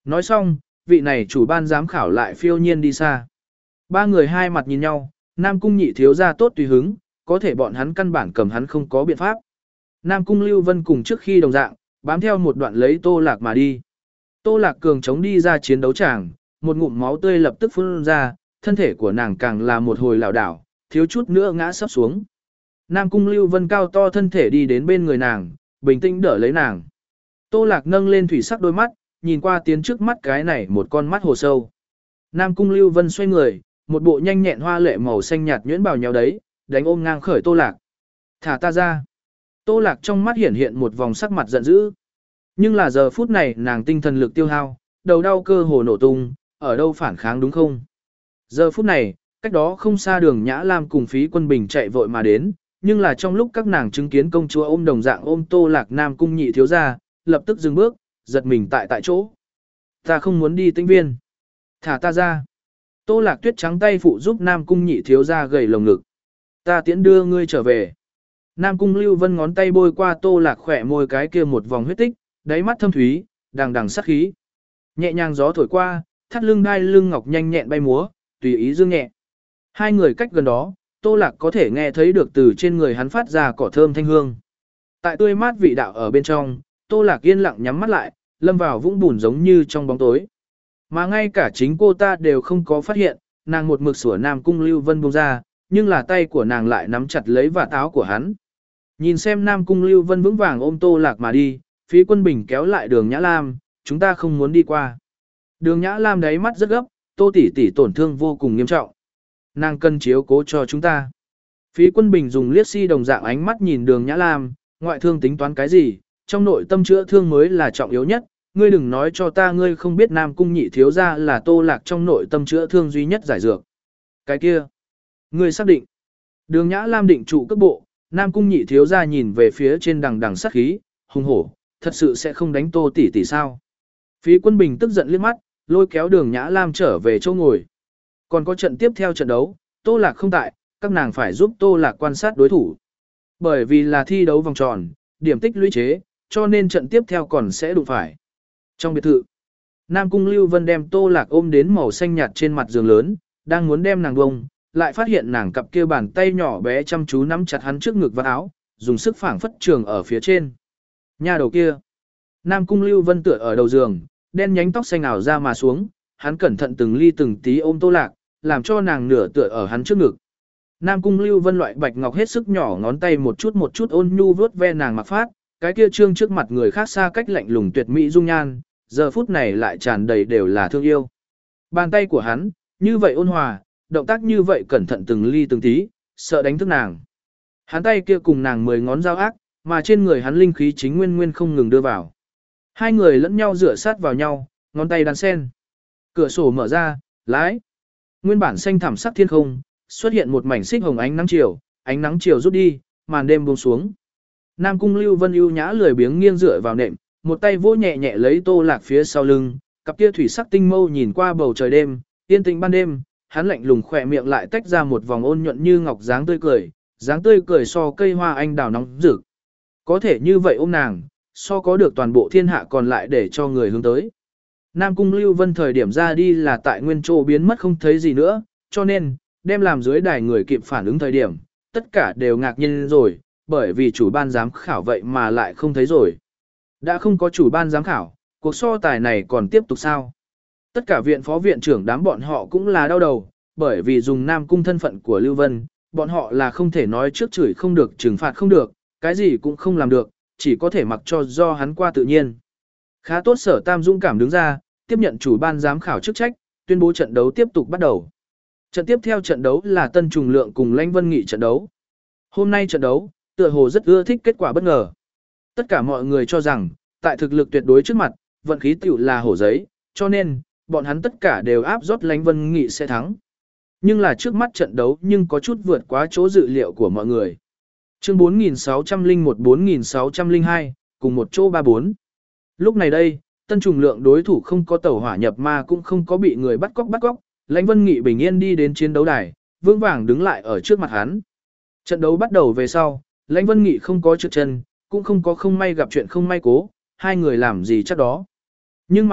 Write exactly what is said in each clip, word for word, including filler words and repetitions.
Nói xong, vị này chủ ban giám khảo lại phiêu nhiên đi xa. Ba người hai mặt nhìn nhau, Nam Cung nhị thiếu gia tốt tùy hứng, có thể bọn hắn căn bản cầm hắn không có biện pháp. Nam Cung Lưu Vân cùng trước khi đồng dạng, bám theo một đoạn lấy Tô Lạc mà đi. Tô Lạc cường chống đi ra chiến đấu tràng, một ngụm máu tươi lập tức phun ra, thân thể của nàng càng là một hồi lảo đảo, thiếu chút nữa ngã sắp xuống. Nam Cung Lưu Vân cao to thân thể đi đến bên người nàng, bình tĩnh đỡ lấy nàng. Tô Lạc nâng lên thủy sắc đôi mắt, nhìn qua tiến trước mắt cái này một con mắt hồ sâu. Nam Cung Lưu Vân xoay người, một bộ nhanh nhẹn hoa lệ màu xanh nhạt nhuyễn bào nhéo đấy, đánh ôm ngang khởi Tô Lạc. Thả ta ra. Tô Lạc trong mắt hiển hiện một vòng sắc mặt giận dữ. Nhưng là giờ phút này nàng tinh thần lực tiêu hao, đầu đau cơ hồ nổ tung, ở đâu phản kháng đúng không? Giờ phút này, cách đó không xa Đường Nhã Lam cùng Phí Quân Bình chạy vội mà đến, nhưng là trong lúc các nàng chứng kiến công chúa ôm đồng dạng ôm Tô Lạc Nam Cung nhị thiếu gia, lập tức dừng bước, giật mình tại tại chỗ. Ta không muốn đi Tĩnh Viên. Thả ta ra. Tô Lạc Tuyết trắng tay phụ giúp Nam Cung nhị thiếu gia gầy lồng ngực. Ta tiễn đưa ngươi trở về. Nam Cung Lưu Vân ngón tay bôi qua Tô Lạc khỏe môi cái kia một vòng huyết tích, đáy mắt thâm thúy, đằng đằng sát khí. Nhẹ nhàng gió thổi qua, thắt lưng đai lưng ngọc nhanh nhẹn bay múa, tùy ý dương nhẹ. Hai người cách gần đó, Tô Lạc có thể nghe thấy được từ trên người hắn phát ra cỏ thơm thanh hương. Tại tươi mát vị đạo ở bên trong, Tô Lạc yên lặng nhắm mắt lại, lâm vào vũng bùn giống như trong bóng tối. Mà ngay cả chính cô ta đều không có phát hiện, nàng một mực sủa Nam Cung Lưu Vân buông ra, nhưng là tay của nàng lại nắm chặt lấy vạt áo của hắn. Nhìn xem Nam Cung Lưu Vân vững vàng ôm Tô Lạc mà đi, Phí Quân Bình kéo lại Đường Nhã Lam, chúng ta không muốn đi qua. Đường Nhã Lam đáy mắt rất gấp, Tô tỷ tỷ tổn thương vô cùng nghiêm trọng. Nàng cần chiếu cố cho chúng ta. Phí Quân Bình dùng liếc si đồng dạng ánh mắt nhìn Đường Nhã Lam, ngoại thương tính toán cái gì, trong nội tâm chữa thương mới là trọng yếu nhất, ngươi đừng nói cho ta ngươi không biết Nam Cung nhị thiếu gia là Tô Lạc trong nội tâm chữa thương duy nhất giải dược. Cái kia, ngươi xác định. Đường Nhã Lam định trụ cước bộ, Nam Cung nhị thiếu gia nhìn về phía trên đằng đằng sát khí, hùng hổ, thật sự sẽ không đánh Tô tỷ tỷ sao? Phí Quân Bình tức giận liếc mắt, lôi kéo Đường Nhã Lam trở về chỗ ngồi. Còn có trận tiếp theo trận đấu, Tô Lạc không tại, các nàng phải giúp Tô Lạc quan sát đối thủ. Bởi vì là thi đấu vòng tròn, điểm tích lũy chế, cho nên trận tiếp theo còn sẽ đụng phải. Trong biệt thự, Nam Cung Lưu Vân đem Tô Lạc ôm đến màu xanh nhạt trên mặt giường lớn, đang muốn đem nàng bông, lại phát hiện nàng cặp kia bàn tay nhỏ bé chăm chú nắm chặt hắn trước ngực và áo, dùng sức phảng phất trường ở phía trên. Nhà đầu kia. Nam Cung Lưu Vân tựa ở đầu giường, đen nhánh tóc xanh ảo ra mà xuống, hắn cẩn thận từng ly từng tí ôm Tô Lạc, làm cho nàng nửa tựa ở hắn trước ngực. Nam Cung Lưu Vân loại bạch ngọc hết sức nhỏ ngón tay một chút một chút ôn nhu vuốt ve nàng mặc phát, cái kia trương trước mặt người khác xa cách lạnh lùng tuyệt mỹ dung nhan, giờ phút này lại tràn đầy đều là thương yêu. Bàn tay của hắn, như vậy ôn hòa, động tác như vậy cẩn thận từng ly từng tí, sợ đánh thức nàng. Hắn tay kia cùng nàng mười ngón giao ác, mà trên người hắn linh khí chính nguyên nguyên không ngừng đưa vào. Hai người lẫn nhau dựa sát vào nhau, ngón tay đan sen. Cửa sổ mở ra, lái. Nguyên bản xanh thẳm sắc thiên không, xuất hiện một mảnh xích hồng ánh nắng chiều, ánh nắng chiều rút đi, màn đêm buông xuống. Nam Cung Lưu Vân ưu nhã lười biếng nghiêng dựa vào nệm, một tay vỗ nhẹ nhẹ lấy Tô Lạc phía sau lưng, cặp kia thủy sắc tinh mâu nhìn qua bầu trời đêm, yên tĩnh ban đêm, hắn lạnh lùng khỏe miệng lại tách ra một vòng ôn nhuận như ngọc dáng tươi cười, dáng tươi cười so cây hoa anh đào nóng rực. Có thể như vậy ôm nàng, so có được toàn bộ thiên hạ còn lại để cho người hướng tới. Nam Cung Lưu Vân thời điểm ra đi là tại nguyên chỗ biến mất không thấy gì nữa, cho nên, đem làm dưới đài người kịp phản ứng thời điểm, tất cả đều ngạc nhiên rồi, bởi vì chủ ban giám khảo vậy mà lại không thấy rồi. Đã không có chủ ban giám khảo, cuộc so tài này còn tiếp tục sao? Tất cả viện phó viện trưởng đám bọn họ cũng là đau đầu, bởi vì dùng Nam Cung thân phận của Lưu Vân, bọn họ là không thể nói trước chửi không được trừng phạt không được, cái gì cũng không làm được, chỉ có thể mặc cho do hắn qua tự nhiên. Khá tốt Sở Tam dũng cảm đứng ra, tiếp nhận chủ ban giám khảo chức trách, tuyên bố trận đấu tiếp tục bắt đầu. Trận tiếp theo trận đấu là Tân Trùng Lượng cùng Lãnh Vân Nghị trận đấu. Hôm nay trận đấu, tựa hồ rất ưa thích kết quả bất ngờ. Tất cả mọi người cho rằng, tại thực lực tuyệt đối trước mặt, vận khí tiểu là hổ giấy, cho nên, bọn hắn tất cả đều áp rót Lãnh Vân Nghị sẽ thắng. Nhưng là trước mắt trận đấu nhưng có chút vượt quá chỗ dự liệu của mọi người. Chương bốn nghìn sáu trăm lẻ một bốn nghìn sáu trăm lẻ hai, cùng một chỗ ba bốn. Lúc này đây, Tân Trùng Lượng đối thủ không có tẩu hỏa nhập ma cũng không có bị người bắt cóc bắt cóc, Lãnh Vân Nghị bình yên đi đến chiến đấu đài, vững vàng đứng lại ở trước mặt hắn. Trận đấu bắt đầu về sau, Lãnh Vân Nghị không có trượt chân, cũng không có không may gặp chuyện không may cố, hai người làm gì chắc đó. Nhưng mà,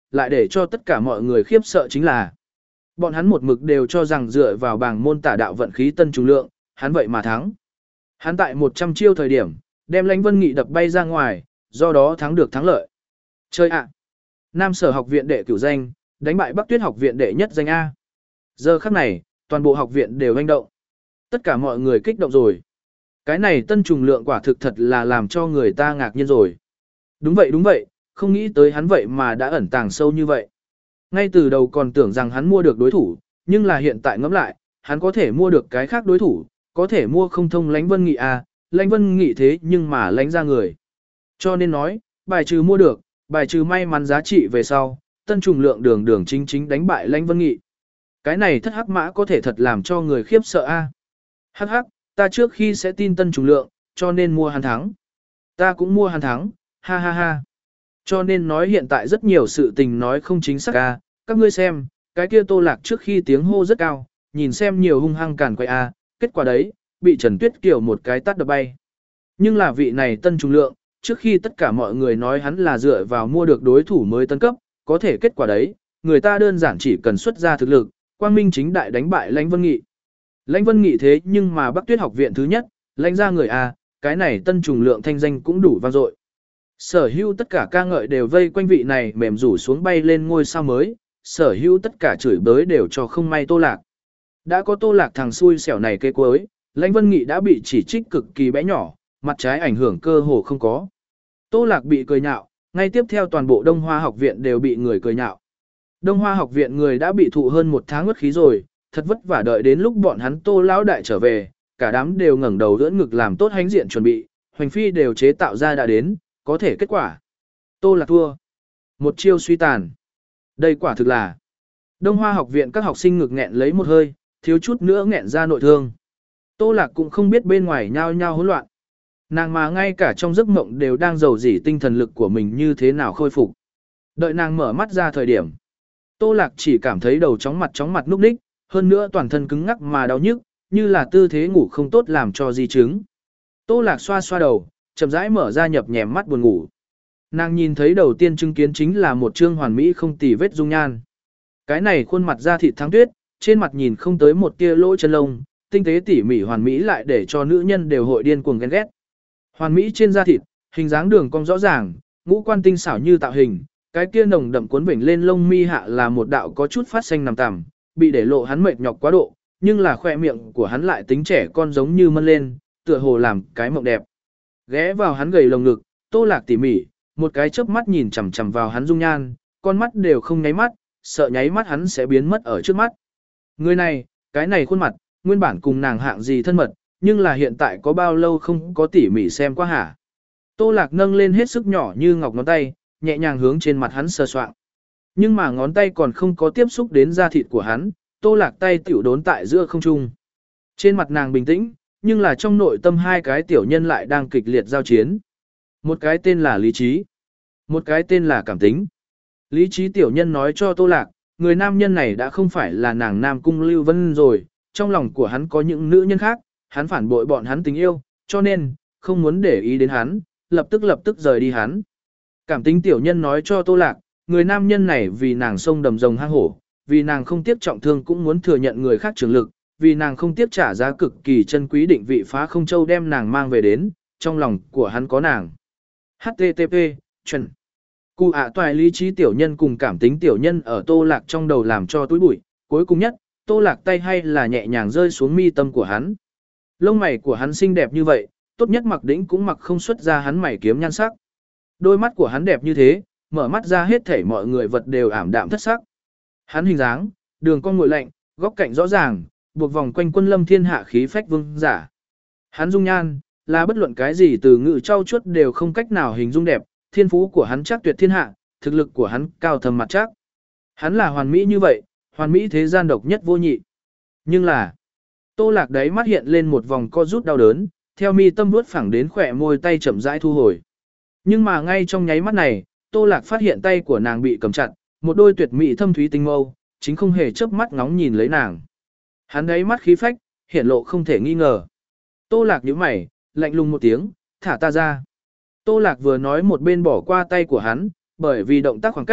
lại để cho tất cả mọi người khiếp sợ chính là bọn hắn một mực đều cho rằng dựa vào bảng môn tả đạo vận khí Tân Trùng Lượng, hắn vậy mà thắng. Hắn tại một trăm chiêu thời điểm, đem Lãnh Vân Nghị đập bay ra ngoài, do đó thắng được thắng lợi. Chơi ạ! Nam Sở học viện đệ cửu danh, đánh bại Bắc Tuyết học viện đệ nhất danh A. Giờ khắc này, toàn bộ học viện đều hoành động. Tất cả mọi người kích động rồi. Cái này Tân Trùng Lượng quả thực thật là làm cho người ta ngạc nhiên rồi. Đúng vậy đúng vậy, không nghĩ tới hắn vậy mà đã ẩn tàng sâu như vậy. Ngay từ đầu còn tưởng rằng hắn mua được đối thủ, nhưng là hiện tại ngẫm lại, hắn có thể mua được cái khác đối thủ, có thể mua không thông Lãnh Vân Nghị à, Lãnh Vân Nghị thế nhưng mà lãnh ra người. Cho nên nói, bài trừ mua được, bài trừ may mắn giá trị về sau, Tân Trùng Lượng đường đường chính chính đánh bại Lãnh Vân Nghị. Cái này thất hắc mã có thể thật làm cho người khiếp sợ a. À. Hắc hắc, ta trước khi sẽ tin Tân Trùng Lượng, cho nên mua hắn thắng. Ta cũng mua hắn thắng, ha ha ha. Cho nên nói hiện tại rất nhiều sự tình nói không chính xác a, các ngươi xem, cái kia Tô Lạc trước khi tiếng hô rất cao, nhìn xem nhiều hung hăng càn quay a, kết quả đấy, bị Trần Tuyết Kiều một cái tát đập bay. Nhưng là vị này Tân Trùng Lượng, trước khi tất cả mọi người nói hắn là dựa vào mua được đối thủ mới tấn cấp, có thể kết quả đấy, người ta đơn giản chỉ cần xuất ra thực lực, quang minh chính đại đánh bại Lãnh Vân Nghị. Lãnh Vân Nghị thế nhưng mà Bắc Tuyết học viện thứ nhất, lãnh ra người a, cái này Tân Trùng Lượng thanh danh cũng đủ vang dội. Sở hữu tất cả ca ngợi đều vây quanh vị này mềm rủ xuống bay lên ngôi sao mới, sở hữu tất cả chửi bới đều cho không may Tô Lạc. Đã có Tô Lạc thằng xui xẻo này cây cuối, Lãnh Vân Nghị đã bị chỉ trích cực kỳ bé nhỏ, mặt trái ảnh hưởng cơ hồ không có. Tô Lạc bị cười nhạo, ngay tiếp theo toàn bộ Đông Hoa học viện đều bị người cười nhạo. Đông Hoa học viện người đã bị thụ hơn một tháng ngất khí rồi, thật vất vả đợi đến lúc bọn hắn Tô lão đại trở về, cả đám đều ngẩng đầu đỡ ngực làm tốt hánh diện chuẩn bị, hoành phi đều chế tạo ra đã đến, có thể kết quả. Tô Lạc thua. Một chiêu suy tàn. Đây quả thực là. Đông Hoa học viện các học sinh ngực nghẹn lấy một hơi, thiếu chút nữa nghẹn ra nội thương. Tô Lạc cũng không biết bên ngoài nhao nhao hỗn loạn. Nàng mà ngay cả trong giấc mộng đều đang dầu dỉ tinh thần lực của mình như thế nào khôi phục. Đợi nàng mở mắt ra thời điểm. Tô Lạc chỉ cảm thấy đầu chóng mặt chóng mặt núp ních, hơn nữa toàn thân cứng ngắc mà đau nhức, như là tư thế ngủ không tốt làm cho di chứng. Tô Lạc xoa xoa đầu, chậm rãi mở ra nhập nhèm mắt buồn ngủ. Nàng nhìn thấy đầu tiên chứng kiến chính là một trương hoàn mỹ không tì vết dung nhan. Cái này khuôn mặt da thịt thắng tuyết, trên mặt nhìn không tới một tia lỗ chân lông, tinh tế tỉ mỉ hoàn mỹ lại để cho nữ nhân đều hội điên cuồng ghen ghét. Hoàn mỹ trên da thịt, hình dáng đường cong rõ ràng, ngũ quan tinh xảo như tạo hình, cái kia nồng đậm cuốn vểnh lên lông mi hạ là một đạo có chút phát xanh nằm tằm, bị để lộ hắn mệt nhọc quá độ, nhưng là khoe miệng của hắn lại tính trẻ con giống như mân lên, tựa hồ làm cái mộng đẹp. Ghé vào hắn gầy lồng ngực, Tô Lạc tỉ mỉ, một cái chớp mắt nhìn chằm chằm vào hắn dung nhan, con mắt đều không nháy mắt, sợ nháy mắt hắn sẽ biến mất ở trước mắt. Người này, cái này khuôn mặt, nguyên bản cùng nàng hạng gì thân mật, nhưng là hiện tại có bao lâu không có tỉ mỉ xem qua hả? Tô Lạc nâng lên hết sức nhỏ như ngọc ngón tay, nhẹ nhàng hướng trên mặt hắn sờ soạng. Nhưng mà ngón tay còn không có tiếp xúc đến da thịt của hắn, Tô Lạc tay tiểu đốn tại giữa không trung. Trên mặt nàng bình tĩnh, nhưng là trong nội tâm hai cái tiểu nhân lại đang kịch liệt giao chiến. Một cái tên là lý trí, một cái tên là cảm tính. Lý trí tiểu nhân nói cho Tô Lạc, người nam nhân này đã không phải là nàng Nam Cung Lưu Vân rồi, trong lòng của hắn có những nữ nhân khác, hắn phản bội bọn hắn tình yêu, cho nên, không muốn để ý đến hắn, lập tức lập tức rời đi hắn. Cảm tính tiểu nhân nói cho Tô Lạc, người nam nhân này vì nàng sông đầm rồng hang hổ, vì nàng không tiếc trọng thương cũng muốn thừa nhận người khác trường lực, vì nàng không tiếc trả giá cực kỳ chân quý định vị phá không châu đem nàng mang về đến, trong lòng của hắn có nàng. hát tê tê pê, chuẩn. Cụ ạ toại lý trí tiểu nhân cùng cảm tính tiểu nhân ở Tô Lạc trong đầu làm cho túi bụi, cuối cùng nhất, Tô Lạc tay hay là nhẹ nhàng rơi xuống mi tâm của hắn. Lông mày của hắn xinh đẹp như vậy, tốt nhất mặc đĩnh cũng mặc không xuất ra hắn mày kiếm nhan sắc. Đôi mắt của hắn đẹp như thế, mở mắt ra hết thảy mọi người vật đều ảm đạm thất sắc. Hắn hình dáng, đường cong nguội lạnh, góc cạnh rõ ràng, buộc vòng quanh quân lâm thiên hạ khí phách vương giả. Hắn dung nhan, là bất luận cái gì từ ngữ trau chuốt đều không cách nào hình dung đẹp, thiên phú của hắn chắc tuyệt thiên hạ, thực lực của hắn cao thầm mặt chắc. Hắn là hoàn mỹ như vậy, hoàn mỹ thế gian độc nhất vô nhị. Nhưng là, Tô Lạc đấy mắt hiện lên một vòng co rút đau đớn, theo mi tâm vuốt phẳng đến khỏe môi tay chậm rãi thu hồi. Nhưng mà ngay trong nháy mắt này, Tô Lạc phát hiện tay của nàng bị cầm chặt, một đôi tuyệt mỹ thâm thúy tinh mâu, chính không hề chớp mắt ngóng nhìn lấy nàng. Hắn đấy mắt khí phách, hiện lộ không thể nghi ngờ. Tô Lạc nhíu mày, lạnh lùng một tiếng, thả ta ra. Tô Lạc vừa nói một bên bỏ qua tay của hắn, bởi vì động tác khoảng cách,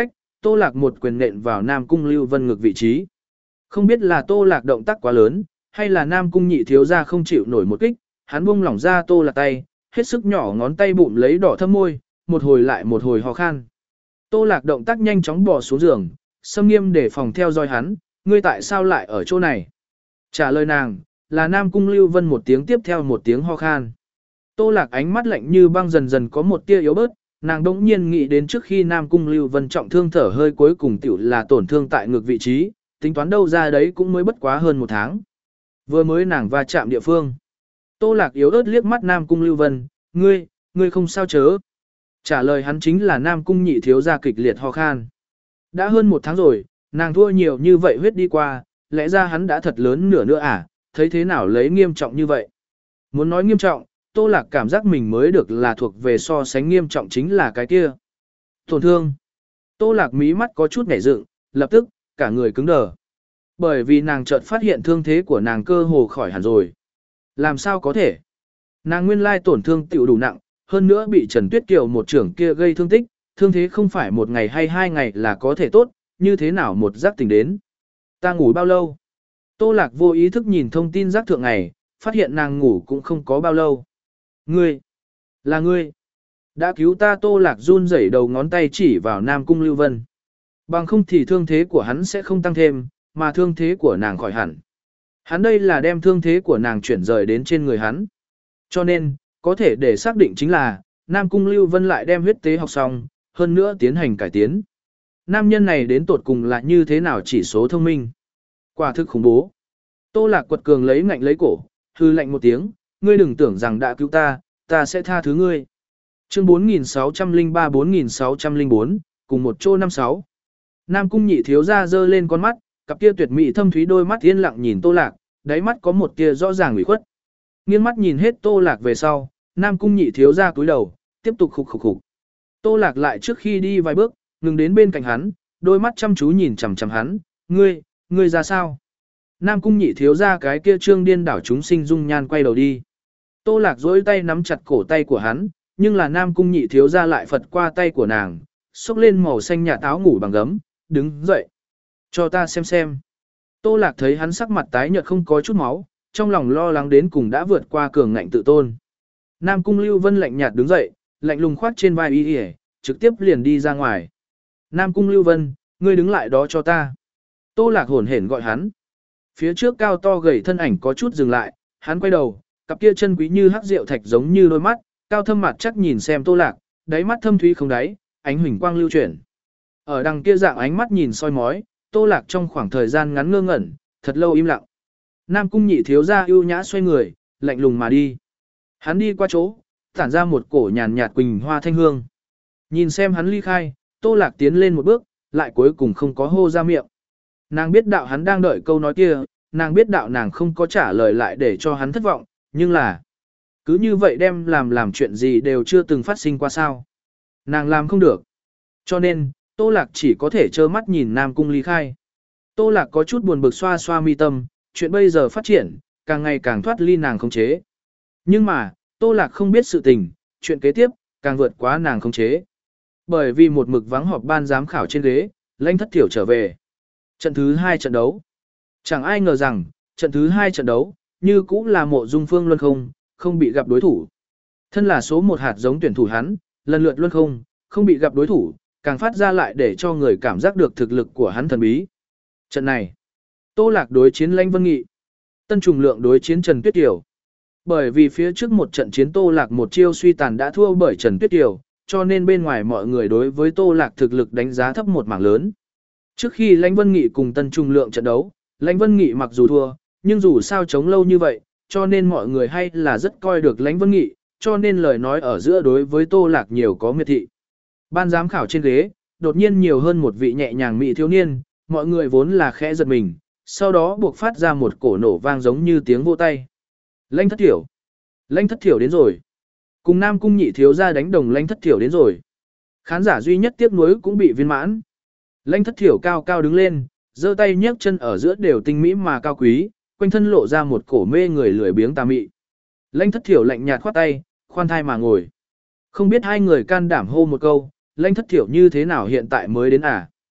Tô Lạc một quyền nện vào Nam Cung Lưu Vân ngực vị trí. Không biết là Tô Lạc động tác quá lớn, hay là Nam Cung nhị thiếu gia không chịu nổi một kích, hắn buông lỏng ra Tô Lạc tay, hết sức nhỏ ngón tay bụng lấy đỏ thâm môi, một hồi lại một hồi ho khan. Tô Lạc động tác nhanh chóng bò xuống giường, xâm nghiêm để phòng theo dõi hắn, ngươi tại sao lại ở chỗ này? Trả lời nàng, là Nam Cung Lưu Vân một tiếng tiếp theo một tiếng ho khan. Tô Lạc ánh mắt lạnh như băng dần dần có một tia yếu bớt, nàng đỗng nhiên nghĩ đến trước khi Nam Cung Lưu Vân trọng thương thở hơi cuối cùng tiểu là tổn thương tại ngực vị trí, tính toán đâu ra đấy cũng mới bất quá hơn một tháng. Vừa mới nàng va chạm địa phương. Tô Lạc yếu ớt liếc mắt Nam Cung Lưu Vân, ngươi, ngươi không sao chớ. Trả lời hắn chính là Nam Cung nhị thiếu gia kịch liệt ho khan. Đã hơn một tháng rồi, nàng thua nhiều như vậy huyết đi qua, lẽ ra hắn đã thật lớn nửa nữa à, thấy thế nào lấy nghiêm trọng như vậy. Muốn nói nghiêm trọng, Tô Lạc cảm giác mình mới được là thuộc về so sánh nghiêm trọng chính là cái kia. Tổn thương. Tô Lạc mí mắt có chút nhảy dựng, lập tức, cả người cứng đờ. Bởi vì nàng chợt phát hiện thương thế của nàng cơ hồ khỏi hẳn rồi. Làm sao có thể? Nàng nguyên lai tổn thương tiểu đủ nặng, hơn nữa bị Trần Tuyết Kiều một trưởng kia gây thương tích, thương thế không phải một ngày hay hai ngày là có thể tốt, như thế nào một giác tỉnh đến. Ta ngủ bao lâu? Tô Lạc vô ý thức nhìn thông tin giác thượng ngày, phát hiện nàng ngủ cũng không có bao lâu. Ngươi, là ngươi, đã cứu ta. Tô Lạc run rẩy đầu ngón tay chỉ vào Nam Cung Lưu Vân. Bằng không thì thương thế của hắn sẽ không tăng thêm, mà thương thế của nàng khỏi hẳn. Hắn đây là đem thương thế của nàng chuyển rời đến trên người hắn. Cho nên, có thể để xác định chính là, Nam Cung Lưu Vân lại đem huyết tế học xong, hơn nữa tiến hành cải tiến. Nam nhân này đến tột cùng là như thế nào chỉ số thông minh. Quả thực khủng bố. Tô Lạc quật cường lấy ngạnh lấy cổ, hư lạnh một tiếng, ngươi đừng tưởng rằng đã cứu ta, ta sẽ tha thứ ngươi. Chương bốn nghìn sáu trăm lẻ ba bốn nghìn sáu trăm lẻ bốn, cùng một chỗ năm sáu. Nam Cung nhị thiếu gia giơ lên con mắt, cặp kia tuyệt mỹ thâm thúy đôi mắt yên lặng nhìn Tô Lạc, đáy mắt có một tia rõ ràng ủy khuất. Nghiêng mắt nhìn hết Tô Lạc về sau, Nam Cung nhị thiếu gia cúi đầu, tiếp tục khục khục khục. Tô Lạc lại trước khi đi vài bước, ngừng đến bên cạnh hắn, đôi mắt chăm chú nhìn chằm chằm hắn, ngươi, ngươi ra sao? Nam Cung nhị thiếu gia cái kia trương điên đảo chúng sinh dung nhan quay đầu đi. Tô Lạc duỗi tay nắm chặt cổ tay của hắn, nhưng là Nam Cung nhị thiếu gia lại phật qua tay của nàng, xốc lên màu xanh nhạt áo ngủ bằng gấm, đứng dậy. Cho ta xem xem. Tô Lạc thấy hắn sắc mặt tái nhợt không có chút máu, trong lòng lo lắng đến cùng đã vượt qua cường ngạnh tự tôn. Nam Cung Lưu Vân lạnh nhạt đứng dậy, lạnh lùng khoát trên vai y y, trực tiếp liền đi ra ngoài. Nam Cung Lưu Vân, ngươi đứng lại đó cho ta. Tô Lạc hổn hển gọi hắn. Phía trước cao to gầy thân ảnh có chút dừng lại, hắn quay đầu, cặp kia chân quý như hắc rượu thạch giống như đôi mắt, cao thâm mặt chắc nhìn xem Tô Lạc, đáy mắt thâm thúy không đáy, ánh huỳnh quang lưu chuyển. Ở đằng kia dạng ánh mắt nhìn soi mói, Tô Lạc trong khoảng thời gian ngắn ngơ ngẩn, thật lâu im lặng. Nam Cung nhị thiếu gia ưu nhã xoay người, lạnh lùng mà đi. Hắn đi qua chỗ, tản ra một cổ nhàn nhạt quỳnh hoa thanh hương. Nhìn xem hắn ly khai, Tô Lạc tiến lên một bước, lại cuối cùng không có hô ra miệng. Nàng biết đạo hắn đang đợi câu nói kia, nàng biết đạo nàng không có trả lời lại để cho hắn thất vọng, nhưng là cứ như vậy đem làm làm chuyện gì đều chưa từng phát sinh qua sao. Nàng làm không được. Cho nên, Tô Lạc chỉ có thể trơ mắt nhìn Nam Cung ly khai. Tô Lạc có chút buồn bực xoa xoa mi tâm, chuyện bây giờ phát triển, càng ngày càng thoát ly nàng khống chế. Nhưng mà, Tô Lạc không biết sự tình, chuyện kế tiếp, càng vượt quá nàng khống chế. Bởi vì một mực vắng họp ban giám khảo trên ghế, Lãnh Thất Thiểu trở về. Trận thứ hai trận đấu. Chẳng ai ngờ rằng, trận thứ hai trận đấu, như cũng là Mộ Dung Phương luân không, không bị gặp đối thủ. Thân là số một hạt giống tuyển thủ hắn, lần lượt luân không, không bị gặp đối thủ, càng phát ra lại để cho người cảm giác được thực lực của hắn thần bí. Trận này, Tô Lạc đối chiến Lãnh Vân Nghị, Tân Trùng Lượng đối chiến Trần Tuyết Kiều. Bởi vì phía trước một trận chiến Tô Lạc một chiêu suy tàn đã thua bởi Trần Tuyết Kiều, cho nên bên ngoài mọi người đối với Tô Lạc thực lực đánh giá thấp một mảng lớn. Trước khi Lãnh Vân Nghị cùng Tân Trùng Lượng trận đấu, Lãnh Vân Nghị mặc dù thua, nhưng dù sao chống lâu như vậy, cho nên mọi người hay là rất coi được Lãnh Vân Nghị, cho nên lời nói ở giữa đối với Tô Lạc nhiều có miệt thị. Ban giám khảo trên ghế, đột nhiên nhiều hơn một vị nhẹ nhàng mỹ thiếu niên, mọi người vốn là khẽ giật mình, sau đó buộc phát ra một cổ nổ vang giống như tiếng vỗ tay. Lãnh Thất Thiểu. Lãnh Thất Thiểu đến rồi. Cùng Nam Cung nhị thiếu gia đánh đồng Lãnh Thất Thiểu đến rồi. Khán giả duy nhất tiếc nuối cũng bị viên mãn. Lãnh Thất Thiểu cao cao đứng lên, giơ tay nhấc chân ở giữa đều tinh mỹ mà cao quý, quanh thân lộ ra một cổ mê người lười biếng tà mị. Lãnh Thất Thiểu lạnh nhạt khoát tay, khoan thai mà ngồi. Không biết hai người can đảm hô một câu, Lãnh Thất Thiểu như thế nào hiện tại mới đến à?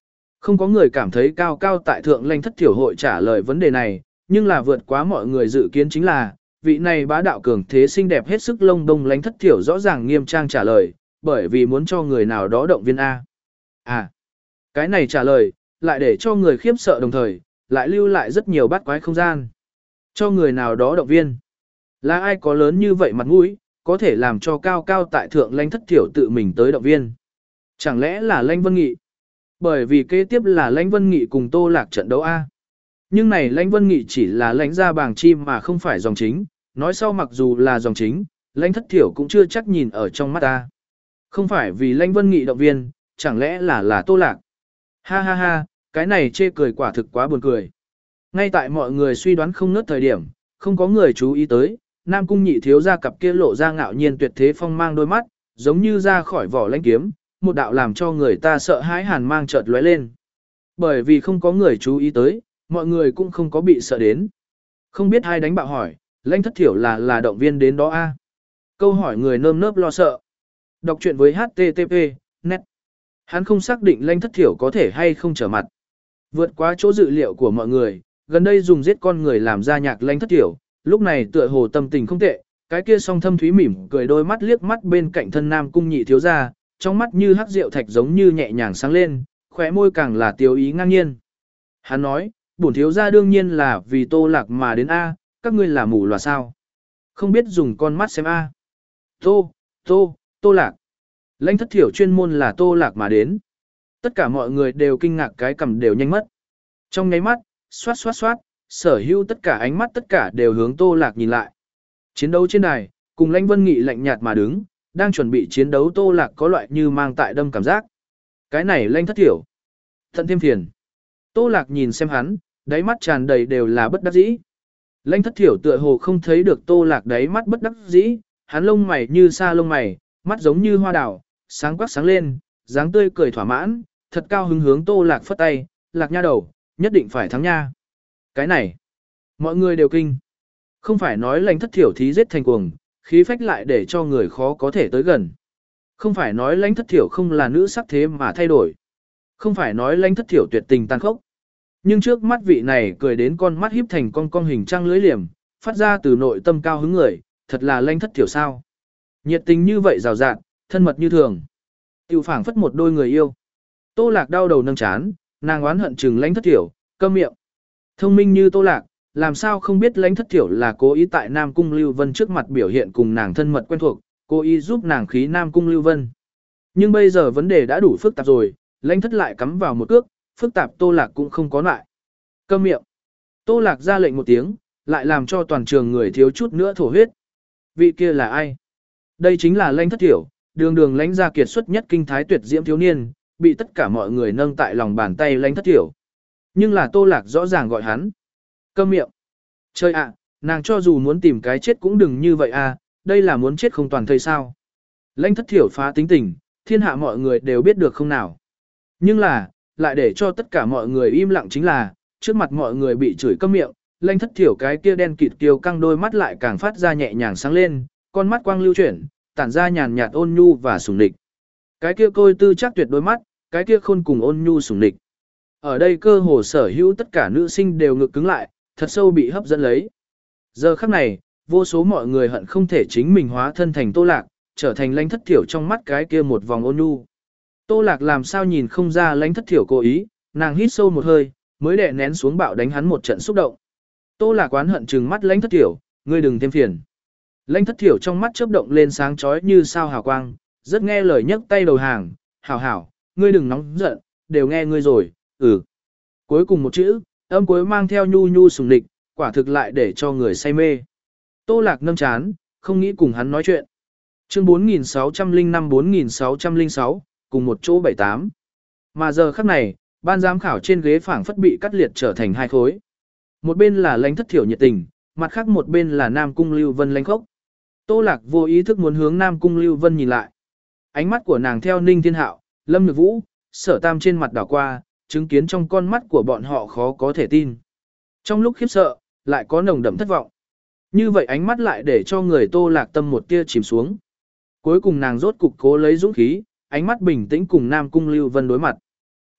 Không có người cảm thấy cao cao tại thượng Lãnh Thất Thiểu hội trả lời vấn đề này, nhưng là vượt quá mọi người dự kiến chính là, vị này bá đạo cường thế xinh đẹp hết sức lông đông Lãnh Thất Thiểu rõ ràng nghiêm trang trả lời, bởi vì muốn cho người nào đó động viên A. À, cái này trả lời, lại để cho người khiếp sợ đồng thời, lại lưu lại rất nhiều bát quái không gian. Cho người nào đó động viên. Là ai có lớn như vậy mặt mũi, có thể làm cho cao cao tại thượng Lãnh Thất Thiểu tự mình tới động viên. Chẳng lẽ là Lãnh Vân Nghị? Bởi vì kế tiếp là Lãnh Vân Nghị cùng Tô Lạc trận đấu A. Nhưng này Lãnh Vân Nghị chỉ là lãnh ra bảng chim mà không phải dòng chính, nói sau mặc dù là dòng chính, Lãnh Thất Thiểu cũng chưa chắc nhìn ở trong mắt ta. Không phải vì Lãnh Vân Nghị động viên, chẳng lẽ là là Tô Lạc? Ha ha ha, cái này chê cười quả thực quá buồn cười. Ngay tại mọi người suy đoán không nớt thời điểm, không có người chú ý tới, Nam Cung Nhị thiếu gia cặp kia lộ ra ngạo nhiên tuyệt thế phong mang đôi mắt, giống như ra khỏi vỏ lãnh kiếm, một đạo làm cho người ta sợ hãi hàn mang chợt lóe lên. Bởi vì không có người chú ý tới, mọi người cũng không có bị sợ đến. Không biết ai đánh bạo hỏi, Lãnh Thất Thiểu là là động viên đến đó a? Câu hỏi người nơm nớp lo sợ. Đọc truyện với hát tê tê pê, net. Hắn không xác định Lãnh Thất Thiểu có thể hay không trở mặt. Vượt quá chỗ dự liệu của mọi người, gần đây dùng giết con người làm ra nhạc Lãnh Thất Thiểu, lúc này tựa hồ tâm tình không tệ, cái kia song thâm thúy mỉm cười đôi mắt liếc mắt bên cạnh thân Nam Cung Nhị thiếu gia, trong mắt như hắc rượu thạch giống như nhẹ nhàng sáng lên, khóe môi càng là tiêu ý ngang nhiên. Hắn nói, bổn thiếu gia đương nhiên là vì Tô Lạc mà đến a, các ngươi là mù lòa sao? Không biết dùng con mắt xem a. Tô, Tô, Tô Lạc. Lãnh Thất Thiểu chuyên môn là Tô Lạc mà đến. Tất cả mọi người đều kinh ngạc cái cầm đều nhanh mất. Trong nháy mắt, xoát xoát xoát, sở hữu tất cả ánh mắt tất cả đều hướng Tô Lạc nhìn lại. Chiến đấu trên đài, cùng Lãnh Vân Nghị lạnh nhạt mà đứng, đang chuẩn bị chiến đấu Tô Lạc có loại như mang tại đâm cảm giác. Cái này Lãnh Thất Thiểu. Thận thêm phiền. Tô Lạc nhìn xem hắn, đáy mắt tràn đầy đều là bất đắc dĩ. Lãnh Thất Thiểu tựa hồ không thấy được Tô Lạc đáy mắt bất đắc dĩ, hắn lông mày như sa lông mày, mắt giống như hoa đào, sáng quắc sáng lên, dáng tươi cười thỏa mãn, thật cao hứng hướng Tô Lạc phất tay, Lạc nha đầu, nhất định phải thắng nha. Cái này, mọi người đều kinh. Không phải nói Lãnh Thất Thiểu thí giết thành cuồng, khí phách lại để cho người khó có thể tới gần. Không phải nói Lãnh Thất Thiểu không là nữ sắc thế mà thay đổi. Không phải nói Lãnh Thất Thiểu tuyệt tình tàn khốc. Nhưng trước mắt vị này cười đến con mắt híp thành con con hình trăng lưới liềm, phát ra từ nội tâm cao hứng người, thật là Lãnh Thất Thiểu sao. Nhiệt tình như vậy rào rạt, thân mật như thường. Tiểu phảng phất một đôi người yêu. Tô Lạc đau đầu nâng chán, nàng oán hận chừng Lãnh Thất Thiểu, câm miệng. Thông minh như Tô Lạc, làm sao không biết Lãnh Thất Thiểu là cố ý tại Nam Cung Lưu Vân trước mặt biểu hiện cùng nàng thân mật quen thuộc, cố ý giúp nàng khí Nam Cung Lưu Vân. Nhưng bây giờ vấn đề đã đủ phức tạp rồi, Lãnh Thất lại cắm vào một cước, phức tạp Tô Lạc cũng không có lại. Câm miệng. Tô Lạc ra lệnh một tiếng, lại làm cho toàn trường người thiếu chút nữa thổ huyết. Vị kia là ai? Đây chính là Lãnh Thất Thiểu, đường đường lãnh gia kiệt xuất nhất kinh thái tuyệt diễm thiếu niên, bị tất cả mọi người nâng tại lòng bàn tay Lãnh Thất Thiểu. Nhưng là Tô Lạc rõ ràng gọi hắn. Câm miệng. Trời ạ, nàng cho dù muốn tìm cái chết cũng đừng như vậy à, đây là muốn chết không toàn thây sao. Lãnh Thất Thiểu phá tính tình, thiên hạ mọi người đều biết được không nào. Nhưng là, lại để cho tất cả mọi người im lặng chính là, trước mặt mọi người bị chửi câm miệng, Lãnh Thất Thiểu cái kia đen kịt kiều căng đôi mắt lại càng phát ra nhẹ nhàng sáng lên, con mắt quang lưu chuyển, tản ra nhàn nhạt ôn nhu và sủng địch. Cái kia côi tư chắc tuyệt đôi mắt, cái kia khôn cùng ôn nhu sủng địch. Ở đây cơ hồ sở hữu tất cả nữ sinh đều ngực cứng lại, thật sâu bị hấp dẫn lấy. Giờ khắc này, vô số mọi người hận không thể chính mình hóa thân thành Tô Lạc, trở thành Lãnh Thất Thiểu trong mắt cái kia một vòng ôn nhu. Tô Lạc làm sao nhìn không ra Lãnh Thất Thiểu cố ý, nàng hít sâu một hơi, mới đè nén xuống bạo đánh hắn một trận xúc động. Tô Lạc oán hận trừng mắt Lãnh Thất Thiểu, ngươi đừng thêm phiền. Lãnh Thất Thiểu trong mắt chớp động lên sáng chói như sao hào quang, rất nghe lời nhấc tay đầu hàng, hảo hảo, ngươi đừng nóng giận, đều nghe ngươi rồi, ừ. Cuối cùng một chữ, âm cuối mang theo nhu nhu sùng địch, quả thực lại để cho người say mê. Tô Lạc nâng chán, không nghĩ cùng hắn nói chuyện. Chương bốn nghìn sáu trăm lẻ năm bốn nghìn sáu trăm lẻ sáu, cùng một chỗ bảy tám. Mà giờ khắc này, ban giám khảo trên ghế phảng phất bị cắt liệt trở thành hai khối. Một bên là Lãnh Thất Thiểu nhiệt tình, mặt khác một bên là Nam Cung Lưu Vân lãnh khốc. Tô Lạc vô ý thức muốn hướng Nam Cung Lưu Vân nhìn lại. Ánh mắt của nàng theo Ninh Thiên Hạo, Lâm Nhược Vũ, Sở Tam trên mặt đảo qua, chứng kiến trong con mắt của bọn họ khó có thể tin. Trong lúc khiếp sợ, lại có nồng đậm thất vọng. Như vậy ánh mắt lại để cho người Tô Lạc tâm một tia chìm xuống. Cuối cùng nàng rốt cục cố lấy dũng khí, ánh mắt bình tĩnh cùng Nam Cung Lưu Vân đối mặt.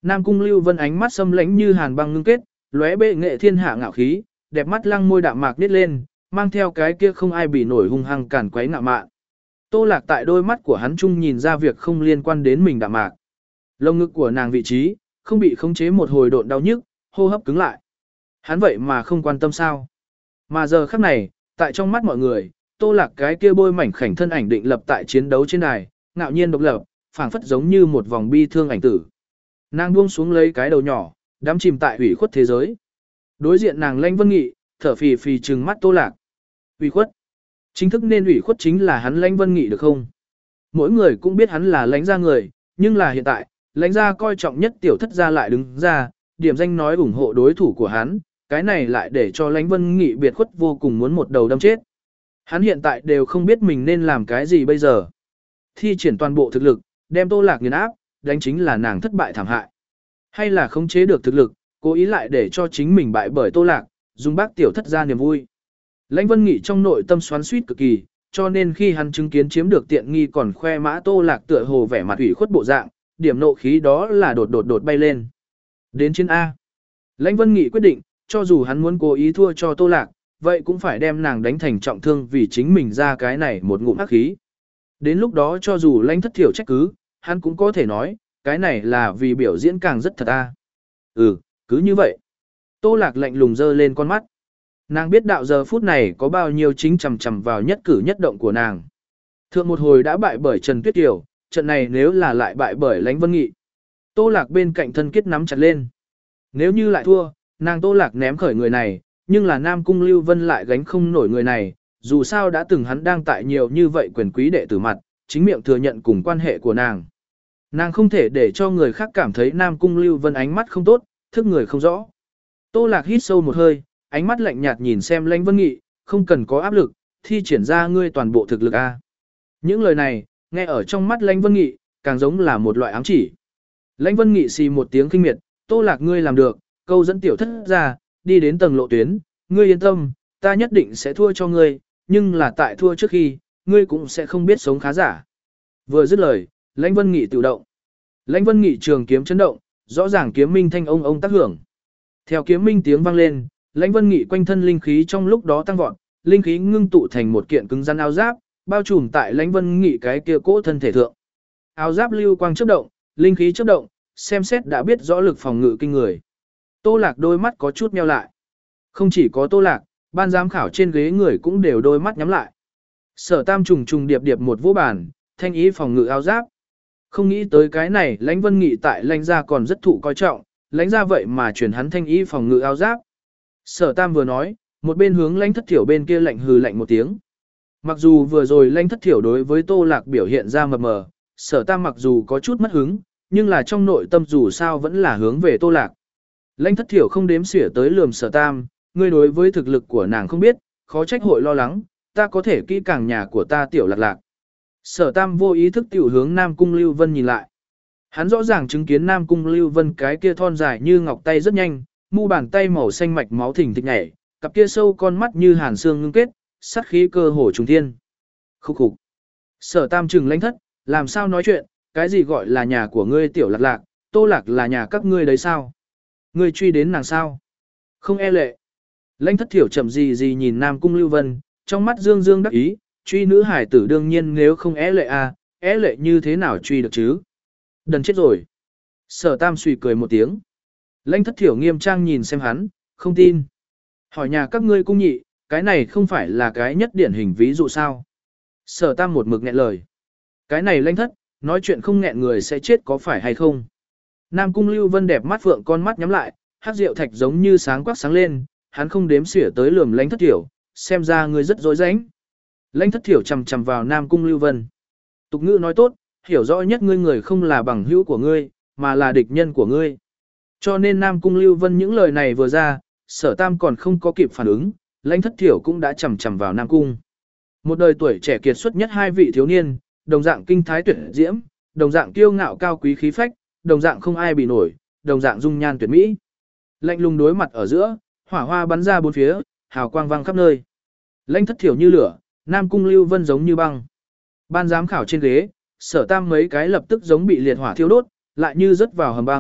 Nam Cung Lưu Vân ánh mắt xâm lãnh như hàn băng ngưng kết, lóe bệ nghệ thiên hạ ngạo khí, đẹp mắt lăng môi đạm mạc nít lên, mang theo cái kia không ai bị nổi hung hăng cản quấy ngạo mạn. Tô Lạc tại đôi mắt của hắn chung nhìn ra việc không liên quan đến mình đạm mạc. Lông ngực của nàng vị trí, không bị khống chế một hồi độn đau nhức, hô hấp cứng lại. Hắn vậy mà không quan tâm sao? Mà giờ khắc này, tại trong mắt mọi người, Tô Lạc cái kia bôi mảnh khảnh thân ảnh định lập tại chiến đấu trên đài, ngạo nhiên độc lập, phảng phất giống như một vòng bi thương ảnh tử. Nàng buông xuống lấy cái đầu nhỏ, đắm chìm tại ủy khuất thế giới. Đối diện nàng Lãnh Vân Nghị, thở phì phì trừng mắt Tô Lạc. Ủy khuất? Chính thức nên ủy khuất chính là hắn Lãnh Vân Nghị được không? Mỗi người cũng biết hắn là Lãnh gia người, nhưng là hiện tại, Lãnh gia coi trọng nhất tiểu thất gia lại đứng ra, điểm danh nói ủng hộ đối thủ của hắn, cái này lại để cho Lãnh Vân Nghị biệt khuất vô cùng muốn một đầu đâm chết. Hắn hiện tại đều không biết mình nên làm cái gì bây giờ. Thi triển toàn bộ thực lực, đem Tô Lạc nghiền áp, đánh chính là nàng thất bại thảm hại. Hay là khống chế được thực lực, cố ý lại để cho chính mình bại bởi Tô Lạc, dùng bác tiểu thất ra niềm vui. Lãnh Vân Nghị trong nội tâm xoắn xuýt cực kỳ, cho nên khi hắn chứng kiến chiếm được tiện nghi còn khoe mã Tô Lạc tựa hồ vẻ mặt ủy khuất bộ dạng, điểm nộ khí đó là đột đột đột bay lên. Đến chiến A. Lãnh Vân Nghị quyết định, cho dù hắn muốn cố ý thua cho Tô Lạc, vậy cũng phải đem nàng đánh thành trọng thương vì chính mình ra cái này một ngụm ác khí. Đến lúc đó cho dù Lãnh Thất Thiểu trách cứ, hắn cũng có thể nói, cái này là vì biểu diễn càng rất thật a. Ừ, cứ như vậy. Tô Lạc lạnh lùng dơ lên con mắt. Nàng biết đạo giờ phút này có bao nhiêu chính chằm chằm vào nhất cử nhất động của nàng. Thượng một hồi đã bại bởi Trần Tuyết Kiều, trận này nếu là lại bại bởi Lãnh Vân Nghị. Tô Lạc bên cạnh thân kết nắm chặt lên. Nếu như lại thua, nàng Tô Lạc ném khởi người này, nhưng là Nam Cung Lưu Vân lại gánh không nổi người này, dù sao đã từng hắn đang tại nhiều như vậy quyền quý đệ tử mặt, chính miệng thừa nhận cùng quan hệ của nàng. Nàng không thể để cho người khác cảm thấy Nam Cung Lưu Vân ánh mắt không tốt, thức người không rõ. Tô Lạc hít sâu một hơi, ánh mắt lạnh nhạt nhìn xem Lãnh Vân Nghị, không cần có áp lực, thi triển ra ngươi toàn bộ thực lực a. Những lời này, nghe ở trong mắt Lãnh Vân Nghị, càng giống là một loại ám chỉ. Lãnh Vân Nghị xì một tiếng khinh miệt, Tô Lạc ngươi làm được, câu dẫn tiểu thất ra, đi đến tầng lộ tuyến, ngươi yên tâm, ta nhất định sẽ thua cho ngươi, nhưng là tại thua trước khi, ngươi cũng sẽ không biết sống khá giả. Vừa dứt lời, Lãnh Vân Nghị tự động. Lãnh Vân Nghị trường kiếm chấn động, rõ ràng kiếm minh thanh ông ông tác hưởng. Theo kiếm minh tiếng vang lên, Lãnh Vân Nghị quanh thân linh khí trong lúc đó tăng vọt, linh khí ngưng tụ thành một kiện cứng rắn áo giáp, bao trùm tại Lãnh Vân Nghị cái kia cỗ thân thể thượng. Áo giáp lưu quang chớp động, linh khí chớp động, xem xét đã biết rõ lực phòng ngự kinh người. Tô Lạc đôi mắt có chút nheo lại. Không chỉ có Tô Lạc, ban giám khảo trên ghế người cũng đều đôi mắt nhắm lại. Sở Tam trùng trùng điệp điệp một vũ bàn, thanh ý phòng ngự áo giáp. Không nghĩ tới cái này Lãnh Vân Nghị tại Lãnh gia còn rất thụ coi trọng, Lãnh gia vậy mà chuyển hắn thanh ý phòng ngự áo giáp. Sở Tam vừa nói, một bên hướng Lãnh Thất Thiểu bên kia lạnh hừ lạnh một tiếng. Mặc dù vừa rồi Lãnh Thất Thiểu đối với Tô Lạc biểu hiện ra mập mờ, Sở Tam mặc dù có chút mất hứng, nhưng là trong nội tâm dù sao vẫn là hướng về Tô Lạc. Lãnh Thất Thiểu không đếm xỉa tới lườm Sở Tam, ngươi đối với thực lực của nàng không biết, khó trách hội lo lắng, ta có thể kỹ càng nhà của ta tiểu Lạc Lạc. Sở Tam vô ý thức tiểu hướng Nam Cung Lưu Vân nhìn lại. Hắn rõ ràng chứng kiến Nam Cung Lưu Vân cái kia thon dài như ngọc tay rất nhanh, mu bàn tay màu xanh mạch máu thình thịch nhảy, cặp kia sâu con mắt như hàn xương ngưng kết, sát khí cơ hồ trùng thiên. Khúc khục. Sở Tam trừng Lãnh Thất, làm sao nói chuyện, cái gì gọi là nhà của ngươi tiểu Lạc Lạc, Tô Lạc là nhà các ngươi đấy sao? Ngươi truy đến nàng sao? Không e lệ. Lãnh Thất Thiểu chậm gì gì nhìn Nam Cung Lưu Vân, trong mắt dương dương đắc ý, truy nữ hải tử đương nhiên nếu không é lệ à, é lệ như thế nào truy được chứ? Đần chết rồi. Sở Tam suy cười một tiếng. Lãnh Thất Thiểu nghiêm trang nhìn xem hắn, không tin. Hỏi nhà các ngươi cung nhị, cái này không phải là cái nhất điển hình ví dụ sao? Sở Tam một mực nghẹn lời. Cái này Lãnh Thất, nói chuyện không nghẹn người sẽ chết có phải hay không? Nam Cung Lưu Vân đẹp mắt phượng con mắt nhắm lại, hắc rượu thạch giống như sáng quắc sáng lên, hắn không đếm xỉa tới lườm Lãnh Thất Thiểu, xem ra ngươi rất dối rãnh. Lãnh Thất Thiểu chằm chằm vào Nam Cung Lưu Vân. Tục ngữ nói tốt, hiểu rõ nhất ngươi người không là bằng hữu của ngươi, mà là địch nhân của ngươi. Cho nên Nam Cung Lưu Vân những lời này vừa ra, Sở Tam còn không có kịp phản ứng, Lãnh Thất Thiểu cũng đã chằm chằm vào Nam Cung. Một đời tuổi trẻ kiệt xuất nhất hai vị thiếu niên, đồng dạng kinh thái tuyệt diễm, đồng dạng kiêu ngạo cao quý khí phách, đồng dạng không ai bị nổi, đồng dạng dung nhan tuyệt mỹ. Lạnh lùng đối mặt ở giữa, hỏa hoa bắn ra bốn phía, hào quang vang khắp nơi. Lãnh Thất Thiểu như lửa, Nam Cung Lưu Vân giống như băng. Ban giám khảo trên ghế, Sở Tam mấy cái lập tức giống bị liệt hỏa thiêu đốt, lại như rớt vào hầm băng,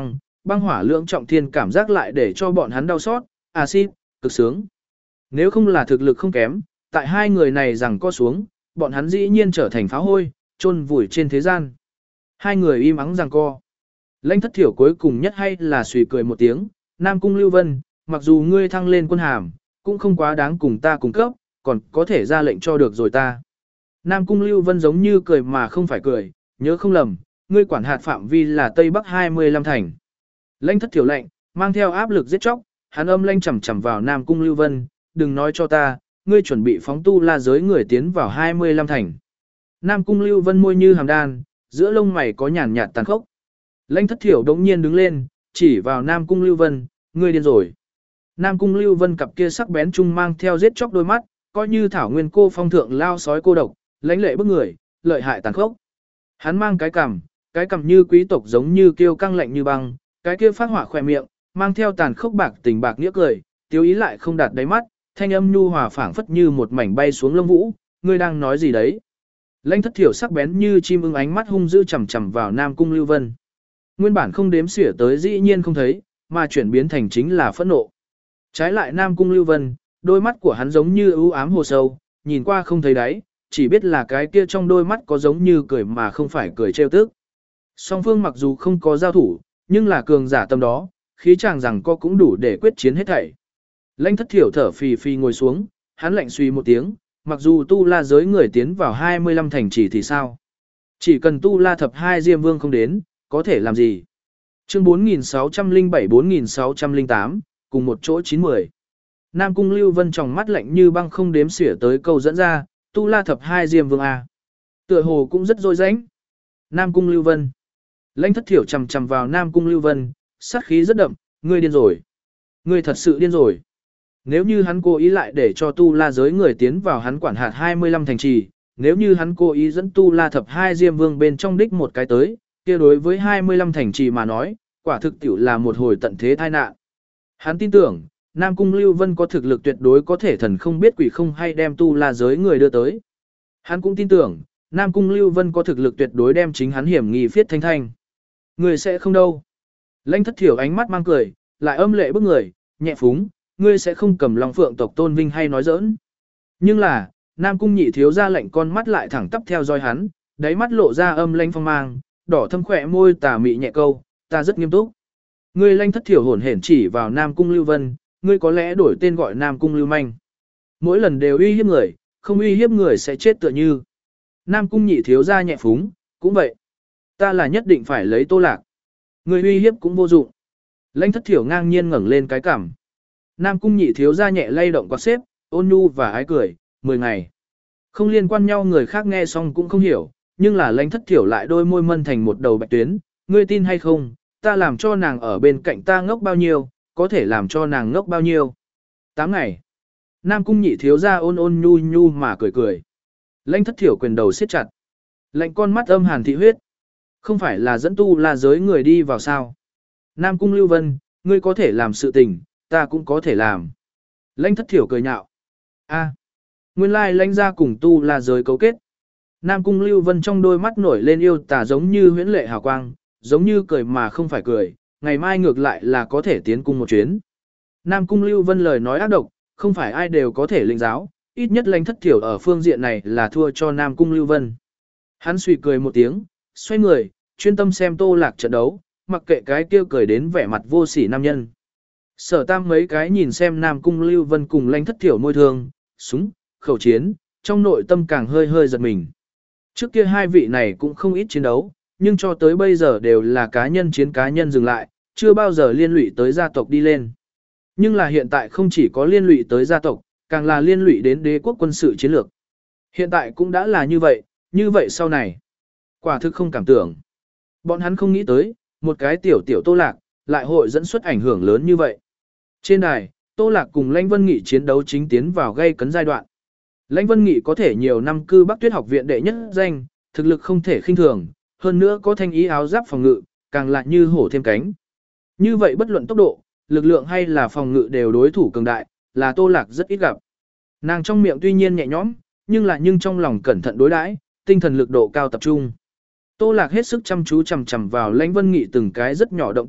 băng hỏa lưỡng trọng thiên cảm giác lại để cho bọn hắn đau xót, axit, cực sướng. Nếu không là thực lực không kém, tại hai người này rằng co xuống, bọn hắn dĩ nhiên trở thành pháo hôi, chôn vùi trên thế gian. Hai người im ắng rằng co. Lãnh Thất Thiểu cuối cùng nhất hay là suy cười một tiếng, Nam Cung Lưu Vân, mặc dù ngươi thăng lên quân hàm, cũng không quá đáng cùng ta cùng cấp, còn có thể ra lệnh cho được rồi ta. Nam Cung Lưu Vân giống như cười mà không phải cười, nhớ không lầm, ngươi quản hạt phạm vi là Tây Bắc hai mươi lăm thành. Lãnh Thất Thiểu lệnh, mang theo áp lực giết chóc, hắn âm lanh chầm chầm vào Nam Cung Lưu Vân, đừng nói cho ta, ngươi chuẩn bị phóng tu la giới người tiến vào hai mươi lăm thành. Nam Cung Lưu Vân môi như hàm đan, giữa lông mày có nhàn nhạt tàn khốc. Lãnh Thất Thiểu đống nhiên đứng lên, chỉ vào Nam Cung Lưu Vân, ngươi điên rồi. Nam Cung Lưu Vân cặp kia sắc bén trung mang theo giết chóc đôi mắt, coi như thảo nguyên cô phong thượng lao sói cô độc, lãnh lệ bức người, lợi hại tàn khốc. Hắn mang cái cằm, cái cằm như quý tộc giống như kiêu căng lạnh như băng, cái kia phát hỏa khỏe miệng, mang theo tàn khốc bạc tình bạc nghĩa cười, tiêu ý lại không đạt đáy mắt, thanh âm nhu hòa phảng phất như một mảnh bay xuống lông vũ, ngươi đang nói gì đấy? Lãnh Thất Thiểu sắc bén như chim ưng ánh mắt hung dữ chằm chằm vào Nam Cung Lưu Vân. Nguyên bản không đếm xỉa tới dĩ nhiên không thấy, mà chuyển biến thành chính là phẫn nộ. Trái lại Nam Cung Lưu Vân, đôi mắt của hắn giống như ưu ám hồ sâu, nhìn qua không thấy đáy, chỉ biết là cái kia trong đôi mắt có giống như cười mà không phải cười trêu tức. Song phương mặc dù không có giao thủ, nhưng là cường giả tâm đó, khí chàng rằng co cũng đủ để quyết chiến hết thảy. Lãnh Thất Thiểu thở phì phì ngồi xuống, hắn lạnh suy một tiếng, mặc dù tu la giới người tiến vào hai mươi lăm thành chỉ thì sao? Chỉ cần tu la thập hai Diêm Vương không đến, có thể làm gì? Chương bốn nghìn sáu trăm lẻ bảy bốn nghìn sáu trăm lẻ tám, cùng một chỗ chín mươi. Nam Cung Lưu Vân tròng mắt lạnh như băng không đếm xỉa tới câu dẫn ra, tu la thập hai Diêm Vương A. Tựa hồ cũng rất dối rãnh. Nam Cung Lưu Vân. Lãnh Thất Thiểu chầm chầm vào Nam Cung Lưu Vân, sát khí rất đậm, ngươi điên rồi. Ngươi thật sự điên rồi. Nếu như hắn cố ý lại để cho tu la giới người tiến vào hắn quản hạt hai mươi lăm thành trì, nếu như hắn cố ý dẫn tu la thập hai Diêm Vương bên trong đích một cái tới, kia đối với hai mươi lăm thành trì mà nói, quả thực tiểu là một hồi tận thế tai nạn. Hắn tin tưởng, Nam Cung Lưu Vân có thực lực tuyệt đối có thể thần không biết quỷ không hay đem tu la giới người đưa tới. Hắn cũng tin tưởng, Nam Cung Lưu Vân có thực lực tuyệt đối đem chính hắn hiểm nghi phiết thanh thanh. Người sẽ không đâu. Lãnh Thất Thiểu ánh mắt mang cười, lại âm lệ bức người, nhẹ phúng, ngươi sẽ không cầm lòng phượng tộc tôn vinh hay nói giỡn. Nhưng là, Nam Cung nhị thiếu ra lệnh con mắt lại thẳng tắp theo dõi hắn, đáy mắt lộ ra âm lanh phong mang, đỏ thâm khỏe môi tà mị nhẹ câu, ta rất nghiêm túc. Ngươi Lãnh Thất Thiểu hổn hển chỉ vào Nam Cung Lưu Vân, ngươi có lẽ đổi tên gọi Nam Cung Lưu Manh. Mỗi lần đều uy hiếp người, không uy hiếp người sẽ chết tựa như. Nam Cung nhị thiếu ra nhẹ phúng, cũng vậy. Ta là nhất định phải lấy Tô Lạc. Ngươi uy hiếp cũng vô dụng. Lãnh Thất Thiểu ngang nhiên ngẩng lên cái cằm. Nam Cung nhị thiếu ra nhẹ lay động quạt xếp, ôn nhu và ái cười, mười ngày. Không liên quan nhau người khác nghe xong cũng không hiểu, nhưng là Lãnh Thất Thiểu lại đôi môi mân thành một đầu bạch tuyến, ngươi tin hay không, ta làm cho nàng ở bên cạnh ta ngốc bao nhiêu, có thể làm cho nàng ngốc bao nhiêu. Tám ngày. Nam Cung nhị thiếu ra ôn ôn nhu nhu mà cười cười. Lãnh Thất Thiểu quyền đầu siết chặt. Lạnh con mắt âm hàn thị huyết. Không phải là dẫn tu la giới người đi vào sao. Nam Cung Lưu Vân, ngươi có thể làm sự tình, ta cũng có thể làm. Lãnh Thất Thiểu cười nhạo. A, nguyên lai lãnh gia cùng tu la giới cấu kết. Nam Cung Lưu Vân trong đôi mắt nổi lên yêu tà giống như huyễn lệ hào quang, giống như cười mà không phải cười, ngày mai ngược lại là có thể tiến cung một chuyến. Nam Cung Lưu Vân lời nói ác độc, không phải ai đều có thể lĩnh giáo, ít nhất Lãnh Thất Thiểu ở phương diện này là thua cho Nam Cung Lưu Vân. Hắn suy cười một tiếng, xoay người, chuyên tâm xem Tô Lạc trận đấu, mặc kệ cái kia cười đến vẻ mặt vô sỉ nam nhân. Sở Tam mấy cái nhìn xem Nam Cung Lưu Vân cùng Lãnh Thất Thiểu môi thương, súng, khẩu chiến, trong nội tâm càng hơi hơi giật mình. Trước kia hai vị này cũng không ít chiến đấu, nhưng cho tới bây giờ đều là cá nhân chiến cá nhân dừng lại, chưa bao giờ liên lụy tới gia tộc đi lên. Nhưng là hiện tại không chỉ có liên lụy tới gia tộc, càng là liên lụy đến đế quốc quân sự chiến lược. Hiện tại cũng đã là như vậy, như vậy sau này. Quả thực không cảm tưởng. Bọn hắn không nghĩ tới, một cái tiểu tiểu Tô Lạc, lại hội dẫn xuất ảnh hưởng lớn như vậy. Trên đài, Tô Lạc cùng Lãnh Vân Nghị chiến đấu chính tiến vào gây cấn giai đoạn. Lãnh Vân Nghị có thể nhiều năm cư Bắc Tuyết học viện đệ nhất danh, thực lực không thể khinh thường, hơn nữa có thanh ý áo giáp phòng ngự, càng lại như hổ thêm cánh. Như vậy bất luận tốc độ, lực lượng hay là phòng ngự đều đối thủ cường đại, là Tô Lạc rất ít gặp. Nàng trong miệng tuy nhiên nhẹ nhõm, nhưng là nhưng trong lòng cẩn thận đối đãi, tinh thần lực độ cao tập trung. Tô Lạc hết sức chăm chú chằm chằm vào Lãnh Vân Nghị từng cái rất nhỏ động tác,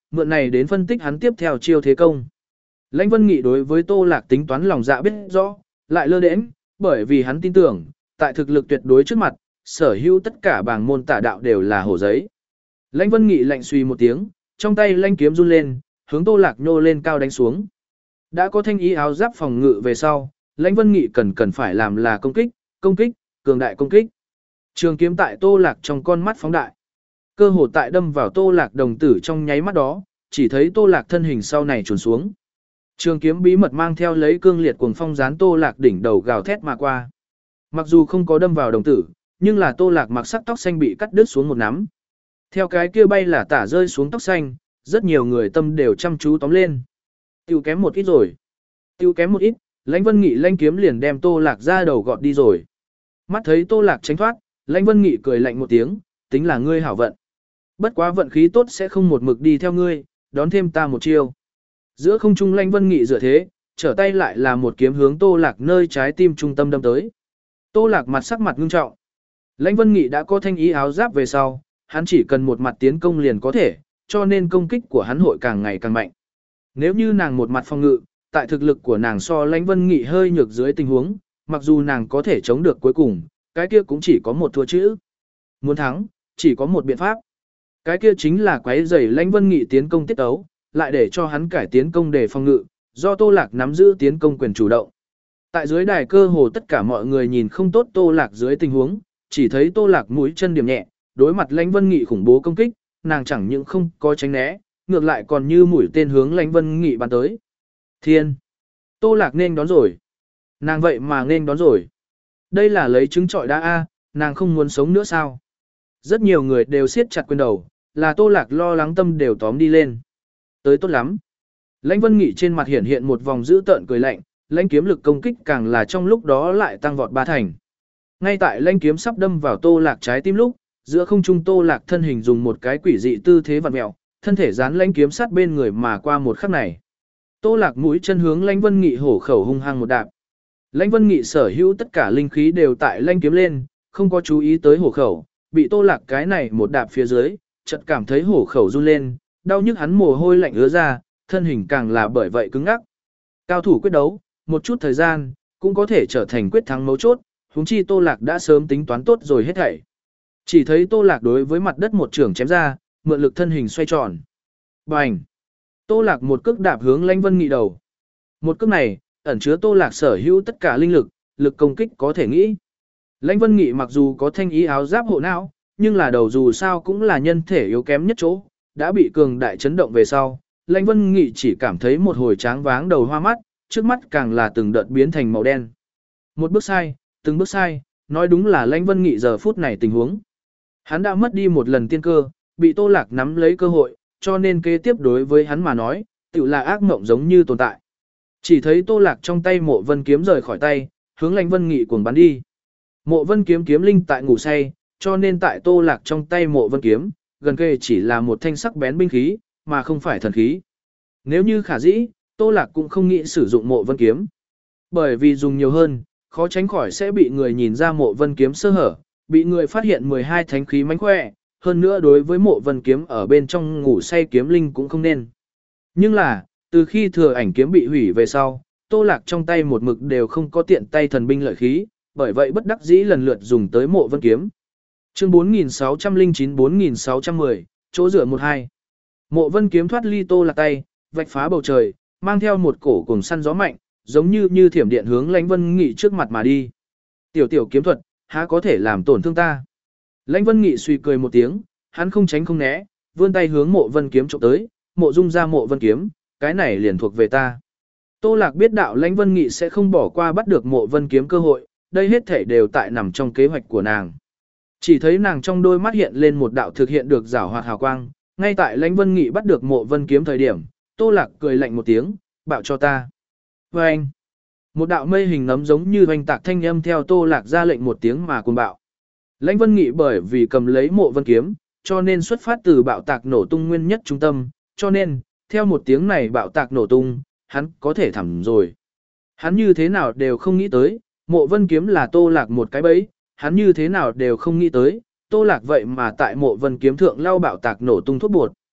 mượn này đến phân tích hắn tiếp theo chiêu thế công. Lãnh Vân Nghị đối với Tô Lạc tính toán lòng dạ biết rõ, lại lơ đễnh, bởi vì hắn tin tưởng, tại thực lực tuyệt đối trước mặt, sở hữu tất cả bảng môn tả đạo đều là hổ giấy. Lãnh Vân Nghị lạnh suy một tiếng, trong tay lãnh kiếm run lên, hướng Tô Lạc nhô lên cao đánh xuống. Đã có thanh ý áo giáp phòng ngự về sau, Lãnh Vân Nghị cần cần phải làm là công kích, công kích, cường đại công kích. Trường kiếm tại Tô Lạc trong con mắt phóng đại. Cơ hồ tại đâm vào Tô Lạc đồng tử trong nháy mắt đó, chỉ thấy Tô Lạc thân hình sau này trùn xuống. Trường kiếm bí mật mang theo lấy cương liệt cuồng phong dán Tô Lạc đỉnh đầu gào thét mà qua. Mặc dù không có đâm vào đồng tử, nhưng là Tô Lạc mặc sắc tóc xanh bị cắt đứt xuống một nắm. Theo cái kia bay là tả rơi xuống tóc xanh, rất nhiều người tâm đều chăm chú tóm lên. Tiêu kém một ít rồi. Tiêu kém một ít, Lãnh Vân Nghị lãnh kiếm liền đem Tô Lạc ra đầu gọt đi rồi. Mắt thấy Tô Lạc tránh thoát, Lãnh Vân Nghị cười lạnh một tiếng, tính là ngươi hảo vận. Bất quá vận khí tốt sẽ không một mực đi theo ngươi, đón thêm ta một chiêu. Giữa không trung Lãnh Vân Nghị dựa thế, trở tay lại là một kiếm hướng Tô Lạc nơi trái tim trung tâm đâm tới. Tô Lạc mặt sắc mặt ngưng trọng. Lãnh Vân Nghị đã có thanh ý áo giáp về sau, hắn chỉ cần một mặt tiến công liền có thể, cho nên công kích của hắn hội càng ngày càng mạnh. Nếu như nàng một mặt phòng ngự, tại thực lực của nàng so Lãnh Vân Nghị hơi nhược dưới tình huống, mặc dù nàng có thể chống được cuối cùng, cái kia cũng chỉ có một thua chữ. Muốn thắng, chỉ có một biện pháp. Cái kia chính là quấy rầy Lãnh Vân Nghị tiến công tiết tấu, lại để cho hắn cải tiến công để phòng ngự, do Tô Lạc nắm giữ tiến công quyền chủ động. Tại dưới đài cơ hồ tất cả mọi người nhìn không tốt Tô Lạc dưới tình huống, chỉ thấy Tô Lạc mũi chân điểm nhẹ, đối mặt Lãnh Vân Nghị khủng bố công kích, nàng chẳng những không có tránh né, ngược lại còn như mũi tên hướng Lãnh Vân Nghị bắn tới. Thiên! Tô Lạc nên đón rồi. Nàng vậy mà nên đón rồi. Đây là lấy trứng trọi đá A, nàng không muốn sống nữa sao? Rất nhiều người đều siết chặt quyền đầu, là Tô Lạc lo lắng tâm đều tóm đi lên. Tới tốt lắm. Lãnh Vân Nghị trên mặt hiện hiện một vòng dữ tợn cười lạnh, lãnh kiếm lực công kích càng là trong lúc đó lại tăng vọt ba thành. Ngay tại lãnh kiếm sắp đâm vào Tô Lạc trái tim lúc, giữa không trung Tô Lạc thân hình dùng một cái quỷ dị tư thế vặn mèo, thân thể dán lãnh kiếm sát bên người mà qua một khắc này. Tô Lạc mũi chân hướng Lãnh Vân Nghị hổ khẩu hung hăng một đạp. Lãnh Vân Nghị sở hữu tất cả linh khí đều tại lãnh kiếm lên, không có chú ý tới hổ khẩu, bị Tô Lạc cái này một đạp phía dưới, chợt cảm thấy hổ khẩu run lên, đau nhức hắn mồ hôi lạnh ứa ra, thân hình càng là bởi vậy cứng ngắc. Cao thủ quyết đấu, một chút thời gian, cũng có thể trở thành quyết thắng mấu chốt, huống chi Tô Lạc đã sớm tính toán tốt rồi hết thảy. Chỉ thấy Tô Lạc đối với mặt đất một trường chém ra, mượn lực thân hình xoay tròn. Bành! Tô Lạc một cước đạp hướng Lãnh Vân Nghị đầu. Một cước này, ẩn chứa Tô Lạc sở hữu tất cả linh lực, lực công kích có thể nghĩ. Lãnh Vân Nghị mặc dù có thanh ý áo giáp hộ não, nhưng là đầu dù sao cũng là nhân thể yếu kém nhất chỗ, đã bị cường đại chấn động về sau. Lãnh Vân Nghị chỉ cảm thấy một hồi tráng váng đầu hoa mắt, trước mắt càng là từng đợt biến thành màu đen. Một bước sai, từng bước sai, nói đúng là Lãnh Vân Nghị giờ phút này tình huống. Hắn đã mất đi một lần tiên cơ, bị Tô Lạc nắm lấy cơ hội, cho nên kế tiếp đối với hắn mà nói, tự là ác mộng giống như tồn tại. Chỉ thấy Tô Lạc trong tay Mộ Vân kiếm rời khỏi tay, hướng Lãnh Vân Nghị cuồng bắn đi. Mộ Vân kiếm kiếm linh tại ngủ say, cho nên tại Tô Lạc trong tay Mộ Vân kiếm, gần kề chỉ là một thanh sắc bén binh khí, mà không phải thần khí. Nếu như khả dĩ, Tô Lạc cũng không nghĩ sử dụng Mộ Vân kiếm. Bởi vì dùng nhiều hơn, khó tránh khỏi sẽ bị người nhìn ra Mộ Vân kiếm sơ hở, bị người phát hiện mười hai thánh khí mánh khỏe, hơn nữa đối với Mộ Vân kiếm ở bên trong ngủ say kiếm linh cũng không nên. Nhưng là, từ khi thừa ảnh kiếm bị hủy về sau, Tô Lạc trong tay một mực đều không có tiện tay thần binh lợi khí, bởi vậy bất đắc dĩ lần lượt dùng tới Mộ Vân kiếm. Chương bốn nghìn sáu trăm lẻ chín bốn nghìn sáu trăm mười, chỗ dựa một hai. Mộ Vân kiếm thoát ly Tô Lạc tay, vạch phá bầu trời, mang theo một cổ cùng săn gió mạnh, giống như như thiểm điện hướng Lãnh Vân Nghị trước mặt mà đi. Tiểu tiểu kiếm thuật, há có thể làm tổn thương ta. Lãnh Vân Nghị suy cười một tiếng, hắn không tránh không né, vươn tay hướng Mộ Vân kiếm chụp tới, Mộ Dung ra Mộ Vân kiếm, cái này liền thuộc về ta. Tô Lạc biết đạo Lãnh Vân Nghị sẽ không bỏ qua bắt được Mộ Vân kiếm cơ hội, đây hết thể đều tại nằm trong kế hoạch của nàng. Chỉ thấy nàng trong đôi mắt hiện lên một đạo thực hiện được giảo hoạt hào quang, ngay tại Lãnh Vân Nghị bắt được Mộ Vân kiếm thời điểm, Tô Lạc cười lạnh một tiếng, bảo cho ta. Và anh, một đạo mây hình nấm giống như hoành tạc thanh âm theo Tô Lạc ra lệnh một tiếng mà cuồng bạo. Lãnh Vân Nghị bởi vì cầm lấy Mộ Vân kiếm, cho nên xuất phát từ bạo tạc nổ tung nguyên nhất trung tâm, cho nên, theo một tiếng này bạo tạc nổ tung, hắn có thể thẳm rồi. Hắn như thế nào đều không nghĩ tới, Mộ Vân kiếm là Tô Lạc một cái bẫy, hắn như thế nào đều không nghĩ tới, Tô Lạc vậy mà tại Mộ Vân kiếm thượng lao bạo tạc nổ tung thuốc bột.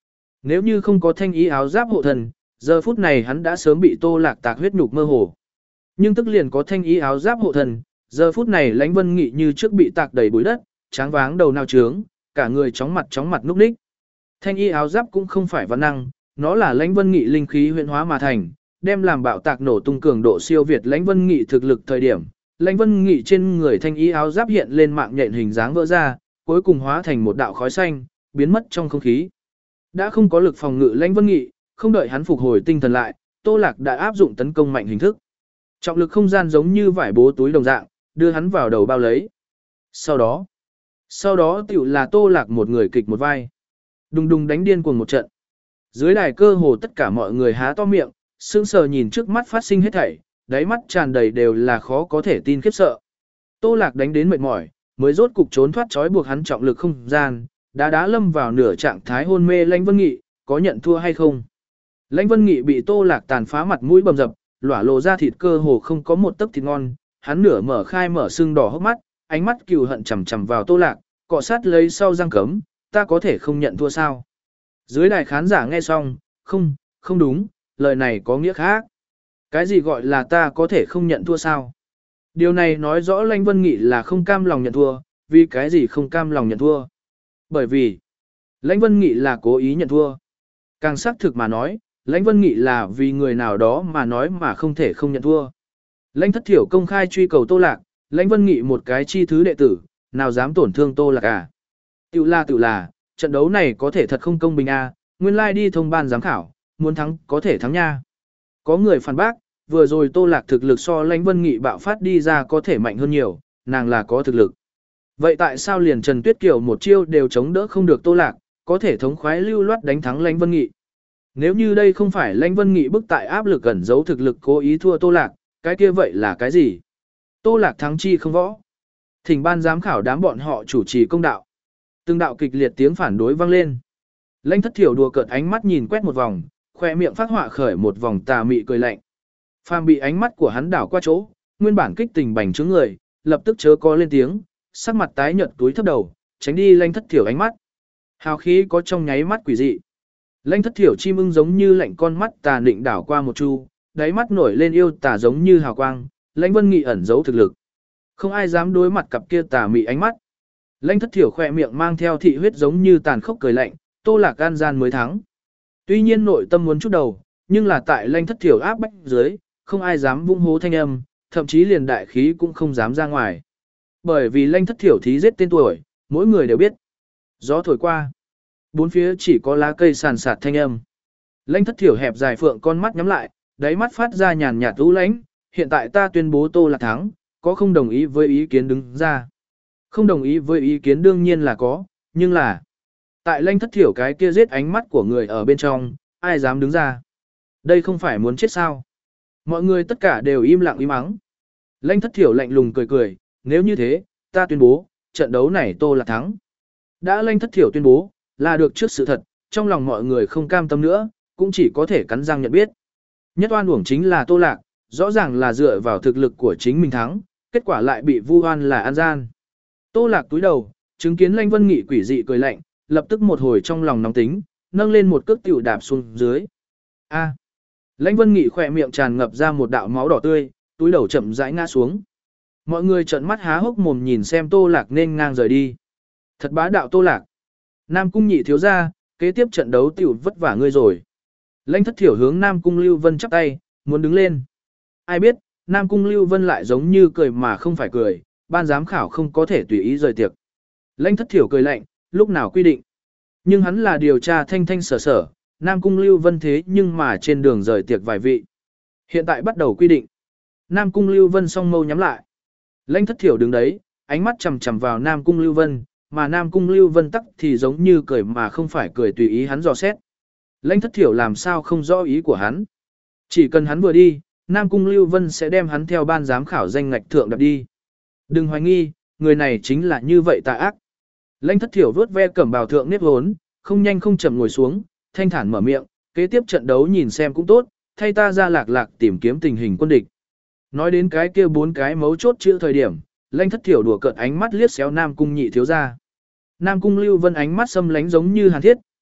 Nếu như không có thanh ý áo giáp hộ thần, giờ phút này hắn đã sớm bị Tô Lạc tạc huyết nhục mơ hồ. Nhưng tức liền có thanh ý áo giáp hộ thần, giờ phút này Lãnh Vân Nghị như trước bị tạc đầy bụi đất, tráng váng đầu nao trướng, cả người chóng mặt chóng mặt núp ních. Thanh ý áo giáp cũng không phải văn năng, nó là Lãnh Vân Nghị linh khí huyễn hóa mà thành, đem làm bạo tạc nổ tung cường độ siêu việt Lãnh Vân Nghị thực lực thời điểm. Lãnh Vân Nghị trên người thanh ý áo giáp hiện lên mạng nhện hình dáng vỡ ra, cuối cùng hóa thành một đạo khói xanh, biến mất trong không khí. Đã không có lực phòng ngự Lãnh Vân Nghị, không đợi hắn phục hồi tinh thần lại, Tô Lạc đã áp dụng tấn công mạnh hình thức. Trọng lực không gian giống như vải bố túi đồng dạng, đưa hắn vào đầu bao lấy. Sau đó, sau đó tiểu là Tô Lạc một người kịch một vai. Đùng đùng đánh điên cuồng một trận. Dưới đài cơ hồ tất cả mọi người há to miệng, sững sờ nhìn trước mắt phát sinh hết thảy, đáy mắt tràn đầy đều là khó có thể tin khiếp sợ. Tô Lạc đánh đến mệt mỏi, mới rốt cục trốn thoát trói buộc hắn trọng lực không gian, đá đá lâm vào nửa trạng thái hôn mê. Lãnh Vân Nghị, có nhận thua hay không? Lãnh Vân Nghị bị Tô Lạc tàn phá mặt mũi bầm dập, lỏa lộ ra thịt cơ hồ không có một tấc thịt ngon, hắn nửa mở khai mở sưng đỏ hốc mắt, ánh mắt cừu hận chằm chằm vào Tô Lạc, cọ sát lấy sau răng cấm, ta có thể không nhận thua sao? Dưới đài khán giả nghe xong, không, không đúng, lời này có nghĩa khác. Cái gì gọi là ta có thể không nhận thua sao? Điều này nói rõ Lãnh Vân Nghị là không cam lòng nhận thua, vì cái gì không cam lòng nhận thua? Bởi vì, Lãnh Vân Nghị là cố ý nhận thua. Càng xác thực mà nói, Lãnh Vân Nghị là vì người nào đó mà nói mà không thể không nhận thua. Lãnh Thất Thiểu công khai truy cầu Tô Lạc, Lãnh Vân Nghị một cái chi thứ đệ tử, nào dám tổn thương Tô Lạc à? Tiểu là tiểu là, trận đấu này có thể thật không công bình à, nguyên lai đi thông ban giám khảo, muốn thắng có thể thắng nha. Có người phản bác, vừa rồi Tô Lạc thực lực so Lãnh Vân Nghị bạo phát đi ra có thể mạnh hơn nhiều, nàng là có thực lực. Vậy tại sao liền Trần Tuyết Kiều một chiêu đều chống đỡ không được Tô Lạc, có thể thống khoái lưu loát đánh thắng Lãnh Vân Nghị? Nếu như đây không phải Lãnh Vân Nghị bức tại áp lực ẩn giấu thực lực cố ý thua Tô Lạc, cái kia vậy là cái gì? Tô Lạc thắng chi không võ. Thỉnh ban giám khảo đám bọn họ chủ trì công đạo. Từng đạo kịch liệt tiếng phản đối vang lên. Lãnh Thất Thiểu đùa cợt ánh mắt nhìn quét một vòng, khoe miệng phát họa khởi một vòng tà mị cười lạnh. Phàm bị ánh mắt của hắn đảo qua chỗ, nguyên bản kích tình bành trướng người, lập tức chớ có lên tiếng, sắc mặt tái nhợt túi thấp đầu, tránh đi Lãnh Thất Thiểu ánh mắt. Hào khí có trong nháy mắt quỷ dị. Lãnh Thất Thiểu chim ưng giống như lạnh con mắt tà định đảo qua một chu, đáy mắt nổi lên yêu tà giống như hào quang, Lãnh Vân Nghị ẩn giấu thực lực. Không ai dám đối mặt cặp kia tà mị ánh mắt. Lãnh Thất Thiểu khỏe miệng mang theo thị huyết giống như tàn khốc cười lạnh, Tô Lạc gan gian mới thắng. Tuy nhiên nội tâm muốn chút đầu, nhưng là tại Lãnh Thất Thiểu áp bách dưới, không ai dám vung hố thanh âm, thậm chí liền đại khí cũng không dám ra ngoài. Bởi vì Lãnh Thất Thiểu thí giết tên tuổi, mỗi người đều biết. Gió thổi qua, bốn phía chỉ có lá cây sàn sạt thanh âm. Lãnh Thất Thiểu hẹp dài phượng con mắt nhắm lại, đáy mắt phát ra nhàn nhạt u lãnh, hiện tại ta tuyên bố Tô Lạc thắng, có không đồng ý với ý kiến đứng ra. Không đồng ý với ý kiến đương nhiên là có, nhưng là tại Lãnh Thất Thiểu cái kia giết ánh mắt của người ở bên trong, ai dám đứng ra. Đây không phải muốn chết sao? Mọi người tất cả đều im lặng im mắng. Lãnh Thất Thiểu lạnh lùng cười cười, nếu như thế, ta tuyên bố, trận đấu này Tô Lạc thắng. Đã Lãnh Thất Thiểu tuyên bố, là được trước sự thật, trong lòng mọi người không cam tâm nữa, cũng chỉ có thể cắn răng nhận biết. Nhất oan uổng chính là Tô Lạc, rõ ràng là dựa vào thực lực của chính mình thắng, kết quả lại bị vu oan là an gian. Tô Lạc túi đầu, chứng kiến Lãnh Vân Nghị quỷ dị cười lạnh, lập tức một hồi trong lòng nóng tính, nâng lên một cước tiểu đạp xuống dưới. A. Lãnh Vân Nghị khỏe miệng tràn ngập ra một đạo máu đỏ tươi, túi đầu chậm rãi ngã xuống. Mọi người trợn mắt há hốc mồm nhìn xem Tô Lạc nên ngang rời đi. Thật bá đạo Tô Lạc. Nam Cung Nhị thiếu gia, kế tiếp trận đấu tiểu vất vả ngươi rồi. Lãnh Thất Thiểu hướng Nam Cung Lưu Vân chắp tay, muốn đứng lên. Ai biết, Nam Cung Lưu Vân lại giống như cười mà không phải cười, ban giám khảo không có thể tùy ý rời tiệc. Lãnh Thất Thiểu cười lạnh, lúc nào quy định. Nhưng hắn là điều tra thanh thanh sở sở, Nam Cung Lưu Vân thế nhưng mà trên đường rời tiệc vài vị. Hiện tại bắt đầu quy định. Nam Cung Lưu Vân song mâu nhắm lại. Lãnh Thất Thiểu đứng đấy, ánh mắt chằm chằm vào Nam Cung Lưu Vân, mà Nam Cung Lưu Vân tắc thì giống như cười mà không phải cười tùy ý hắn dò xét. Lãnh Thất Thiểu làm sao không rõ ý của hắn. Chỉ cần hắn vừa đi, Nam Cung Lưu Vân sẽ đem hắn theo ban giám khảo danh ngạch thượng đập đi. Đừng hoài nghi, người này chính là như vậy tà ác. Lãnh Thất Thiểu vuốt ve cẩm bào thượng nếp hốn, không nhanh không chậm ngồi xuống, thanh thản mở miệng, kế tiếp trận đấu nhìn xem cũng tốt, thay ta ra lạc lạc tìm kiếm tình hình quân địch. Nói đến cái kia bốn cái mấu chốt chữ thời điểm, Lãnh Thất Thiểu đùa cợt ánh mắt liếc xéo Nam Cung Nhị thiếu gia. Nam Cung Lưu Vân ánh mắt xâm lánh giống như hàn thiết,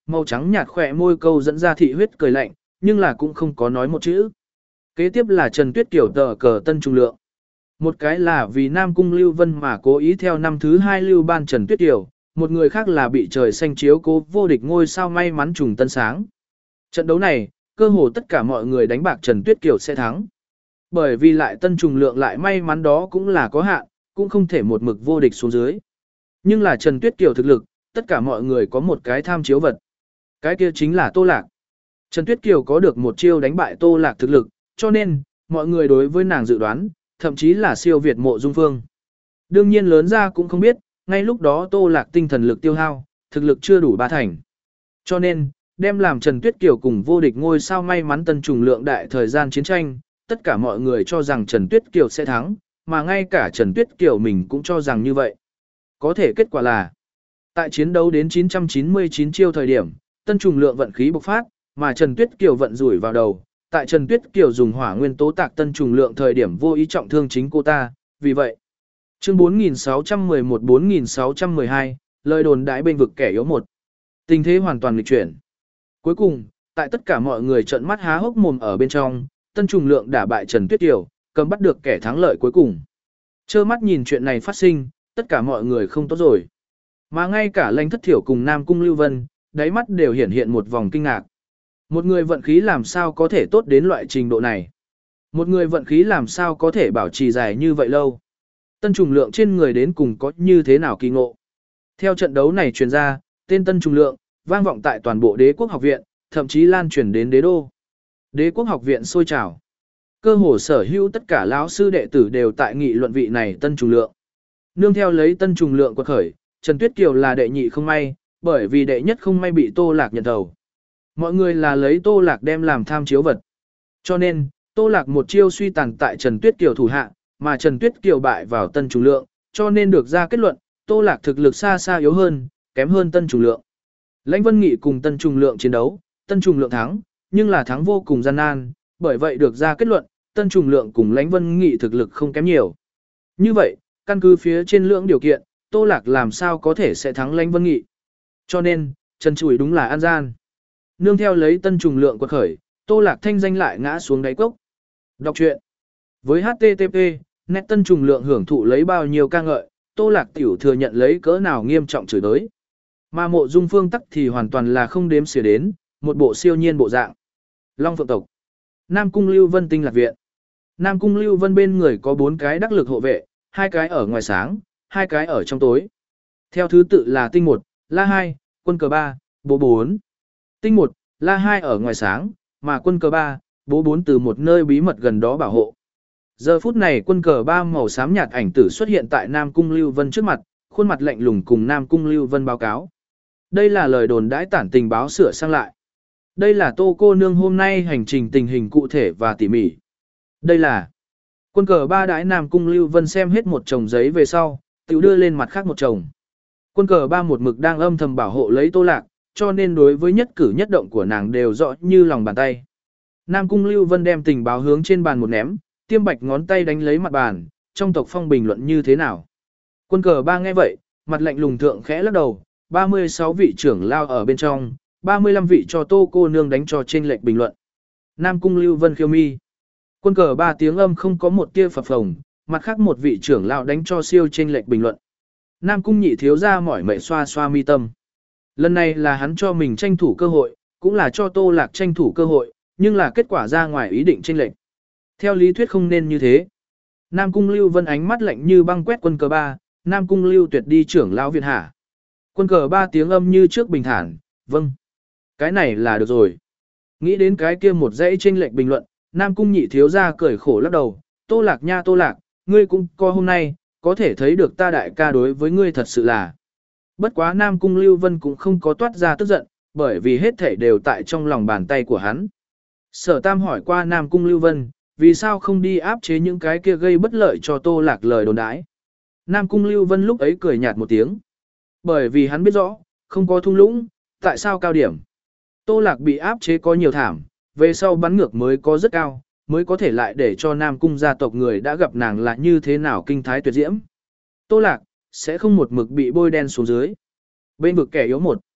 màu trắng nhạt khỏe môi câu dẫn ra thị huyết cười lạnh, nhưng là cũng không có nói một chữ. Kế tiếp là Trần Tuyết Kiều tờ cờ Tân Trùng Lượng. Một cái là vì Nam Cung Lưu Vân mà cố ý theo năm thứ hai lưu ban Trần Tuyết Kiều, một người khác là bị trời xanh chiếu cố vô địch ngôi sao may mắn trùng tân sáng. Trận đấu này, cơ hồ tất cả mọi người đánh bạc Trần Tuyết Kiều sẽ thắng. Bởi vì lại Tân Trùng Lượng lại may mắn đó cũng là có hạn, cũng không thể một mực vô địch xuống dưới. Nhưng là Trần Tuyết Kiều thực lực, tất cả mọi người có một cái tham chiếu vật. Cái kia chính là Tô Lạc. Trần Tuyết Kiều có được một chiêu đánh bại Tô Lạc thực lực, cho nên, mọi người đối với nàng dự đoán, thậm chí là siêu việt Mộ Dung Phương. Đương nhiên lớn ra cũng không biết, ngay lúc đó Tô Lạc tinh thần lực tiêu hao, thực lực chưa đủ ba thành. Cho nên, đem làm Trần Tuyết Kiều cùng vô địch ngôi sao may mắn Tân Trùng Lượng đại thời gian chiến tranh, tất cả mọi người cho rằng Trần Tuyết Kiều sẽ thắng, mà ngay cả Trần Tuyết Kiều mình cũng cho rằng như vậy. Có thể kết quả là, tại chiến đấu đến chín trăm chín mươi chín chiêu thời điểm, Tân Trùng Lượng vận khí bộc phát, mà Trần Tuyết Kiều vận rủi vào đầu. Tại Trần Tuyết Kiều dùng hỏa nguyên tố tạc Tân Trùng Lượng thời điểm vô ý trọng thương chính cô ta, vì vậy. Chương bốn nghìn sáu trăm mười một bốn nghìn sáu trăm mười hai, lời đồn đại bên vực kẻ yếu một. Tình thế hoàn toàn nghịch chuyển. Cuối cùng, tại tất cả mọi người trợn mắt há hốc mồm ở bên trong, Tân Trùng Lượng đả bại Trần Tuyết Kiều, cầm bắt được kẻ thắng lợi cuối cùng. Trơ mắt nhìn chuyện này phát sinh, tất cả mọi người không tốt rồi. Mà ngay cả Lãnh Thất Thiểu cùng Nam Cung Lưu Vân, đáy mắt đều hiển hiện một vòng kinh ngạc. Một người vận khí làm sao có thể tốt đến loại trình độ này? Một người vận khí làm sao có thể bảo trì dài như vậy lâu? Tân Trùng Lượng trên người đến cùng có như thế nào kỳ ngộ? Theo trận đấu này truyền ra, tên Tân Trùng Lượng vang vọng tại toàn bộ Đế Quốc Học viện, thậm chí lan truyền đến Đế đô. Đế Quốc Học viện sôi trào. Cơ hồ sở hữu tất cả lão sư đệ tử đều tại nghị luận vị này Tân Trùng Lượng. Nương theo lấy Tân Trùng Lượng quật khởi, Trần Tuyết Kiều là đệ nhị không may, bởi vì đệ nhất không may bị Tô Lạc nhận đầu. Mọi người là lấy Tô Lạc đem làm tham chiếu vật. Cho nên, Tô Lạc một chiêu suy tàn tại Trần Tuyết Kiều thủ hạ, mà Trần Tuyết Kiều bại vào Tân Trùng Lượng, cho nên được ra kết luận, Tô Lạc thực lực xa xa yếu hơn, kém hơn Tân Trùng Lượng. Lãnh Vân Nghị cùng Tân Trùng Lượng chiến đấu, Tân Trùng Lượng thắng, nhưng là thắng vô cùng gian nan, bởi vậy được ra kết luận, Tân Trùng Lượng cùng Lãnh Vân Nghị thực lực không kém nhiều. Như vậy, căn cứ phía trên lượng điều kiện, Tô Lạc làm sao có thể sẽ thắng Lãnh Vân Nghị. Cho nên, Trần Chùi đúng là an gian. Nương theo lấy Tân Trùng Lượng quật khởi, Tô Lạc thanh danh lại ngã xuống đáy cốc. Đọc truyện. Với hát tê tê pê, net Tân Trùng Lượng hưởng thụ lấy bao nhiêu ca ngợi, Tô Lạc tiểu thừa nhận lấy cỡ nào nghiêm trọng chửi tới. Mà Mộ Dung Phương tắc thì hoàn toàn là không đếm xỉa đến, một bộ siêu nhiên bộ dạng. Long Phượng tộc. Nam Cung Lưu Vân Tinh Lạc viện. Nam Cung Lưu Vân bên người có bốn cái đắc lực hộ vệ, hai cái ở ngoài sáng, hai cái ở trong tối. Theo thứ tự là Tinh một, La hai, Quân cờ ba, Bố bốn. Tinh một, La hai ở ngoài sáng, mà Quân cờ ba, Bố bốn từ một nơi bí mật gần đó bảo hộ. Giờ phút này Quân cờ ba màu xám nhạt ảnh tử xuất hiện tại Nam Cung Lưu Vân trước mặt, khuôn mặt lạnh lùng cùng Nam Cung Lưu Vân báo cáo. Đây là lời đồn đãi tản tình báo sửa sang lại. Đây là Tô cô nương hôm nay hành trình tình hình cụ thể và tỉ mỉ. Đây là Quân cờ ba đãi Nam Cung Lưu Vân xem hết một chồng giấy về sau, tự đưa lên mặt khác một chồng. Quân cờ ba một mực đang âm thầm bảo hộ lấy Tô Lạc, cho nên đối với nhất cử nhất động của nàng đều rõ như lòng bàn tay. Nam Cung Lưu Vân đem tình báo hướng trên bàn một ném, tiêm bạch ngón tay đánh lấy mặt bàn, trong tộc phong bình luận như thế nào. Quân cờ ba nghe vậy, mặt lạnh lùng thượng khẽ lắc đầu, ba mươi sáu vị trưởng lao ở bên trong, ba mươi lăm vị cho Tô cô nương đánh cho trên lệch bình luận. Nam Cung Lưu Vân khiêu mi. Quân cờ ba tiếng âm không có một tia phập phồng, mặt khác một vị trưởng lao đánh cho siêu trên lệch bình luận. Nam Cung nhị thiếu ra mỏi mệt xoa xoa mi tâm. Lần này là hắn cho mình tranh thủ cơ hội, cũng là cho Tô Lạc tranh thủ cơ hội, nhưng là kết quả ra ngoài ý định trên lệch. Theo lý thuyết không nên như thế. Nam Cung Lưu Vân ánh mắt lạnh như băng quét quân cờ ba, Nam Cung Lưu Tuyệt đi trưởng lão viện hạ. Quân cờ ba tiếng âm như trước bình thản, vâng. Cái này là được rồi. Nghĩ đến cái kia một dãy chênh lệch bình luận, Nam Cung nhị thiếu ra cười khổ lắc đầu, Tô Lạc nha Tô Lạc, ngươi cũng có hôm nay, có thể thấy được ta đại ca đối với ngươi thật sự là. Bất quá Nam Cung Lưu Vân cũng không có toát ra tức giận, bởi vì hết thể đều tại trong lòng bàn tay của hắn. Sở Tam hỏi qua Nam Cung Lưu Vân, vì sao không đi áp chế những cái kia gây bất lợi cho Tô Lạc lời đồn đãi. Nam Cung Lưu Vân lúc ấy cười nhạt một tiếng. Bởi vì hắn biết rõ, không có thung lũng, tại sao cao điểm. Tô Lạc bị áp chế có nhiều thảm, về sau bắn ngược mới có rất cao, mới có thể lại để cho Nam Cung gia tộc người đã gặp nàng là như thế nào kinh thái tuyệt diễm. Tô Lạc, sẽ không một mực bị bôi đen xuống dưới. Bên vực kẻ yếu một.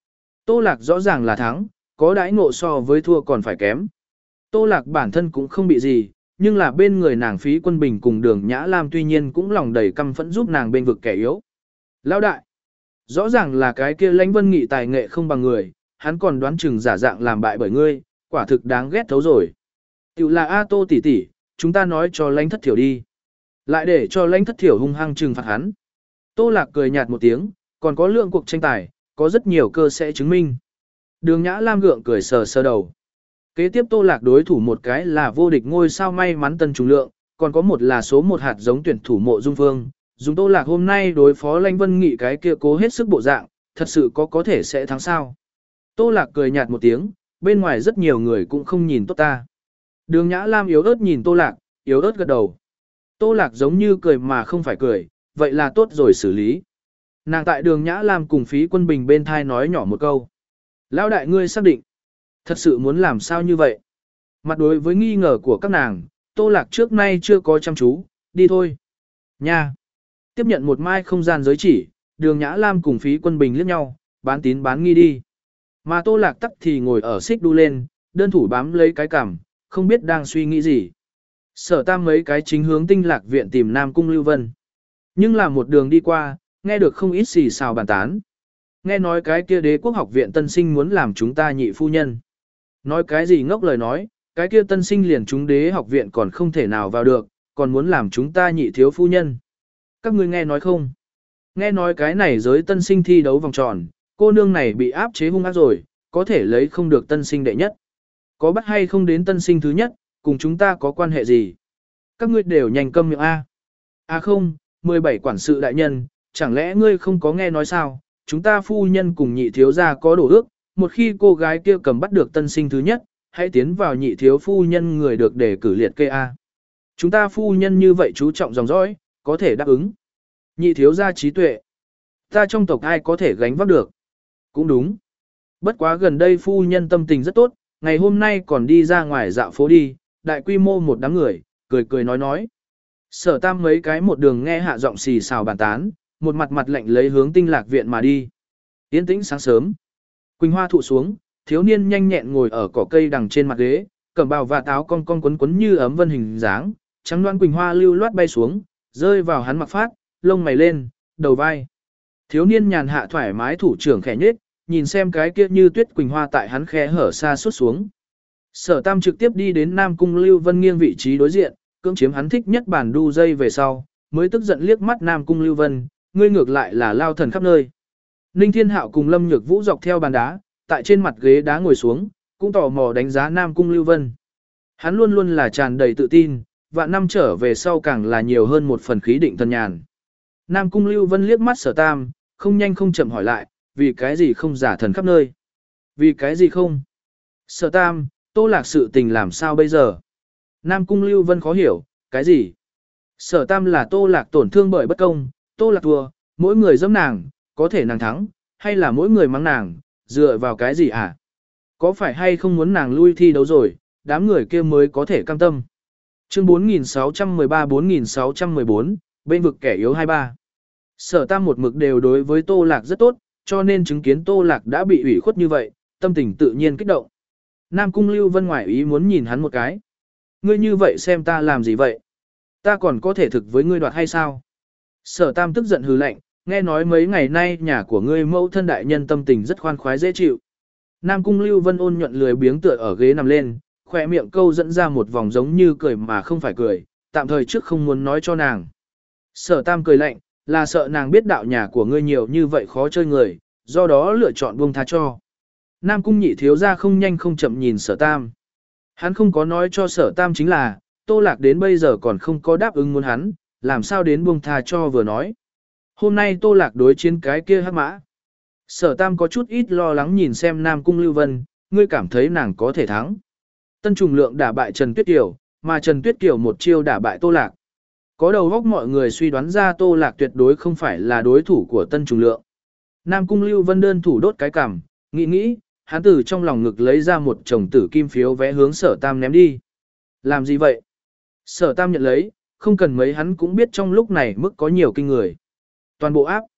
Tô Lạc rõ ràng là thắng, có đãi ngộ so với thua còn phải kém. Tô Lạc bản thân cũng không bị gì, nhưng là bên người nàng Phí Quân Bình cùng Đường Nhã Lam tuy nhiên cũng lòng đầy căm phẫn giúp nàng bên vực kẻ yếu. Lão đại, rõ ràng là cái kia Lãnh Vân Nghị tài nghệ không bằng người, hắn còn đoán chừng giả dạng làm bại bởi ngươi, quả thực đáng ghét thấu rồi. Tiểu là A Tô tỷ tỷ, chúng ta nói cho Lãnh Thất Thiểu đi. Lại để cho Lãnh Thất Thiểu hung hăng trừng phạt hắn. Tô Lạc cười nhạt một tiếng, còn có lượng cuộc tranh tài, có rất nhiều cơ sẽ chứng minh. Đường Nhã Lam gượng cười sờ sờ đầu. Kế tiếp Tô Lạc đối thủ một cái là vô địch ngôi sao may mắn Tân Trùng Lượng, còn có một là số một hạt giống tuyển thủ Mộ Dung Phương. Dùng Tô Lạc hôm nay đối phó Lãnh Vân Nghị cái kia cố hết sức bộ dạng, thật sự có có thể sẽ thắng sao. Tô Lạc cười nhạt một tiếng, bên ngoài rất nhiều người cũng không nhìn tốt ta. Đường Nhã Lam yếu ớt nhìn Tô Lạc, yếu ớt gật đầu. Tô Lạc giống như cười mà không phải cười, vậy là tốt rồi xử lý. Nàng tại Đường Nhã Lam cùng Phí Quân Bình bên thai nói nhỏ một câu. Lão đại ngươi xác định, thật sự muốn làm sao như vậy? Mặt đối với nghi ngờ của các nàng, Tô Lạc trước nay chưa có chăm chú, đi thôi. Nha! Tiếp nhận một mai không gian giới chỉ, Đường Nhã Lam cùng Phí Quân Bình liếc nhau, bán tín bán nghi đi. Mà Tô Lạc tắc thì ngồi ở xích đu lên, đơn thủ bám lấy cái cằm, không biết đang suy nghĩ gì. Sở Tam mấy cái chính hướng Tinh Lạc viện tìm Nam Cung Lưu Vân. Nhưng là một đường đi qua, nghe được không ít xì xào bàn tán. Nghe nói cái kia Đế Quốc học viện tân sinh muốn làm chúng ta nhị phu nhân. Nói cái gì ngốc lời nói, cái kia tân sinh liền chúng Đế học viện còn không thể nào vào được, còn muốn làm chúng ta nhị thiếu phu nhân. Các ngươi nghe nói không? Nghe nói cái này giới tân sinh thi đấu vòng tròn, cô nương này bị áp chế hung ác rồi, có thể lấy không được tân sinh đệ nhất. Có bắt hay không đến tân sinh thứ nhất, cùng chúng ta có quan hệ gì? Các ngươi đều nhanh câm miệng A. À không, mười bảy quản sự đại nhân, chẳng lẽ ngươi không có nghe nói sao? Chúng ta phu nhân cùng nhị thiếu gia có đổ ước, một khi cô gái kia cầm bắt được tân sinh thứ nhất, hãy tiến vào nhị thiếu phu nhân người được đề cử liệt kê A. Chúng ta phu nhân như vậy chú trọng dòng dõi, có thể đáp ứng. Nhị thiếu gia trí tuệ. Ta trong tộc ai có thể gánh vác được? Cũng đúng. Bất quá gần đây phu nhân tâm tình rất tốt, ngày hôm nay còn đi ra ngoài dạo phố đi, đại quy mô một đám người, cười cười nói nói. Sở Tam mấy cái một đường nghe hạ giọng xì xào bàn tán, một mặt mặt lạnh lấy hướng Tinh Lạc viện mà đi. Yên tĩnh sáng sớm. Quỳnh hoa thụ xuống, thiếu niên nhanh nhẹn ngồi ở cỏ cây đằng trên mặt ghế, cẩm bào và táo cong cong quấn quấn như ấm vân hình dáng, trắng đoan quỳnh hoa lưu loát bay xuống, rơi vào hắn mặc phát, lông mày lên, đầu vai. Thiếu niên nhàn hạ thoải mái thủ trưởng khẽ nhếch, nhìn xem cái kia như tuyết quỳnh hoa tại hắn khẽ hở xa suốt xuống. Sở Tam trực tiếp đi đến Nam Cung Lưu Vân nghiêng vị trí đối diện, cưỡng chiếm hắn thích nhất bản đu dây về sau, mới tức giận liếc mắt Nam Cung Lưu Vân, ngươi ngược lại là lao thần khắp nơi. Ninh Thiên Hạo cùng Lâm Nhược Vũ dọc theo bàn đá, tại trên mặt ghế đá ngồi xuống, cũng tò mò đánh giá Nam Cung Lưu Vân. Hắn luôn luôn là tràn đầy tự tin, vạn năm trở về sau càng là nhiều hơn một phần khí định thần nhàn. Nam Cung Lưu Vân liếc mắt Sở Tam, không nhanh không chậm hỏi lại, vì cái gì không giả thần khắp nơi? Vì cái gì không? Sở Tam, Tô Lạc sự tình làm sao bây giờ? Nam Cung Lưu Vân khó hiểu, cái gì? Sở Tam là Tô Lạc tổn thương bởi bất công, Tô Lạc thua, mỗi người dẫm nàng, có thể nàng thắng, hay là mỗi người mắng nàng, dựa vào cái gì à? Có phải hay không muốn nàng lui thi đấu rồi, đám người kia mới có thể cam tâm. Chương bốn nghìn sáu trăm mười ba bốn nghìn sáu trăm mười bốn, bên vực kẻ yếu hai ba. Sở Tam một mực đều đối với Tô Lạc rất tốt, cho nên chứng kiến Tô Lạc đã bị ủy khuất như vậy, tâm tình tự nhiên kích động. Nam Cung Lưu Vân ngoại ý muốn nhìn hắn một cái. Ngươi như vậy xem ta làm gì vậy? Ta còn có thể thực với ngươi đoạt hay sao? Sở Tam tức giận hừ lạnh, nghe nói mấy ngày nay nhà của ngươi mẫu thân đại nhân tâm tình rất khoan khoái dễ chịu. Nam Cung Lưu Vân ôn nhuận lười biếng tựa ở ghế nằm lên, khỏe miệng câu dẫn ra một vòng giống như cười mà không phải cười, tạm thời trước không muốn nói cho nàng. Sở Tam cười lạnh, là sợ nàng biết đạo nhà của ngươi nhiều như vậy khó chơi người, do đó lựa chọn buông tha cho. Nam Cung nhị thiếu ra không nhanh không chậm nhìn Sở Tam. Hắn không có nói cho Sở Tam chính là, Tô Lạc đến bây giờ còn không có đáp ứng muốn hắn, làm sao đến buông tha cho vừa nói. Hôm nay Tô Lạc đối chiến cái kia hắc mã. Sở Tam có chút ít lo lắng nhìn xem Nam Cung Lưu Vân, ngươi cảm thấy nàng có thể thắng. Tân Trùng Lượng đả bại Trần Tuyết Kiều, mà Trần Tuyết Kiều một chiêu đả bại Tô Lạc. Có đầu góc mọi người suy đoán ra Tô Lạc tuyệt đối không phải là đối thủ của Tân Trùng Lượng. Nam Cung Lưu Vân đơn thủ đốt cái cằm, nghĩ nghĩ, hắn từ trong lòng ngực lấy ra một chồng tử kim phiếu vẽ hướng Sở Tam ném đi. Làm gì vậy? Sở Tam nhận lấy, không cần mấy hắn cũng biết trong lúc này mức có nhiều kinh người. Toàn bộ áp.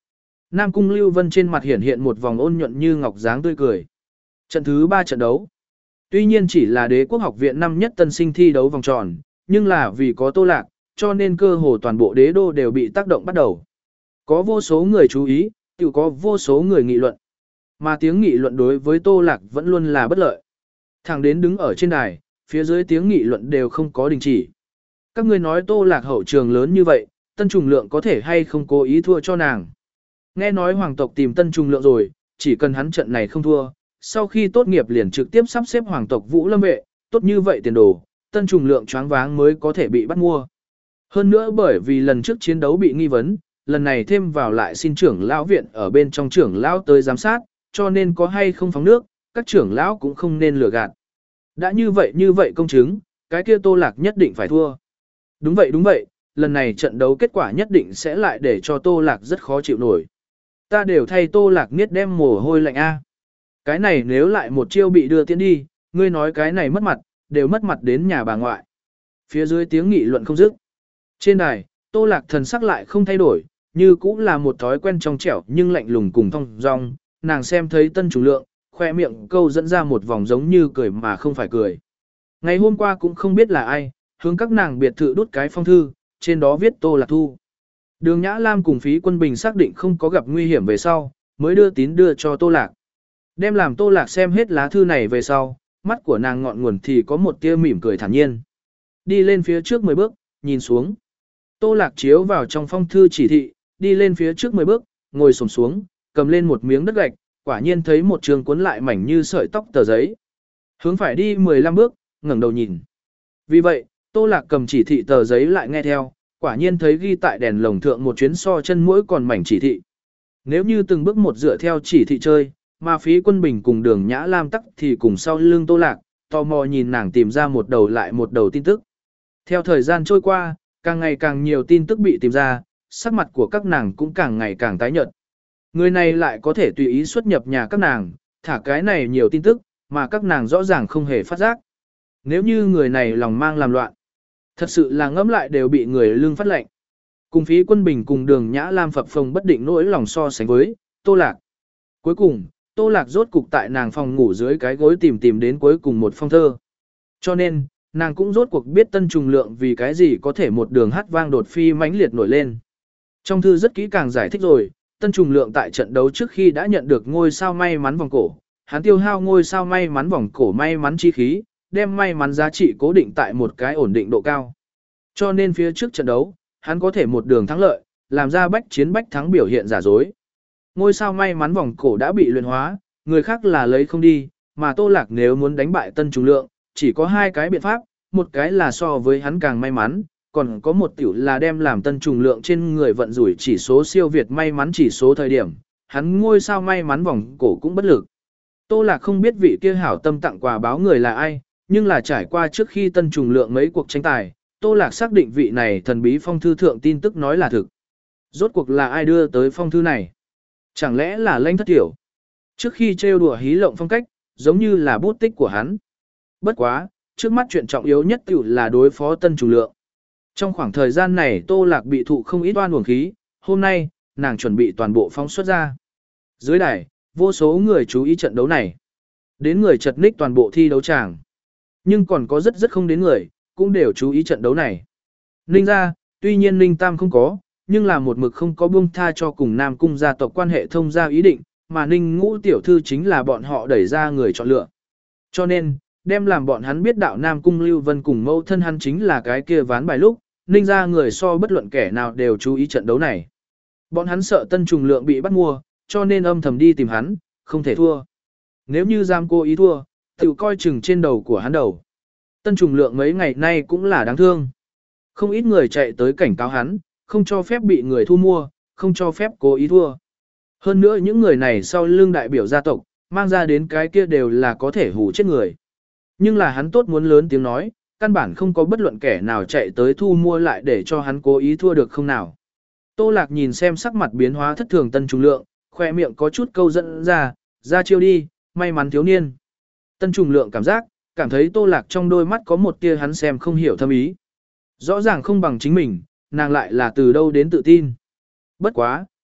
Nam Cung Lưu Vân trên mặt hiển hiện một vòng ôn nhuận như ngọc dáng tươi cười. Trận thứ ba trận đấu. Tuy nhiên chỉ là đế quốc học viện năm nhất tân sinh thi đấu vòng tròn, nhưng là vì có Tô Lạc, cho nên cơ hồ toàn bộ đế đô đều bị tác động bắt đầu. Có vô số người chú ý, tự có vô số người nghị luận. Mà tiếng nghị luận đối với Tô Lạc vẫn luôn là bất lợi. Thẳng đến đứng ở trên đài, phía dưới tiếng nghị luận đều không có đình chỉ. Các ngươi nói Tô Lạc hậu trường lớn như vậy, Tân Trùng Lượng có thể hay không cố ý thua cho nàng. Nghe nói hoàng tộc tìm Tân Trùng Lượng rồi, chỉ cần hắn trận này không thua, sau khi tốt nghiệp liền trực tiếp sắp xếp hoàng tộc Vũ Lâm vệ, tốt như vậy tiền đồ, Tân Trùng Lượng choáng váng mới có thể bị bắt mua. Hơn nữa bởi vì lần trước chiến đấu bị nghi vấn, lần này thêm vào lại xin trưởng lão viện ở bên trong trưởng lão tới giám sát, cho nên có hay không phóng nước, các trưởng lão cũng không nên lừa gạt. Đã như vậy như vậy công chứng, cái kia Tô Lạc nhất định phải thua. Đúng vậy đúng vậy, lần này trận đấu kết quả nhất định sẽ lại để cho Tô Lạc rất khó chịu nổi. Ta đều thay Tô Lạc niết đem mồ hôi lạnh a. Cái này nếu lại một chiêu bị đưa tiến đi, ngươi nói cái này mất mặt, đều mất mặt đến nhà bà ngoại. Phía dưới tiếng nghị luận không dứt. Trên đài, Tô Lạc thần sắc lại không thay đổi, như cũng là một thói quen trong trẻo nhưng lạnh lùng cùng thong dong, nàng xem thấy Tân Trùng Lượng, khoe miệng câu dẫn ra một vòng giống như cười mà không phải cười. Ngày hôm qua cũng không biết là ai, hướng các nàng biệt thự đút cái phong thư, trên đó viết Tô Lạc thu. Đường Nhã Lam cùng Phí Quân Bình xác định không có gặp nguy hiểm về sau, mới đưa tín đưa cho Tô Lạc. Đem làm Tô Lạc xem hết lá thư này về sau, mắt của nàng ngọn nguồn thì có một tia mỉm cười thản nhiên. Đi lên phía trước mười bước, nhìn xuống. Tô Lạc chiếu vào trong phong thư chỉ thị, đi lên phía trước mười bước, ngồi xổm xuống, cầm lên một miếng đất gạch, quả nhiên thấy một trường cuốn lại mảnh như sợi tóc tờ giấy. Hướng phải đi mười lăm bước, ngẩng đầu nhìn. Vì vậy, Tô Lạc cầm chỉ thị tờ giấy lại nghe theo, quả nhiên thấy ghi tại đèn lồng thượng một chuyến so chân mũi còn mảnh chỉ thị. Nếu như từng bước một dựa theo chỉ thị chơi, mà Phí Quân Bình cùng Đường Nhã Lam tắc thì cùng sau lưng Tô Lạc, tò mò nhìn nàng tìm ra một đầu lại một đầu tin tức. Theo thời gian trôi qua, càng ngày càng nhiều tin tức bị tìm ra, sắc mặt của các nàng cũng càng ngày càng tái nhợt. Người này lại có thể tùy ý xuất nhập nhà các nàng, thả cái này nhiều tin tức, mà các nàng rõ ràng không hề phát giác. Nếu như người này lòng mang làm loạn, thật sự là ngẫm lại đều bị người lương phát lệnh. Cùng Phí Quân Bình cùng Đường Nhã Lam phập phồng bất định nỗi lòng so sánh với Tô Lạc. Cuối cùng, Tô Lạc rốt cục tại nàng phòng ngủ dưới cái gối tìm tìm đến cuối cùng một phong thơ. Cho nên, nàng cũng rốt cuộc biết Tân Trùng Lượng vì cái gì có thể một đường hát vang đột phi mãnh liệt nổi lên. Trong thư rất kỹ càng giải thích rồi, Tân Trùng Lượng tại trận đấu trước khi đã nhận được ngôi sao may mắn vòng cổ, hắn tiêu hao ngôi sao may mắn vòng cổ may mắn chi khí, đem may mắn giá trị cố định tại một cái ổn định độ cao. Cho nên phía trước trận đấu, hắn có thể một đường thắng lợi, làm ra bách chiến bách thắng biểu hiện giả dối. Ngôi sao may mắn vòng cổ đã bị luyện hóa, người khác là lấy không đi, mà Tô Lạc nếu muốn đánh bại Tân Trùng Lượng, chỉ có hai cái biện pháp, một cái là so với hắn càng may mắn, còn có một tiểu là đem làm Tân Trùng Lượng trên người vận rủi chỉ số siêu việt may mắn chỉ số thời điểm, hắn ngôi sao may mắn vòng cổ cũng bất lực. Tô Lạc không biết vị kia hảo tâm tặng quà báo người là ai, nhưng là trải qua trước khi Tân Trùng Lượng mấy cuộc tranh tài, Tô Lạc xác định vị này thần bí phong thư thượng tin tức nói là thực. Rốt cuộc là ai đưa tới phong thư này? Chẳng lẽ là Lãnh Thất Tiểu? Trước khi trêu đùa hí lộng phong cách, giống như là bút tích của hắn. Bất quá, trước mắt chuyện trọng yếu nhất tiểu là đối phó Tân Trùng Lượng. Trong khoảng thời gian này Tô Lạc bị thụ không ít oan uổng khí, hôm nay, nàng chuẩn bị toàn bộ phóng xuất ra. Dưới đài, vô số người chú ý trận đấu này. Đến người chật ních toàn bộ thi đấu tràng. Nhưng còn có rất rất không đến người, cũng đều chú ý trận đấu này. Ninh ra, tuy nhiên Ninh Tam không có, nhưng là một mực không có buông tha cho cùng Nam Cung gia tộc quan hệ thông gia ý định, mà Ninh Ngũ tiểu thư chính là bọn họ đẩy ra người chọn lựa. Cho nên, đem làm bọn hắn biết đạo Nam Cung Lưu Vân cùng mẫu thân hắn chính là cái kia ván bài lúc, Ninh ra người so bất luận kẻ nào đều chú ý trận đấu này. Bọn hắn sợ Tân Trùng Lượng bị bắt mua, cho nên âm thầm đi tìm hắn, không thể thua. Nếu như giam cô ý thua, tự coi chừng trên đầu của hắn đầu. Tân Trùng Lượng mấy ngày nay cũng là đáng thương. Không ít người chạy tới cảnh cáo hắn, không cho phép bị người thu mua, không cho phép cố ý thua. Hơn nữa những người này sau lưng đại biểu gia tộc, mang ra đến cái kia đều là có thể hù chết người. Nhưng là hắn tốt muốn lớn tiếng nói, căn bản không có bất luận kẻ nào chạy tới thu mua lại để cho hắn cố ý thua được không nào. Tô Lạc nhìn xem sắc mặt biến hóa thất thường Tân Trùng Lượng, khoe miệng có chút câu dẫn ra, ra chiêu đi, may mắn thiếu niên. Tân Trùng Lượng cảm giác, cảm thấy Tô Lạc trong đôi mắt có một tia hắn xem không hiểu thâm ý. Rõ ràng không bằng chính mình, nàng lại là từ đâu đến tự tin. Bất quá,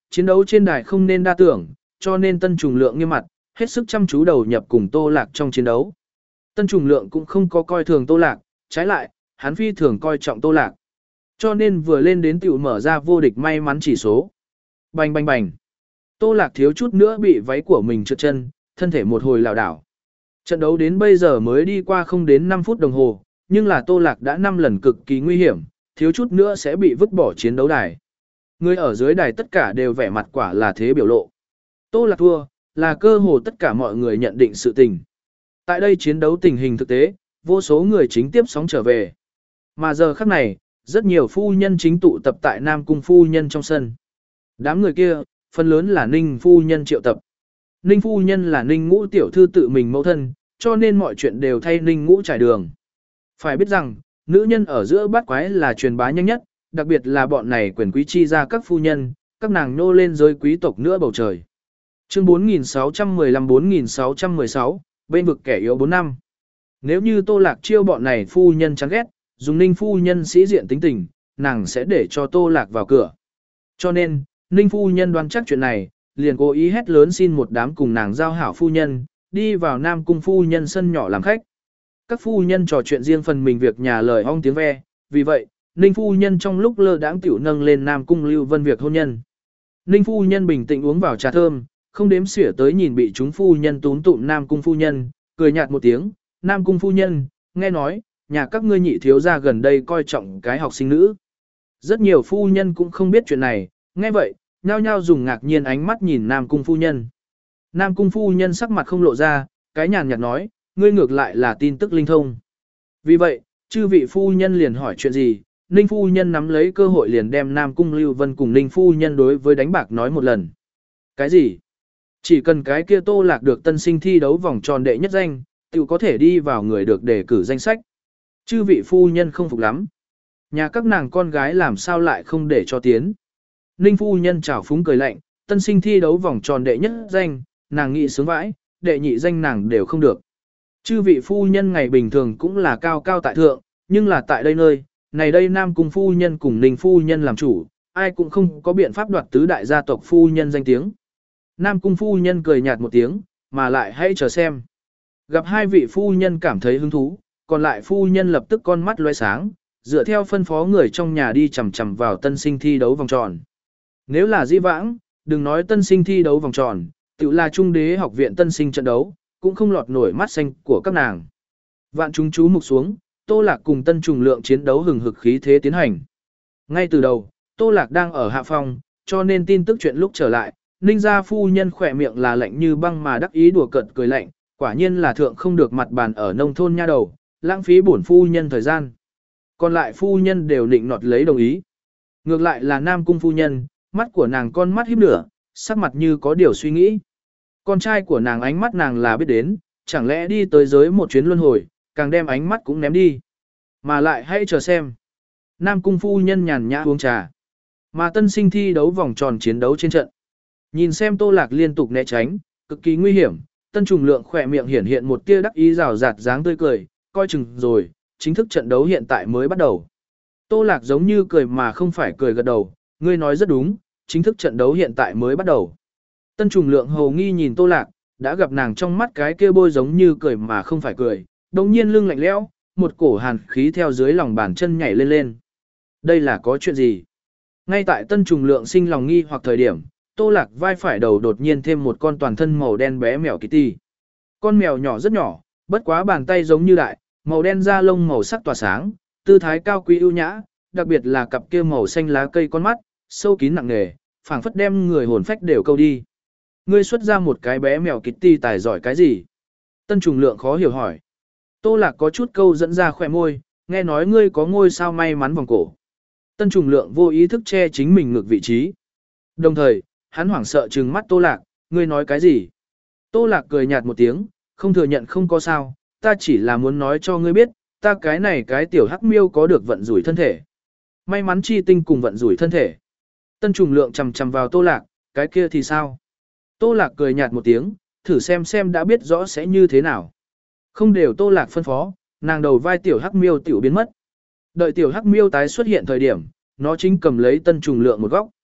chiến đấu trên đài không nên đa tưởng, cho nên Tân Trùng Lượng nghiêm mặt, hết sức chăm chú đầu nhập cùng Tô Lạc trong chiến đấu. Tân Trùng Lượng cũng không có coi thường Tô Lạc, trái lại, hắn phi thường coi trọng Tô Lạc. Cho nên vừa lên đến tiểu mở ra vô địch may mắn chỉ số. Bành bành bành. Tô Lạc thiếu chút nữa bị váy của mình trượt chân, thân thể một hồi lảo đảo. Trận đấu đến bây giờ mới đi qua không đến năm phút đồng hồ, nhưng là Tô Lạc đã năm lần cực kỳ nguy hiểm, thiếu chút nữa sẽ bị vứt bỏ chiến đấu đài. Người ở dưới đài tất cả đều vẻ mặt quả là thế biểu lộ. Tô Lạc thua, là cơ hồ tất cả mọi người nhận định sự tình. Tại đây chiến đấu tình hình thực tế, vô số người chính tiếp sóng trở về. Mà giờ khắc này, rất nhiều phu nhân chính tụ tập tại Nam Cung phu nhân trong sân. Đám người kia, phần lớn là Ninh phu nhân triệu tập. Ninh phu nhân là Ninh Ngũ tiểu thư tự mình mẫu thân, cho nên mọi chuyện đều thay Ninh Ngũ trải đường. Phải biết rằng, nữ nhân ở giữa bát quái là truyền bá nhanh nhất, đặc biệt là bọn này quyền quý chi ra các phu nhân, các nàng nô lên giới quý tộc nữa bầu trời. Chương bốn nghìn sáu trăm mười lăm bốn nghìn sáu trăm mười sáu, bên vực kẻ yếu bốn năm. Nếu như Tô Lạc chiêu bọn này phu nhân chán ghét, dùng Ninh phu nhân sĩ diện tính tình, nàng sẽ để cho Tô Lạc vào cửa. Cho nên, Ninh phu nhân đoán chắc chuyện này, liền cố ý hét lớn xin một đám cùng nàng giao hảo phu nhân, đi vào Nam Cung phu nhân sân nhỏ làm khách. Các phu nhân trò chuyện riêng phần mình việc nhà lời ong tiếng ve, vì vậy, Ninh phu nhân trong lúc lơ đãng tiểu nâng lên Nam Cung Lưu Vân việc hôn nhân. Ninh phu nhân bình tĩnh uống vào trà thơm, không đếm xỉa tới nhìn bị chúng phu nhân túm tụm Nam Cung phu nhân, cười nhạt một tiếng, Nam Cung phu nhân, nghe nói, nhà các ngươi nhị thiếu gia gần đây coi trọng cái học sinh nữ. Rất nhiều phu nhân cũng không biết chuyện này, nghe vậy, nhao nhao dùng ngạc nhiên ánh mắt nhìn Nam Cung phu nhân. Nam Cung phu nhân sắc mặt không lộ ra, cái nhàn nhạt nói, ngươi ngược lại là tin tức linh thông. Vì vậy, chư vị phu nhân liền hỏi chuyện gì, Ninh phu nhân nắm lấy cơ hội liền đem Nam Cung Lưu Vân cùng Ninh phu nhân đối với đánh bạc nói một lần. Cái gì? Chỉ cần cái kia Tô Lạc được tân sinh thi đấu vòng tròn đệ nhất danh, tự có thể đi vào người được đề cử danh sách. Chư vị phu nhân không phục lắm. Nhà các nàng con gái làm sao lại không để cho tiến. Ninh phu nhân trào phúng cười lạnh, tân sinh thi đấu vòng tròn đệ nhất danh, nàng nghĩ sướng vãi, đệ nhị danh nàng đều không được. Chư vị phu nhân ngày bình thường cũng là cao cao tại thượng, nhưng là tại đây nơi, này đây Nam Cung phu nhân cùng Ninh phu nhân làm chủ, ai cũng không có biện pháp đoạt tứ đại gia tộc phu nhân danh tiếng. Nam Cung phu nhân cười nhạt một tiếng, mà lại hãy chờ xem. Gặp hai vị phu nhân cảm thấy hứng thú, còn lại phu nhân lập tức con mắt lóe sáng, dựa theo phân phó người trong nhà đi chằm chằm vào tân sinh thi đấu vòng tròn. Nếu là dĩ vãng, đừng nói tân sinh thi đấu vòng tròn, tự là trung đế học viện tân sinh trận đấu, cũng không lọt nổi mắt xanh của các nàng. Vạn chúng chú mục xuống, Tô Lạc cùng Tân Trùng Lượng chiến đấu hừng hực khí thế tiến hành. Ngay từ đầu, Tô Lạc đang ở hạ phòng, cho nên tin tức chuyện lúc trở lại, Ninh gia phu nhân khỏe miệng là lạnh như băng mà đắc ý đùa cợt cười lạnh, quả nhiên là thượng không được mặt bàn ở nông thôn nha đầu, lãng phí bổn phu nhân thời gian. Còn lại phu nhân đều định nọt lấy đồng ý. Ngược lại là Nam Cung phu nhân, mắt của nàng con mắt híp nửa, sắc mặt như có điều suy nghĩ. Con trai của nàng ánh mắt nàng là biết đến, chẳng lẽ đi tới giới một chuyến luân hồi, càng đem ánh mắt cũng ném đi. Mà lại hãy chờ xem. Nam Cung phu nhân nhàn nhã uống trà. Mà tân sinh thi đấu vòng tròn chiến đấu trên trận. Nhìn xem Tô Lạc liên tục né tránh, cực kỳ nguy hiểm, Tân Trùng Lượng khỏe miệng hiển hiện một tia đắc ý rào rạt dáng tươi cười, coi chừng rồi, chính thức trận đấu hiện tại mới bắt đầu. Tô Lạc giống như cười mà không phải cười gật đầu, ngươi nói rất đúng, chính thức trận đấu hiện tại mới bắt đầu. Tân Trùng Lượng hầu nghi nhìn Tô Lạc, đã gặp nàng trong mắt cái kia bôi giống như cười mà không phải cười, đồng nhiên lưng lạnh lẽo, một cổ hàn khí theo dưới lòng bàn chân nhảy lên lên. Đây là có chuyện gì? Ngay tại Tân Trùng Lượng sinh lòng nghi hoặc thời điểm, Tô Lạc vai phải đầu đột nhiên thêm một con toàn thân màu đen bé mèo Kitty. Con mèo nhỏ rất nhỏ, bất quá bàn tay giống như đại, màu đen da lông màu sắc tỏa sáng, tư thái cao quý ưu nhã, đặc biệt là cặp kia màu xanh lá cây con mắt, sâu kín nặng nề, phảng phất đem người hồn phách đều câu đi. Ngươi xuất ra một cái bé mèo Kitty tài giỏi cái gì? Tân Trùng Lượng khó hiểu hỏi. Tô Lạc có chút câu dẫn ra khỏe môi, nghe nói ngươi có ngôi sao may mắn vòng cổ. Tân Trùng Lượng vô ý thức che chính mình ngược vị trí. Đồng thời, hắn hoảng sợ trừng mắt Tô Lạc, ngươi nói cái gì? Tô Lạc cười nhạt một tiếng, không thừa nhận không có sao, ta chỉ là muốn nói cho ngươi biết, ta cái này cái tiểu hắc miêu có được vận rủi thân thể. May mắn chi tinh cùng vận rủi thân thể. Tân Trùng Lượng chầm chầm vào Tô Lạc, cái kia thì sao? Tô Lạc cười nhạt một tiếng, thử xem xem đã biết rõ sẽ như thế nào. Không đều Tô Lạc phân phó, nàng đầu vai tiểu hắc miêu tiểu biến mất. Đợi tiểu hắc miêu tái xuất hiện thời điểm, nó chính cầm lấy Tân Trùng Lượng một góc.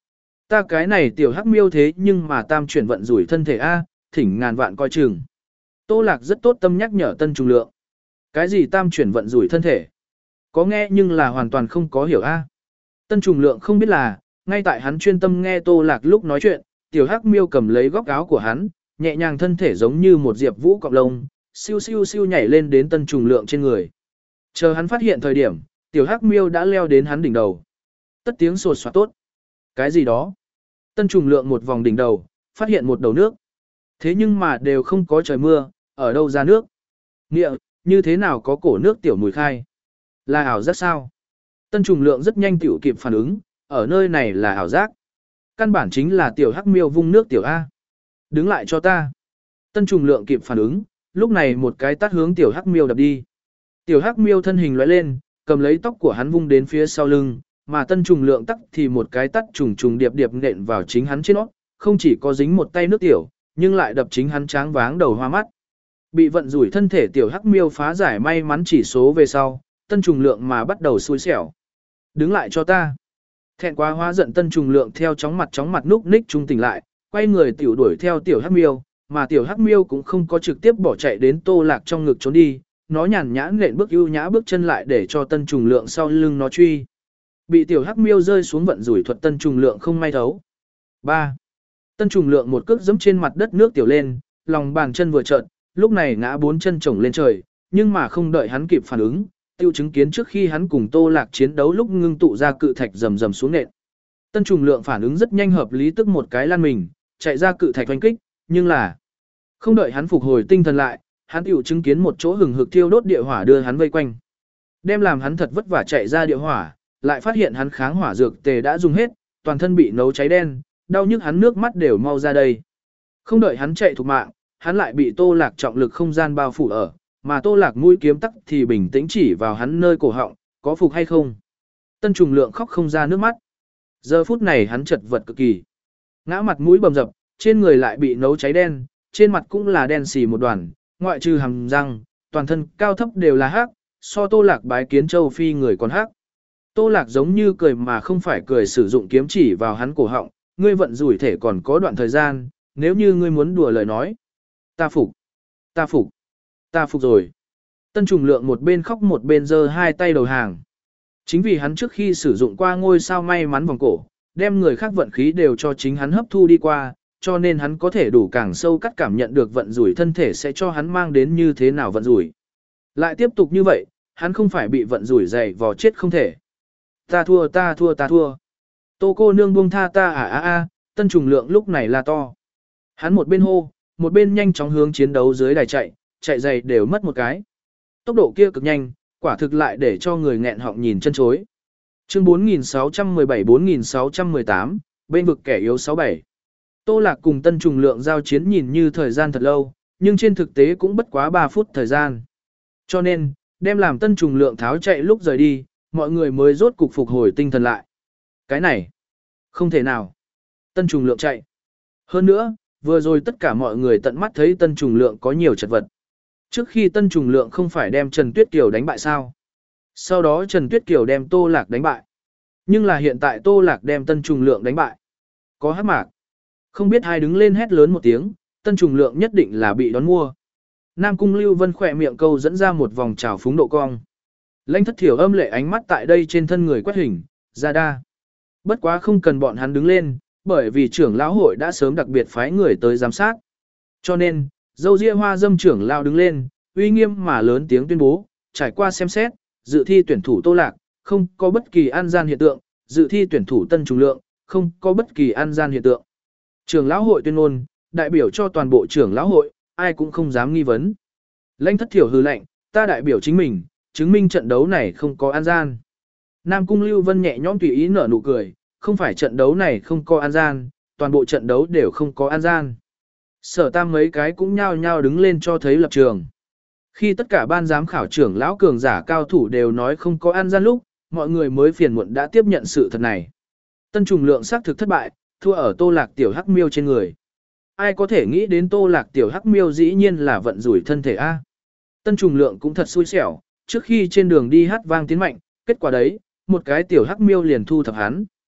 Ta cái này tiểu hắc miêu thế nhưng mà tam chuyển vận rủi thân thể A, thỉnh ngàn vạn coi chừng. Tô Lạc rất tốt tâm nhắc nhở Tân Trùng Lượng. Cái gì tam chuyển vận rủi thân thể? Có nghe nhưng là hoàn toàn không có hiểu A. Tân Trùng Lượng không biết là, ngay tại hắn chuyên tâm nghe Tô Lạc lúc nói chuyện, tiểu hắc miêu cầm lấy góc áo của hắn, nhẹ nhàng thân thể giống như một diệp vũ cọng lông, siêu siêu siêu nhảy lên đến Tân Trùng Lượng trên người. Chờ hắn phát hiện thời điểm, tiểu hắc miêu đã leo đến hắn đỉnh đầu. Tất tiếng sột soạt tốt. Cái gì đó? Tân Trùng Lượng một vòng đỉnh đầu, phát hiện một đầu nước. Thế nhưng mà đều không có trời mưa, ở đâu ra nước? Nghĩa, như thế nào có cổ nước tiểu mùi khai? Là ảo giác sao? Tân Trùng Lượng rất nhanh tiểu kịp phản ứng, ở nơi này là ảo giác. Căn bản chính là tiểu hắc miêu vung nước tiểu A. Đứng lại cho ta. Tân Trùng Lượng kịp phản ứng, lúc này một cái tát hướng tiểu hắc miêu đập đi. Tiểu hắc miêu thân hình lóe lên, cầm lấy tóc của hắn vung đến phía sau lưng, mà Tân Trùng Lượng tắc thì một cái tát trùng trùng điệp điệp nện vào chính hắn trên nó, không chỉ có dính một tay nước tiểu, nhưng lại đập chính hắn tráng váng đầu hoa mắt. Bị vận rủi thân thể tiểu hắc miêu phá giải may mắn chỉ số về sau, Tân Trùng Lượng mà bắt đầu xui xẻo. Đứng lại cho ta. Thẹn quá hóa giận Tân Trùng Lượng theo chóng mặt chóng mặt núp ních trung tỉnh lại, quay người tiểu đuổi theo tiểu hắc miêu, mà tiểu hắc miêu cũng không có trực tiếp bỏ chạy đến Tô Lạc trong ngực trốn đi, nó nhàn nhã nện bước ưu nhã bước chân lại để cho Tân Trùng Lượng sau lưng nó truy. Bị tiểu hắc miêu rơi xuống vận rủi thuật Tân Trùng Lượng không may thấu. ba. Tân Trùng Lượng một cước giẫm trên mặt đất nước tiểu lên, lòng bàn chân vừa trợn, lúc này ngã bốn chân chồng lên trời, nhưng mà không đợi hắn kịp phản ứng, tiêu chứng kiến trước khi hắn cùng Tô Lạc chiến đấu lúc ngưng tụ ra cự thạch rầm rầm xuống nện. Tân Trùng Lượng phản ứng rất nhanh hợp lý tức một cái lăn mình, chạy ra cự thạch oanh kích, nhưng là không đợi hắn phục hồi tinh thần lại, hắn tiêu chứng kiến một chỗ hừng hực thiêu đốt địa hỏa đưa hắn vây quanh. Đem làm hắn thật vất vả chạy ra địa hỏa, lại phát hiện hắn kháng hỏa dược tề đã dùng hết, toàn thân bị nấu cháy đen, đau nhức hắn nước mắt đều mau ra đây. Không đợi hắn chạy thục mạng, hắn lại bị Tô Lạc trọng lực không gian bao phủ ở, mà Tô Lạc mũi kiếm tắc thì bình tĩnh chỉ vào hắn nơi cổ họng, có phục hay không? Tân Trùng Lượng khóc không ra nước mắt. Giờ phút này hắn chật vật cực kỳ. Ngã mặt mũi bầm dập, trên người lại bị nấu cháy đen, trên mặt cũng là đen xì một đoàn, ngoại trừ hàm răng, toàn thân cao thấp đều là hắc, so Tô Lạc bái kiến châu phi người còn hắc. Tô Lạc giống như cười mà không phải cười sử dụng kiếm chỉ vào hắn cổ họng, ngươi vận rủi thể còn có đoạn thời gian, nếu như ngươi muốn đùa lời nói. Ta phục, ta phục, ta phục rồi. Tân Trùng Lượng một bên khóc một bên giơ hai tay đầu hàng. Chính vì hắn trước khi sử dụng qua ngôi sao may mắn vòng cổ, đem người khác vận khí đều cho chính hắn hấp thu đi qua, cho nên hắn có thể đủ càng sâu cắt cảm nhận được vận rủi thân thể sẽ cho hắn mang đến như thế nào vận rủi. Lại tiếp tục như vậy, hắn không phải bị vận rủi dày vò chết không thể. Ta thua ta thua ta thua. Tô cô nương buông tha ta à à à, Tân Trùng Lượng lúc này là to. Hắn một bên hô, một bên nhanh chóng hướng chiến đấu dưới đài chạy, chạy giày đều mất một cái. Tốc độ kia cực nhanh, quả thực lại để cho người nghẹn họng nhìn chân chối. Chương bốn nghìn sáu trăm mười bảy bốn nghìn sáu trăm mười tám, bên vực kẻ yếu sáu bảy. Tô Lạc cùng Tân Trùng Lượng giao chiến nhìn như thời gian thật lâu, nhưng trên thực tế cũng bất quá ba phút thời gian. Cho nên, đem làm Tân Trùng Lượng tháo chạy lúc rời đi, mọi người mới rốt cục phục hồi tinh thần lại. Cái này, không thể nào. Tân Trùng Lượng chạy. Hơn nữa, vừa rồi tất cả mọi người tận mắt thấy Tân Trùng Lượng có nhiều chật vật. Trước khi Tân Trùng Lượng không phải đem Trần Tuyết Kiều đánh bại sao? Sau đó Trần Tuyết Kiều đem Tô Lạc đánh bại. Nhưng là hiện tại Tô Lạc đem Tân Trùng Lượng đánh bại. Có hắc mạc. Không biết ai đứng lên hét lớn một tiếng, Tân Trùng Lượng nhất định là bị đón mua. Nam Cung Lưu Vân khỏe miệng câu dẫn ra một vòng trào phúng độ cong. Lãnh Thất Thiểu âm lệ ánh mắt tại đây trên thân người quét hình, ra đa. Bất quá không cần bọn hắn đứng lên, bởi vì trưởng lão hội đã sớm đặc biệt phái người tới giám sát. Cho nên, dâu ria hoa dâm trưởng lão đứng lên, uy nghiêm mà lớn tiếng tuyên bố, trải qua xem xét, dự thi tuyển thủ Tô Lạc, không có bất kỳ an gian hiện tượng, dự thi tuyển thủ Tân Trùng Lượng, không có bất kỳ an gian hiện tượng. Trưởng lão hội tuyên ngôn, đại biểu cho toàn bộ trưởng lão hội, ai cũng không dám nghi vấn. Lãnh Thất Thiểu hừ lạnh, ta đại biểu chính mình, chứng minh trận đấu này không có an gian. Nam Cung Lưu Vân nhẹ nhõm tùy ý nở nụ cười, không phải trận đấu này không có an gian, toàn bộ trận đấu đều không có an gian. Sở Tam mấy cái cũng nhao nhao đứng lên cho thấy lập trường. Khi tất cả ban giám khảo trưởng lão cường giả cao thủ đều nói không có an gian lúc, mọi người mới phiền muộn đã tiếp nhận sự thật này. Tân Trùng Lượng xác thực thất bại, thua ở Tô Lạc tiểu hắc miêu trên người. Ai có thể nghĩ đến Tô Lạc tiểu hắc miêu dĩ nhiên là vận rủi thân thể A. Tân Trùng Lượng cũng thật xui xẻo, trước khi trên đường đi hát vang tiến mạnh, kết quả đấy, một cái tiểu hắc miêu liền thu thập hắn.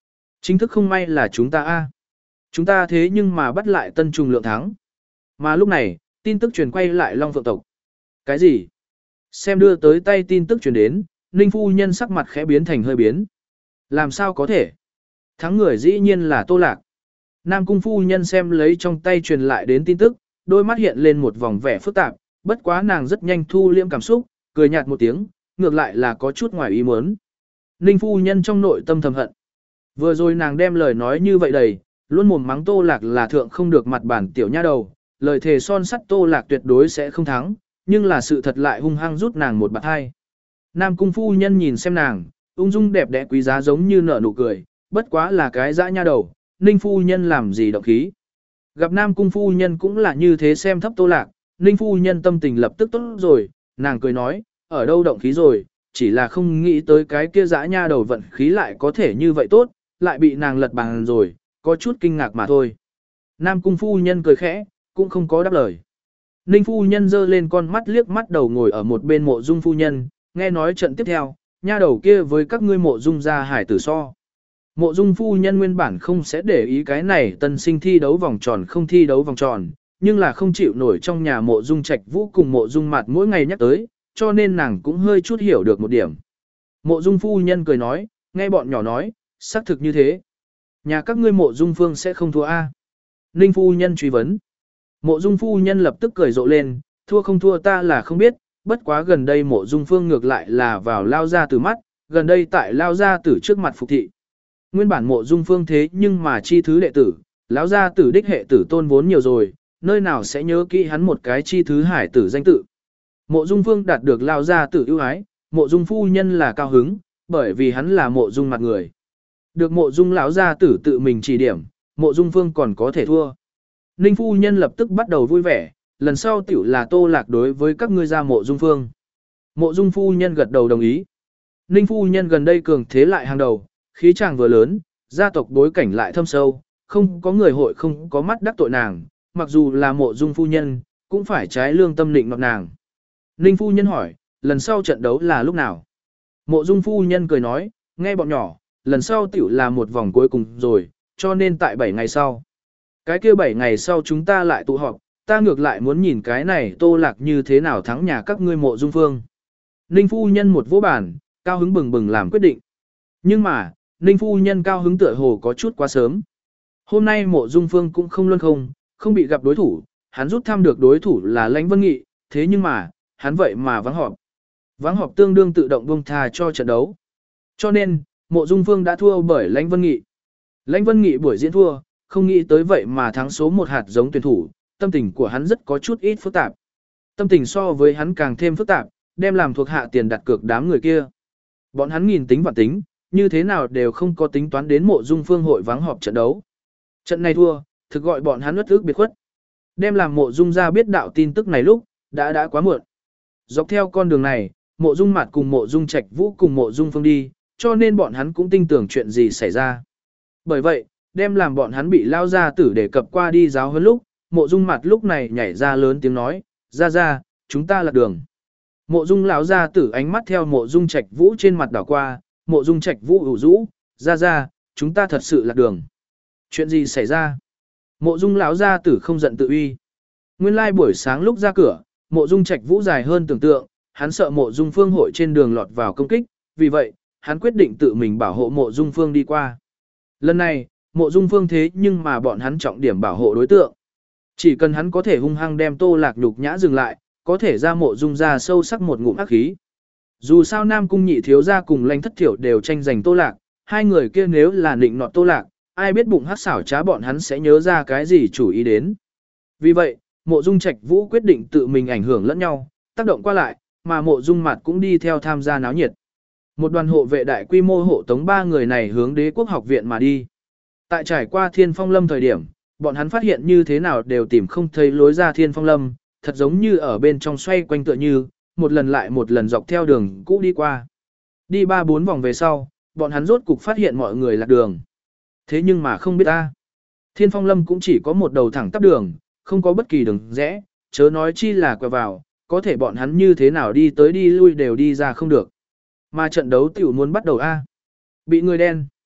Chính thức không may là chúng ta a. Chúng ta thế nhưng mà bắt lại Tân Trùng Lượng thắng. Mà lúc này, tin tức truyền quay lại Long Phượng tộc. Cái gì? Xem đưa tới tay tin tức truyền đến, Ninh phu nhân sắc mặt khẽ biến thành hơi biến. Làm sao có thể? Thắng người dĩ nhiên là Tô Lạc. Nam cung phu nhân xem lấy trong tay truyền lại đến tin tức, đôi mắt hiện lên một vòng vẻ phức tạp, bất quá nàng rất nhanh thu liễm cảm xúc, cười nhạt một tiếng, ngược lại là có chút ngoài ý muốn. Ninh phu nhân trong nội tâm thầm hận. Vừa rồi nàng đem lời nói như vậy đầy, luôn mồm mắng Tô Lạc là thượng không được mặt bản tiểu nha đầu, lời thề son sắt Tô Lạc tuyệt đối sẽ không thắng, nhưng là sự thật lại hung hăng rút nàng một bạt hai. Nam cung phu nhân nhìn xem nàng, ung dung đẹp đẽ quý giá giống như nở nụ cười, bất quá là cái dã nha đầu, Ninh phu nhân làm gì động khí. Gặp Nam cung phu nhân cũng là như thế xem thấp Tô Lạc, Ninh phu nhân tâm tình lập tức tốt rồi, nàng cười nói, ở đâu động khí rồi, chỉ là không nghĩ tới cái kia dã nha đầu vận khí lại có thể như vậy tốt, lại bị nàng lật bàn rồi, có chút kinh ngạc mà thôi. Nam cung phu nhân cười khẽ, cũng không có đáp lời. Ninh phu nhân giơ lên con mắt liếc mắt đầu ngồi ở một bên mộ dung phu nhân, nghe nói trận tiếp theo, nha đầu kia với các ngươi mộ dung gia hải tử so. Mộ dung phu nhân nguyên bản không sẽ để ý cái này tân sinh thi đấu vòng tròn không thi đấu vòng tròn, nhưng là không chịu nổi trong nhà mộ dung trạch vũ cùng mộ dung mặt mỗi ngày nhắc tới, cho nên nàng cũng hơi chút hiểu được một điểm. Mộ dung phu nhân cười nói, nghe bọn nhỏ nói, xác thực như thế. Nhà các ngươi mộ dung phương sẽ không thua a? Ninh phu nhân truy vấn. Mộ dung phu nhân lập tức cười rộ lên, thua không thua ta là không biết, bất quá gần đây mộ dung phương ngược lại là vào lao ra từ mắt, gần đây tại lao ra từ trước mặt phục thị. Nguyên bản mộ dung phương thế nhưng mà chi thứ đệ tử, lão gia tử đích hệ tử tôn vốn nhiều rồi, nơi nào sẽ nhớ kỹ hắn một cái chi thứ hải tử danh tự. Mộ dung phương đạt được lao gia tử ưu ái, mộ dung phu nhân là cao hứng, bởi vì hắn là mộ dung mặt người. Được mộ dung lão gia tử tự mình chỉ điểm, mộ dung phương còn có thể thua. Ninh phu nhân lập tức bắt đầu vui vẻ, lần sau tiểu là Tô Lạc đối với các ngươi ra mộ dung phương. Mộ dung phu nhân gật đầu đồng ý. Ninh phu nhân gần đây cường thế lại hàng đầu, khí chàng vừa lớn, gia tộc bối cảnh lại thâm sâu, không có người hội không có mắt đắc tội nàng, mặc dù là mộ dung phu nhân, cũng phải trái lương tâm định nọt nàng. Ninh phu nhân hỏi, lần sau trận đấu là lúc nào? Mộ dung phu nhân cười nói, nghe bọn nhỏ, lần sau tiểu là một vòng cuối cùng rồi, cho nên tại bảy ngày sau. Cái kia bảy ngày sau chúng ta lại tụ họp, ta ngược lại muốn nhìn cái này Tô Lạc như thế nào thắng nhà các ngươi mộ dung phương. Ninh phu nhân một vỗ bản, cao hứng bừng bừng làm quyết định. Nhưng mà, Ninh phu nhân cao hứng tựa hồ có chút quá sớm. Hôm nay mộ dung phương cũng không luân không, không bị gặp đối thủ, hắn rút thăm được đối thủ là Lãnh Vân Nghị, thế nhưng mà, hắn vậy mà vắng họp. Vắng họp tương đương tự động buông tha cho trận đấu. Cho nên, mộ dung phương đã thua bởi Lãnh Vân Nghị. Lãnh Vân Nghị buổi diễn thua, không nghĩ tới vậy mà thắng số một hạt giống tuyển thủ, tâm tình của hắn rất có chút ít phức tạp. Tâm tình so với hắn càng thêm phức tạp, đem làm thuộc hạ tiền đặt cược đám người kia. Bọn hắn nghìn tính vạn tính, như thế nào đều không có tính toán đến mộ dung phương hội vắng họp trận đấu. Trận này thua, thực gọi bọn hắn uất ức biệt khuất. Đem làm mộ dung ra biết đạo tin tức này lúc, đã đã quá muộn. Dọc theo con đường này, mộ dung mặt cùng mộ dung trạch vũ cùng mộ dung phương đi, cho nên bọn hắn cũng tin tưởng chuyện gì xảy ra. Bởi vậy, đem làm bọn hắn bị lao ra tử đề cập qua đi giáo hơn lúc, mộ dung mặt lúc này nhảy ra lớn tiếng nói, ra ra, chúng ta lạc đường. Mộ dung lão ra tử ánh mắt theo mộ dung trạch vũ trên mặt đảo qua, mộ dung trạch vũ ủ rũ, ra ra, chúng ta thật sự lạc đường. Chuyện gì xảy ra? Mộ dung lão ra tử không giận tự uy. Nguyên lai buổi sáng lúc ra cửa, mộ dung trạch vũ dài hơn tưởng tượng, hắn sợ mộ dung phương hội trên đường lọt vào công kích, vì vậy, hắn quyết định tự mình bảo hộ mộ dung phương đi qua. Lần này, mộ dung phương thế nhưng mà bọn hắn trọng điểm bảo hộ đối tượng. Chỉ cần hắn có thể hung hăng đem Tô Lạc nhục nhã dừng lại, có thể ra mộ dung ra sâu sắc một ngụm ác khí. Dù sao Nam Cung Nhị thiếu gia cùng Lãnh Thất Thiểu đều tranh giành Tô Lạc, hai người kia nếu là nịnh nọt Tô Lạc, ai biết bụng hắc xảo trá bọn hắn sẽ nhớ ra cái gì chủ ý đến. Vì vậy, mộ dung trạch vũ quyết định tự mình ảnh hưởng lẫn nhau, tác động qua lại, mà mộ dung mặt cũng đi theo tham gia náo nhiệt. Một đoàn hộ vệ đại quy mô hộ tống ba người này hướng Đế quốc học viện mà đi. Tại trải qua Thiên Phong Lâm thời điểm, bọn hắn phát hiện như thế nào đều tìm không thấy lối ra Thiên Phong Lâm, thật giống như ở bên trong xoay quanh tựa như, một lần lại một lần dọc theo đường cũ đi qua. Đi ba bốn vòng về sau, bọn hắn rốt cục phát hiện mọi người lạc đường. Thế nhưng mà không biết ta. Thiên Phong Lâm cũng chỉ có một đầu thẳng tắp đường, không có bất kỳ đường rẽ, chớ nói chi là quẹo vào, có thể bọn hắn như thế nào đi tới đi lui đều đi ra không được. Mà trận đấu tiểu muốn bắt đầu a. Bị người đen.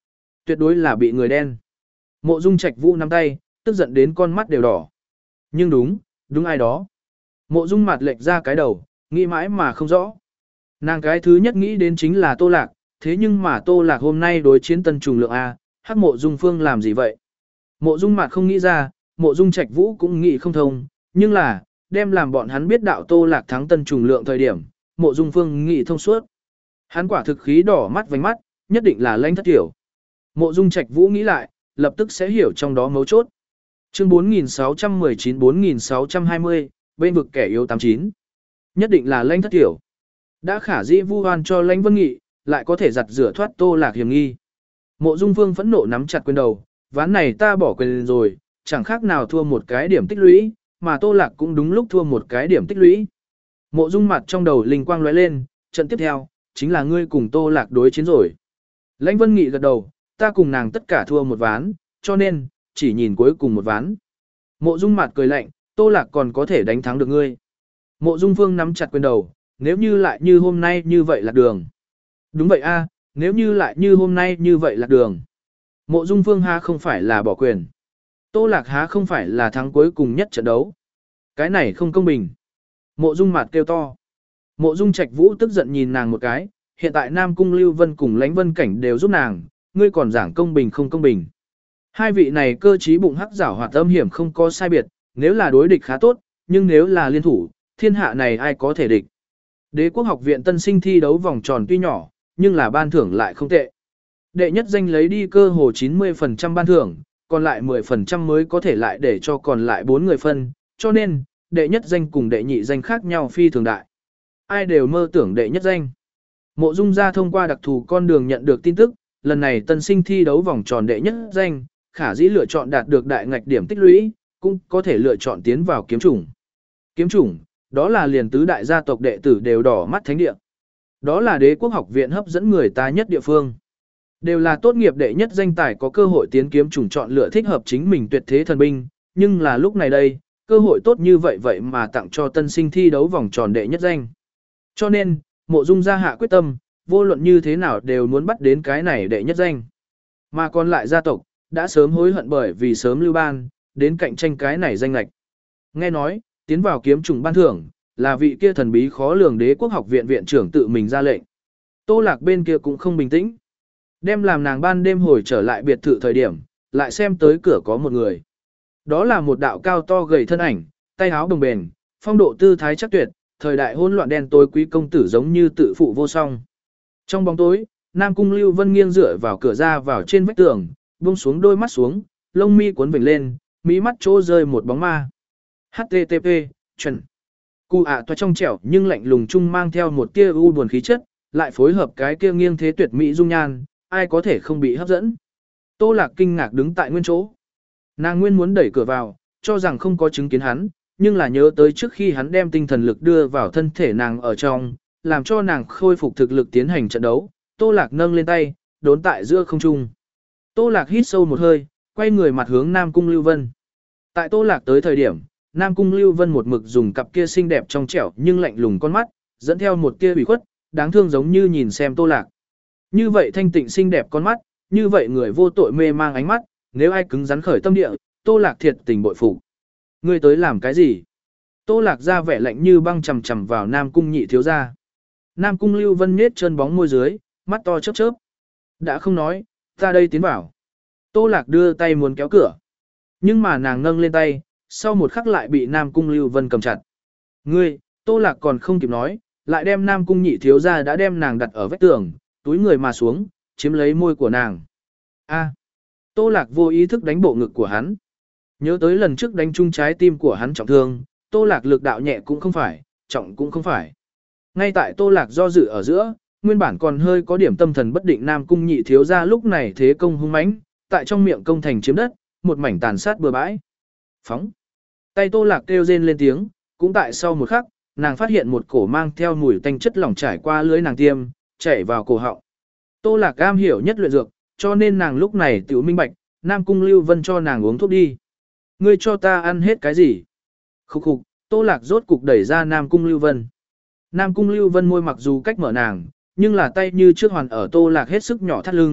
Tuyệt đối là bị người đen. Mộ Dung Trạch Vũ nắm tay, tức giận đến con mắt đều đỏ. Nhưng đúng, đúng ai đó. Mộ Dung mặt lệch ra cái đầu, nghĩ mãi mà không rõ. Nàng cái thứ nhất nghĩ đến chính là Tô Lạc, thế nhưng mà Tô Lạc hôm nay đối chiến Tân Trùng Lượng A, hắc Mộ Dung Phương làm gì vậy? Mộ Dung mặt không nghĩ ra, Mộ Dung Trạch Vũ cũng nghĩ không thông, nhưng là, đem làm bọn hắn biết đạo Tô Lạc thắng Tân Trùng Lượng thời điểm, Mộ Dung Phương nghĩ thông suốt. Hắn quả thực khí đỏ mắt vành mắt, nhất định là Lãnh Thất Tiểu. Mộ Dung Trạch Vũ nghĩ lại, lập tức sẽ hiểu trong đó mấu chốt. Chương bốn nghìn sáu trăm mười chín bốn nghìn sáu trăm hai mươi, bên vực kẻ yếu tám chín. Nhất định là Lãnh Thất Tiểu. Đã khả dĩ vu oan cho Lãnh Vân Nghị, lại có thể giặt rửa thoát Tô Lạc hiểm nghi. Mộ Dung Phương phẫn nộ nắm chặt quyền đầu, ván này ta bỏ quyền rồi, chẳng khác nào thua một cái điểm tích lũy, mà Tô Lạc cũng đúng lúc thua một cái điểm tích lũy. Mộ Dung mặt trong đầu linh quang lóe lên, trận tiếp theo, chính là ngươi cùng Tô Lạc đối chiến rồi. Lãnh Vân Nghị gật đầu, ta cùng nàng tất cả thua một ván, cho nên, chỉ nhìn cuối cùng một ván. Mộ Dung mặt cười lạnh, Tô Lạc còn có thể đánh thắng được ngươi. Mộ Dung Phương nắm chặt quyền đầu, nếu như lại như hôm nay như vậy lạc đường. Đúng vậy a, nếu như lại như hôm nay như vậy lạc đường. Mộ Dung Phương há không phải là bỏ quyền. Tô Lạc há không phải là thắng cuối cùng nhất trận đấu. Cái này không công bình. Mộ Dung mặt kêu to. Mộ Dung Trạch Vũ tức giận nhìn nàng một cái, hiện tại Nam Cung Lưu Vân cùng Lãnh Vân Cảnh đều giúp nàng, ngươi còn giảng công bình không công bình. Hai vị này cơ trí bụng hắc giảo hoạt âm hiểm không có sai biệt, nếu là đối địch khá tốt, nhưng nếu là liên thủ, thiên hạ này ai có thể địch. Đế quốc học viện tân sinh thi đấu vòng tròn tuy nhỏ, nhưng là ban thưởng lại không tệ. Đệ nhất danh lấy đi cơ hồ chín mươi phần trăm ban thưởng, còn lại mười phần trăm mới có thể lại để cho còn lại bốn người phân, cho nên, đệ nhất danh cùng đệ nhị danh khác nhau phi thường đại. Ai đều mơ tưởng đệ nhất danh. Mộ Dung gia thông qua đặc thù con đường nhận được tin tức, lần này tân sinh thi đấu vòng tròn đệ nhất danh, khả dĩ lựa chọn đạt được đại ngạch điểm tích lũy, cũng có thể lựa chọn tiến vào kiếm chủng. Kiếm chủng, đó là liền tứ đại gia tộc đệ tử đều đỏ mắt thánh địa. Đó là đế quốc học viện hấp dẫn người ta nhất địa phương. Đều là tốt nghiệp đệ nhất danh tài có cơ hội tiến kiếm chủng chọn lựa thích hợp chính mình tuyệt thế thần binh, nhưng là lúc này đây, cơ hội tốt như vậy vậy mà tặng cho tân sinh thi đấu vòng tròn đệ nhất danh. Cho nên, Mộ Dung gia hạ quyết tâm, vô luận như thế nào đều muốn bắt đến cái này đệ nhất danh. Mà còn lại gia tộc, đã sớm hối hận bởi vì sớm lưu ban, đến cạnh tranh cái này danh lệch. Nghe nói, tiến vào kiếm trùng ban thưởng, là vị kia thần bí khó lường đế quốc học viện viện trưởng tự mình ra lệnh. Tô Lạc bên kia cũng không bình tĩnh. Đem làm nàng ban đêm hồi trở lại biệt thự thời điểm, lại xem tới cửa có một người. Đó là một đạo cao to gầy thân ảnh, tay áo đồng bền, phong độ tư thái chắc tuyệt, thời đại hỗn loạn đen tối quý công tử giống như tự phụ vô song. Trong bóng tối, Nam Cung Lưu Vân nghiêng dựa vào cửa ra vào trên vách tường, buông xuống đôi mắt xuống, lông mi cuốn vểnh lên, mí mắt chỗ rơi một bóng ma. hát tê tê pê, chuẩn. Cụ ạ toa trong trẻo nhưng lạnh lùng chung mang theo một tia u buồn khí chất, lại phối hợp cái kia nghiêng thế tuyệt mỹ dung nhan, ai có thể không bị hấp dẫn. Tô Lạc kinh ngạc đứng tại nguyên chỗ. Nàng nguyên muốn đẩy cửa vào, cho rằng không có chứng kiến hắn, nhưng là nhớ tới trước khi hắn đem tinh thần lực đưa vào thân thể nàng ở trong, làm cho nàng khôi phục thực lực tiến hành trận đấu. Tô Lạc nâng lên tay, đốn tại giữa không trung. Tô Lạc hít sâu một hơi, quay người mặt hướng Nam Cung Lưu Vân. Tại Tô Lạc tới thời điểm, Nam Cung Lưu Vân một mực dùng cặp kia xinh đẹp trong trẻo nhưng lạnh lùng con mắt, dẫn theo một tia ủy khuất, đáng thương giống như nhìn xem Tô Lạc. Như vậy thanh tịnh xinh đẹp con mắt, như vậy người vô tội mê mang ánh mắt, nếu ai cứng rắn khởi tâm địa, Tô Lạc thiệt tình bội phục. Ngươi tới làm cái gì? Tô Lạc ra vẻ lạnh như băng chầm chầm vào Nam Cung nhị thiếu gia. Nam Cung Lưu Vân nhếch chân bóng môi dưới, mắt to chớp chớp. Đã không nói, ta đây tiến vào. Tô Lạc đưa tay muốn kéo cửa. Nhưng mà nàng nâng lên tay, sau một khắc lại bị Nam Cung Lưu Vân cầm chặt. Ngươi, Tô Lạc còn không kịp nói, lại đem Nam Cung nhị thiếu gia đã đem nàng đặt ở vách tường, túi người mà xuống, chiếm lấy môi của nàng. A. Tô Lạc vô ý thức đánh bộ ngực của hắn. Nhớ tới lần trước đánh trúng trái tim của hắn trọng thương, Tô Lạc lực đạo nhẹ cũng không phải, trọng cũng không phải. Ngay tại Tô Lạc do dự ở giữa, nguyên bản còn hơi có điểm tâm thần bất định Nam Cung nhị thiếu gia lúc này thế công hung mãnh, tại trong miệng công thành chiếm đất, một mảnh tàn sát bừa bãi. Phóng. Tay Tô Lạc kêu rên lên tiếng, cũng tại sau một khắc, nàng phát hiện một cổ mang theo mùi tanh chất lỏng trải qua lưỡi nàng tiêm, chảy vào cổ họng. Tô Lạc am hiểu nhất luyện dược, cho nên nàng lúc này tiểu minh bạch, Nam Cung Lưu Vân cho nàng uống thuốc đi. Ngươi cho ta ăn hết cái gì? Khúc khục, Tô Lạc rốt cục đẩy ra Nam Cung Lưu Vân. Nam Cung Lưu Vân môi mặc dù cách mở nàng, nhưng là tay như trước hoàn ở Tô Lạc hết sức nhỏ thắt lưng,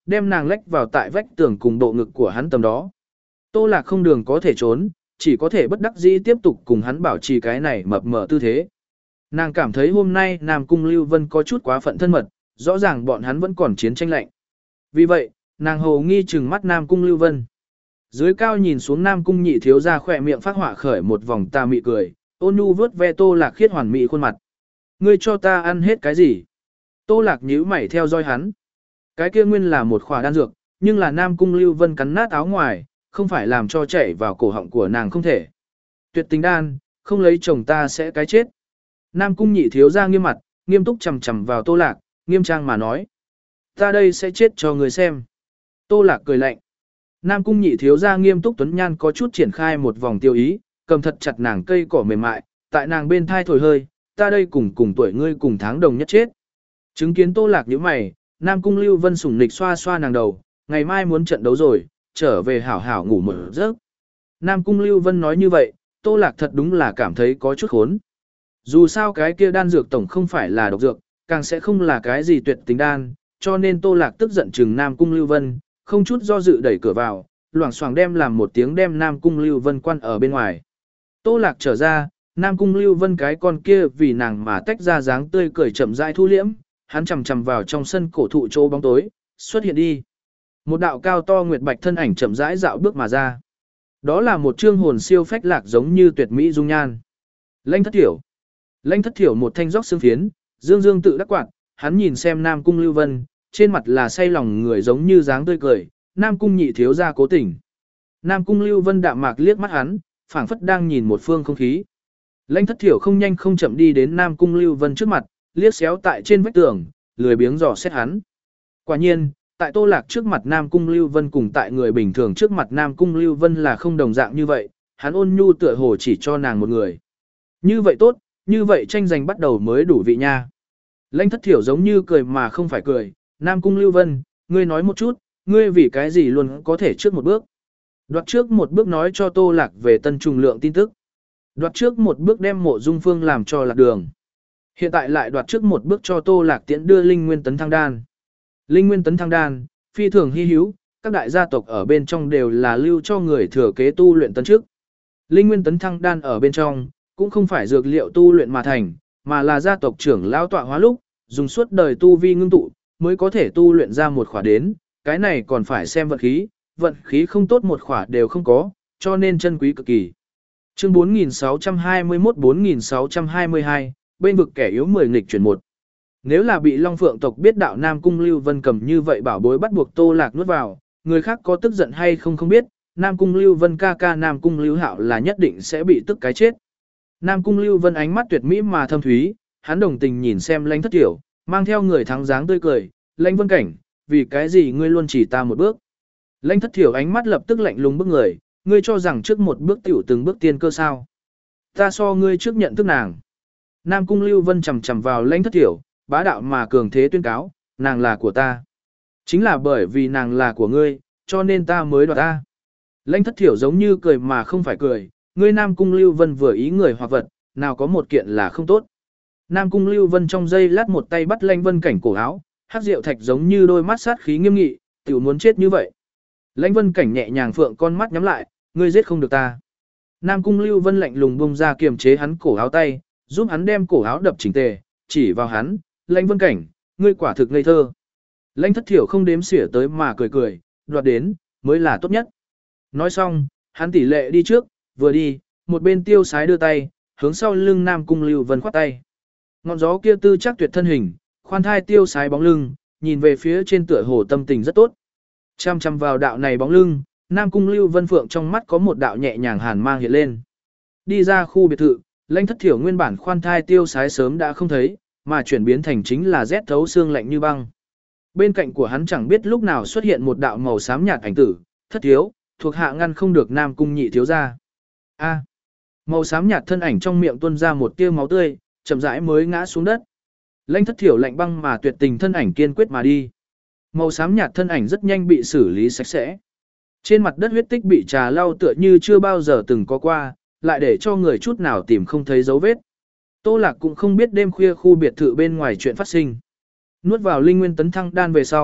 đem nàng lách vào tại vách tường cùng bộ ngực của hắn tầm đó. Tô Lạc không đường có thể trốn, chỉ có thể bất đắc dĩ tiếp tục cùng hắn bảo trì cái này mập mờ tư thế. Nàng cảm thấy hôm nay Nam Cung Lưu Vân có chút quá phận thân mật, rõ ràng bọn hắn vẫn còn chiến tranh lạnh. Vì vậy, nàng hồ nghi chừng mắt Nam Cung Lưu Vân. Dưới cao nhìn xuống Nam Cung nhị thiếu ra khỏe miệng phát họa khởi một vòng tà mị cười, ôn nhu vớt ve Tô Lạc khiết hoàn mỹ khuôn mặt. Ngươi cho ta ăn hết cái gì? Tô Lạc nhíu mày theo dõi hắn. Cái kia nguyên là một khỏa đan dược, nhưng là Nam Cung Lưu Vân cắn nát áo ngoài, không phải làm cho chảy vào cổ họng của nàng không thể. Tuyệt tình đan, không lấy chồng ta sẽ cái chết. Nam Cung nhị thiếu ra nghiêm mặt, nghiêm túc chầm chầm vào Tô Lạc, nghiêm trang mà nói. Ta đây sẽ chết cho người xem. Tô Lạc cười lạnh. Nam Cung nhị thiếu ra nghiêm túc tuấn nhan có chút triển khai một vòng tiêu ý, cầm thật chặt nàng cây cỏ mềm mại, tại nàng bên thai thổi hơi, ta đây cùng cùng tuổi ngươi cùng tháng đồng nhất chết. Chứng kiến Tô Lạc nhíu mày, Nam Cung Lưu Vân sủng nịch xoa xoa nàng đầu, ngày mai muốn trận đấu rồi, trở về hảo hảo ngủ một giấc. Nam Cung Lưu Vân nói như vậy, Tô Lạc thật đúng là cảm thấy có chút khốn. Dù sao cái kia đan dược tổng không phải là độc dược, càng sẽ không là cái gì tuyệt tình đan, cho nên Tô Lạc tức giận chừng Nam Cung Lưu Vân, không chút do dự đẩy cửa vào, loảng xoảng đem làm một tiếng đem Nam Cung Lưu Vân quan ở bên ngoài. Tô Lạc trở ra, Nam Cung Lưu Vân cái con kia vì nàng mà tách ra dáng tươi cười chậm rãi thu liễm, hắn chầm chầm vào trong sân cổ thụ chỗ bóng tối, xuất hiện đi. Một đạo cao to nguyệt bạch thân ảnh chậm rãi dạo bước mà ra. Đó là một trương hồn siêu phách lạc giống như tuyệt mỹ dung nhan. Lãnh Thất Thiểu. Lãnh Thất Thiểu một thanh róc xương phiến, dương dương tự đắc quạt, hắn nhìn xem Nam Cung Lưu Vân, trên mặt là say lòng người giống như dáng tươi cười, Nam Cung nhị thiếu gia cố tình. Nam Cung Lưu Vân đạm mạc liếc mắt hắn, phảng phất đang nhìn một phương không khí. Lãnh Thất Thiểu không nhanh không chậm đi đến Nam Cung Lưu Vân trước mặt, liếc xéo tại trên vách tường, lười biếng dò xét hắn. Quả nhiên, tại Tô Lạc trước mặt Nam Cung Lưu Vân cùng tại người bình thường trước mặt Nam Cung Lưu Vân là không đồng dạng như vậy, hắn ôn nhu tựa hồ chỉ cho nàng một người. Như vậy tốt, như vậy tranh giành bắt đầu mới đủ vị nha. Lãnh Thất Thiểu giống như cười mà không phải cười, Nam Cung Lưu Vân, ngươi nói một chút, ngươi vì cái gì luôn có thể trước một bước. Đoạt trước một bước nói cho Tô Lạc về Tân Trùng Lượng tin tức. Đoạt trước một bước đem Mộ Dung Phương làm cho lạc đường. Hiện tại lại đoạt trước một bước cho Tô Lạc tiễn đưa Linh Nguyên Tấn Thăng Đan. Linh Nguyên Tấn Thăng Đan, phi thường hy hữu, các đại gia tộc ở bên trong đều là lưu cho người thừa kế tu luyện tấn trước. Linh Nguyên Tấn Thăng Đan ở bên trong, cũng không phải dược liệu tu luyện mà thành, mà là gia tộc trưởng lão tọa hóa lúc, dùng suốt đời tu vi ngưng tụ, mới có thể tu luyện ra một khỏa đến, cái này còn phải xem vận khí, vận khí không tốt một khỏa đều không có, cho nên chân quý cực kỳ. Chương bốn nghìn sáu trăm hai mươi mốt bốn nghìn sáu trăm hai mươi hai, bên vực kẻ yếu mười nghịch chuyển một. Nếu là bị Long Phượng tộc biết đạo Nam Cung Lưu Vân cầm như vậy bảo bối bắt buộc Tô Lạc nuốt vào, người khác có tức giận hay không không biết, Nam Cung Lưu Vân ca ca Nam Cung Lưu Hạo là nhất định sẽ bị tức cái chết. Nam Cung Lưu Vân ánh mắt tuyệt mỹ mà thâm thúy, hắn đồng tình nhìn xem Lãnh Thất Thiểu, mang theo người thắng dáng tươi cười, Lãnh Vân Cảnh, vì cái gì ngươi luôn chỉ ta một bước. Lãnh Thất Thiểu ánh mắt lập tức lạnh lùng bức người, ngươi cho rằng trước một bước tiểu từng bước tiên cơ sao. Ta so ngươi trước nhận thức nàng. Nam Cung Lưu Vân chầm chầm vào Lãnh Thất Thiểu, bá đạo mà cường thế tuyên cáo, nàng là của ta. Chính là bởi vì nàng là của ngươi, cho nên ta mới đoạt ta. Lãnh Thất Thiểu giống như cười mà không phải cười, ngươi Nam Cung Lưu Vân vừa ý người hoặc vật, nào có một kiện là không tốt. Nam Cung Lưu Vân trong giây lát một tay bắt Lãnh Vân Cảnh cổ áo, hắc diệu thạch giống như đôi mắt sát khí nghiêm nghị, tiểu muốn chết như vậy. Lãnh Vân Cảnh nhẹ nhàng phượng con mắt nhắm lại, ngươi giết không được ta. Nam Cung Lưu Vân lạnh lùng bung ra kiềm chế hắn cổ áo tay, giúp hắn đem cổ áo đập chỉnh tề, chỉ vào hắn, Lãnh Vân Cảnh, ngươi quả thực ngây thơ. Lãnh Thất Thiểu không đếm xỉa tới mà cười cười, đoạt đến, mới là tốt nhất. Nói xong, hắn tỷ lệ đi trước, vừa đi, một bên tiêu sái đưa tay, hướng sau lưng Nam Cung Lưu Vân khoát tay. Ngọn gió kia tư chắc tuyệt thân hình, khoan thai tiêu sái bóng lưng, nhìn về phía trên tựa hồ tâm tình rất tốt. Chăm chăm vào đạo này bóng lưng, Nam Cung Lưu Vân Phượng trong mắt có một đạo nhẹ nhàng hàn mang hiện lên. Đi ra khu biệt thự, Lãnh Thất Thiểu nguyên bản khoan thai tiêu sái sớm đã không thấy, mà chuyển biến thành chính là rét thấu xương lạnh như băng. Bên cạnh của hắn chẳng biết lúc nào xuất hiện một đạo màu xám nhạt ảnh tử, Thất Thiếu, thuộc hạ ngăn không được Nam Cung nhị thiếu ra. A. Màu xám nhạt thân ảnh trong miệng tuôn ra một tia máu tươi, chậm rãi mới ngã xuống đất. Lãnh Thất Thiểu lạnh băng mà tuyệt tình thân ảnh kiên quyết mà đi. Màu xám nhạt thân ảnh rất nhanh bị xử lý sạch sẽ. Trên mặt đất huyết tích bị trà lau tựa như chưa bao giờ từng có qua, lại để cho người chút nào tìm không thấy dấu vết. Tô Lạc cũng không biết đêm khuya khu biệt thự bên ngoài chuyện phát sinh. Nuốt vào Linh Nguyên Tấn Thăng Đan về sau,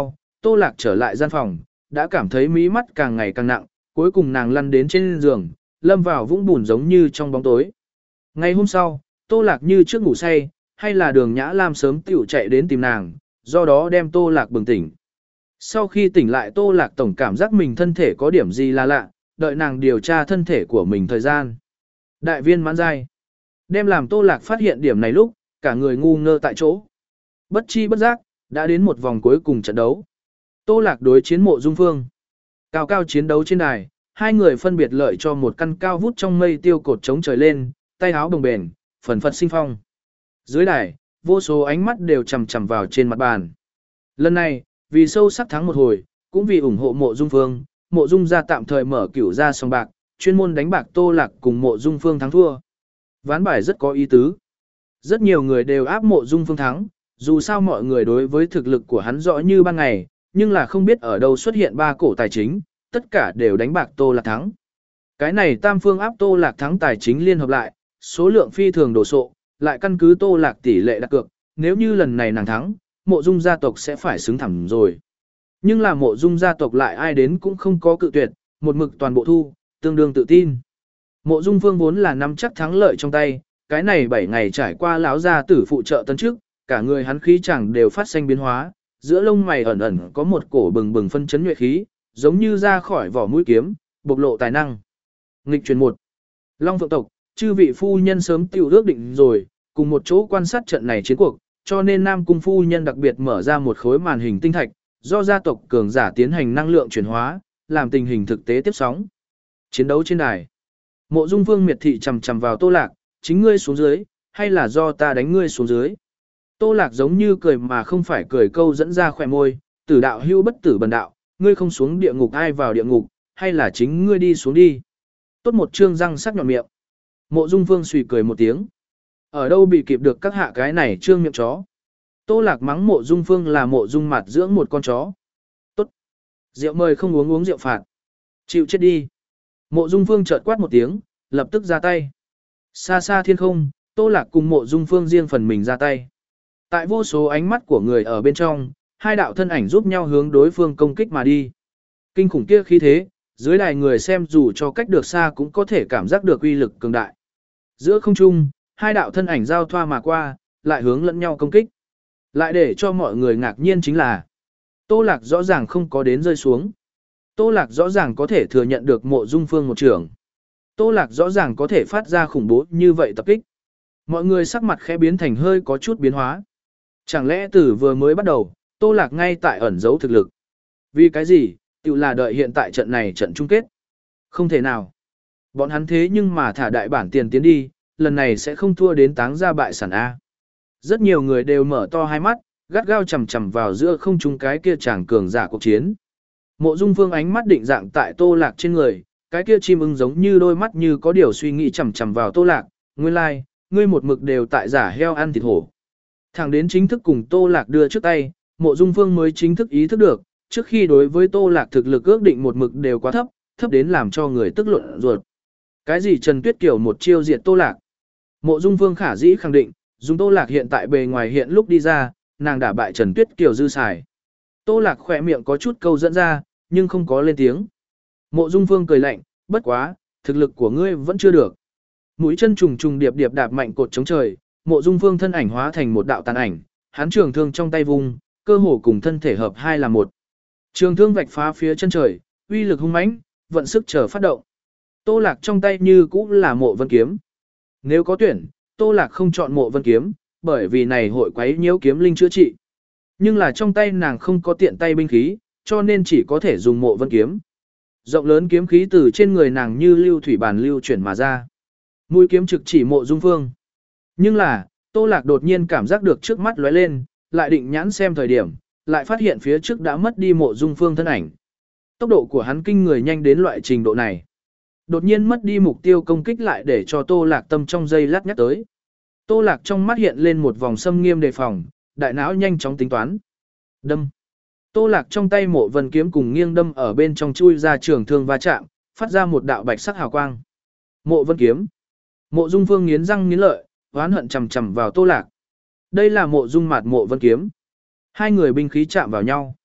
Tô Lạc trở lại gian phòng, đã cảm thấy mí mắt càng ngày càng nặng, cuối cùng nàng lăn đến trên giường, lâm vào vũng bùn giống như trong bóng tối. Ngày hôm sau, Tô Lạc như trước ngủ say, hay là Đường Nhã Lam sớm tiểu chạy đến tìm nàng, do đó đem Tô Lạc bừng tỉnh. Sau khi tỉnh lại Tô Lạc tổng cảm giác mình thân thể có điểm gì là lạ, đợi nàng điều tra thân thể của mình thời gian. Đại viên mãn giai. Đem làm Tô Lạc phát hiện điểm này lúc, cả người ngu ngơ tại chỗ. Bất chi bất giác, đã đến một vòng cuối cùng trận đấu. Tô Lạc đối chiến Mộ Dung Phương. Cao cao chiến đấu trên đài, hai người phân biệt lợi cho một căn cao vút trong mây tiêu cột chống trời lên, tay áo đồng bền, phần phật sinh phong. Dưới đài, vô số ánh mắt đều chằm chằm vào trên mặt bàn. Lần này, vì sâu sắc thắng một hồi, cũng vì ủng hộ Mộ Dung Phương, Mộ Dung gia tạm thời mở cửu gia sòng bạc, chuyên môn đánh bạc Tô Lạc cùng Mộ Dung Phương thắng thua. Ván bài rất có ý tứ. Rất nhiều người đều áp Mộ Dung Phương thắng, dù sao mọi người đối với thực lực của hắn rõ như ban ngày, nhưng là không biết ở đâu xuất hiện ba cổ tài chính, tất cả đều đánh bạc Tô Lạc thắng. Cái này tam phương áp Tô Lạc thắng tài chính liên hợp lại, số lượng phi thường đồ sộ, lại căn cứ Tô Lạc tỷ lệ đặt cược, nếu như lần này nàng thắng, Mộ Dung gia tộc sẽ phải xứng thẳm rồi. Nhưng là Mộ Dung gia tộc lại ai đến cũng không có cự tuyệt, một mực toàn bộ thu, tương đương tự tin. Mộ Dung Phương vốn là nắm chắc thắng lợi trong tay, cái này bảy ngày trải qua lão gia tử phụ trợ tấn trước, cả người hắn khí chẳng đều phát sinh biến hóa, giữa lông mày ẩn ẩn có một cổ bừng bừng phân chấn nhuệ khí, giống như ra khỏi vỏ mũi kiếm, bộc lộ tài năng. Nghịch truyền một. Long Phượng tộc, chư vị phu nhân sớm tiểu ước định rồi, cùng một chỗ quan sát trận này chiến cuộc, cho nên Nam Cung phu nhân đặc biệt mở ra một khối màn hình tinh thạch, do gia tộc cường giả tiến hành năng lượng chuyển hóa, làm tình hình thực tế tiếp sóng. Chiến đấu trên đài. Mộ Dung Phương miệt thị chằm chằm vào Tô Lạc, chính ngươi xuống dưới, hay là do ta đánh ngươi xuống dưới? Tô Lạc giống như cười mà không phải cười câu dẫn ra khỏe môi, tử đạo hưu bất tử bần đạo, ngươi không xuống địa ngục ai vào địa ngục, hay là chính ngươi đi xuống đi. Tốt một trương răng sắc nhọn miệng. Mộ Dung Phương suy cười một tiếng. Ở đâu bị kịp được các hạ cái này trương miệng chó. Tô Lạc mắng Mộ Dung Phương là Mộ Dung Mạt dưỡng một con chó. Tốt. Rượu mời không uống uống rượu phạt. Chịu chết đi. Mộ Dung Phương chợt quát một tiếng, lập tức ra tay. Xa xa thiên không, Tô Lạc cùng Mộ Dung Phương riêng phần mình ra tay. Tại vô số ánh mắt của người ở bên trong, hai đạo thân ảnh giúp nhau hướng đối phương công kích mà đi. Kinh khủng kia khí thế, dưới đài người xem dù cho cách được xa cũng có thể cảm giác được uy lực cường đại. Giữa không trung, hai đạo thân ảnh giao thoa mà qua, lại hướng lẫn nhau công kích. Lại để cho mọi người ngạc nhiên chính là, Tô Lạc rõ ràng không có đến rơi xuống. Tô Lạc rõ ràng có thể thừa nhận được Mộ Dung Phương một trường. Tô Lạc rõ ràng có thể phát ra khủng bố như vậy tập kích. Mọi người sắc mặt khẽ biến thành hơi có chút biến hóa. Chẳng lẽ từ vừa mới bắt đầu, Tô Lạc ngay tại ẩn giấu thực lực. Vì cái gì, tự là đợi hiện tại trận này trận chung kết. Không thể nào. Bọn hắn thế nhưng mà thả đại bản tiền tiến đi, lần này sẽ không thua đến táng ra bại sản A. Rất nhiều người đều mở to hai mắt, gắt gao chầm chầm vào giữa không trung cái kia chàng cường giả cuộc chiến. Mộ Dung Phương ánh mắt định dạng tại Tô Lạc trên người, cái kia chim ưng giống như đôi mắt như có điều suy nghĩ chầm chầm vào Tô Lạc, nguyên lai, like, ngươi một mực đều tại giả heo ăn thịt hổ. Thẳng đến chính thức cùng Tô Lạc đưa trước tay, Mộ Dung Phương mới chính thức ý thức được, trước khi đối với Tô Lạc thực lực ước định một mực đều quá thấp, thấp đến làm cho người tức luận ruột. Cái gì Trần Tuyết Kiều một chiêu diệt Tô Lạc? Mộ Dung Phương khả dĩ khẳng định, dùng Tô Lạc hiện tại bề ngoài hiện lúc đi ra, nàng đả bại Trần Tuyết Kiều dư xài. Tô Lạc khỏe miệng có chút câu dẫn ra, nhưng không có lên tiếng. Mộ Dung Phương cười lạnh, bất quá, thực lực của ngươi vẫn chưa được. Mũi chân trùng trùng điệp điệp đạp mạnh cột chống trời, Mộ Dung Phương thân ảnh hóa thành một đạo tàn ảnh, hắn trường thương trong tay vung, cơ hồ cùng thân thể hợp hai là một. Trường thương vạch phá phía chân trời, uy lực hung mãnh, vận sức chờ phát động. Tô Lạc trong tay như cũng là Mộ Vân kiếm. Nếu có tuyển, Tô Lạc không chọn Mộ Vân kiếm, bởi vì này hội quấy nhiễu kiếm linh chữa trị. Nhưng là trong tay nàng không có tiện tay binh khí, cho nên chỉ có thể dùng Mộ Vân kiếm. Rộng lớn kiếm khí từ trên người nàng như lưu thủy bàn lưu chuyển mà ra. Mũi kiếm trực chỉ Mộ Dung Phương. Nhưng là, Tô Lạc đột nhiên cảm giác được trước mắt lóe lên, lại định nhãn xem thời điểm, lại phát hiện phía trước đã mất đi Mộ Dung Phương thân ảnh. Tốc độ của hắn kinh người nhanh đến loại trình độ này. Đột nhiên mất đi mục tiêu công kích lại để cho Tô Lạc tâm trong giây lát nhắc tới. Tô Lạc trong mắt hiện lên một vòng xâm nghiêm đề phòng, đại não nhanh chóng tính toán. Đâm. Tô Lạc trong tay Mộ Vân kiếm cùng nghiêng đâm ở bên trong chui ra trường thương va chạm, phát ra một đạo bạch sắc hào quang. Mộ Vân kiếm. Mộ Dung Phương nghiến răng nghiến lợi, oán hận chằm chằm vào Tô Lạc. Đây là Mộ Dung Mạt Mộ Vân kiếm. Hai người binh khí chạm vào nhau.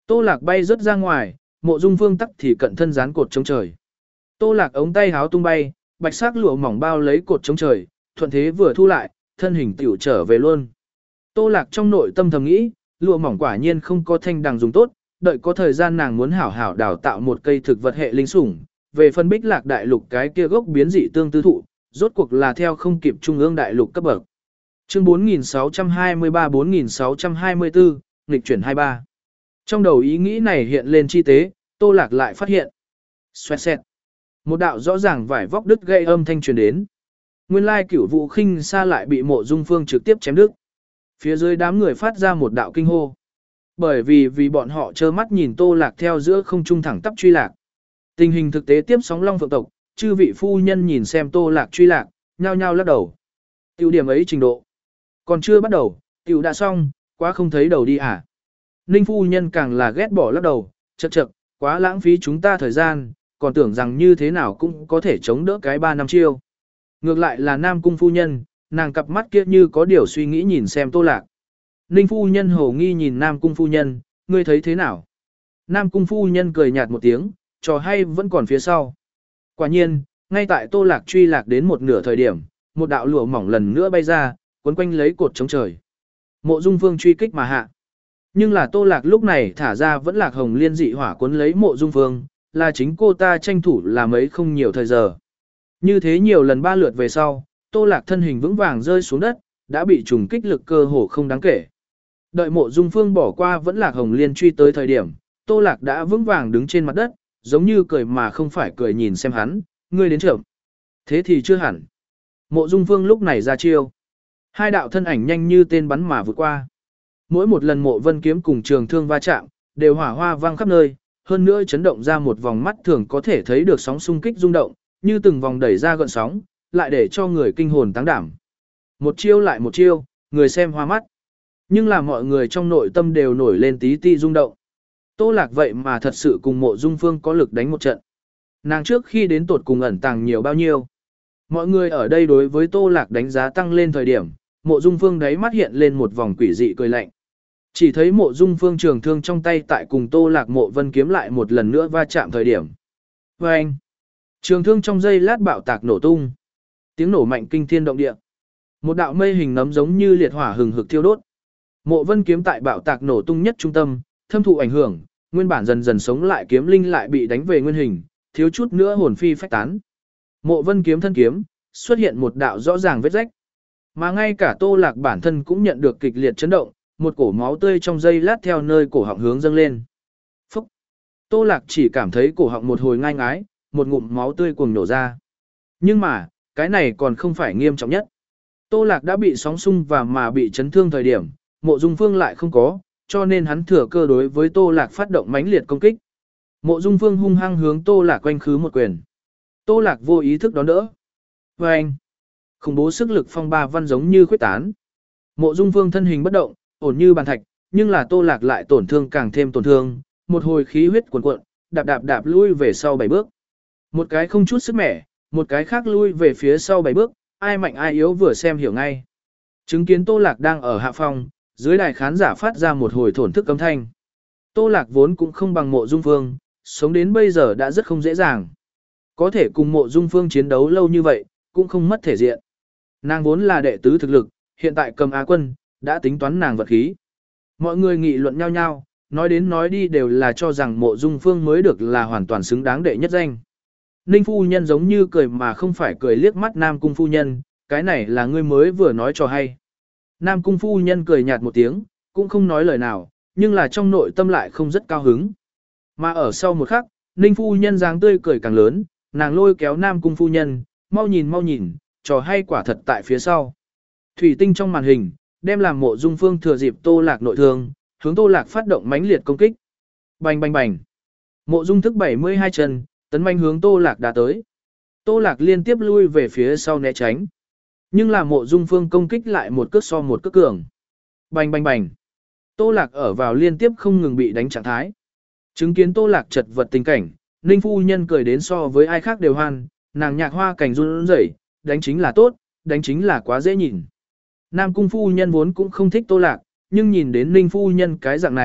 Tô Lạc bay rớt ra ngoài, Mộ Dung Phương tắc thì cận thân dán cột chống trời. Tô Lạc ống tay háo tung bay, bạch sắc lụa mỏng bao lấy cột chống trời, thuận thế vừa thu lại, thân hình tiểu trở về luôn. Tô Lạc trong nội tâm thầm nghĩ, lụa mỏng quả nhiên không có thanh đằng dùng tốt, đợi có thời gian nàng muốn hảo hảo đào tạo một cây thực vật hệ linh sủng, về phân Bích Lạc đại lục cái kia gốc biến dị tương tư thụ, rốt cuộc là theo không kịp trung ương đại lục cấp bậc. Chương bốn nghìn sáu trăm hai mươi ba bốn nghìn sáu trăm hai mươi tư, nghịch chuyển hai mươi ba. Trong đầu ý nghĩ này hiện lên chi tế, Tô Lạc lại phát hiện. Xoẹt xẹt. Một đạo rõ ràng vải vóc đứt gây âm thanh truyền đến. Nguyên lai cửu vụ khinh xa lại bị Mộ Dung Phương trực tiếp chém đứt. Phía dưới đám người phát ra một đạo kinh hô. Bởi vì vì bọn họ trơ mắt nhìn Tô Lạc theo giữa không trung thẳng tắp truy lạc. Tình hình thực tế tiếp sóng Long Phượng tộc, chư vị phu nhân nhìn xem Tô Lạc truy lạc, nhao nhao lắc đầu. Tiểu điểm ấy trình độ. Còn chưa bắt đầu, tiểu đã xong, quá không thấy đầu đi à. Ninh phu nhân càng là ghét bỏ lắc đầu, chậc chậc, quá lãng phí chúng ta thời gian, còn tưởng rằng như thế nào cũng có thể chống đỡ cái ba năm chiêu. Ngược lại là Nam cung phu nhân, nàng cặp mắt kia như có điều suy nghĩ nhìn xem Tô Lạc. Ninh phu nhân hồ nghi nhìn Nam cung phu nhân, ngươi thấy thế nào? Nam cung phu nhân cười nhạt một tiếng, trò hay vẫn còn phía sau. Quả nhiên, ngay tại Tô Lạc truy lạc đến một nửa thời điểm, một đạo lụa mỏng lần nữa bay ra, quấn quanh lấy cột chống trời. Mộ Dung Phương truy kích mà hạ. Nhưng là Tô Lạc lúc này thả ra vẫn lạc hồng liên dị hỏa cuốn lấy Mộ Dung Phương, là chính cô ta tranh thủ làm ấy không nhiều thời giờ. Như thế nhiều lần ba lượt về sau, Tô Lạc thân hình vững vàng rơi xuống đất, đã bị trùng kích lực cơ hồ không đáng kể. Đợi Mộ Dung Phương bỏ qua vẫn lạc hồng liên truy tới thời điểm, Tô Lạc đã vững vàng đứng trên mặt đất, giống như cười mà không phải cười nhìn xem hắn, ngươi đến trưởng. Thế thì chưa hẳn. Mộ Dung Phương lúc này ra chiêu. Hai đạo thân ảnh nhanh như tên bắn mà vượt qua. Mỗi một lần Mộ Vân kiếm cùng trường thương va chạm, đều hỏa hoa vang khắp nơi, hơn nữa chấn động ra một vòng mắt thường có thể thấy được sóng xung kích rung động, như từng vòng đẩy ra gợn sóng, lại để cho người kinh hồn táng đảm. Một chiêu lại một chiêu, người xem hoa mắt. Nhưng là mọi người trong nội tâm đều nổi lên tí ti rung động. Tô Lạc vậy mà thật sự cùng Mộ Dung Phương có lực đánh một trận. Nàng trước khi đến tột cùng ẩn tàng nhiều bao nhiêu. Mọi người ở đây đối với Tô Lạc đánh giá tăng lên thời điểm, Mộ Dung Phương đáy mắt hiện lên một vòng quỷ dị cười lạnh. Chỉ thấy Mộ Dung Phương trường thương trong tay tại cùng Tô Lạc Mộ Vân kiếm lại một lần nữa va chạm thời điểm. Và anh, trường thương trong giây lát bạo tạc nổ tung. Tiếng nổ mạnh kinh thiên động địa. Một đạo mây hình nấm giống như liệt hỏa hừng hực thiêu đốt. Mộ Vân kiếm tại bạo tạc nổ tung nhất trung tâm, thâm thụ ảnh hưởng, nguyên bản dần dần sống lại kiếm linh lại bị đánh về nguyên hình, thiếu chút nữa hồn phi phách tán. Mộ Vân kiếm thân kiếm xuất hiện một đạo rõ ràng vết rách. Mà ngay cả Tô Lạc bản thân cũng nhận được kịch liệt chấn động, một cổ máu tươi trong giây lát theo nơi cổ họng hướng dâng lên. Phúc! Tô Lạc chỉ cảm thấy cổ họng một hồi ngai ngái, một ngụm máu tươi cuồng nổ ra. Nhưng mà, cái này còn không phải nghiêm trọng nhất. Tô Lạc đã bị sóng xung và mà bị chấn thương thời điểm, Mộ Dung Phương lại không có, cho nên hắn thừa cơ đối với Tô Lạc phát động mãnh liệt công kích. Mộ Dung Phương hung hăng hướng Tô Lạc quanh khứ một quyền. Tô Lạc vô ý thức đón đỡ. Và anh, khủng bố sức lực phong ba văn giống như khuyết tán. Mộ Dung Phương thân hình bất động, ổn như bàn thạch, nhưng là Tô Lạc lại tổn thương càng thêm tổn thương, một hồi khí huyết cuồn cuộn, đạp đạp đạp lui về sau bảy bước. Một cái không chút sức mẻ, một cái khác lui về phía sau bảy bước, ai mạnh ai yếu vừa xem hiểu ngay. Chứng kiến Tô Lạc đang ở hạ phong, dưới đài khán giả phát ra một hồi thổn thức âm thanh. Tô Lạc vốn cũng không bằng Mộ Dung Phương, sống đến bây giờ đã rất không dễ dàng. Có thể cùng Mộ Dung Phương chiến đấu lâu như vậy, cũng không mất thể diện. Nàng vốn là đệ tứ thực lực, hiện tại cầm Á quân, đã tính toán nàng vật khí. Mọi người nghị luận nhau nhau, nói đến nói đi đều là cho rằng Mộ Dung Phương mới được là hoàn toàn xứng đáng đệ nhất danh. Ninh phu nhân giống như cười mà không phải cười liếc mắt Nam cung phu nhân, cái này là ngươi mới vừa nói cho hay. Nam cung phu nhân cười nhạt một tiếng, cũng không nói lời nào, nhưng là trong nội tâm lại không rất cao hứng. Mà ở sau một khắc, Ninh phu nhân dáng tươi cười càng lớn, nàng lôi kéo Nam cung phu nhân, mau nhìn mau nhìn, trò hay quả thật tại phía sau. Thủy tinh trong màn hình, đem làm Mộ Dung Phương thừa dịp Tô Lạc nội thương, hướng Tô Lạc phát động mãnh liệt công kích. Bành bành bành. Mộ Dung thức bảy mươi hai chân, tấn manh hướng Tô Lạc đã tới. Tô Lạc liên tiếp lui về phía sau né tránh. Nhưng là Mộ Dung Phương công kích lại một cước so một cước cường. Bành bành bành. Tô Lạc ở vào liên tiếp không ngừng bị đánh trạng thái. Chứng kiến Tô Lạc chật vật tình cảnh, Ninh phu nhân cười đến so với ai khác đều hoan, nàng nhạc hoa cảnh run rẩy, đánh chính là tốt, đánh chính là quá dễ nhìn. Nam cung phu nhân vốn cũng không thích Tô Lạc, nhưng nhìn đến Ninh phu nhân cái dạng này,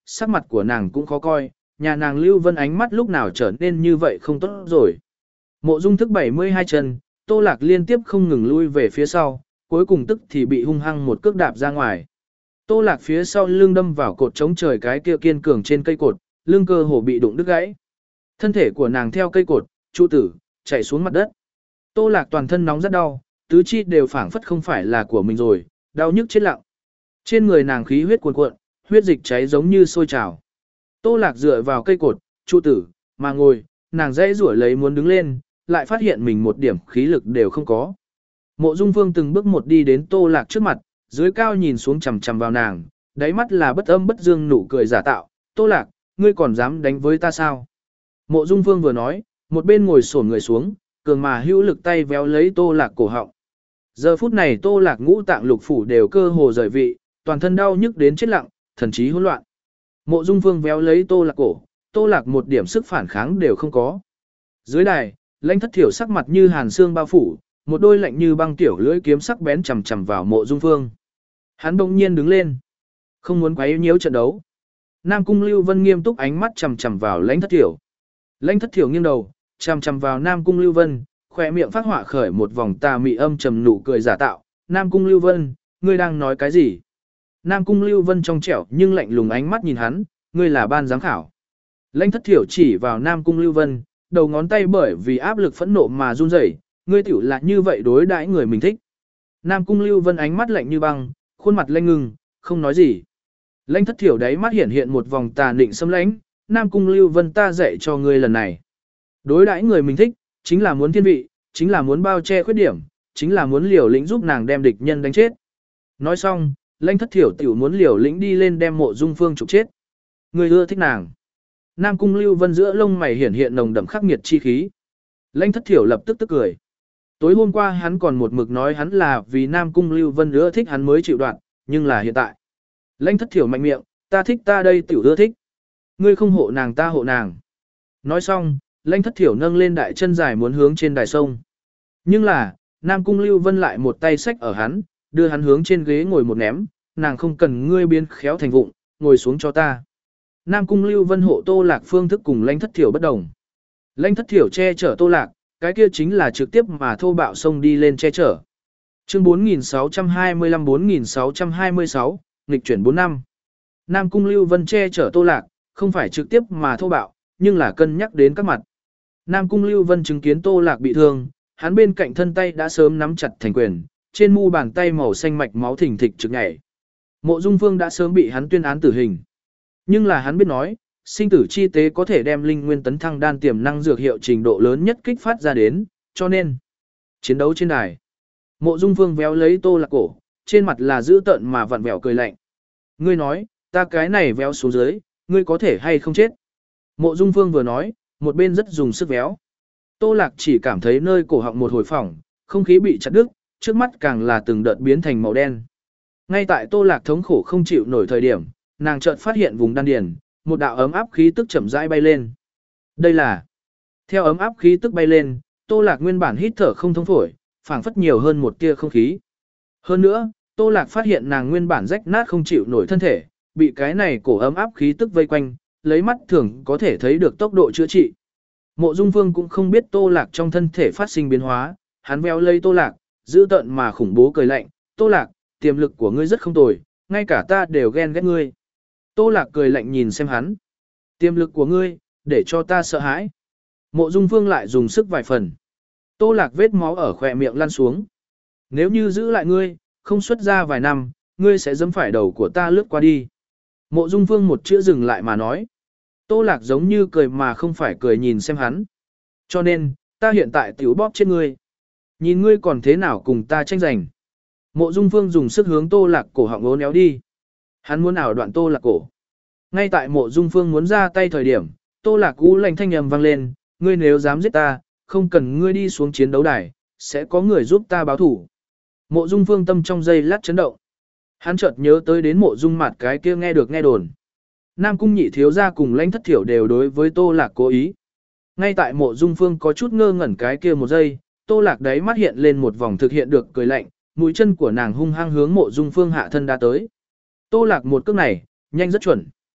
sắc mặt của nàng cũng khó coi, nhà nàng Lưu Vân ánh mắt lúc nào trở nên như vậy không tốt rồi. Mộ Dung thức bảy mươi hai chân, Tô Lạc liên tiếp không ngừng lui về phía sau, cuối cùng tức thì bị hung hăng một cước đạp ra ngoài. Tô Lạc phía sau lưng đâm vào cột chống trời cái kia kiên cường trên cây cột, lưng cơ hồ bị đụng đứt gãy. Thân thể của nàng theo cây cột, trụ tử, chạy xuống mặt đất. Tô Lạc toàn thân nóng rất đau, tứ chi đều phảng phất không phải là của mình rồi, đau nhức chết lặng. Trên người nàng khí huyết cuồn cuộn, huyết dịch cháy giống như sôi trào. Tô Lạc dựa vào cây cột, trụ tử, mà ngồi, nàng dãy rủa lấy muốn đứng lên, lại phát hiện mình một điểm khí lực đều không có. Mộ Dung Phương từng bước một đi đến Tô Lạc trước mặt, dưới cao nhìn xuống chằm chằm vào nàng, đáy mắt là bất âm bất dương nụ cười giả tạo. Tô Lạc, ngươi còn dám đánh với ta sao? Mộ Dung Phương vừa nói, một bên ngồi xổm người xuống, cường mà hữu lực tay véo lấy Tô Lạc cổ họng. Giờ phút này Tô Lạc ngũ tạng lục phủ đều cơ hồ rời vị, toàn thân đau nhức đến chết lặng, thần trí hỗn loạn. Mộ Dung Phương véo lấy Tô Lạc cổ, Tô Lạc một điểm sức phản kháng đều không có. Dưới đài, Lãnh Thất Thiểu sắc mặt như hàn xương bao phủ, một đôi lạnh như băng tiểu lưỡi kiếm sắc bén chằm chằm vào Mộ Dung Phương. Hắn bỗng nhiên đứng lên, không muốn quấy nhiễu trận đấu. Nam Cung Lưu Vân nghiêm túc ánh mắt chằm chằm vào Lãnh Thất Thiểu. Lãnh Thất Thiểu nghiêng đầu, chằm chằm vào Nam Cung Lưu Vân, khóe miệng phát họa khởi một vòng tà mị âm trầm nụ cười giả tạo. Nam Cung Lưu Vân, ngươi đang nói cái gì? Nam Cung Lưu Vân trong trẻo nhưng lạnh lùng ánh mắt nhìn hắn, ngươi là ban giám khảo. Lãnh Thất Thiểu chỉ vào Nam Cung Lưu Vân, đầu ngón tay bởi vì áp lực phẫn nộ mà run rẩy, ngươi tiểu là như vậy đối đãi người mình thích. Nam Cung Lưu Vân ánh mắt lạnh như băng, khuôn mặt lạnh ngưng, không nói gì. Lãnh Thất Thiểu đáy mắt hiện hiện một vòng tà định xâm lãnh, Nam Cung Lưu Vân ta dạy cho ngươi lần này. Đối đãi người mình thích, chính là muốn thiên vị, chính là muốn bao che khuyết điểm, chính là muốn liều lĩnh giúp nàng đem địch nhân đánh chết. Nói xong, Lãnh Thất Thiểu tiểu muốn liều lĩnh đi lên đem Mộ Dung Phương trục chết. Ngươi ưa thích nàng. Nam Cung Lưu Vân giữa lông mày hiển hiện nồng đậm khắc nghiệt chi khí. Lãnh Thất Thiểu lập tức tức cười. Tối hôm qua hắn còn một mực nói hắn là vì Nam Cung Lưu Vân ưa thích hắn mới chịu đoạn, nhưng là hiện tại. Lãnh Thất Thiểu mạnh miệng, ta thích ta đây tiểu ưa thích. Ngươi không hộ nàng ta hộ nàng. Nói xong, Lãnh Thất Thiểu nâng lên đại chân dài muốn hướng trên đài sông. Nhưng là, Nam Cung Lưu Vân lại một tay xách ở hắn, đưa hắn hướng trên ghế ngồi một ném, nàng không cần ngươi biến khéo thành vụng, ngồi xuống cho ta. Nam Cung Lưu Vân hộ Tô Lạc phương thức cùng Lãnh Thất Thiểu bất đồng. Lãnh Thất Thiểu che chở Tô Lạc, cái kia chính là trực tiếp mà thô bạo xông đi lên che chở. Chương bốn nghìn sáu trăm hai mươi lăm bốn nghìn sáu trăm hai mươi sáu, nghịch chuyển bốn năm. Nam Cung Lưu Vân che chở Tô Lạc, không phải trực tiếp mà thô bạo, nhưng là cân nhắc đến các mặt. Nam Cung Lưu Vân chứng kiến Tô Lạc bị thương, hắn bên cạnh thân tay đã sớm nắm chặt thành quyền, trên mu bàn tay màu xanh mạch máu thình thịch trực nhảy. Mộ Dung Phương đã sớm bị hắn tuyên án tử hình. Nhưng là hắn biết nói, sinh tử chi tế có thể đem linh nguyên tấn thăng đan tiềm năng dược hiệu trình độ lớn nhất kích phát ra đến, cho nên chiến đấu trên đài. Mộ Dung Phương véo lấy Tô Lạc cổ, trên mặt là dữ tợn mà vặn vẹo cười lạnh. Ngươi nói, ta cái này véo xuống dưới, ngươi có thể hay không chết? Mộ Dung Phương vừa nói, một bên rất dùng sức véo. Tô Lạc chỉ cảm thấy nơi cổ họng một hồi phỏng, không khí bị chặt đứt, trước mắt càng là từng đợt biến thành màu đen. Ngay tại Tô Lạc thống khổ không chịu nổi thời điểm, nàng chợt phát hiện vùng đan điền, một đạo ấm áp khí tức chậm rãi bay lên. Đây là theo ấm áp khí tức bay lên, Tô Lạc nguyên bản hít thở không thông phổi, phảng phất nhiều hơn một tia không khí. Hơn nữa, Tô Lạc phát hiện nàng nguyên bản rách nát không chịu nổi thân thể, bị cái này cổ ấm áp khí tức vây quanh, lấy mắt thường có thể thấy được tốc độ chữa trị. Mộ Dung Phương cũng không biết Tô Lạc trong thân thể phát sinh biến hóa, hắn véo lấy Tô Lạc, giữ tợn mà khủng bố cười lạnh, Tô Lạc, tiềm lực của ngươi rất không tồi, ngay cả ta đều ghen ghét ngươi. Tô Lạc cười lạnh nhìn xem hắn. Tiềm lực của ngươi, để cho ta sợ hãi. Mộ Dung Phương lại dùng sức vài phần. Tô Lạc vết máu ở khỏe miệng lăn xuống. Nếu như giữ lại ngươi, không xuất ra vài năm, ngươi sẽ giẫm phải đầu của ta lướt qua đi. Mộ Dung Phương một chữ dừng lại mà nói. Tô Lạc giống như cười mà không phải cười nhìn xem hắn. Cho nên, ta hiện tại tiểu bóp chết ngươi. Nhìn ngươi còn thế nào cùng ta tranh giành. Mộ Dung Phương dùng sức hướng Tô Lạc cổ họng ốn éo đi. Hắn muốn ảo đoạn Tô Lạc cổ. Ngay tại Mộ Dung Phương muốn ra tay thời điểm, Tô Lạc u lạnh thanh âm vang lên, ngươi nếu dám giết ta, không cần ngươi đi xuống chiến đấu đài, sẽ có người giúp ta báo thủ. Mộ Dung Phương tâm trong giây lát chấn động. Hắn chợt nhớ tới đến Mộ Dung Mạt cái kia nghe được nghe đồn. Nam Cung Nhị thiếu gia cùng Lãnh Thất Thiểu đều đối với Tô Lạc cố ý. Ngay tại Mộ Dung Phương có chút ngơ ngẩn cái kia một giây, Tô Lạc đấy mắt hiện lên một vòng thực hiện được cười lạnh, mũi chân của nàng hung hăng hướng Mộ Dung Phương hạ thân đá tới. Tô Lạc một cước này, nhanh rất chuẩn.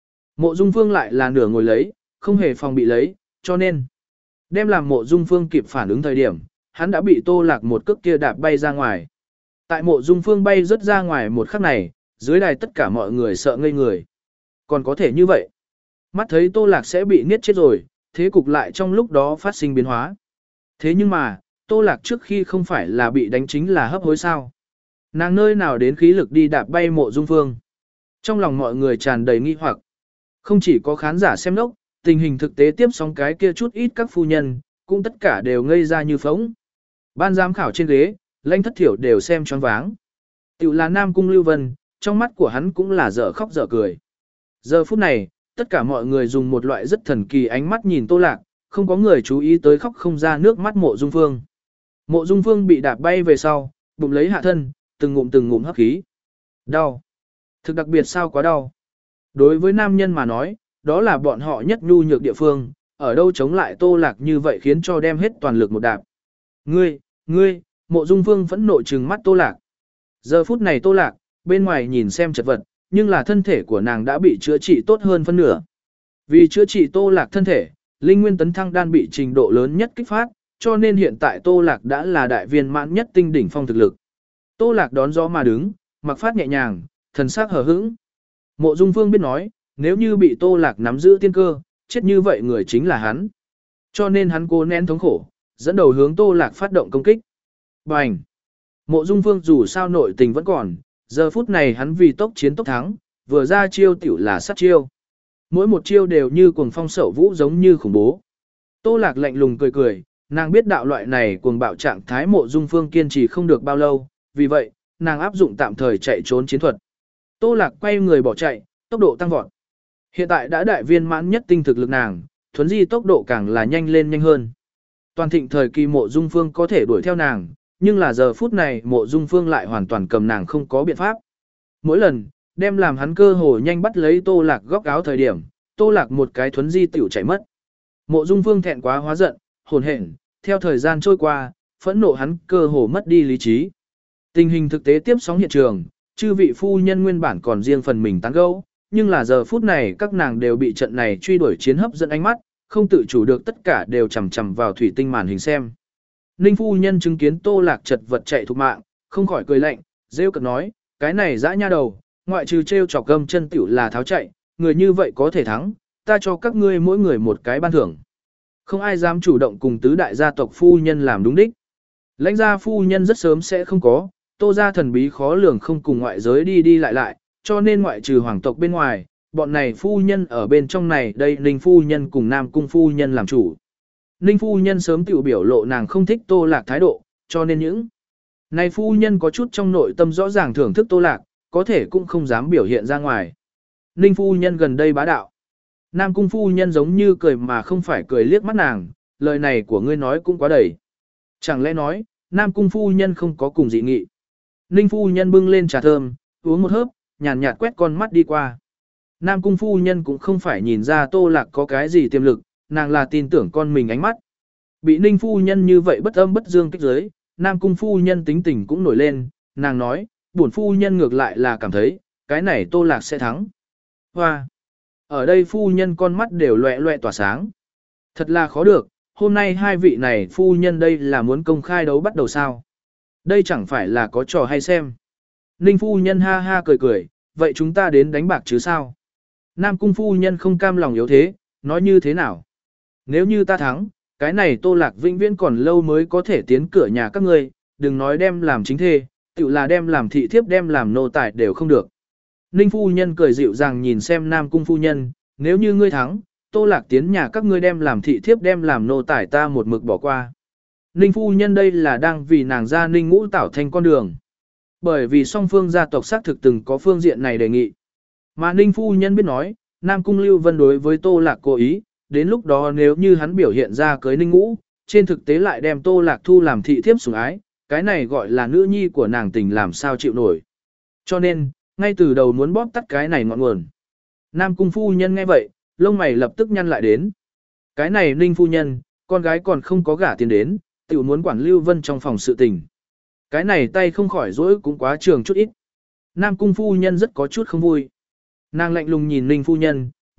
Mộ Dung Phương lại là nửa ngồi lấy, không hề phòng bị lấy, cho nên đem làm Mộ Dung Phương kịp phản ứng thời điểm, hắn đã bị Tô Lạc một cước kia đạp bay ra ngoài. Tại Mộ Dung Phương bay rớt ra ngoài một khắc này, dưới đài tất cả mọi người sợ ngây người. Còn có thể như vậy. Mắt thấy Tô Lạc sẽ bị niết chết rồi, thế cục lại trong lúc đó phát sinh biến hóa. Thế nhưng mà, Tô Lạc trước khi không phải là bị đánh chính là hấp hối sao. Nàng nơi nào đến khí lực đi đạp bay Mộ Dung Phương. Trong lòng mọi người tràn đầy nghi hoặc. Không chỉ có khán giả xem nốc, tình hình thực tế tiếp sóng cái kia chút ít các phu nhân, cũng tất cả đều ngây ra như phóng. Ban giám khảo trên ghế, Lãnh Thất Thiểu đều xem choáng váng. Tiểu là Nam Cung Lưu Vân, trong mắt của hắn cũng là dở khóc dở cười. Giờ phút này, tất cả mọi người dùng một loại rất thần kỳ ánh mắt nhìn Tô Lạc, không có người chú ý tới khóc không ra nước mắt Mộ Dung Phương. Mộ Dung Phương bị đạp bay về sau, bụng lấy hạ thân, từng ngụm từng ngụm hấp khí. Đau. Thực đặc biệt sao quá đau. Đối với nam nhân mà nói, đó là bọn họ nhất nhu nhược địa phương, ở đâu chống lại Tô Lạc như vậy khiến cho đem hết toàn lực một đạp. Ngươi, ngươi, Mộ Dung Phương phẫn nộ trừng mắt Tô Lạc. Giờ phút này Tô Lạc, bên ngoài nhìn xem chật vật, nhưng là thân thể của nàng đã bị chữa trị tốt hơn phân nửa. Vì chữa trị Tô Lạc thân thể, linh nguyên tấn thăng đan bị trình độ lớn nhất kích phát, cho nên hiện tại Tô Lạc đã là đại viên mãn nhất tinh đỉnh phong thực lực. Tô Lạc đón gió mà đứng, mặc phát nhẹ nhàng, thần sắc hờ hững. Mộ Dung Phương biết nói, nếu như bị Tô Lạc nắm giữ tiên cơ, chết như vậy người chính là hắn. Cho nên hắn cố nén thống khổ, dẫn đầu hướng Tô Lạc phát động công kích. Bành! Mộ Dung Phương dù sao nội tình vẫn còn, giờ phút này hắn vì tốc chiến tốc thắng, vừa ra chiêu tiểu là sát chiêu. Mỗi một chiêu đều như cuồng phong sậu vũ giống như khủng bố. Tô Lạc lạnh lùng cười cười, nàng biết đạo loại này cuồng bạo trạng thái Mộ Dung Phương kiên trì không được bao lâu, vì vậy, nàng áp dụng tạm thời chạy trốn chiến thuật. Tô Lạc quay người bỏ chạy, tốc độ tăng vọt. Hiện tại đã đại viên mãn nhất tinh thực lực nàng, thuấn di tốc độ càng là nhanh lên nhanh hơn. Toàn thịnh thời kỳ Mộ Dung Phương có thể đuổi theo nàng, nhưng là giờ phút này Mộ Dung Phương lại hoàn toàn cầm nàng không có biện pháp. Mỗi lần, đem làm hắn cơ hồ nhanh bắt lấy Tô Lạc góc áo thời điểm, Tô Lạc một cái thuấn di tiểu chạy mất. Mộ Dung Phương thẹn quá hóa giận, hồn hển, theo thời gian trôi qua, phẫn nộ hắn cơ hồ mất đi lý trí. Tình hình thực tế tiếp sóng hiện trường, chư vị phu nhân nguyên bản còn riêng phần mình tán gẫu, nhưng là giờ phút này các nàng đều bị trận này truy đuổi chiến hấp dẫn ánh mắt, không tự chủ được tất cả đều chằm chằm vào thủy tinh màn hình xem. Ninh phu nhân chứng kiến Tô Lạc chật vật chạy thục mạng, không khỏi cười lạnh, rêu cợt nói, cái này dã nha đầu, ngoại trừ trêu chọc gầm chân tiểu là tháo chạy, người như vậy có thể thắng, ta cho các ngươi mỗi người một cái ban thưởng. Không ai dám chủ động cùng tứ đại gia tộc phu nhân làm đúng đích. Lãnh gia phu nhân rất sớm sẽ không có, Tô gia thần bí khó lường không cùng ngoại giới đi đi lại lại, cho nên ngoại trừ hoàng tộc bên ngoài, bọn này phu nhân ở bên trong này đây Ninh phu nhân cùng Nam cung phu nhân làm chủ. Ninh phu nhân sớm tự biểu lộ nàng không thích Tô Lạc thái độ, cho nên những này phu nhân có chút trong nội tâm rõ ràng thưởng thức Tô Lạc, có thể cũng không dám biểu hiện ra ngoài. Ninh phu nhân gần đây bá đạo. Nam cung phu nhân giống như cười mà không phải cười liếc mắt nàng, lời này của ngươi nói cũng quá đầy. Chẳng lẽ nói, Nam cung phu nhân không có cùng dị nghị. Ninh phu nhân bưng lên trà thơm, uống một hớp, nhàn nhạt quét con mắt đi qua. Nam cung phu nhân cũng không phải nhìn ra Tô Lạc có cái gì tiềm lực, nàng là tin tưởng con mình ánh mắt. Bị Ninh phu nhân như vậy bất âm bất dương kích giới, Nam cung phu nhân tính tình cũng nổi lên, nàng nói, bổn phu nhân ngược lại là cảm thấy, cái này Tô Lạc sẽ thắng. Hoa! Ở đây phu nhân con mắt đều loẹ loẹ tỏa sáng. Thật là khó được, hôm nay hai vị này phu nhân đây là muốn công khai đấu bắt đầu sao. Đây chẳng phải là có trò hay xem. Ninh phu nhân ha ha cười cười, vậy chúng ta đến đánh bạc chứ sao? Nam cung phu nhân không cam lòng yếu thế, nói như thế nào? Nếu như ta thắng, cái này Tô Lạc vĩnh viễn còn lâu mới có thể tiến cửa nhà các ngươi, đừng nói đem làm chính thê, tự là đem làm thị thiếp đem làm nô tài đều không được. Ninh phu nhân cười dịu dàng nhìn xem Nam cung phu nhân, nếu như ngươi thắng, Tô Lạc tiến nhà các ngươi đem làm thị thiếp đem làm nô tài ta một mực bỏ qua. Ninh phu nhân đây là đang vì nàng ra Ninh Ngũ Tảo thành con đường. Bởi vì song phương gia tộc xác thực từng có phương diện này đề nghị. Mà Ninh phu nhân biết nói, Nam cung Lưu Vân đối với Tô Lạc cố ý, đến lúc đó nếu như hắn biểu hiện ra cưới Ninh Ngũ, trên thực tế lại đem Tô Lạc thu làm thị thiếp sủng ái, cái này gọi là nữ nhi của nàng tình làm sao chịu nổi. Cho nên, ngay từ đầu muốn bóp tắt cái này ngọn nguồn. Nam cung phu nhân nghe vậy, lông mày lập tức nhăn lại đến. Cái này Ninh phu nhân, con gái còn không có gả tiền đến, tiểu muốn quản Lưu Vân trong phòng sự tình. Cái này tay không khỏi dỗi cũng quá trường chút ít. Nam cung phu nhân rất có chút không vui. Nàng lạnh lùng nhìn Ninh phu nhân,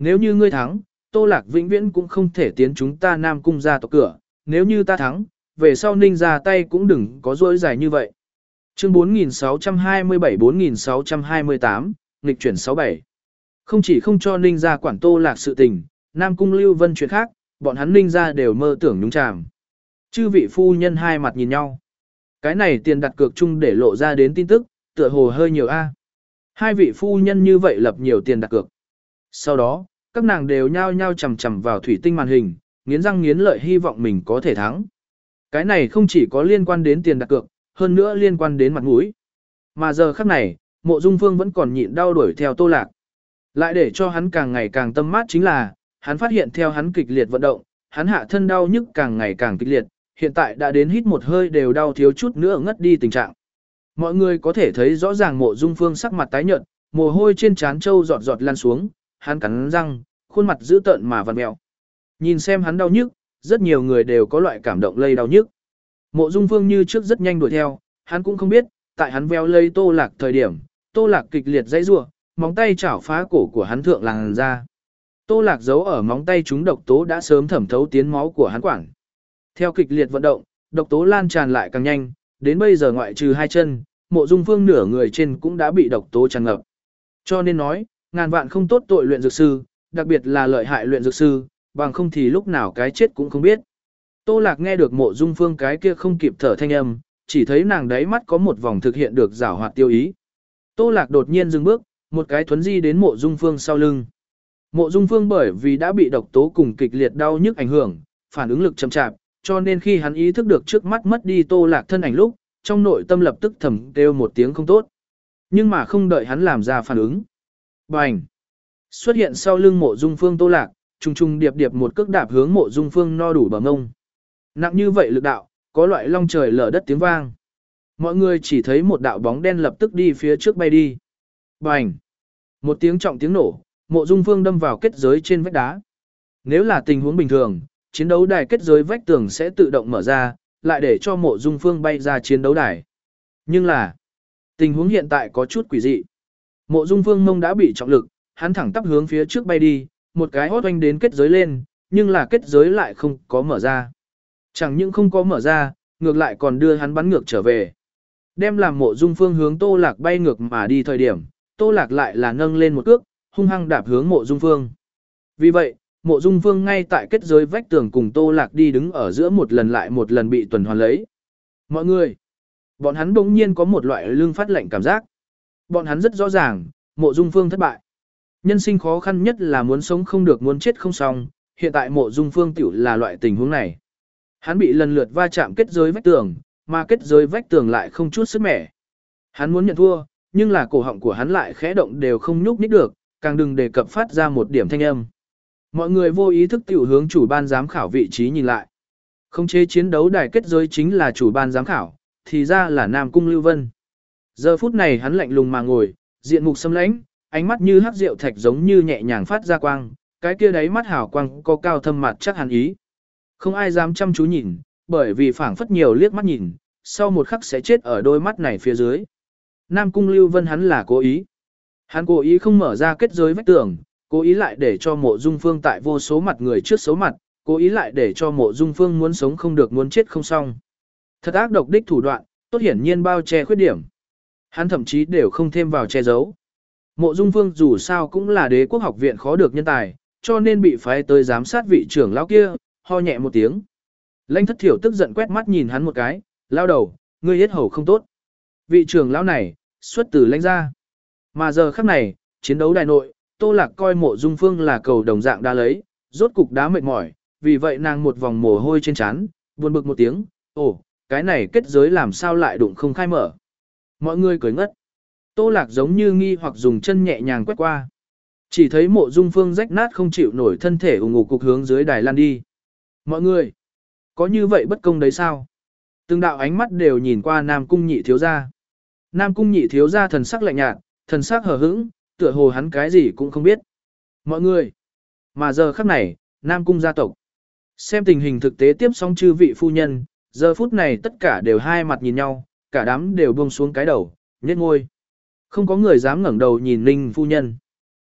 Nếu như ngươi thắng, Tô Lạc vĩnh viễn cũng không thể tiến chúng ta Nam Cung gia tộc cửa, nếu như ta thắng, về sau Ninh ra tay cũng đừng có rỗi dài như vậy. Chương bốn nghìn sáu trăm hai mươi bảy bốn nghìn sáu trăm hai mươi tám, nghịch chuyển sáu bảy. Không chỉ không cho Ninh ra quản Tô Lạc sự tình, Nam Cung Lưu Vân chuyện khác, bọn hắn Ninh ra đều mơ tưởng nhúng chàm. Chư vị phu nhân hai mặt nhìn nhau. Cái này tiền đặt cược chung để lộ ra đến tin tức, tựa hồ hơi nhiều a. Hai vị phu nhân như vậy lập nhiều tiền đặt cược. Sau đó, các nàng đều nhao nhao chầm chầm vào thủy tinh màn hình, nghiến răng nghiến lợi hy vọng mình có thể thắng. Cái này không chỉ có liên quan đến tiền đặt cược, hơn nữa liên quan đến mặt mũi. Mà giờ khắc này, Mộ Dung Phương vẫn còn nhịn đau đuổi theo Tô Lạc. Lại để cho hắn càng ngày càng tâm mát chính là, hắn phát hiện theo hắn kịch liệt vận động, hắn hạ thân đau nhức càng ngày càng kịch liệt, hiện tại đã đến hít một hơi đều đau thiếu chút nữa ngất đi tình trạng. Mọi người có thể thấy rõ ràng Mộ Dung Phương sắc mặt tái nhợt, mồ hôi trên trán trâu giọt giọt lan xuống, hắn cắn răng, khuôn mặt dữ tợn mà vặn mèo. Nhìn xem hắn đau nhức, rất nhiều người đều có loại cảm động lây đau nhức. Mộ Dung Phương như trước rất nhanh đuổi theo, hắn cũng không biết, tại hắn véo lây Tô Lạc thời điểm, Tô Lạc kịch liệt dãy rủa, móng tay chảo phá cổ của hắn thượng làn ra. Tô Lạc giấu ở móng tay chúng độc tố đã sớm thẩm thấu tiến máu của hắn quản. Theo kịch liệt vận động, độc tố lan tràn lại càng nhanh, đến bây giờ ngoại trừ hai chân, Mộ Dung Phương nửa người trên cũng đã bị độc tố tràn ngập. Cho nên nói, ngàn vạn không tốt tội luyện dược sư, đặc biệt là lợi hại luyện dược sư, bằng không thì lúc nào cái chết cũng không biết. Tô Lạc nghe được Mộ Dung Phương cái kia không kịp thở thanh âm, chỉ thấy nàng đáy mắt có một vòng thực hiện được giảo hoạt tiêu ý. Tô Lạc đột nhiên dừng bước, một cái thuấn di đến Mộ Dung Phương sau lưng. Mộ Dung Phương bởi vì đã bị độc tố cùng kịch liệt đau nhức ảnh hưởng, phản ứng lực chậm chạp, cho nên khi hắn ý thức được trước mắt mất đi Tô Lạc thân ảnh lúc, trong nội tâm lập tức thầm kêu một tiếng không tốt. Nhưng mà không đợi hắn làm ra phản ứng. Bành! Xuất hiện sau lưng Mộ Dung Phương Tô Lạc, trùng trùng điệp điệp một cước đạp hướng Mộ Dung Phương no đủ bờ ngông. Nặng như vậy lực đạo, có loại long trời lở đất tiếng vang. Mọi người chỉ thấy một đạo bóng đen lập tức đi phía trước bay đi. Bành! Một tiếng trọng tiếng nổ, Mộ Dung Phương đâm vào kết giới trên vách đá. Nếu là tình huống bình thường, chiến đấu đài kết giới vách tường sẽ tự động mở ra, lại để cho Mộ Dung Phương bay ra chiến đấu đài. Nhưng là, tình huống hiện tại có chút quỷ dị. Mộ Dung Phương mông đã bị trọng lực, hắn thẳng tắp hướng phía trước bay đi, một cái hót oanh đến kết giới lên, nhưng là kết giới lại không có mở ra. Chẳng những không có mở ra, ngược lại còn đưa hắn bắn ngược trở về. Đem làm Mộ Dung Phương hướng Tô Lạc bay ngược mà đi thời điểm, Tô Lạc lại là nâng lên một cước, hung hăng đạp hướng Mộ Dung Phương. Vì vậy, Mộ Dung Phương ngay tại kết giới vách tường cùng Tô Lạc đi đứng ở giữa một lần lại một lần bị tuần hoàn lấy. Mọi người, bọn hắn bỗng nhiên có một loại lưng phát lạnh cảm giác. Bọn hắn rất rõ ràng, Mộ Dung Phương thất bại. Nhân sinh khó khăn nhất là muốn sống không được muốn chết không xong, hiện tại Mộ Dung Phương tiểu là loại tình huống này. Hắn bị lần lượt va chạm kết giới vách tường, mà kết giới vách tường lại không chút sức mẻ. Hắn muốn nhận thua, nhưng là cổ họng của hắn lại khẽ động đều không nhúc nhích được, càng đừng đề cập phát ra một điểm thanh âm. Mọi người vô ý thức tiểu hướng chủ ban giám khảo vị trí nhìn lại. Không chế chiến đấu đài kết giới chính là chủ ban giám khảo, thì ra là Nam Cung Lưu Vân. Giờ phút này hắn lạnh lùng mà ngồi, diện mục xâm lãnh, ánh mắt như hắc rượu thạch giống như nhẹ nhàng phát ra quang, cái kia đáy mắt hào quang có cao thâm mặt chắc hẳn ý. Không ai dám chăm chú nhìn, bởi vì phảng phất nhiều liếc mắt nhìn, sau một khắc sẽ chết ở đôi mắt này phía dưới. Nam Cung Lưu Vân hắn là cố ý. Hắn cố ý không mở ra kết giới vách tường, cố ý lại để cho Mộ Dung Phương tại vô số mặt người trước xấu mặt, cố ý lại để cho Mộ Dung Phương muốn sống không được muốn chết không xong. Thật ác độc đích thủ đoạn, tốt hiển nhiên bao che khuyết điểm. Hắn thậm chí đều không thêm vào che giấu. Mộ Dung Phương dù sao cũng là Đế Quốc học viện khó được nhân tài, cho nên bị phái tới giám sát vị trưởng lão kia, ho nhẹ một tiếng. Lãnh Thất Thiểu tức giận quét mắt nhìn hắn một cái, lao đầu, ngươi yết hầu không tốt. Vị trưởng lão này, xuất từ Lãnh gia. Mà giờ khắc này, chiến đấu đài nội, Tô Lạc coi Mộ Dung Phương là cầu đồng dạng đã lấy, rốt cục đá mệt mỏi, vì vậy nàng một vòng mồ hôi trên trán, buồn bực một tiếng, ồ, cái này kết giới làm sao lại đụng không khai mở. Mọi người cười ngất. Tô Lạc giống như nghi hoặc dùng chân nhẹ nhàng quét qua. Chỉ thấy Mộ Dung Phương rách nát không chịu nổi thân thể ủng ngục cục hướng dưới đài lan đi. Mọi người, có như vậy bất công đấy sao? Từng đạo ánh mắt đều nhìn qua Nam Cung Nhị thiếu gia. Nam Cung Nhị thiếu gia thần sắc lạnh nhạt, thần sắc hờ hững, tựa hồ hắn cái gì cũng không biết. Mọi người, mà giờ khắc này, Nam Cung gia tộc. Xem tình hình thực tế tiếp xong chư vị phu nhân, giờ phút này tất cả đều hai mặt nhìn nhau, cả đám đều buông xuống cái đầu, nhếch môi. Không có người dám ngẩng đầu nhìn Ninh phu nhân.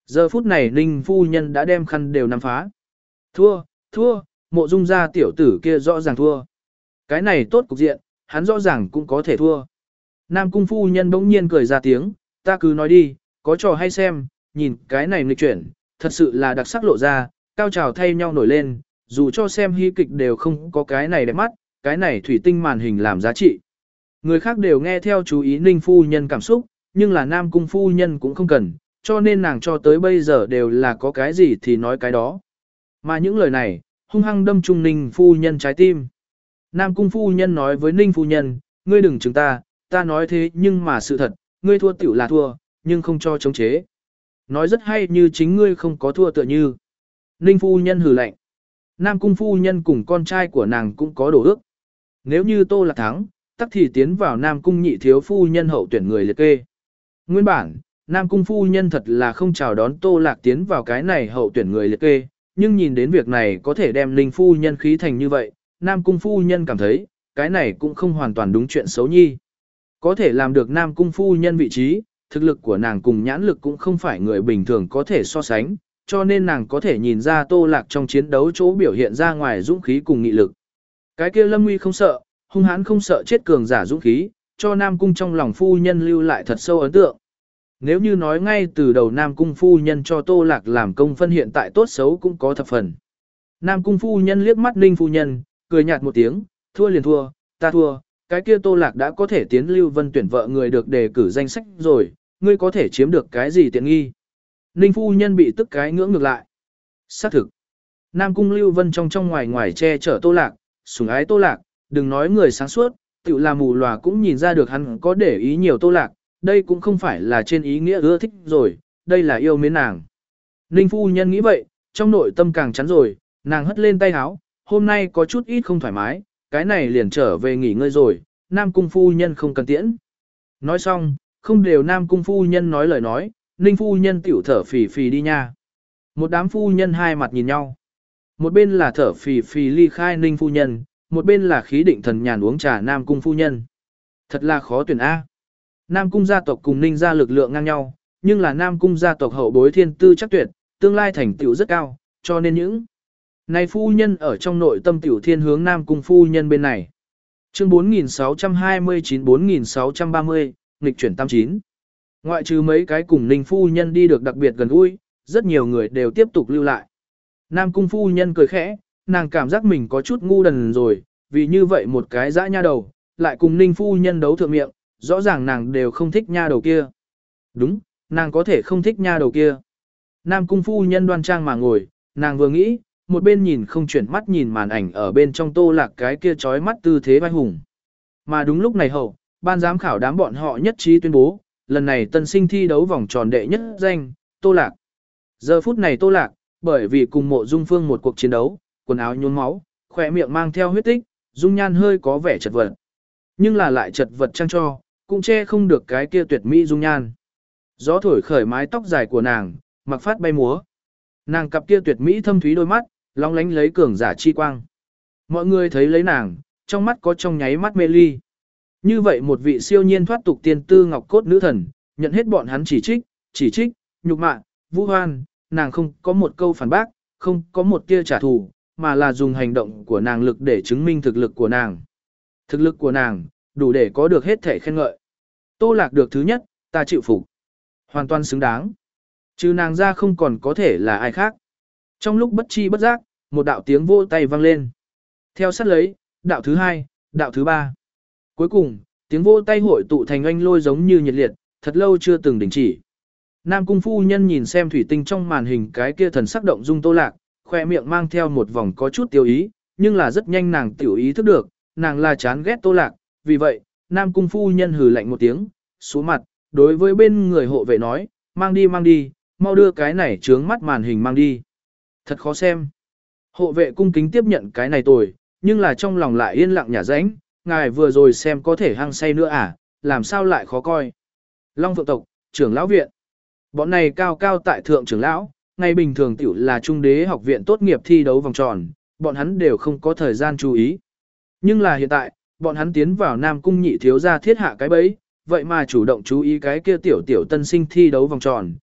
Giờ phút này Ninh phu nhân đã đem khăn đều nắm phá. Thua, thua, mộ dung gia tiểu tử kia rõ ràng thua. Cái này tốt cục diện, hắn rõ ràng cũng có thể thua. Nam cung phu nhân bỗng nhiên cười ra tiếng, ta cứ nói đi, có trò hay xem, nhìn cái này nghịch chuyển, thật sự là đặc sắc lộ ra, cao trào thay nhau nổi lên, dù cho xem hy kịch đều không có cái này đẹp mắt, cái này thủy tinh màn hình làm giá trị. Người khác đều nghe theo chú ý Ninh phu nhân cảm xúc, nhưng là Nam cung phu nhân cũng không cần, cho nên nàng cho tới bây giờ đều là có cái gì thì nói cái đó. Mà những lời này, hung hăng đâm trung Ninh phu nhân trái tim. Nam cung phu nhân nói với Ninh phu nhân, ngươi đừng chừng ta, ta nói thế nhưng mà sự thật, ngươi thua tiểu là thua, nhưng không cho chống chế. Nói rất hay như chính ngươi không có thua tựa như. Ninh phu nhân hừ lạnh. Nam cung phu nhân cùng con trai của nàng cũng có đổ ước. Nếu như Tô Lạc thắng, tắc thì tiến vào Nam cung nhị thiếu phu nhân hậu tuyển người liệt kê. Nguyên bản, Nam cung phu nhân thật là không chào đón Tô Lạc tiến vào cái này hậu tuyển người liệt kê, nhưng nhìn đến việc này có thể đem Ninh phu nhân khí thành như vậy, Nam cung phu nhân cảm thấy, cái này cũng không hoàn toàn đúng chuyện xấu nhi. Có thể làm được Nam cung phu nhân vị trí, thực lực của nàng cùng nhãn lực cũng không phải người bình thường có thể so sánh, cho nên nàng có thể nhìn ra Tô Lạc trong chiến đấu chỗ biểu hiện ra ngoài dũng khí cùng nghị lực. Cái kia Lâm Nguy không sợ, hung hãn không sợ chết cường giả dũng khí, cho Nam cung trong lòng phu nhân lưu lại thật sâu ấn tượng. Nếu như nói ngay từ đầu Nam cung phu nhân cho Tô Lạc làm công phân hiện tại tốt xấu cũng có thập phần. Nam cung phu nhân liếc mắt Ninh phu nhân, cười nhạt một tiếng, thua liền thua, ta thua, cái kia Tô Lạc đã có thể tiến Lưu Vân tuyển vợ người được đề cử danh sách rồi, ngươi có thể chiếm được cái gì tiện nghi. Ninh phu nhân bị tức cái ngưỡng ngược lại. Xác thực. Nam cung Lưu Vân trong trong ngoài ngoài che chở Tô Lạc, sủng ái Tô Lạc, đừng nói người sáng suốt, tự là mù lòa cũng nhìn ra được hắn có để ý nhiều Tô Lạc, đây cũng không phải là trên ý nghĩa ưa thích rồi, đây là yêu mến nàng. Ninh phu nhân nghĩ vậy, trong nội tâm càng chắn rồi, nàng hất lên tay áo, hôm nay có chút ít không thoải mái, cái này liền trở về nghỉ ngơi rồi, Nam cung phu nhân không cần tiễn. Nói xong, không đều Nam cung phu nhân nói lời nói, Ninh phu nhân tiểu thở phì phì đi nha. Một đám phu nhân hai mặt nhìn nhau. Một bên là thở phì phì ly khai Ninh phu nhân, một bên là khí định thần nhàn uống trà Nam cung phu nhân. Thật là khó tuyển A. Nam cung gia tộc cùng Ninh gia lực lượng ngang nhau, nhưng là Nam cung gia tộc hậu bối thiên tư chắc tuyệt, tương lai thành tựu rất cao, cho nên những này phu nhân ở trong nội tâm tiểu thiên hướng Nam cung phu nhân bên này. Chương bốn nghìn sáu trăm hai mươi chín bốn nghìn sáu trăm ba mươi, nghịch chuyển tam chín. Ngoại trừ mấy cái cùng Ninh phu nhân đi được đặc biệt gần gũi, rất nhiều người đều tiếp tục lưu lại. Nam cung phu nhân cười khẽ, nàng cảm giác mình có chút ngu đần rồi, vì như vậy một cái dã nha đầu, lại cùng Ninh phu nhân đấu thượng miệng, rõ ràng nàng đều không thích nha đầu kia. Đúng, nàng có thể không thích nha đầu kia. Nam cung phu nhân đoan trang mà ngồi, nàng vừa nghĩ, một bên nhìn không chuyển mắt nhìn màn ảnh ở bên trong Tô Lạc cái kia chói mắt tư thế vai hùng. Mà đúng lúc này hậu, ban giám khảo đám bọn họ nhất trí tuyên bố, lần này tân sinh thi đấu vòng tròn đệ nhất danh, Tô Lạc. Giờ phút này Tô Lạc, bởi vì cùng mộ dung phương một cuộc chiến đấu, quần áo nhuốm máu, khỏe miệng mang theo huyết tích, dung nhan hơi có vẻ chật vật. Nhưng là lại chật vật trang cho, cũng che không được cái kia tuyệt mỹ dung nhan. Gió thổi khởi mái tóc dài của nàng, mặc phát bay múa. Nàng cặp kia tuyệt mỹ thâm thúy đôi mắt, long lánh lấy cường giả chi quang. Mọi người thấy lấy nàng, trong mắt có trong nháy mắt mê ly. Như vậy một vị siêu nhiên thoát tục tiên tư ngọc cốt nữ thần, nhận hết bọn hắn chỉ trích, chỉ trích, nhục mạ, vu hoan, nàng không có một câu phản bác, không có một tia trả thù, mà là dùng hành động của nàng lực để chứng minh thực lực của nàng. Thực lực của nàng, đủ để có được hết thể khen ngợi. Tô Lạc được thứ nhất, ta chịu phục. Hoàn toàn xứng đáng. Chứ nàng ra không còn có thể là ai khác. Trong lúc bất chi bất giác, một đạo tiếng vỗ tay vang lên. Theo sát lấy, đạo thứ hai, đạo thứ ba. Cuối cùng, tiếng vỗ tay hội tụ thành anh lôi giống như nhiệt liệt, thật lâu chưa từng đình chỉ. Nam cung phu nhân nhìn xem thủy tinh trong màn hình cái kia thần sắc động dung Tô Lạc, khoe miệng mang theo một vòng có chút tiêu ý, nhưng là rất nhanh nàng tiểu ý thức được, nàng là chán ghét Tô Lạc, vì vậy, Nam cung phu nhân hừ lạnh một tiếng, xuống mặt, đối với bên người hộ vệ nói, mang đi mang đi, mau đưa cái này trướng mắt màn hình mang đi. Thật khó xem. Hộ vệ cung kính tiếp nhận cái này tồi, nhưng là trong lòng lại yên lặng nhả rãnh, ngài vừa rồi xem có thể hăng say nữa à, làm sao lại khó coi. Long Phượng tộc, trưởng lão viện. Bọn này cao cao tại thượng trưởng lão, ngày bình thường tiểu là trung đế học viện tốt nghiệp thi đấu vòng tròn, bọn hắn đều không có thời gian chú ý. Nhưng là hiện tại, bọn hắn tiến vào Nam cung nhị thiếu gia thiết hạ cái bẫy, vậy mà chủ động chú ý cái kia tiểu tiểu tân sinh thi đấu vòng tròn,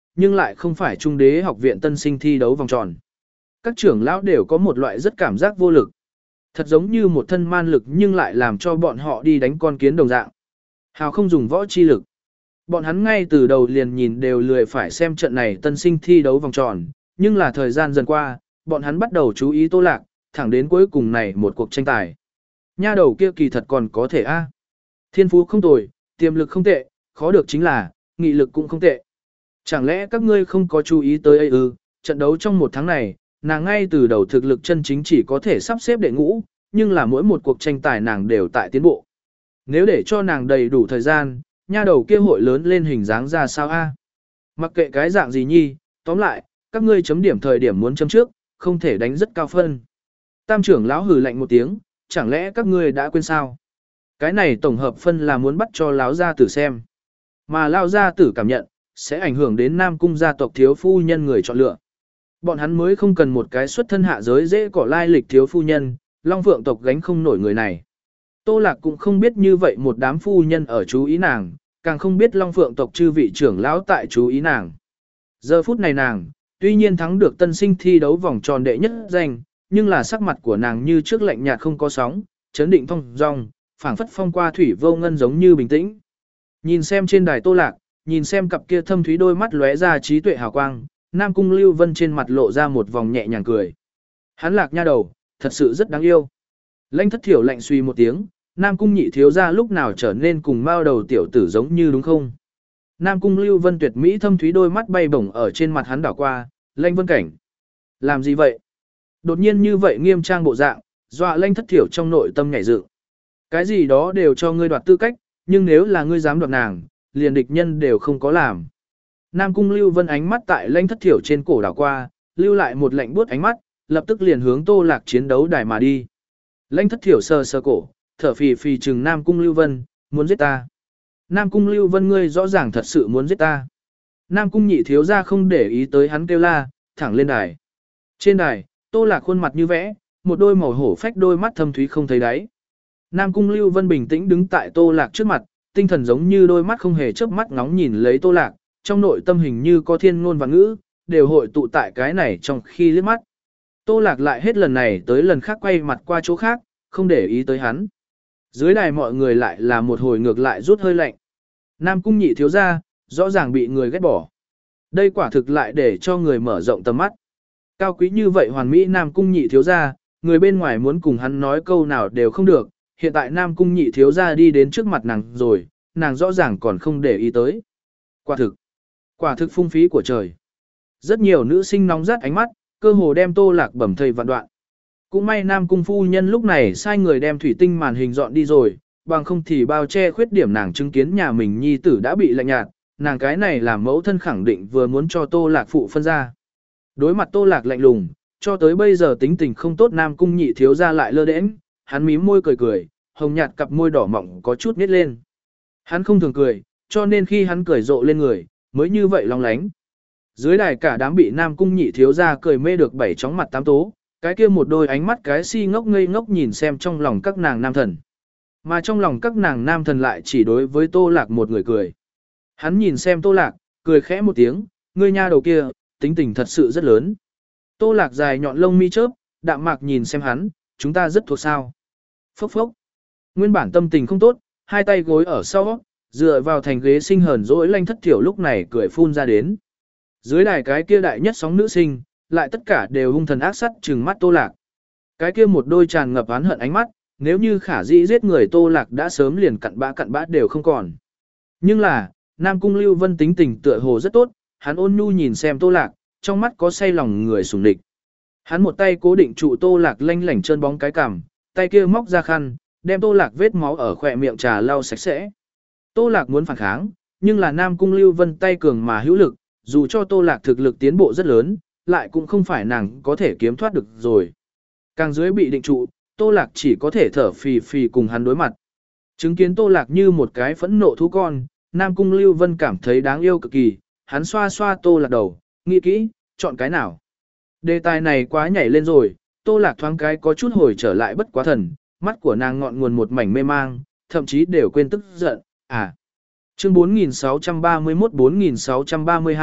nhưng lại không phải trung đế học viện tân sinh thi đấu vòng tròn. Các trưởng lão đều có một loại rất cảm giác vô lực. Thật giống như một thân man lực nhưng lại làm cho bọn họ đi đánh con kiến đồng dạng. Hào không dùng võ chi lực. Bọn hắn ngay từ đầu liền nhìn đều lười phải xem trận này tân sinh thi đấu vòng tròn, nhưng là thời gian dần qua, bọn hắn bắt đầu chú ý Tô Lạc, thẳng đến cuối cùng này một cuộc tranh tài. Nha đầu kia kỳ thật còn có thể a. Thiên phú không tồi, tiềm lực không tệ, khó được chính là, nghị lực cũng không tệ. Chẳng lẽ các ngươi không có chú ý tới ấy ư, trận đấu trong một tháng này, nàng ngay từ đầu thực lực chân chính chỉ có thể sắp xếp đệ ngũ, nhưng là mỗi một cuộc tranh tài nàng đều tại tiến bộ. Nếu để cho nàng đầy đủ thời gian, nha đầu kia hội lớn lên hình dáng ra sao a? Mặc kệ cái dạng gì nhi, tóm lại, các ngươi chấm điểm thời điểm muốn chấm trước, không thể đánh rất cao phân. Tam trưởng lão hừ lạnh một tiếng, chẳng lẽ các ngươi đã quên sao? Cái này tổng hợp phân là muốn bắt cho lão gia tử xem. Mà lão gia tử cảm nhận, sẽ ảnh hưởng đến Nam Cung gia tộc thiếu phu nhân người chọn lựa. Bọn hắn mới không cần một cái xuất thân hạ giới dễ cỏ lai lịch thiếu phu nhân, Long Phượng tộc gánh không nổi người này. Tô Lạc cũng không biết như vậy một đám phu nhân ở chú ý nàng, càng không biết Long Phượng tộc chư vị trưởng lão tại chú ý nàng. Giờ phút này nàng, tuy nhiên thắng được tân sinh thi đấu vòng tròn đệ nhất danh, nhưng là sắc mặt của nàng như trước lạnh nhạt không có sóng, chấn định thong dong, phảng phất phong qua thủy vô ngân giống như bình tĩnh. Nhìn xem trên đài Tô Lạc, nhìn xem cặp kia thâm thúy đôi mắt lóe ra trí tuệ hào quang, Nam Cung Lưu Vân trên mặt lộ ra một vòng nhẹ nhàng cười. Hắn Lạc nha đầu, thật sự rất đáng yêu. Lãnh Thất Thiểu lạnh suy một tiếng, Nam Cung nhị thiếu gia lúc nào trở nên cùng mao đầu tiểu tử giống như đúng không? Nam Cung Lưu Vân tuyệt mỹ thâm thúy đôi mắt bay bổng ở trên mặt hắn đảo qua, Lãnh Vân Cảnh. Làm gì vậy? Đột nhiên như vậy nghiêm trang bộ dạng, dọa Lãnh Thất Thiểu trong nội tâm nhảy dựng. Cái gì đó đều cho ngươi đoạt tư cách, nhưng nếu là ngươi dám đoạt nàng, liền địch nhân đều không có làm. Nam Cung Lưu Vân ánh mắt tại Lãnh Thất Thiểu trên cổ đảo qua, lưu lại một lạnh buốt ánh mắt, lập tức liền hướng Tô Lạc chiến đấu đài mà đi. Lãnh Thất Thiểu sờ sờ cổ, thở phì phì trừng Nam Cung Lưu Vân, muốn giết ta. Nam Cung Lưu Vân ngươi rõ ràng thật sự muốn giết ta. Nam Cung nhị thiếu gia không để ý tới hắn kêu la, thẳng lên đài. Trên đài, Tô Lạc khuôn mặt như vẽ, một đôi màu hổ phách đôi mắt thâm thúy không thấy đáy. Nam Cung Lưu Vân bình tĩnh đứng tại Tô Lạc trước mặt, tinh thần giống như đôi mắt không hề chớp mắt ngóng nhìn lấy Tô Lạc, trong nội tâm hình như có thiên ngôn và ngữ, đều hội tụ tại cái này trong khi liếc mắt. Tô Lạc lại hết lần này tới lần khác quay mặt qua chỗ khác, không để ý tới hắn. Dưới đài mọi người lại là một hồi ngược lại rút hơi lạnh. Nam Cung nhị thiếu gia, rõ ràng bị người ghét bỏ. Đây quả thực lại để cho người mở rộng tầm mắt. Cao quý như vậy hoàn mỹ Nam Cung nhị thiếu gia, người bên ngoài muốn cùng hắn nói câu nào đều không được. Hiện tại Nam Cung nhị thiếu gia đi đến trước mặt nàng rồi, nàng rõ ràng còn không để ý tới. Quả thực, quả thực phung phí của trời. Rất nhiều nữ sinh nóng rát ánh mắt, cơ hồ đem Tô Lạc bẩm thây vạn đoạn. Cũng may Nam Cung phu nhân lúc này sai người đem thủy tinh màn hình dọn đi rồi, bằng không thì bao che khuyết điểm nàng chứng kiến nhà mình nhi tử đã bị lạnh nhạt, nàng cái này làm mẫu thân khẳng định vừa muốn cho Tô Lạc phụ phân ra. Đối mặt Tô Lạc lạnh lùng, cho tới bây giờ tính tình không tốt Nam Cung nhị thiếu ra lại lơ đễnh, hắn mím môi cười cười, hồng nhạt cặp môi đỏ mọng có chút nít lên. Hắn không thường cười, cho nên khi hắn cười rộ lên người, mới như vậy long lánh. Dưới đài cả đám bị Nam Cung nhị thiếu ra cười mê được bảy chóng mặt tám tố, cái kia một đôi ánh mắt cái si ngốc ngây ngốc nhìn xem trong lòng các nàng nam thần. Mà trong lòng các nàng nam thần lại chỉ đối với Tô Lạc một người cười. Hắn nhìn xem Tô Lạc, cười khẽ một tiếng, ngươi nha đầu kia, tính tình thật sự rất lớn. Tô Lạc dài nhọn lông mi chớp, đạm mạc nhìn xem hắn, chúng ta rất thuộc sao. Phốc phốc. Nguyên bản tâm tình không tốt, hai tay gối ở sau, dựa vào thành ghế sinh hờn dỗi Lãnh Thất Thiểu lúc này cười phun ra đến. Dưới đài cái kia đại nhất sóng nữ sinh, lại tất cả đều hung thần ác sắt trừng mắt Tô Lạc. Cái kia một đôi tràn ngập oán hận ánh mắt, nếu như khả dĩ giết người Tô Lạc đã sớm liền cặn bã cặn bã đều không còn. Nhưng là, Nam Cung Lưu Vân tính tình tựa hồ rất tốt, hắn ôn nhu nhìn xem Tô Lạc, trong mắt có say lòng người sùng địch. Hắn một tay cố định trụ Tô Lạc lanh lảnh trơn bóng cái cằm, tay kia móc ra khăn, đem Tô Lạc vết máu ở khỏe miệng trà lau sạch sẽ. Tô Lạc muốn phản kháng, nhưng là Nam Cung Lưu Vân tay cường mà hữu lực, dù cho Tô Lạc thực lực tiến bộ rất lớn, lại cũng không phải nàng có thể kiếm thoát được rồi. Càng dưới bị định trụ, Tô Lạc chỉ có thể thở phì phì cùng hắn đối mặt. Chứng kiến Tô Lạc như một cái phẫn nộ thú con, Nam Cung Lưu Vân cảm thấy đáng yêu cực kỳ, hắn xoa xoa Tô Lạc đầu, nghĩ kỹ, chọn cái nào. Đề tài này quá nhảy lên rồi, Tô Lạc thoáng cái có chút hồi trở lại bất quá thần, mắt của nàng ngọn nguồn một mảnh mê mang, thậm chí đều quên tức giận, à. Chương bốn nghìn sáu trăm ba mươi mốt bốn nghìn sáu trăm ba mươi hai,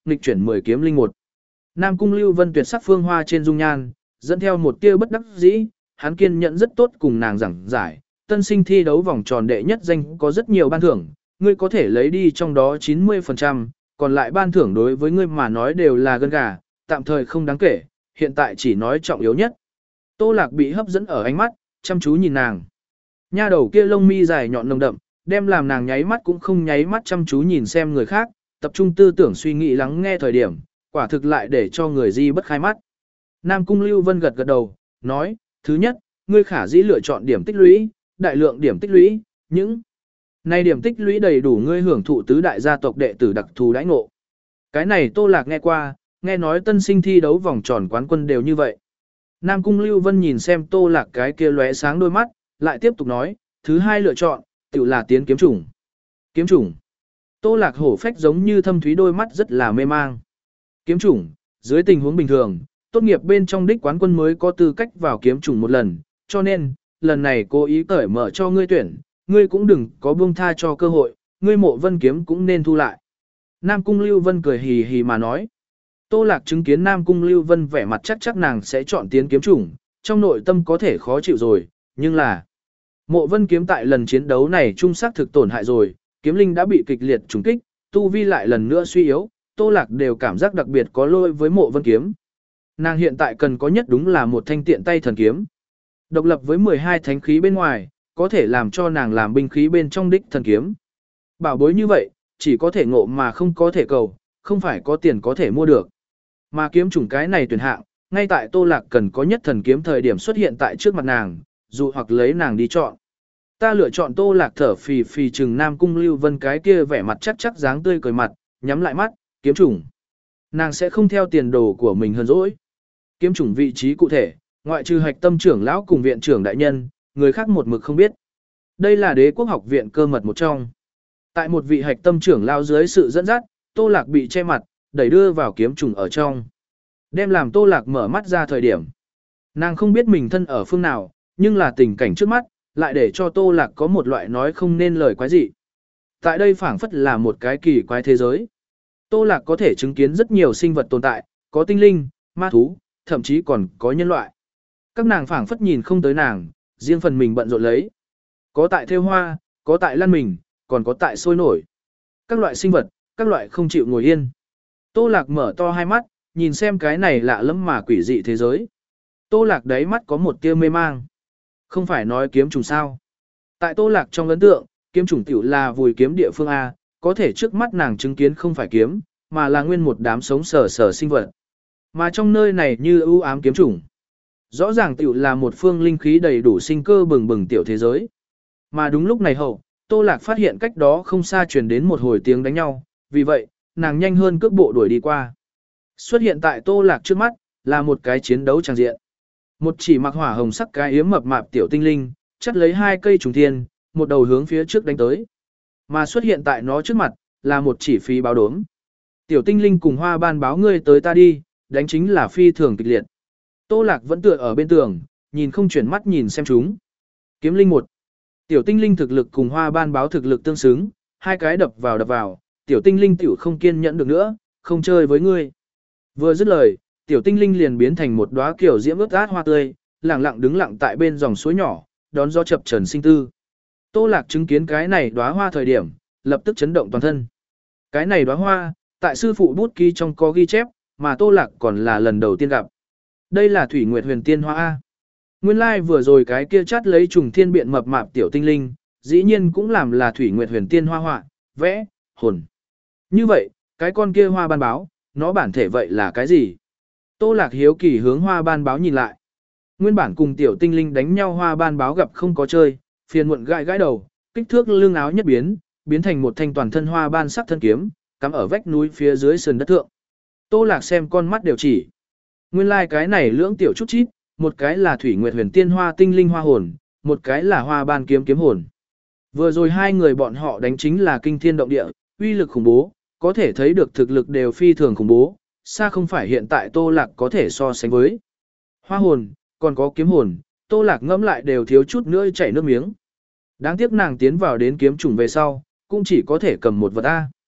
nghịch chuyển mười kiếm linh một. Nam Cung Lưu Vân tuyệt sắc phương hoa trên dung nhan, dẫn theo một tia bất đắc dĩ, hắn kiên nhẫn rất tốt cùng nàng giảng giải, tân sinh thi đấu vòng tròn đệ nhất danh có rất nhiều ban thưởng, ngươi có thể lấy đi trong đó chín mươi phần trăm, còn lại ban thưởng đối với ngươi mà nói đều là gân gà, tạm thời không đáng kể, hiện tại chỉ nói trọng yếu nhất. Tô Lạc bị hấp dẫn ở ánh mắt, chăm chú nhìn nàng. Nha đầu kia lông mi dài nhọn nồng đậm, đem làm nàng nháy mắt cũng không nháy mắt chăm chú nhìn xem người khác, tập trung tư tưởng suy nghĩ lắng nghe thời điểm, quả thực lại để cho người di bất khai mắt. Nam Cung Lưu Vân gật gật đầu, nói, thứ nhất, ngươi khả dĩ lựa chọn điểm tích lũy, đại lượng điểm tích lũy, những này điểm tích lũy đầy đủ ngươi hưởng thụ tứ đại gia tộc đệ tử đặc thù đãi ngộ. Cái này Tô Lạc nghe qua, nghe nói tân sinh thi đấu vòng tròn quán quân đều như vậy. Nam Cung Lưu Vân nhìn xem Tô Lạc cái kia lóe sáng đôi mắt, lại tiếp tục nói, thứ hai lựa chọn, tự là tiến kiếm chủng. Kiếm chủng. Tô Lạc hổ phách giống như thâm thúy đôi mắt rất là mê mang. Kiếm chủng, dưới tình huống bình thường, tốt nghiệp bên trong đích quán quân mới có tư cách vào kiếm chủng một lần, cho nên, lần này cố ý cởi mở cho ngươi tuyển, ngươi cũng đừng có buông tha cho cơ hội, ngươi Mộ Vân kiếm cũng nên thu lại. Nam Cung Lưu Vân cười hì hì mà nói. Tô Lạc chứng kiến Nam Cung Lưu Vân vẻ mặt chắc chắc nàng sẽ chọn tiến kiếm chủng, trong nội tâm có thể khó chịu rồi, nhưng là Mộ Vân kiếm tại lần chiến đấu này trung xác thực tổn hại rồi, kiếm linh đã bị kịch liệt trùng kích, tu vi lại lần nữa suy yếu, Tô Lạc đều cảm giác đặc biệt có lỗi với Mộ Vân kiếm. Nàng hiện tại cần có nhất đúng là một thanh tiện tay thần kiếm. Độc lập với mười hai thánh khí bên ngoài, có thể làm cho nàng làm binh khí bên trong đích thần kiếm. Bảo bối như vậy, chỉ có thể ngộ mà không có thể cầu, không phải có tiền có thể mua được. Mà kiếm chủng cái này tuyển hạng, ngay tại Tô Lạc cần có nhất thần kiếm thời điểm xuất hiện tại trước mặt nàng, dù hoặc lấy nàng đi chọn. Ta lựa chọn Tô Lạc thở phì phì chừng Nam Cung Lưu Vân cái kia vẻ mặt chắc chắc dáng tươi cười mặt, nhắm lại mắt, kiếm chủng. Nàng sẽ không theo tiền đồ của mình hơn dỗi. Kiếm chủng vị trí cụ thể, ngoại trừ hạch tâm trưởng lão cùng viện trưởng đại nhân, người khác một mực không biết. Đây là đế quốc học viện cơ mật một trong. Tại một vị hạch tâm trưởng lão dưới sự dẫn dắt, Tô Lạc bị che mặt, đẩy đưa vào kiếm trùng ở trong. Đem làm Tô Lạc mở mắt ra thời điểm. Nàng không biết mình thân ở phương nào, nhưng là tình cảnh trước mắt, lại để cho Tô Lạc có một loại nói không nên lời quái dị. Tại đây phảng phất là một cái kỳ quái thế giới. Tô Lạc có thể chứng kiến rất nhiều sinh vật tồn tại, có tinh linh, ma thú, thậm chí còn có nhân loại. Các nàng phảng phất nhìn không tới nàng, riêng phần mình bận rộn lấy. Có tại theo hoa, có tại lăn mình, còn có tại sôi nổi. Các loại sinh vật, các loại không chịu ngồi yên. Tô Lạc mở to hai mắt, nhìn xem cái này lạ lẫm mà quỷ dị thế giới. Tô Lạc đáy mắt có một tia mê mang. Không phải nói kiếm trùng sao. Tại Tô Lạc trong ấn tượng, kiếm trùng tiểu là vùi kiếm địa phương A, có thể trước mắt nàng chứng kiến không phải kiếm, mà là nguyên một đám sống sờ sờ sinh vật. Mà trong nơi này như ưu ám kiếm trùng. Rõ ràng tiểu là một phương linh khí đầy đủ sinh cơ bừng bừng tiểu thế giới. Mà đúng lúc này hậu, Tô Lạc phát hiện cách đó không xa truyền đến một hồi tiếng đánh nhau, vì vậy, nàng nhanh hơn cước bộ đuổi đi qua. Xuất hiện tại Tô Lạc trước mắt, là một cái chiến đấu tràng diện. Một chỉ mặc hỏa hồng sắc cái yếm mập mạp tiểu tinh linh, chắt lấy hai cây trùng thiên, một đầu hướng phía trước đánh tới. Mà xuất hiện tại nó trước mặt, là một chỉ phi báo đốm. Tiểu tinh linh cùng hoa ban báo ngươi tới ta đi, đánh chính là phi thường kịch liệt. Tô Lạc vẫn tựa ở bên tường, nhìn không chuyển mắt nhìn xem chúng. Kiếm linh một. Tiểu tinh linh thực lực cùng hoa ban báo thực lực tương xứng, hai cái đập vào đập vào, tiểu tinh linh tiểu không kiên nhẫn được nữa, không chơi với ngươi. Vừa dứt lời, tiểu tinh linh liền biến thành một đóa kiểu diễm ướt át hoa tươi, lặng lặng đứng lặng tại bên dòng suối nhỏ, đón gió chập trần sinh tư. Tô Lạc chứng kiến cái này đóa hoa thời điểm, lập tức chấn động toàn thân. Cái này đóa hoa, tại sư phụ bút ký trong có ghi chép, mà Tô Lạc còn là lần đầu tiên gặp. Đây là Thủy Nguyệt Huyền Tiên Hoa A. Nguyên lai like vừa rồi cái kia chát lấy trùng thiên biện mập mạp tiểu tinh linh, dĩ nhiên cũng làm là Thủy Nguyệt Huyền Tiên Hoa họa, vẽ, hồn. Như vậy, cái con kia hoa ban báo, nó bản thể vậy là cái gì? Tô Lạc hiếu kỳ hướng hoa ban báo nhìn lại. Nguyên bản cùng tiểu tinh linh đánh nhau hoa ban báo gặp không có chơi, phiền muộn gãi gãi đầu, kích thước lưng áo nhất biến, biến thành một thanh toàn thân hoa ban sắc thân kiếm, cắm ở vách núi phía dưới sườn đất thượng. Tô Lạc xem con mắt đều chỉ. Nguyên lai like cái này lưỡng tiểu chút chít, một cái là Thủy Nguyệt Huyền Tiên Hoa tinh linh hoa hồn, một cái là hoa ban kiếm kiếm hồn. Vừa rồi hai người bọn họ đánh chính là kinh thiên động địa, uy lực khủng bố, có thể thấy được thực lực đều phi thường khủng bố, xa không phải hiện tại Tô Lạc có thể so sánh với. Hoa hồn, còn có kiếm hồn, Tô Lạc ngẫm lại đều thiếu chút nữa chảy nước miếng. Đáng tiếc nàng tiến vào đến kiếm trùng về sau, cũng chỉ có thể cầm một vật A.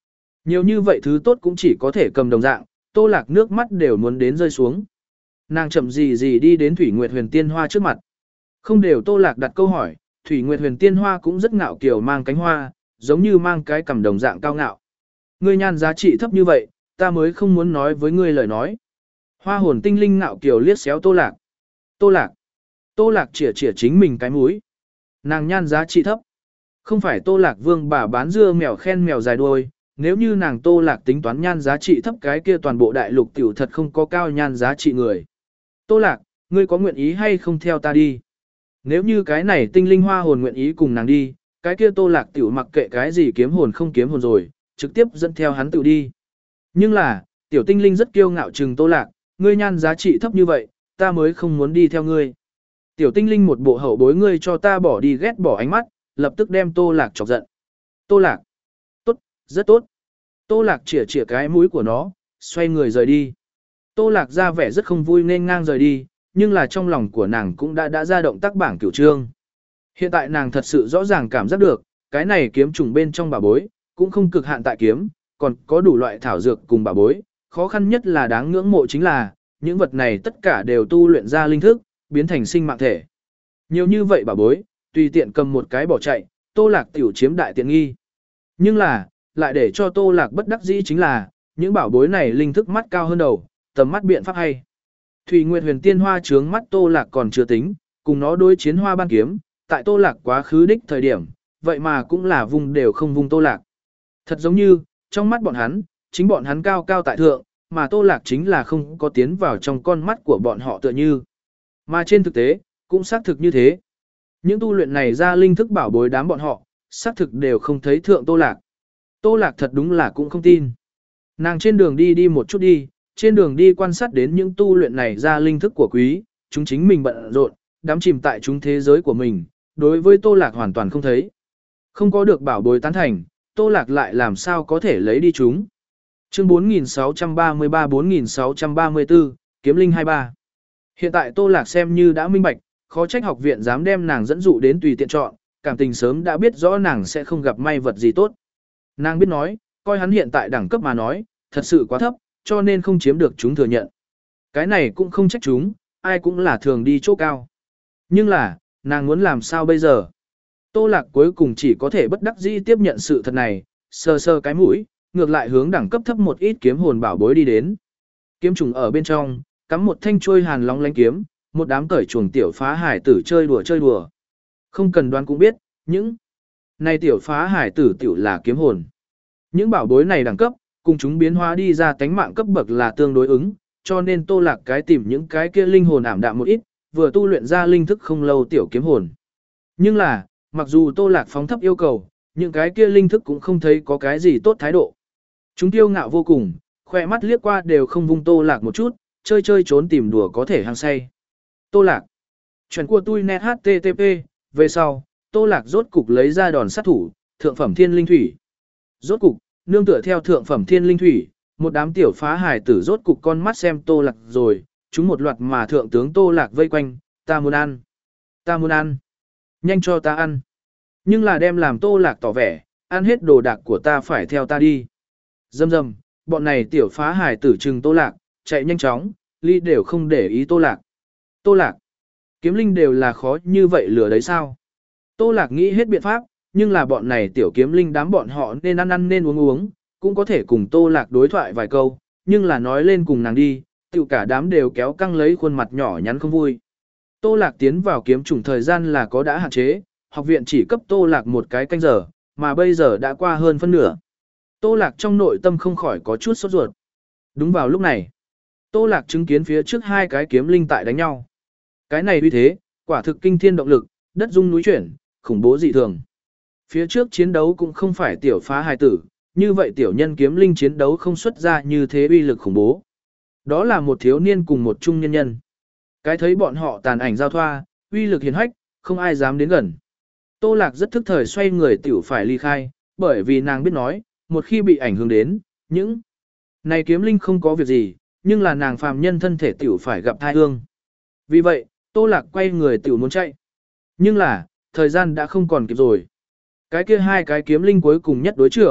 Nhiều như vậy thứ tốt cũng chỉ có thể cầm đồng dạng, Tô Lạc nước mắt đều muốn đến rơi xuống. Nàng chậm gì gì đi đến Thủy Nguyệt Huyền Tiên Hoa trước mặt. Không đều Tô Lạc đặt câu hỏi, Thủy Nguyệt Huyền Tiên Hoa cũng rất ngạo kiều mang cánh hoa, giống như mang cái cầm đồng dạng cao ngạo. Ngươi nhan giá trị thấp như vậy, ta mới không muốn nói với ngươi lời nói. Hoa hồn tinh linh ngạo kiều liếc xéo Tô Lạc. Tô Lạc. Tô Lạc chỉa chỉa chính mình cái mũi. Nàng nhan giá trị thấp. Không phải Tô Lạc vương bà bán dưa mèo khen mèo dài đuôi, nếu như nàng Tô Lạc tính toán nhan giá trị thấp cái kia toàn bộ đại lục tiểu thật không có cao nhan giá trị người. Tô Lạc, ngươi có nguyện ý hay không theo ta đi? Nếu như cái này tinh linh hoa hồn nguyện ý cùng nàng đi, cái kia Tô Lạc tiểu mặc kệ cái gì kiếm hồn không kiếm hồn rồi, trực tiếp dẫn theo hắn tiểu đi. Nhưng là, tiểu tinh linh rất kiêu ngạo trừng Tô Lạc, ngươi nhan giá trị thấp như vậy, ta mới không muốn đi theo ngươi. Tiểu tinh linh một bộ hậu bối ngươi cho ta bỏ đi ghét bỏ ánh mắt, lập tức đem Tô Lạc chọc giận. Tô Lạc. Tốt, rất tốt. Tô Lạc chỉa chỉa cái mũi của nó, xoay người rời đi. Tô Lạc ra vẻ rất không vui nên ngang rời đi, nhưng là trong lòng của nàng cũng đã đã ra động tác bảng cửu trương. Hiện tại nàng thật sự rõ ràng cảm giác được, cái này kiếm trùng bên trong bà bối, cũng không cực hạn tại kiếm, còn có đủ loại thảo dược cùng bà bối, khó khăn nhất là đáng ngưỡng mộ chính là, những vật này tất cả đều tu luyện ra linh thức, biến thành sinh mạng thể. Nhiều như vậy bà bối, tùy tiện cầm một cái bỏ chạy, Tô Lạc tiểu chiếm đại tiện nghi. Nhưng là, lại để cho Tô Lạc bất đắc dĩ chính là, những bảo bối này linh thức mắt cao hơn đầu, tầm mắt biện pháp hay. Thủy Nguyệt Huyền Tiên Hoa trướng mắt Tô Lạc còn chưa tính, cùng nó đối chiến hoa ban kiếm, tại Tô Lạc quá khứ đích thời điểm, vậy mà cũng là vùng đều không vùng Tô Lạc. Thật giống như, trong mắt bọn hắn, chính bọn hắn cao cao tại thượng, mà Tô Lạc chính là không có tiến vào trong con mắt của bọn họ tựa như. Mà trên thực tế, cũng xác thực như thế. Những tu luyện này ra linh thức bảo bối đám bọn họ, xác thực đều không thấy thượng Tô Lạc. Tô Lạc thật đúng là cũng không tin. Nàng trên đường đi đi một chút đi, trên đường đi quan sát đến những tu luyện này ra linh thức của quý, chúng chính mình bận rộn, đắm chìm tại chúng thế giới của mình, đối với Tô Lạc hoàn toàn không thấy. Không có được bảo bối tán thành, Tô Lạc lại làm sao có thể lấy đi chúng. Chương bốn nghìn sáu trăm ba mươi ba bốn nghìn sáu trăm ba mươi tư, Kiếm Linh hai mươi ba. Hiện tại Tô Lạc xem như đã minh bạch, khó trách học viện dám đem nàng dẫn dụ đến tùy tiện chọn, cảm tình sớm đã biết rõ nàng sẽ không gặp may vật gì tốt. Nàng biết nói, coi hắn hiện tại đẳng cấp mà nói, thật sự quá thấp, cho nên không chiếm được chúng thừa nhận. Cái này cũng không trách chúng, ai cũng là thường đi chỗ cao. Nhưng là, nàng muốn làm sao bây giờ? Tô Lạc cuối cùng chỉ có thể bất đắc dĩ tiếp nhận sự thật này, sờ sờ cái mũi, ngược lại hướng đẳng cấp thấp một ít kiếm hồn bảo bối đi đến. Kiếm trùng ở bên trong, cắm một thanh trôi hàn lóng lánh kiếm, một đám cởi chuồng tiểu phá hải tử chơi đùa chơi đùa. Không cần đoán cũng biết, những này tiểu phá hải tử tiểu là kiếm hồn. Những bảo bối này đẳng cấp, cùng chúng biến hóa đi ra tánh mạng cấp bậc là tương đối ứng, cho nên Tô Lạc cái tìm những cái kia linh hồn ảm đạm một ít, vừa tu luyện ra linh thức không lâu tiểu kiếm hồn. Nhưng là, mặc dù Tô Lạc phóng thấp yêu cầu, những cái kia linh thức cũng không thấy có cái gì tốt thái độ. Chúng tiêu ngạo vô cùng, khỏe mắt liếc qua đều không vung Tô Lạc một chút, chơi chơi trốn tìm đùa có thể hăng say. Tô Lạc. Chuyện của tôi net hát tê tê pê, về sau, Tô Lạc rốt cục lấy ra đòn sát thủ, thượng phẩm thiên linh thủy. Rốt cục, nương tựa theo thượng phẩm thiên linh thủy, một đám tiểu phá hải tử rốt cục con mắt xem Tô Lạc rồi, chúng một loạt mà thượng tướng Tô Lạc vây quanh, ta muốn ăn, ta muốn ăn, nhanh cho ta ăn. Nhưng là đem làm Tô Lạc tỏ vẻ, ăn hết đồ đạc của ta phải theo ta đi. Dâm dâm, bọn này tiểu phá hải tử trừng Tô Lạc, chạy nhanh chóng, ly đều không để ý Tô Lạc. Tô Lạc, kiếm linh đều là khó như vậy lừa đấy sao? Tô Lạc nghĩ hết biện pháp, nhưng là bọn này tiểu kiếm linh đám bọn họ nên ăn ăn nên uống uống, cũng có thể cùng Tô Lạc đối thoại vài câu, nhưng là nói lên cùng nàng đi, tiểu cả đám đều kéo căng lấy khuôn mặt nhỏ nhắn không vui. Tô Lạc tiến vào kiếm trùng thời gian là có đã hạn chế, học viện chỉ cấp Tô Lạc một cái canh giờ, mà bây giờ đã qua hơn phân nửa. Tô Lạc trong nội tâm không khỏi có chút sốt ruột. Đúng vào lúc này, Tô Lạc chứng kiến phía trước hai cái kiếm linh tại đánh nhau. Cái này uy thế, quả thực kinh thiên động lực, đất rung núi chuyển, khủng bố dị thường. Phía trước chiến đấu cũng không phải tiểu phá hài tử, như vậy tiểu nhân kiếm linh chiến đấu không xuất ra như thế uy lực khủng bố. Đó là một thiếu niên cùng một trung nhân nhân. Cái thấy bọn họ tàn ảnh giao thoa, uy lực hiển hách, không ai dám đến gần. Tô Lạc rất thức thời xoay người tiểu phải ly khai, bởi vì nàng biết nói, một khi bị ảnh hưởng đến, những này kiếm linh không có việc gì, nhưng là nàng phàm nhân thân thể tiểu phải gặp tai ương. Vì vậy, Tô Lạc quay người tiểu muốn chạy. Nhưng là, thời gian đã không còn kịp rồi. Cái kia hai cái kiếm linh cuối cùng nhất đối trưởng,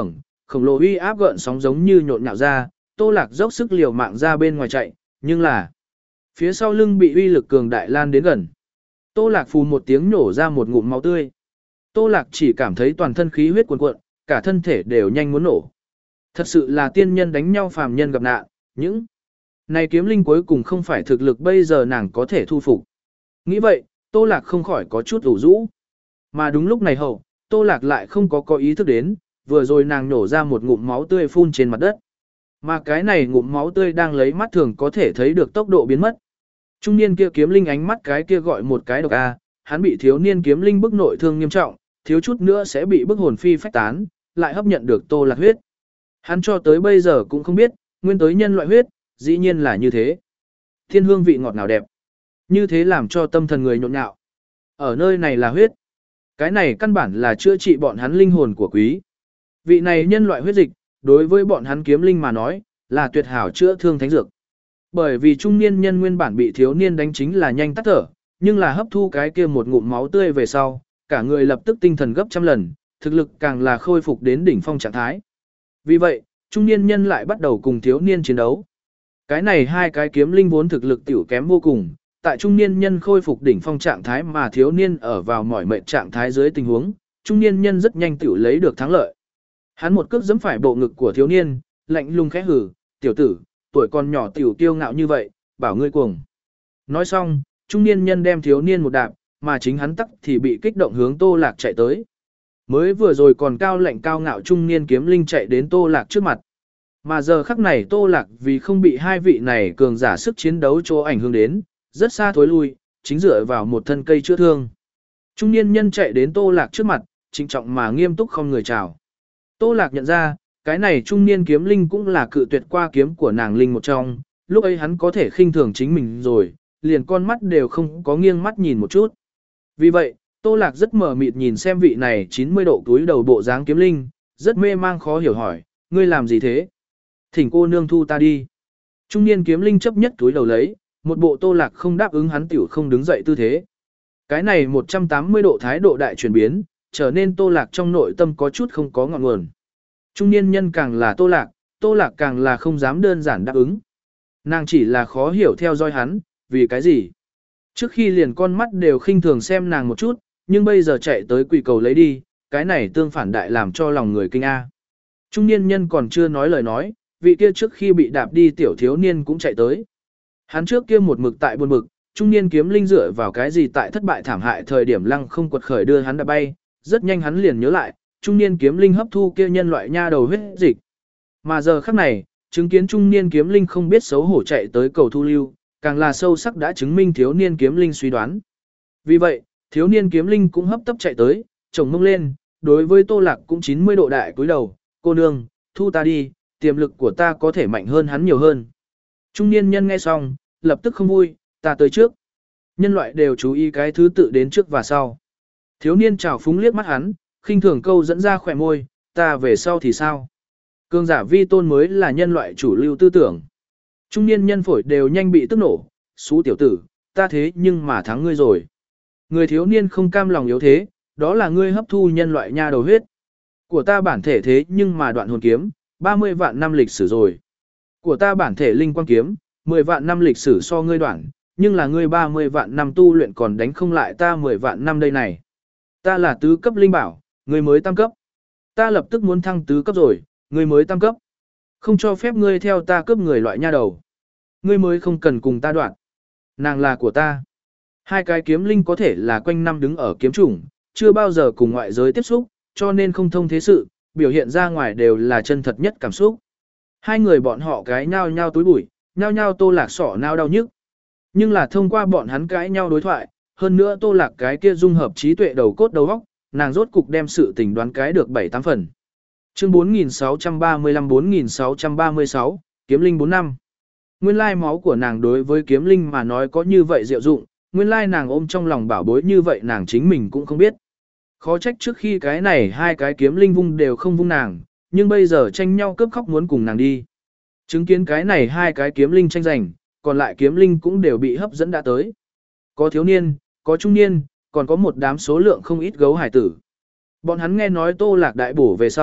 khổng lồ uy áp gợn sóng giống như nhộn nhạo ra, Tô Lạc dốc sức liều mạng ra bên ngoài chạy, nhưng là phía sau lưng bị uy lực cường đại lan đến gần. Tô Lạc phù một tiếng nổ ra một ngụm máu tươi. Tô Lạc chỉ cảm thấy toàn thân khí huyết cuồn cuộn, cả thân thể đều nhanh muốn nổ. Thật sự là tiên nhân đánh nhau phàm nhân gặp nạn, những này kiếm linh cuối cùng không phải thực lực bây giờ nàng có thể thu phục. Nghĩ vậy, Tô Lạc không khỏi có chút ủ rũ. Mà đúng lúc này hậu, Tô Lạc lại không có có ý thức đến, vừa rồi nàng nổ ra một ngụm máu tươi phun trên mặt đất. Mà cái này ngụm máu tươi đang lấy mắt thường có thể thấy được tốc độ biến mất. Trung niên kia kiếm linh ánh mắt cái kia gọi một cái độc a, hắn bị thiếu niên kiếm linh bức nội thương nghiêm trọng, thiếu chút nữa sẽ bị bức hồn phi phách tán, lại hấp nhận được Tô Lạc huyết. Hắn cho tới bây giờ cũng không biết, nguyên tới nhân loại huyết, dĩ nhiên là như thế. Thiên hương vị ngọt ngào đẹp. Như thế làm cho tâm thần người nhộn nhạo. Ở nơi này là huyết. Cái này căn bản là chữa trị bọn hắn linh hồn của quý. Vị này nhân loại huyết dịch, đối với bọn hắn kiếm linh mà nói, là tuyệt hảo chữa thương thánh dược. Bởi vì trung niên nhân nguyên bản bị thiếu niên đánh chính là nhanh tắt thở, nhưng là hấp thu cái kia một ngụm máu tươi về sau, cả người lập tức tinh thần gấp trăm lần, thực lực càng là khôi phục đến đỉnh phong trạng thái. Vì vậy, trung niên nhân lại bắt đầu cùng thiếu niên chiến đấu. Cái này hai cái kiếm linh vốn thực lực tiểu kém vô cùng, tại trung niên nhân khôi phục đỉnh phong trạng thái mà thiếu niên ở vào mỏi mệt trạng thái dưới tình huống, trung niên nhân rất nhanh tiểu lấy được thắng lợi. Hắn một cước giẫm phải bộ ngực của thiếu niên, lạnh lùng khẽ hừ, "Tiểu tử, tuổi còn nhỏ tiểu kiêu ngạo như vậy, bảo ngươi cuồng." Nói xong, trung niên nhân đem thiếu niên một đạp, mà chính hắn tắc thì bị kích động hướng Tô Lạc chạy tới. Mới vừa rồi còn cao lạnh cao ngạo trung niên kiếm linh chạy đến Tô Lạc trước mặt. Mà giờ khắc này Tô Lạc vì không bị hai vị này cường giả sức chiến đấu chỗ ảnh hưởng đến, rất xa thối lui, chính dựa vào một thân cây chữa thương. Trung niên nhân chạy đến Tô Lạc trước mặt, trịnh trọng mà nghiêm túc không người chào. Tô Lạc nhận ra, cái này trung niên kiếm linh cũng là cự tuyệt qua kiếm của nàng linh một trong, lúc ấy hắn có thể khinh thường chính mình rồi, liền con mắt đều không có nghiêng mắt nhìn một chút. Vì vậy, Tô Lạc rất mờ mịt nhìn xem vị này chín mươi độ túi đầu bộ dáng kiếm linh, rất mê mang khó hiểu hỏi, ngươi làm gì thế? Thỉnh cô nương thu ta đi. Trung niên kiếm linh chấp nhất túi đầu lấy, một bộ Tô Lạc không đáp ứng hắn tiểu không đứng dậy tư thế. Cái này một trăm tám mươi độ thái độ đại chuyển biến, trở nên Tô Lạc trong nội tâm có chút không có ngọn nguồn. Trung niên nhân càng là Tô Lạc, Tô Lạc càng là không dám đơn giản đáp ứng. Nàng chỉ là khó hiểu theo dõi hắn, vì cái gì? Trước khi liền con mắt đều khinh thường xem nàng một chút, nhưng bây giờ chạy tới quỳ cầu lấy đi, cái này tương phản đại làm cho lòng người kinh a. Trung niên nhân còn chưa nói lời nói, vị kia trước khi bị đạp đi tiểu thiếu niên cũng chạy tới. Hắn trước kia một mực tại buồn bực, trung niên kiếm linh dựa vào cái gì tại thất bại thảm hại thời điểm lăng không quật khởi đưa hắn đã bay, rất nhanh hắn liền nhớ lại, trung niên kiếm linh hấp thu kia nhân loại nha đầu huyết dịch. Mà giờ khắc này, chứng kiến trung niên kiếm linh không biết xấu hổ chạy tới cầu thu lưu, càng là sâu sắc đã chứng minh thiếu niên kiếm linh suy đoán. Vì vậy, thiếu niên kiếm linh cũng hấp tấp chạy tới, chồng mông lên, đối với Tô Lạc cũng chín mươi độ đại cúi đầu, cô nương, thu ta đi, tiềm lực của ta có thể mạnh hơn hắn nhiều hơn. Trung niên nhân nghe xong, lập tức không vui, ta tới trước. Nhân loại đều chú ý cái thứ tự đến trước và sau. Thiếu niên trào phúng liếc mắt hắn, khinh thường câu dẫn ra khỏe môi, ta về sau thì sao? Cường giả vi tôn mới là nhân loại chủ lưu tư tưởng. Trung niên nhân phổi đều nhanh bị tức nổ, xú tiểu tử, ta thế nhưng mà thắng ngươi rồi. Người thiếu niên không cam lòng yếu thế, đó là ngươi hấp thu nhân loại nha đầu huyết. Của ta bản thể thế nhưng mà đoạn hồn kiếm, ba mươi vạn năm lịch sử rồi. Của ta bản thể linh quang kiếm, mười vạn năm lịch sử so ngươi đoạn, nhưng là ngươi ba mươi vạn năm tu luyện còn đánh không lại ta mười vạn năm đây này. Ta là tứ cấp linh bảo, ngươi mới tam cấp. Ta lập tức muốn thăng tứ cấp rồi, ngươi mới tam cấp. Không cho phép ngươi theo ta cướp người loại nha đầu. Ngươi mới không cần cùng ta đoạn. Nàng là của ta. Hai cái kiếm linh có thể là quanh năm đứng ở kiếm chủng, chưa bao giờ cùng ngoại giới tiếp xúc, cho nên không thông thế sự, biểu hiện ra ngoài đều là chân thật nhất cảm xúc. Hai người bọn họ cái nhau nhau túi bụi, nhau nhau Tô Lạc sọ nao đau nhức. Nhưng là thông qua bọn hắn cãi nhau đối thoại, hơn nữa Tô Lạc cái kia dung hợp trí tuệ đầu cốt đầu óc, nàng rốt cục đem sự tình đoán cái được bảy tám phần. Chương bốn nghìn sáu trăm ba mươi lăm bốn nghìn sáu trăm ba mươi sáu, kiếm linh bốn năm. Nguyên lai máu của nàng đối với kiếm linh mà nói có như vậy diệu dụng, nguyên lai nàng ôm trong lòng bảo bối như vậy nàng chính mình cũng không biết. Khó trách trước khi cái này hai cái kiếm linh vung đều không vung nàng, nhưng bây giờ tranh nhau cướp khóc muốn cùng nàng đi. Chứng kiến cái này hai cái kiếm linh tranh giành, còn lại kiếm linh cũng đều bị hấp dẫn đã tới. Có thiếu niên, có trung niên, còn có một đám số lượng không ít gấu hải tử. Bọn hắn nghe nói Tô Lạc đại bổ về sau,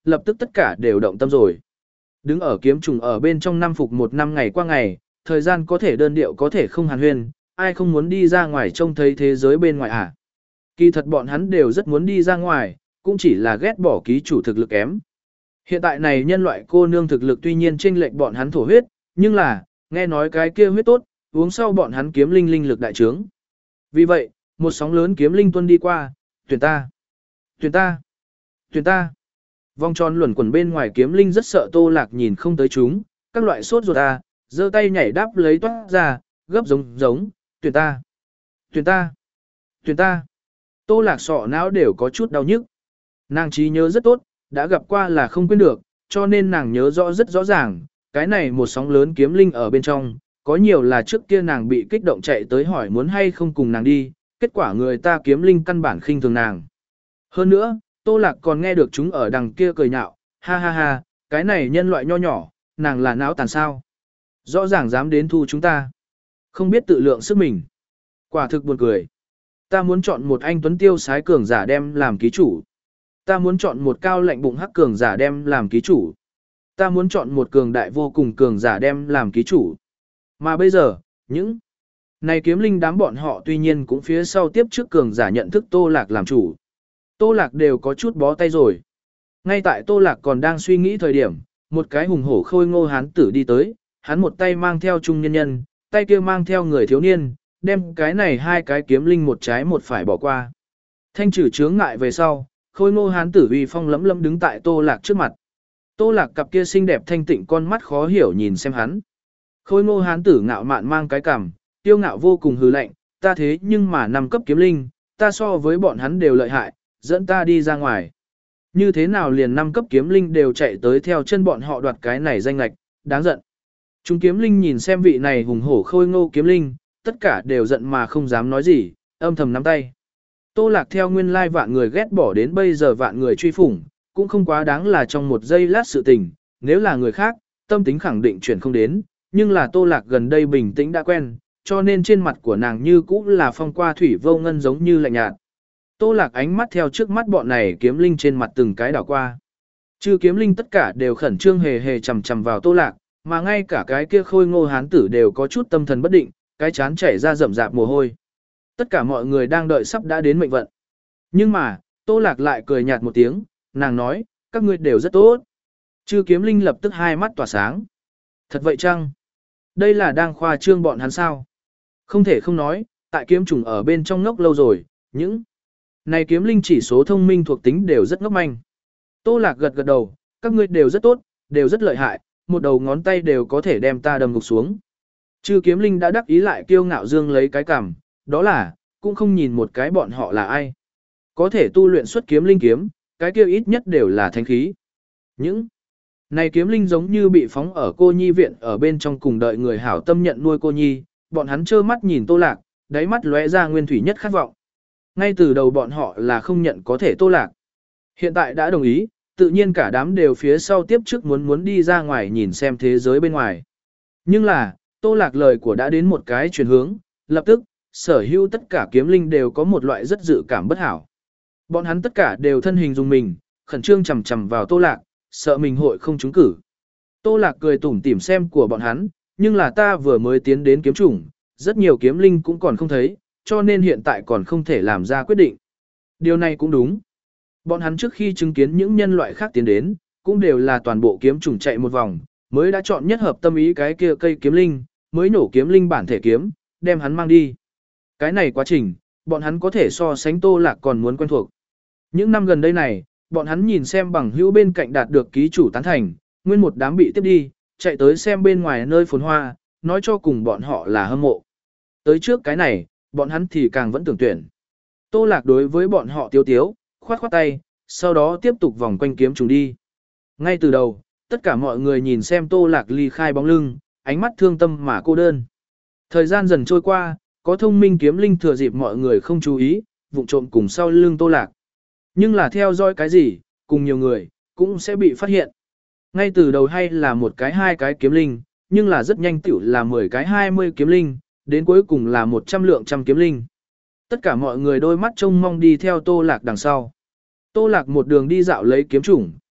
lập tức tất cả đều động tâm rồi. Đứng ở kiếm trùng ở bên trong năm phục một năm ngày qua ngày, thời gian có thể đơn điệu có thể không hàn huyên, ai không muốn đi ra ngoài trông thấy thế giới bên ngoài à. Kỳ thật bọn hắn đều rất muốn đi ra ngoài, cũng chỉ là ghét bỏ ký chủ thực lực kém. Hiện tại này nhân loại cô nương thực lực tuy nhiên chênh lệch bọn hắn thổ huyết, nhưng là, nghe nói cái kia huyết tốt, uống sau bọn hắn kiếm linh linh lực đại trướng. Vì vậy, một sóng lớn kiếm linh tuân đi qua, tuyển ta, tuyển ta, tuyển ta. Vòng tròn luẩn quẩn bên ngoài kiếm linh rất sợ Tô Lạc nhìn không tới chúng, các loại sốt ruột à, giơ tay nhảy đáp lấy toát ra, gấp giống giống, tuyển ta, tuyển ta, tuyển ta. Tô Lạc sọ não đều có chút đau nhức. Nàng trí nhớ rất tốt, đã gặp qua là không quên được, cho nên nàng nhớ rõ rất rõ ràng, cái này một sóng lớn kiếm linh ở bên trong, có nhiều là trước kia nàng bị kích động chạy tới hỏi muốn hay không cùng nàng đi, kết quả người ta kiếm linh căn bản khinh thường nàng. Hơn nữa, Tô Lạc còn nghe được chúng ở đằng kia cười nhạo, ha ha ha, cái này nhân loại nho nhỏ, nàng là não tàn sao. Rõ ràng dám đến thu chúng ta. Không biết tự lượng sức mình. Quả thực buồn cười. Ta muốn chọn một anh tuấn tiêu sái cường giả đem làm ký chủ. Ta muốn chọn một cao lạnh bụng hắc cường giả đem làm ký chủ. Ta muốn chọn một cường đại vô cùng cường giả đem làm ký chủ. Mà bây giờ, những này kiếm linh đám bọn họ tuy nhiên cũng phía sau tiếp trước cường giả nhận thức Tô Lạc làm chủ. Tô Lạc đều có chút bó tay rồi. Ngay tại Tô Lạc còn đang suy nghĩ thời điểm, một cái hùng hổ khôi ngô hán tử đi tới, hắn một tay mang theo trung nhân nhân, tay kia mang theo người thiếu niên, đem cái này hai cái kiếm linh một trái một phải bỏ qua. Thanh trừ chướng ngại về sau, khôi ngô hán tử uy phong lẫm lẫm đứng tại Tô Lạc trước mặt. Tô Lạc cặp kia xinh đẹp thanh tịnh con mắt khó hiểu nhìn xem hắn. Khôi ngô hán tử ngạo mạn mang cái cằm, tiêu ngạo vô cùng hừ lạnh, ta thế nhưng mà năm cấp kiếm linh, ta so với bọn hắn đều lợi hại, dẫn ta đi ra ngoài. Như thế nào liền năm cấp kiếm linh đều chạy tới theo chân bọn họ đoạt cái này danh lạch, đáng giận. Chúng kiếm linh nhìn xem vị này hùng hổ khôi ngô kiếm linh, tất cả đều giận mà không dám nói gì, âm thầm nắm tay. Tô Lạc theo nguyên lai vạn người ghét bỏ đến bây giờ vạn người truy phủng, cũng không quá đáng là trong một giây lát sự tình, nếu là người khác, tâm tính khẳng định chuyển không đến, nhưng là Tô Lạc gần đây bình tĩnh đã quen, cho nên trên mặt của nàng như cũ là phong qua thủy vô ngân giống như lạnh nhạt. Tô Lạc ánh mắt theo trước mắt bọn này kiếm linh trên mặt từng cái đảo qua. Chư kiếm linh tất cả đều khẩn trương hề hề chằm chằm vào Tô Lạc, mà ngay cả cái kia khôi ngô hán tử đều có chút tâm thần bất định, cái chán chảy ra rậm rạp mồ hôi. Tất cả mọi người đang đợi sắp đã đến mệnh vận. Nhưng mà, Tô Lạc lại cười nhạt một tiếng, nàng nói, các ngươi đều rất tốt. Chư kiếm linh lập tức hai mắt tỏa sáng. Thật vậy chăng? Đây là đang khoa trương bọn hắn sao? Không thể không nói, tại kiếm trùng ở bên trong ngốc lâu rồi, những này kiếm linh chỉ số thông minh thuộc tính đều rất ngốc manh. Tô Lạc gật gật đầu, các ngươi đều rất tốt, đều rất lợi hại, một đầu ngón tay đều có thể đem ta đâm gục xuống. Chư kiếm linh đã đắc ý lại kiêu ngạo dương lấy cái cằm, đó là, cũng không nhìn một cái bọn họ là ai. Có thể tu luyện xuất kiếm linh kiếm, cái kia ít nhất đều là thánh khí. Những này kiếm linh giống như bị phóng ở cô nhi viện ở bên trong cùng đợi người hảo tâm nhận nuôi cô nhi, bọn hắn trơ mắt nhìn Tô Lạc, đáy mắt lóe ra nguyên thủy nhất khát vọng. Ngay từ đầu bọn họ là không nhận có thể Tô Lạc. Hiện tại đã đồng ý, tự nhiên cả đám đều phía sau tiếp trước muốn muốn đi ra ngoài nhìn xem thế giới bên ngoài. Nhưng là, Tô Lạc lời của đã đến một cái chuyển hướng, lập tức, sở hữu tất cả kiếm linh đều có một loại rất dự cảm bất hảo. Bọn hắn tất cả đều thân hình dùng mình, khẩn trương chầm chầm vào Tô Lạc, sợ mình hội không trúng cử. Tô Lạc cười tủm tỉm xem của bọn hắn, nhưng là ta vừa mới tiến đến kiếm chủng, rất nhiều kiếm linh cũng còn không thấy, cho nên hiện tại còn không thể làm ra quyết định. Điều này cũng đúng. Bọn hắn trước khi chứng kiến những nhân loại khác tiến đến, cũng đều là toàn bộ kiếm chủng chạy một vòng, mới đã chọn nhất hợp tâm ý cái kia cây kiếm linh, mới nổ kiếm linh bản thể kiếm, đem hắn mang đi. Cái này quá trình, bọn hắn có thể so sánh Tô Lạc còn muốn quen thuộc. Những năm gần đây này, bọn hắn nhìn xem bằng hữu bên cạnh đạt được ký chủ tán thành, nguyên một đám bị tiếp đi, chạy tới xem bên ngoài nơi phồn hoa, nói cho cùng bọn họ là hâm mộ. Tới trước cái này, bọn hắn thì càng vẫn tưởng tuyển. Tô Lạc đối với bọn họ tiếu tiếu, khoát khoát tay, sau đó tiếp tục vòng quanh kiếm trùng đi. Ngay từ đầu, tất cả mọi người nhìn xem Tô Lạc ly khai bóng lưng, ánh mắt thương tâm mà cô đơn. Thời gian dần trôi qua, có thông minh kiếm linh thừa dịp mọi người không chú ý, vụng trộm cùng sau lưng Tô Lạc. Nhưng là theo dõi cái gì, cùng nhiều người, cũng sẽ bị phát hiện. Ngay từ đầu hay là một cái hai cái kiếm linh, nhưng là rất nhanh tiểu là mười cái hai mươi kiếm linh, đến cuối cùng là một trăm lượng trăm kiếm linh. Tất cả mọi người đôi mắt trông mong đi theo Tô Lạc đằng sau. Tô Lạc một đường đi dạo lấy kiếm chủng,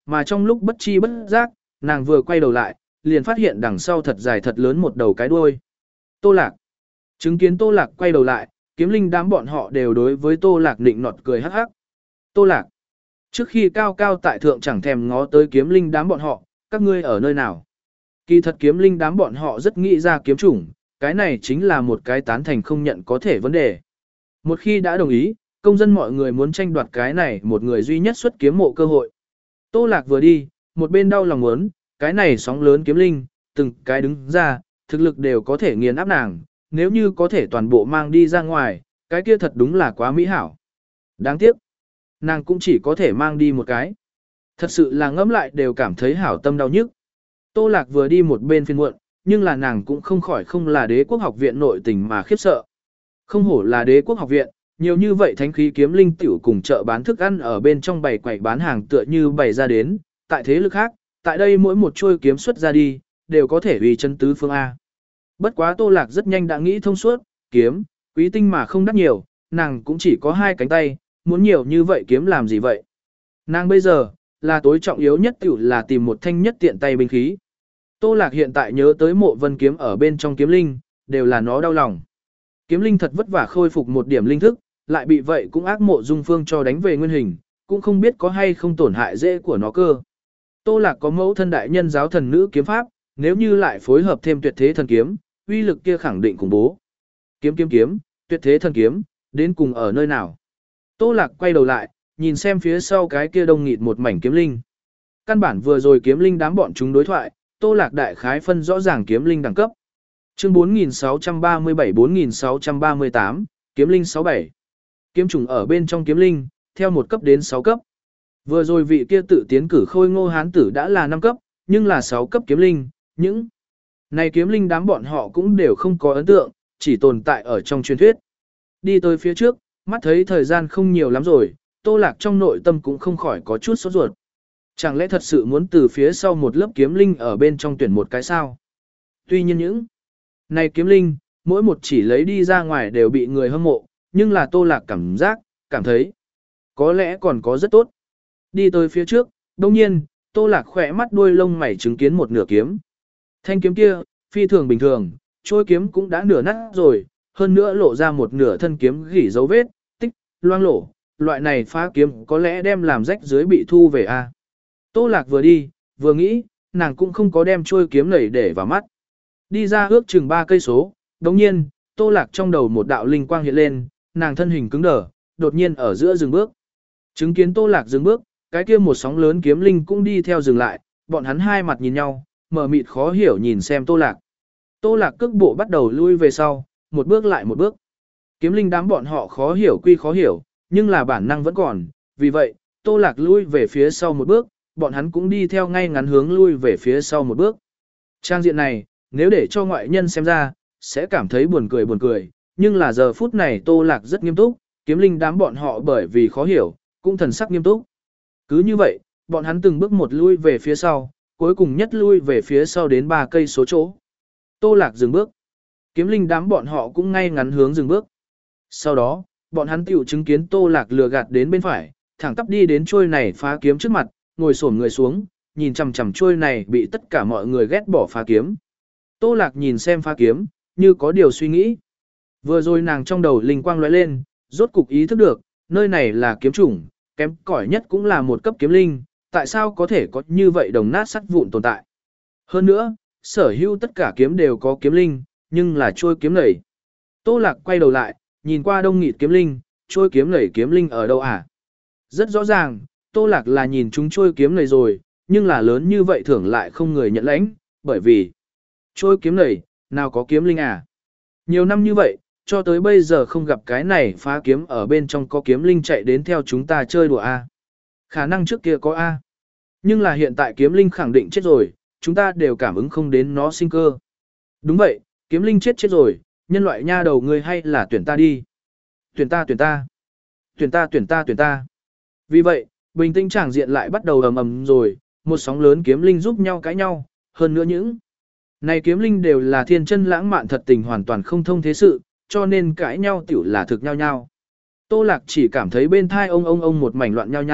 mà trong lúc bất chi bất giác, nàng vừa quay đầu lại, liền phát hiện đằng sau thật dài thật lớn một đầu cái đuôi. Tô Lạc. Chứng kiến Tô Lạc quay đầu lại, kiếm linh đám bọn họ đều đối với Tô Lạc nịnh nọt cười hắc hắc. Tô Lạc. Trước khi cao cao tại thượng chẳng thèm ngó tới kiếm linh đám bọn họ, các ngươi ở nơi nào? Kỳ thật kiếm linh đám bọn họ rất nghĩ ra kiếm chủng, cái này chính là một cái tán thành không nhận có thể vấn đề. Một khi đã đồng ý, công dân mọi người muốn tranh đoạt cái này một người duy nhất xuất kiếm mộ cơ hội. Tô Lạc vừa đi, một bên đau lòng muốn, cái này sóng lớn kiếm linh, từng cái đứng ra, thực lực đều có thể nghiền áp nàng, nếu như có thể toàn bộ mang đi ra ngoài, cái kia thật đúng là quá mỹ hảo. Đáng tiếc, nàng cũng chỉ có thể mang đi một cái. Thật sự là ngẫm lại đều cảm thấy hảo tâm đau nhức. Tô Lạc vừa đi một bên phiền muộn, nhưng là nàng cũng không khỏi không là đế quốc học viện nội tình mà khiếp sợ. Không hổ là đế quốc học viện, nhiều như vậy thánh khí kiếm linh tiểu cùng chợ bán thức ăn ở bên trong bày quầy bán hàng tựa như bày ra đến, tại thế lực khác, tại đây mỗi một chuôi kiếm xuất ra đi, đều có thể uy chân tứ phương A. Bất quá Tô Lạc rất nhanh đã nghĩ thông suốt, kiếm, quý tinh mà không đắt nhiều, nàng cũng chỉ có hai cánh tay, muốn nhiều như vậy kiếm làm gì vậy. Nàng bây giờ, là tối trọng yếu nhất tiểu là tìm một thanh nhất tiện tay binh khí. Tô Lạc hiện tại nhớ tới mộ vân kiếm ở bên trong kiếm linh, đều là nó đau lòng. Kiếm linh thật vất vả khôi phục một điểm linh thức, lại bị vậy cũng ác mộ dung phương cho đánh về nguyên hình, cũng không biết có hay không tổn hại dễ của nó cơ. Tô Lạc có mẫu thân đại nhân giáo thần nữ kiếm pháp, nếu như lại phối hợp thêm tuyệt thế thần kiếm, uy lực kia khẳng định khủng bố. Kiếm kiếm kiếm, tuyệt thế thần kiếm, đến cùng ở nơi nào? Tô Lạc quay đầu lại, nhìn xem phía sau cái kia đông nghịt một mảnh kiếm linh. Căn bản vừa rồi kiếm linh đám bọn chúng đối thoại, Tô Lạc đại khái phân rõ ràng kiếm linh đẳng cấp. Chương bốn nghìn sáu trăm ba mươi bảy bốn nghìn sáu trăm ba mươi tám, kiếm linh sáu bảy. Kiếm chủng ở bên trong kiếm linh, theo một cấp đến sáu cấp. Vừa rồi vị kia tự tiến cử khôi ngô hán tử đã là năm cấp, nhưng là sáu cấp kiếm linh, những này kiếm linh đám bọn họ cũng đều không có ấn tượng, chỉ tồn tại ở trong truyền thuyết. Đi tới phía trước, mắt thấy thời gian không nhiều lắm rồi, Tô Lạc trong nội tâm cũng không khỏi có chút sốt ruột. Chẳng lẽ thật sự muốn từ phía sau một lớp kiếm linh ở bên trong tuyển một cái sao? Tuy nhiên những này kiếm linh, mỗi một chỉ lấy đi ra ngoài đều bị người hâm mộ, nhưng là Tô Lạc cảm giác, cảm thấy có lẽ còn có rất tốt. Đi tới phía trước, đồng nhiên, Tô Lạc khỏe mắt đuôi lông mày chứng kiến một nửa kiếm. Thanh kiếm kia, phi thường bình thường, trôi kiếm cũng đã nửa nát rồi, hơn nữa lộ ra một nửa thân kiếm gỉ dấu vết, tích, loang lổ, loại này phá kiếm có lẽ đem làm rách dưới bị thu về a. Tô Lạc vừa đi, vừa nghĩ, nàng cũng không có đem trôi kiếm này để vào mắt. Đi ra ước chừng ba cây số, đồng nhiên, Tô Lạc trong đầu một đạo linh quang hiện lên, nàng thân hình cứng đờ, đột nhiên ở giữa dừng bước. Chứng kiến Tô Lạc dừng bước, cái kia một sóng lớn kiếm linh cũng đi theo dừng lại, bọn hắn hai mặt nhìn nhau, mở mịt khó hiểu nhìn xem Tô Lạc. Tô Lạc cước bộ bắt đầu lui về sau, một bước lại một bước. Kiếm linh đám bọn họ khó hiểu quy khó hiểu, nhưng là bản năng vẫn còn, vì vậy, Tô Lạc lui về phía sau một bước, bọn hắn cũng đi theo ngay ngắn hướng lui về phía sau một bước. Trang diện này, nếu để cho ngoại nhân xem ra, sẽ cảm thấy buồn cười buồn cười, nhưng là giờ phút này Tô Lạc rất nghiêm túc, kiếm linh đám bọn họ bởi vì khó hiểu, cũng thần sắc nghiêm túc. Cứ như vậy, bọn hắn từng bước một lui về phía sau, cuối cùng nhất lui về phía sau đến ba cây số chỗ. Tô Lạc dừng bước. Kiếm linh đám bọn họ cũng ngay ngắn hướng dừng bước. Sau đó, bọn hắn tiểu chứng kiến Tô Lạc lừa gạt đến bên phải, thẳng tắp đi đến chuôi này phá kiếm trước mặt, ngồi xổm người xuống, nhìn chằm chằm chuôi này bị tất cả mọi người ghét bỏ phá kiếm. Tô Lạc nhìn xem phá kiếm, như có điều suy nghĩ. Vừa rồi nàng trong đầu linh quang lóe lên, rốt cục ý thức được, nơi này là kiếm chủng, kém cỏi nhất cũng là một cấp kiếm linh, tại sao có thể có như vậy đồng nát sắt vụn tồn tại. Hơn nữa, sở hữu tất cả kiếm đều có kiếm linh, nhưng là trôi kiếm lầy. Tô Lạc quay đầu lại, nhìn qua đông nghịt kiếm linh, trôi kiếm lầy kiếm linh ở đâu à? Rất rõ ràng, Tô Lạc là nhìn chúng trôi kiếm lầy rồi, nhưng là lớn như vậy thưởng lại không người nhận lãnh, bởi vì trôi kiếm lầy, nào có kiếm linh à? Nhiều năm như vậy, cho tới bây giờ không gặp cái này phá kiếm ở bên trong có kiếm linh chạy đến theo chúng ta chơi đùa a. Khả năng trước kia có a. Nhưng là hiện tại kiếm linh khẳng định chết rồi, chúng ta đều cảm ứng không đến nó sinh cơ. Đúng vậy, kiếm linh chết chết rồi, nhân loại nha đầu ngươi hay là tuyển ta đi. Tuyển ta tuyển ta. Tuyển ta tuyển ta tuyển ta. Vì vậy, bình tĩnh tràng diện lại bắt đầu ầm ầm rồi, một sóng lớn kiếm linh giúp nhau cãi nhau, hơn nữa những này kiếm linh đều là thiên chân lãng mạn thật tình hoàn toàn không thông thế sự, cho nên cãi nhau tiểu là thực nhau nhau. Tô Lạc chỉ cảm thấy bên thai ông ông ông một mảnh loạn nhau nhau,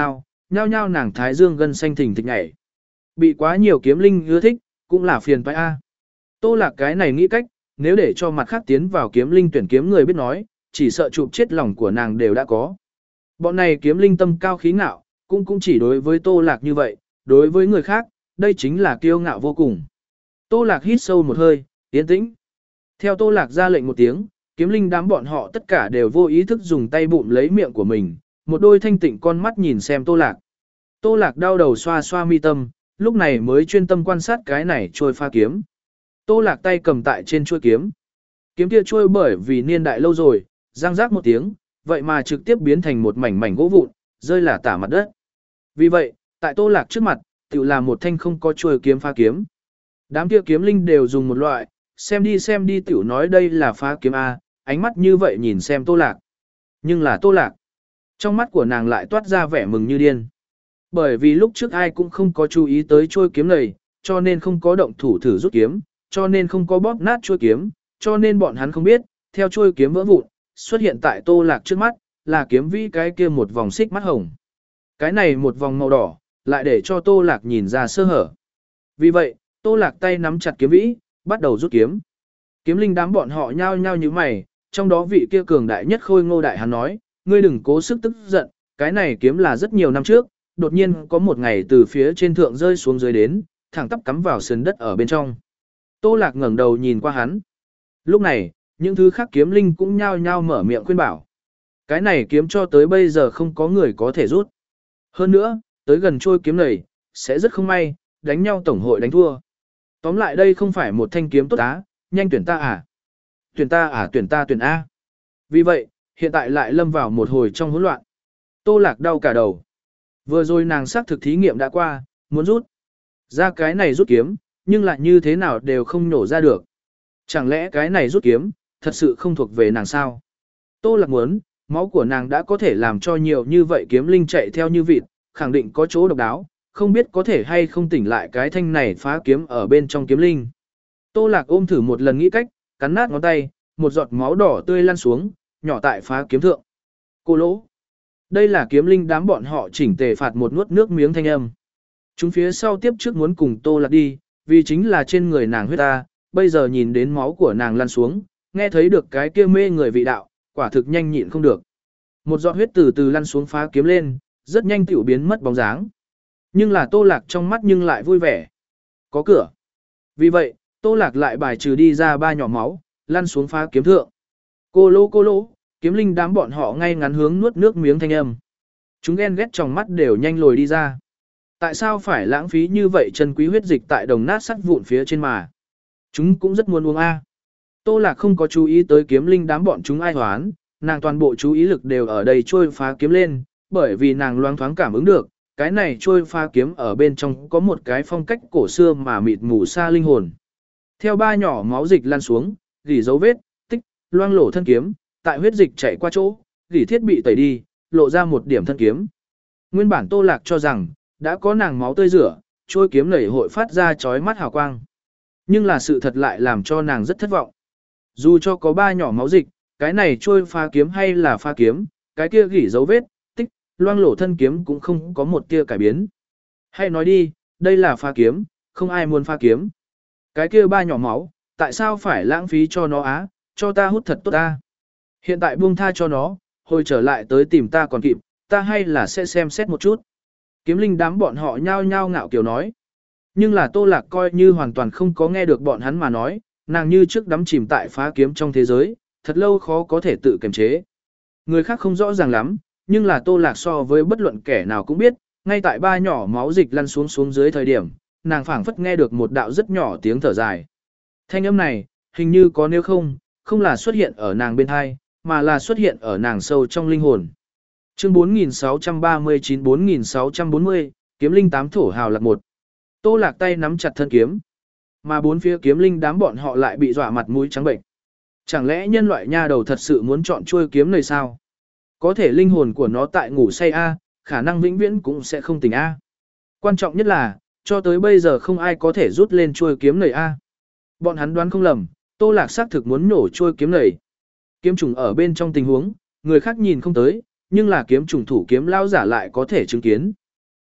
nhao nhao nàng thái dương gân xanh thình thịch nhảy. Bị quá nhiều kiếm linh ưa thích, cũng là phiền phải a. Tô Lạc cái này nghĩ cách, nếu để cho mặt khác tiến vào kiếm linh tuyển kiếm người biết nói, chỉ sợ chụp chết lòng của nàng đều đã có. Bọn này kiếm linh tâm cao khí ngạo, cũng cũng chỉ đối với Tô Lạc như vậy, đối với người khác, đây chính là kiêu ngạo vô cùng. Tô Lạc hít sâu một hơi, yên tĩnh. Theo Tô Lạc ra lệnh một tiếng, kiếm linh đám bọn họ tất cả đều vô ý thức dùng tay bụm lấy miệng của mình, một đôi thanh tịnh con mắt nhìn xem Tô Lạc. Tô Lạc đau đầu xoa xoa mi tâm, lúc này mới chuyên tâm quan sát cái này trôi pha kiếm. Tô Lạc tay cầm tại trên chuôi kiếm. Kiếm kia trôi bởi vì niên đại lâu rồi, răng rác một tiếng, vậy mà trực tiếp biến thành một mảnh mảnh gỗ vụn, rơi lả tả mặt đất. Vì vậy, tại Tô Lạc trước mặt, tự là một thanh không có chuôi kiếm pha kiếm. Đám kia kiếm linh đều dùng một loại, xem đi xem đi tiểu nói đây là phá kiếm A, ánh mắt như vậy nhìn xem Tô Lạc. Nhưng là Tô Lạc. Trong mắt của nàng lại toát ra vẻ mừng như điên. Bởi vì lúc trước ai cũng không có chú ý tới chuôi kiếm này, cho nên không có động thủ thử rút kiếm, cho nên không có bóp nát chuôi kiếm, cho nên bọn hắn không biết, theo chuôi kiếm vỡ vụn, xuất hiện tại Tô Lạc trước mắt, là kiếm vĩ cái kia một vòng xích mắt hồng. Cái này một vòng màu đỏ, lại để cho Tô Lạc nhìn ra sơ hở. Vì vậy, Tô Lạc tay nắm chặt kiếm vĩ, bắt đầu rút kiếm. Kiếm linh đám bọn họ nhao nhao như mày, trong đó vị kia cường đại nhất Khôi Ngô đại hắn nói, ngươi đừng cố sức tức giận, cái này kiếm là rất nhiều năm trước, đột nhiên có một ngày từ phía trên thượng rơi xuống dưới đến, thẳng tắp cắm vào sườn đất ở bên trong. Tô Lạc ngẩng đầu nhìn qua hắn. Lúc này, những thứ khác kiếm linh cũng nhao nhao mở miệng khuyên bảo. Cái này kiếm cho tới bây giờ không có người có thể rút. Hơn nữa, tới gần trôi kiếm này, sẽ rất không may, đánh nhau tổng hội đánh thua. Tóm lại đây không phải một thanh kiếm tốt á, nhanh tuyển ta à. Tuyển ta à tuyển ta tuyển A. Vì vậy, hiện tại lại lâm vào một hồi trong hỗn loạn. Tô Lạc đau cả đầu. Vừa rồi nàng xác thực thí nghiệm đã qua, muốn rút ra cái này rút kiếm, nhưng lại như thế nào đều không nổ ra được. Chẳng lẽ cái này rút kiếm, thật sự không thuộc về nàng sao? Tô Lạc muốn, máu của nàng đã có thể làm cho nhiều như vậy kiếm linh chạy theo như vịt, khẳng định có chỗ độc đáo, không biết có thể hay không tỉnh lại cái thanh này phá kiếm ở bên trong kiếm linh. Tô Lạc ôm thử một lần nghĩ cách, cắn nát ngón tay, một giọt máu đỏ tươi lăn xuống, nhỏ tại phá kiếm thượng. Cô lỗ. Đây là kiếm linh đám bọn họ chỉnh tề phạt một nuốt nước miếng thanh âm. Chúng phía sau tiếp trước muốn cùng Tô Lạc đi, vì chính là trên người nàng huyết ta, bây giờ nhìn đến máu của nàng lăn xuống, nghe thấy được cái kia mê người vị đạo, quả thực nhanh nhịn không được. Một giọt huyết từ từ lăn xuống phá kiếm lên, rất nhanh tiểu biến mất bóng dáng. Nhưng là Tô Lạc trong mắt nhưng lại vui vẻ. Có cửa. Vì vậy, Tô Lạc lại bài trừ đi ra ba nhỏ máu, lăn xuống phá kiếm thượng. Cô lô cô lô, kiếm linh đám bọn họ ngay ngắn hướng nuốt nước miếng thanh âm. Chúng ghen ghét trong mắt đều nhanh lồi đi ra. Tại sao phải lãng phí như vậy chân quý huyết dịch tại đồng nát sắt vụn phía trên mà? Chúng cũng rất muốn uống A. Tô Lạc không có chú ý tới kiếm linh đám bọn chúng ai hoán, nàng toàn bộ chú ý lực đều ở đây trôi phá kiếm lên, bởi vì nàng loáng thoáng cảm ứng được, cái này trôi phá kiếm ở bên trong có một cái phong cách cổ xưa mà mịt mù xa linh hồn. Theo ba nhỏ máu dịch lan xuống, gỉ dấu vết, tích, loang lổ thân kiếm, tại huyết dịch chạy qua chỗ, gỉ thiết bị tẩy đi, lộ ra một điểm thân kiếm. Nguyên bản Tô Lạc cho rằng, đã có nàng máu tươi rửa, trôi kiếm nảy hội phát ra chói mắt hào quang. Nhưng là sự thật lại làm cho nàng rất thất vọng. Dù cho có ba nhỏ máu dịch, cái này trôi phá kiếm hay là phá kiếm, cái kia gỉ dấu vết, tích, loang lổ thân kiếm cũng không có một tia cải biến. Hay nói đi, đây là phá kiếm, không ai muốn phá kiếm. Cái kia ba nhỏ máu, tại sao phải lãng phí cho nó á, cho ta hút thật tốt ta. Hiện tại buông tha cho nó, hồi trở lại tới tìm ta còn kịp, ta hay là sẽ xem xét một chút. Kiếm linh đám bọn họ nhao nhao ngạo kiểu nói. Nhưng là Tô Lạc coi như hoàn toàn không có nghe được bọn hắn mà nói, nàng như trước đắm chìm tại phá kiếm trong thế giới, thật lâu khó có thể tự kiềm chế. Người khác không rõ ràng lắm, nhưng là Tô Lạc so với bất luận kẻ nào cũng biết, ngay tại ba nhỏ máu dịch lăn xuống xuống dưới thời điểm, nàng phảng phất nghe được một đạo rất nhỏ tiếng thở dài. Thanh âm này, hình như có nếu không, không là xuất hiện ở nàng bên hai, mà là xuất hiện ở nàng sâu trong linh hồn. Chương bốn nghìn sáu trăm ba mươi chín bốn nghìn sáu trăm bốn mươi, kiếm linh tám thổ hào lạc một. Tô Lạc tay nắm chặt thân kiếm, mà bốn phía kiếm linh đám bọn họ lại bị dọa mặt mũi trắng bệnh. Chẳng lẽ nhân loại nha đầu thật sự muốn chọn chuôi kiếm này sao? Có thể linh hồn của nó tại ngủ say A, khả năng vĩnh viễn cũng sẽ không tỉnh A. Quan trọng nhất là, cho tới bây giờ không ai có thể rút lên chuôi kiếm này A. Bọn hắn đoán không lầm, Tô Lạc xác thực muốn nổ chuôi kiếm này. Kiếm trùng ở bên trong tình huống, người khác nhìn không tới, nhưng là kiếm trùng thủ kiếm lao giả lại có thể chứng kiến.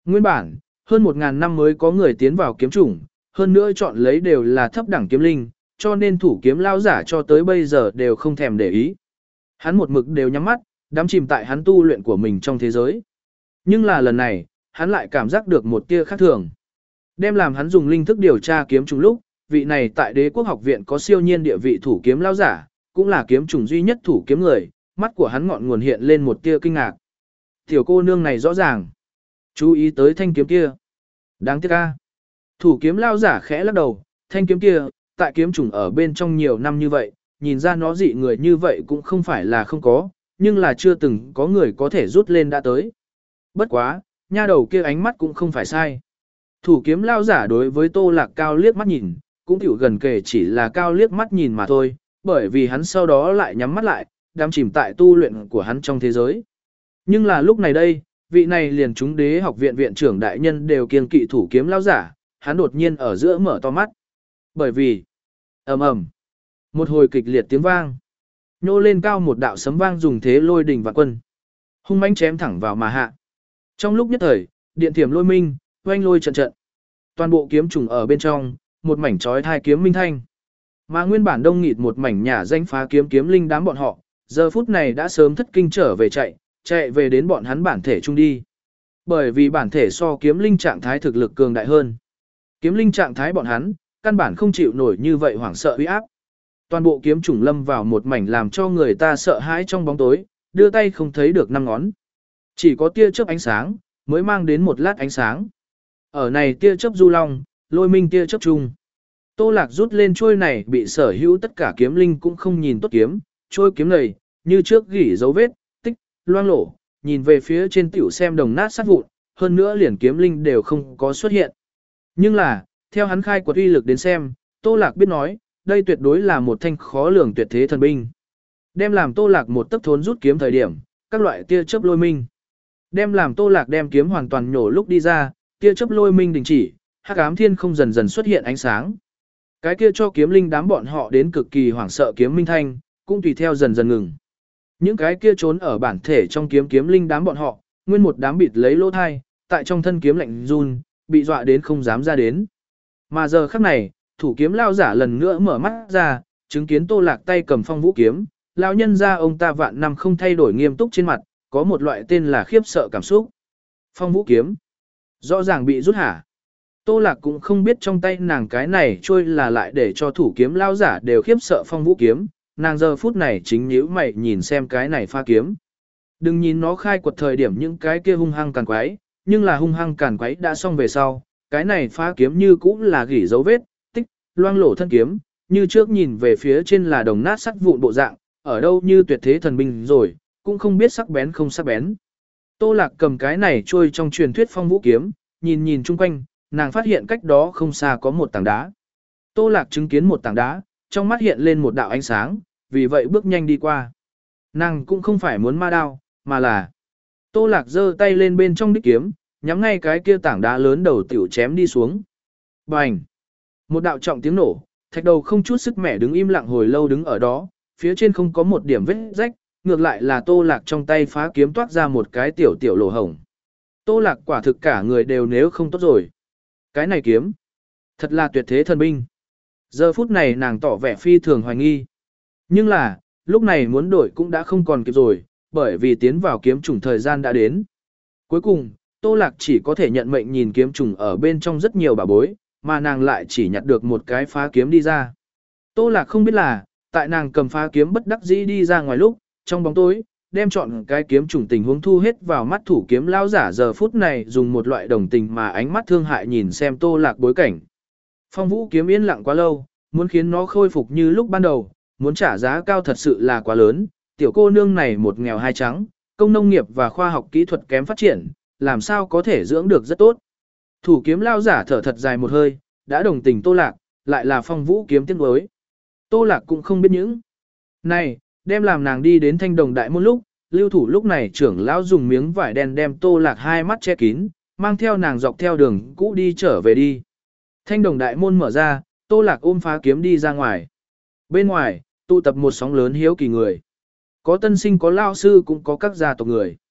Nguyên bản, hơn một ngàn năm mới có người tiến vào kiếm chủng, hơn nữa chọn lấy đều là thấp đẳng kiếm linh, cho nên thủ kiếm lao giả cho tới bây giờ đều không thèm để ý. Hắn một mực đều nhắm mắt, đắm chìm tại hắn tu luyện của mình trong thế giới. Nhưng là lần này, hắn lại cảm giác được một tia khác thường. Đem làm hắn dùng linh thức điều tra kiếm trùng lúc, vị này tại Đế quốc học viện có siêu nhiên địa vị thủ kiếm lao giả, cũng là kiếm trùng duy nhất thủ kiếm người, mắt của hắn ngọn nguồn hiện lên một tia kinh ngạc. Tiểu cô nương này rõ ràng chú ý tới thanh kiếm kia. Đáng tiếc a. Thủ kiếm lao giả khẽ lắc đầu, thanh kiếm kia, tại kiếm trùng ở bên trong nhiều năm như vậy, nhìn ra nó dị người như vậy cũng không phải là không có, nhưng là chưa từng có người có thể rút lên đã tới. Bất quá, nha đầu kia ánh mắt cũng không phải sai. Thủ kiếm lao giả đối với Tô Lạc Cao liếc mắt nhìn, cũng tiểu gần kể chỉ là cao liếc mắt nhìn mà thôi, bởi vì hắn sau đó lại nhắm mắt lại, đắm chìm tại tu luyện của hắn trong thế giới. Nhưng là lúc này đây, vị này liền chúng Đế học viện viện trưởng đại nhân đều kiêng kỵ thủ kiếm lao giả, hắn đột nhiên ở giữa mở to mắt. Bởi vì, ầm ầm, một hồi kịch liệt tiếng vang, nhô lên cao một đạo sấm vang dùng thế lôi đình vạn quân, hung mãnh chém thẳng vào mà hạ. Trong lúc nhất thời, điện thiểm lôi minh, oanh lôi trận trận. Toàn bộ kiếm trùng ở bên trong, một mảnh chói tai kiếm minh thanh. Mà nguyên bản đông nghịt một mảnh nhà danh phá kiếm kiếm linh đám bọn họ, giờ phút này đã sớm thất kinh trở về chạy, chạy về đến bọn hắn bản thể chung đi. Bởi vì bản thể so kiếm linh trạng thái thực lực cường đại hơn. Kiếm linh trạng thái bọn hắn, căn bản không chịu nổi như vậy hoảng sợ uy áp. Toàn bộ kiếm trùng lâm vào một mảnh làm cho người ta sợ hãi trong bóng tối, đưa tay không thấy được năm ngón. Chỉ có tia chớp ánh sáng, mới mang đến một lát ánh sáng. Ở này tia chớp du long, lôi minh tia chớp chung. Tô Lạc rút lên trôi này bị sở hữu tất cả kiếm linh cũng không nhìn tốt kiếm, trôi kiếm này, như trước gỉ dấu vết, tích, loang lổ, nhìn về phía trên tiểu xem đồng nát sát vụn, hơn nữa liền kiếm linh đều không có xuất hiện. Nhưng là, theo hắn khai quật uy lực đến xem, Tô Lạc biết nói, đây tuyệt đối là một thanh khó lường tuyệt thế thần binh. Đem làm Tô Lạc một tấc thốn rút kiếm thời điểm, các loại tia chớp lôi minh. Đem làm Tô Lạc đem kiếm hoàn toàn nhổ lúc đi ra, tia chớp lôi minh đình chỉ, hắc ám thiên không dần dần xuất hiện ánh sáng. Cái kia cho kiếm linh đám bọn họ đến cực kỳ hoảng sợ kiếm minh thanh, cũng tùy theo dần dần ngừng. Những cái kia trốn ở bản thể trong kiếm kiếm linh đám bọn họ, nguyên một đám bịt lấy lỗ thai, tại trong thân kiếm lạnh run, bị dọa đến không dám ra đến. Mà giờ khắc này, thủ kiếm lao giả lần nữa mở mắt ra, chứng kiến Tô Lạc tay cầm phong vũ kiếm, lão nhân ra ông ta vạn năm không thay đổi nghiêm túc trên mặt, có một loại tên là khiếp sợ cảm xúc. Phong vũ kiếm, rõ ràng bị rút hả? Tô Lạc cũng không biết trong tay nàng cái này trôi là lại để cho thủ kiếm lao giả đều khiếp sợ phong vũ kiếm, nàng giờ phút này chính nhíu mày nhìn xem cái này pha kiếm. Đừng nhìn nó khai quật thời điểm những cái kia hung hăng càn quái, nhưng là hung hăng càn quái đã xong về sau, cái này pha kiếm như cũng là gỉ dấu vết, tích, loang lổ thân kiếm, như trước nhìn về phía trên là đồng nát sắt vụn bộ dạng, ở đâu như tuyệt thế thần binh rồi, cũng không biết sắc bén không sắc bén. Tô Lạc cầm cái này trôi trong truyền thuyết phong vũ kiếm, nhìn nhìn chung quanh, nàng phát hiện cách đó không xa có một tảng đá. Tô Lạc chứng kiến một tảng đá, trong mắt hiện lên một đạo ánh sáng, vì vậy bước nhanh đi qua. Nàng cũng không phải muốn ma đao, mà là Tô Lạc giơ tay lên bên trong đích kiếm, nhắm ngay cái kia tảng đá lớn đầu tiểu chém đi xuống. Bành! Một đạo trọng tiếng nổ, thạch đầu không chút sức mẻ đứng im lặng hồi lâu đứng ở đó, phía trên không có một điểm vết rách, ngược lại là Tô Lạc trong tay phá kiếm toát ra một cái tiểu tiểu lỗ hổng. Tô Lạc quả thực cả người đều nếu không tốt rồi. Cái này kiếm, thật là tuyệt thế thần binh. Giờ phút này nàng tỏ vẻ phi thường hoài nghi. Nhưng là, lúc này muốn đổi cũng đã không còn kịp rồi, bởi vì tiến vào kiếm trùng thời gian đã đến. Cuối cùng, Tô Lạc chỉ có thể nhận mệnh nhìn kiếm trùng ở bên trong rất nhiều bà bối, mà nàng lại chỉ nhặt được một cái phá kiếm đi ra. Tô Lạc không biết là, tại nàng cầm phá kiếm bất đắc dĩ đi ra ngoài lúc, trong bóng tối, đem chọn cái kiếm trùng tình huống thu hết vào mắt thủ kiếm lao giả giờ phút này dùng một loại đồng tình mà ánh mắt thương hại nhìn xem Tô Lạc bối cảnh. Phong vũ kiếm yên lặng quá lâu, muốn khiến nó khôi phục như lúc ban đầu, muốn trả giá cao thật sự là quá lớn, tiểu cô nương này một nghèo hai trắng, công nông nghiệp và khoa học kỹ thuật kém phát triển, làm sao có thể dưỡng được rất tốt. Thủ kiếm lao giả thở thật dài một hơi, đã đồng tình Tô Lạc, lại là phong vũ kiếm tiếc nuối. Tô Lạc cũng không biết những này, đem làm nàng đi đến thanh đồng đại môn lúc, lưu thủ lúc này trưởng lão dùng miếng vải đen đem Tô Lạc hai mắt che kín, mang theo nàng dọc theo đường cũ đi trở về đi. Thanh đồng đại môn mở ra, Tô Lạc ôm phá kiếm đi ra ngoài. Bên ngoài, tụ tập một sóng lớn hiếu kỳ người. Có tân sinh có lao sư cũng có các gia tộc người.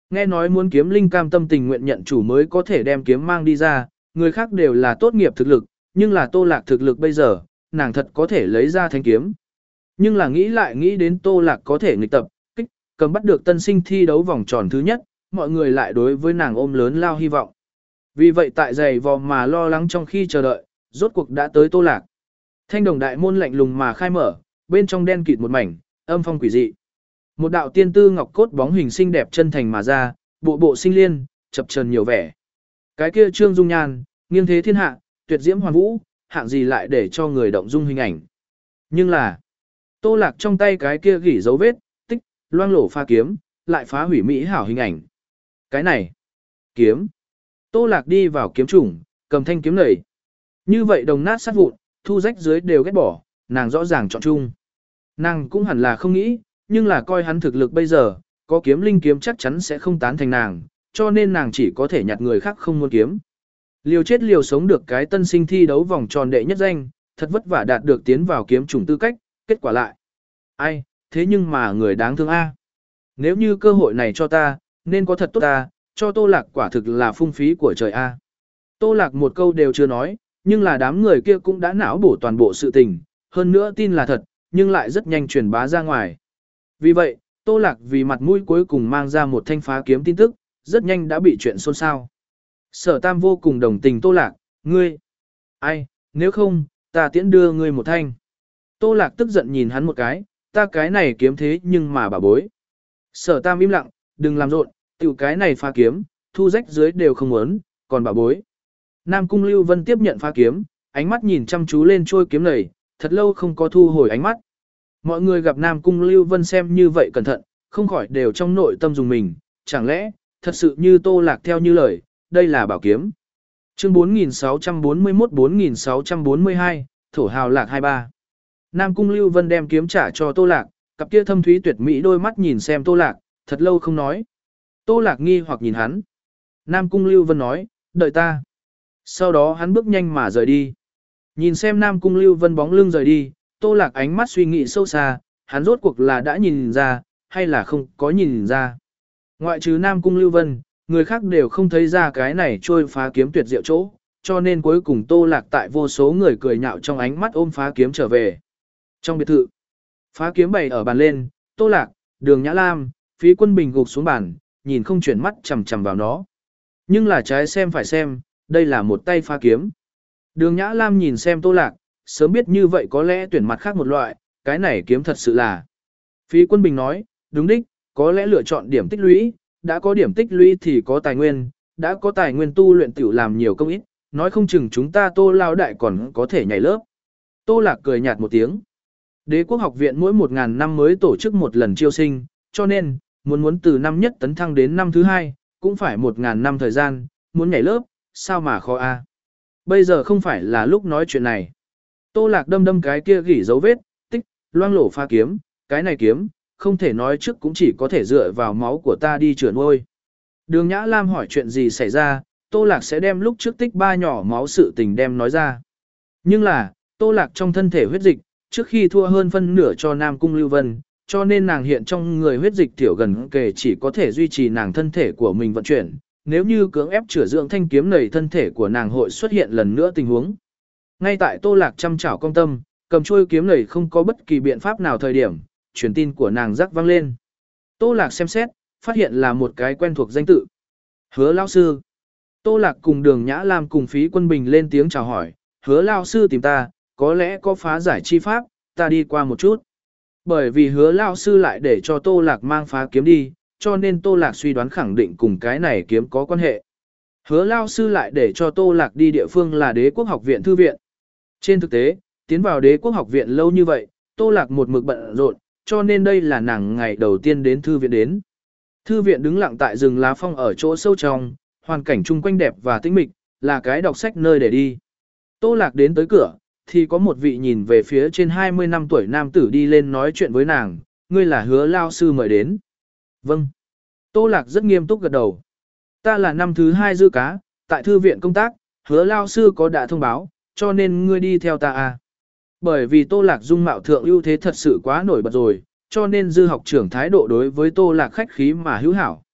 Nghe nói muốn kiếm linh cam tâm tình nguyện nhận chủ mới có thể đem kiếm mang đi ra, người khác đều là tốt nghiệp thực lực, nhưng là Tô Lạc thực lực bây giờ, nàng thật có thể lấy ra thanh kiếm. Nhưng là nghĩ lại nghĩ đến Tô Lạc có thể nghịch tập, kích, cầm bắt được tân sinh thi đấu vòng tròn thứ nhất, mọi người lại đối với nàng ôm lớn lao hy vọng. Vì vậy tại giày vò mà lo lắng trong khi chờ đợi, rốt cuộc đã tới Tô Lạc. Thanh đồng đại môn lạnh lùng mà khai mở, bên trong đen kịt một mảnh, âm phong quỷ dị. Một đạo tiên tư ngọc cốt bóng hình xinh đẹp chân thành mà ra, bộ bộ sinh liên, chập chờn nhiều vẻ. Cái kia trương dung nhan, nghiêng thế thiên hạ, tuyệt diễm hoàn vũ, hạng gì lại để cho người động dung hình ảnh. Nhưng là, Tô Lạc trong tay cái kia gỉ dấu vết, tích, loang lổ pha kiếm, lại phá hủy mỹ hảo hình ảnh. Cái này, kiếm. Tô Lạc đi vào kiếm chủng, cầm thanh kiếm nảy. Như vậy đồng nát sát vụn, thu rách dưới đều ghét bỏ, nàng rõ ràng chọn chung. Nàng cũng hẳn là không nghĩ, nhưng là coi hắn thực lực bây giờ, có kiếm linh kiếm chắc chắn sẽ không tán thành nàng, cho nên nàng chỉ có thể nhặt người khác không muốn kiếm. Liều chết liều sống được cái tân sinh thi đấu vòng tròn đệ nhất danh, thật vất vả đạt được tiến vào kiếm chủng tư cách, kết quả lại. Ai, thế nhưng mà người đáng thương a. Nếu như cơ hội này cho ta, nên có thật tốt ta, cho Tô Lạc quả thực là phung phí của trời a. Tô Lạc một câu đều chưa nói, nhưng là đám người kia cũng đã não bổ toàn bộ sự tình, hơn nữa tin là thật, nhưng lại rất nhanh truyền bá ra ngoài. Vì vậy, Tô Lạc vì mặt mũi cuối cùng mang ra một thanh phá kiếm tin tức, rất nhanh đã bị chuyện xôn xao. Sở Tam vô cùng đồng tình Tô Lạc, ngươi, ai, nếu không, ta tiễn đưa ngươi một thanh. Tô Lạc tức giận nhìn hắn một cái, ta cái này kiếm thế nhưng mà bà bối. Sở Tam im lặng, đừng làm rộn, tiểu cái này phá kiếm, thu rách dưới đều không muốn, còn bà bối. Nam Cung Lưu Vân tiếp nhận phá kiếm, ánh mắt nhìn chăm chú lên trôi kiếm này, thật lâu không có thu hồi ánh mắt. Mọi người gặp Nam Cung Lưu Vân xem như vậy cẩn thận, không khỏi đều trong nội tâm dùng mình, chẳng lẽ, thật sự như Tô Lạc theo như lời, đây là bảo kiếm. Chương bốn nghìn sáu trăm bốn mươi mốt bốn nghìn sáu trăm bốn mươi hai, Thổ Hào Lạc hai mươi ba. Nam Cung Lưu Vân đem kiếm trả cho Tô Lạc, cặp kia thâm thúy tuyệt mỹ đôi mắt nhìn xem Tô Lạc, thật lâu không nói. Tô Lạc nghi hoặc nhìn hắn. Nam Cung Lưu Vân nói, đợi ta. Sau đó hắn bước nhanh mà rời đi. Nhìn xem Nam Cung Lưu Vân bóng lưng rời đi, Tô Lạc ánh mắt suy nghĩ sâu xa, hắn rốt cuộc là đã nhìn ra, hay là không có nhìn ra. Ngoại trừ Nam Cung Lưu Vân, người khác đều không thấy ra cái này trôi phá kiếm tuyệt diệu chỗ, cho nên cuối cùng Tô Lạc tại vô số người cười nhạo trong ánh mắt ôm phá kiếm trở về. Trong biệt thự, phá kiếm bày ở bàn lên, Tô Lạc, Đường Nhã Lam, Phí Quân Bình gục xuống bàn, nhìn không chuyển mắt chằm chằm vào nó. Nhưng là trái xem phải xem, đây là một tay phá kiếm. Đường Nhã Lam nhìn xem Tô Lạc, sớm biết như vậy có lẽ tuyển mặt khác một loại, cái này kiếm thật sự là. Phí Quân Bình nói, đúng đích, có lẽ lựa chọn điểm tích lũy, đã có điểm tích lũy thì có tài nguyên, đã có tài nguyên tu luyện tiểu làm nhiều công ít, nói không chừng chúng ta Tô lao đại còn có thể nhảy lớp. Tô Lạc cười nhạt một tiếng. Đế quốc học viện mỗi một ngàn năm mới tổ chức một lần chiêu sinh, cho nên, muốn muốn từ năm nhất tấn thăng đến năm thứ hai, cũng phải một ngàn năm thời gian, muốn nhảy lớp, sao mà khó a? Bây giờ không phải là lúc nói chuyện này. Tô Lạc đâm đâm cái kia gỉ dấu vết, tích, loang lổ pha kiếm, cái này kiếm, không thể nói trước cũng chỉ có thể dựa vào máu của ta đi chữa nuôi. Đường Nhã Lam hỏi chuyện gì xảy ra, Tô Lạc sẽ đem lúc trước tích ba nhỏ máu sự tình đem nói ra. Nhưng là, Tô Lạc trong thân thể huyết dịch, trước khi thua hơn phân nửa cho Nam Cung Lưu Vân, cho nên nàng hiện trong người huyết dịch tiểu gần kề chỉ có thể duy trì nàng thân thể của mình vận chuyển. Nếu như cưỡng ép chữa dưỡng thanh kiếm này, thân thể của nàng hội xuất hiện lần nữa tình huống. Ngay tại Tô Lạc chăm chảo công tâm, cầm chuôi kiếm này không có bất kỳ biện pháp nào thời điểm, truyền tin của nàng rắc vang lên. Tô Lạc xem xét, phát hiện là một cái quen thuộc danh tự. Hứa lão sư. Tô Lạc cùng Đường Nhã Lam cùng Phí Quân Bình lên tiếng chào hỏi, Hứa lão sư tìm ta, có lẽ có phá giải chi pháp, ta đi qua một chút. Bởi vì Hứa lão sư lại để cho Tô Lạc mang phá kiếm đi, cho nên Tô Lạc suy đoán khẳng định cùng cái này kiếm có quan hệ. Hứa lão sư lại để cho Tô Lạc đi địa phương là Đế quốc học viện thư viện. Trên thực tế, tiến vào Đế quốc học viện lâu như vậy, Tô Lạc một mực bận rộn, cho nên đây là nàng ngày đầu tiên đến thư viện đến. Thư viện đứng lặng tại rừng lá phong ở chỗ sâu trong, hoàn cảnh chung quanh đẹp và tĩnh mịch, là cái đọc sách nơi để đi. Tô Lạc đến tới cửa, thì có một vị nhìn về phía trên hai mươi năm tuổi nam tử đi lên nói chuyện với nàng, ngươi là Hứa lão sư mời đến. Vâng. Tô Lạc rất nghiêm túc gật đầu. Ta là năm thứ hai dư cá, tại thư viện công tác, Hứa lão sư có đã thông báo, cho nên ngươi đi theo ta à. Bởi vì Tô Lạc dung mạo thượng ưu thế thật sự quá nổi bật rồi, cho nên dư học trưởng thái độ đối với Tô Lạc khách khí mà hữu hảo.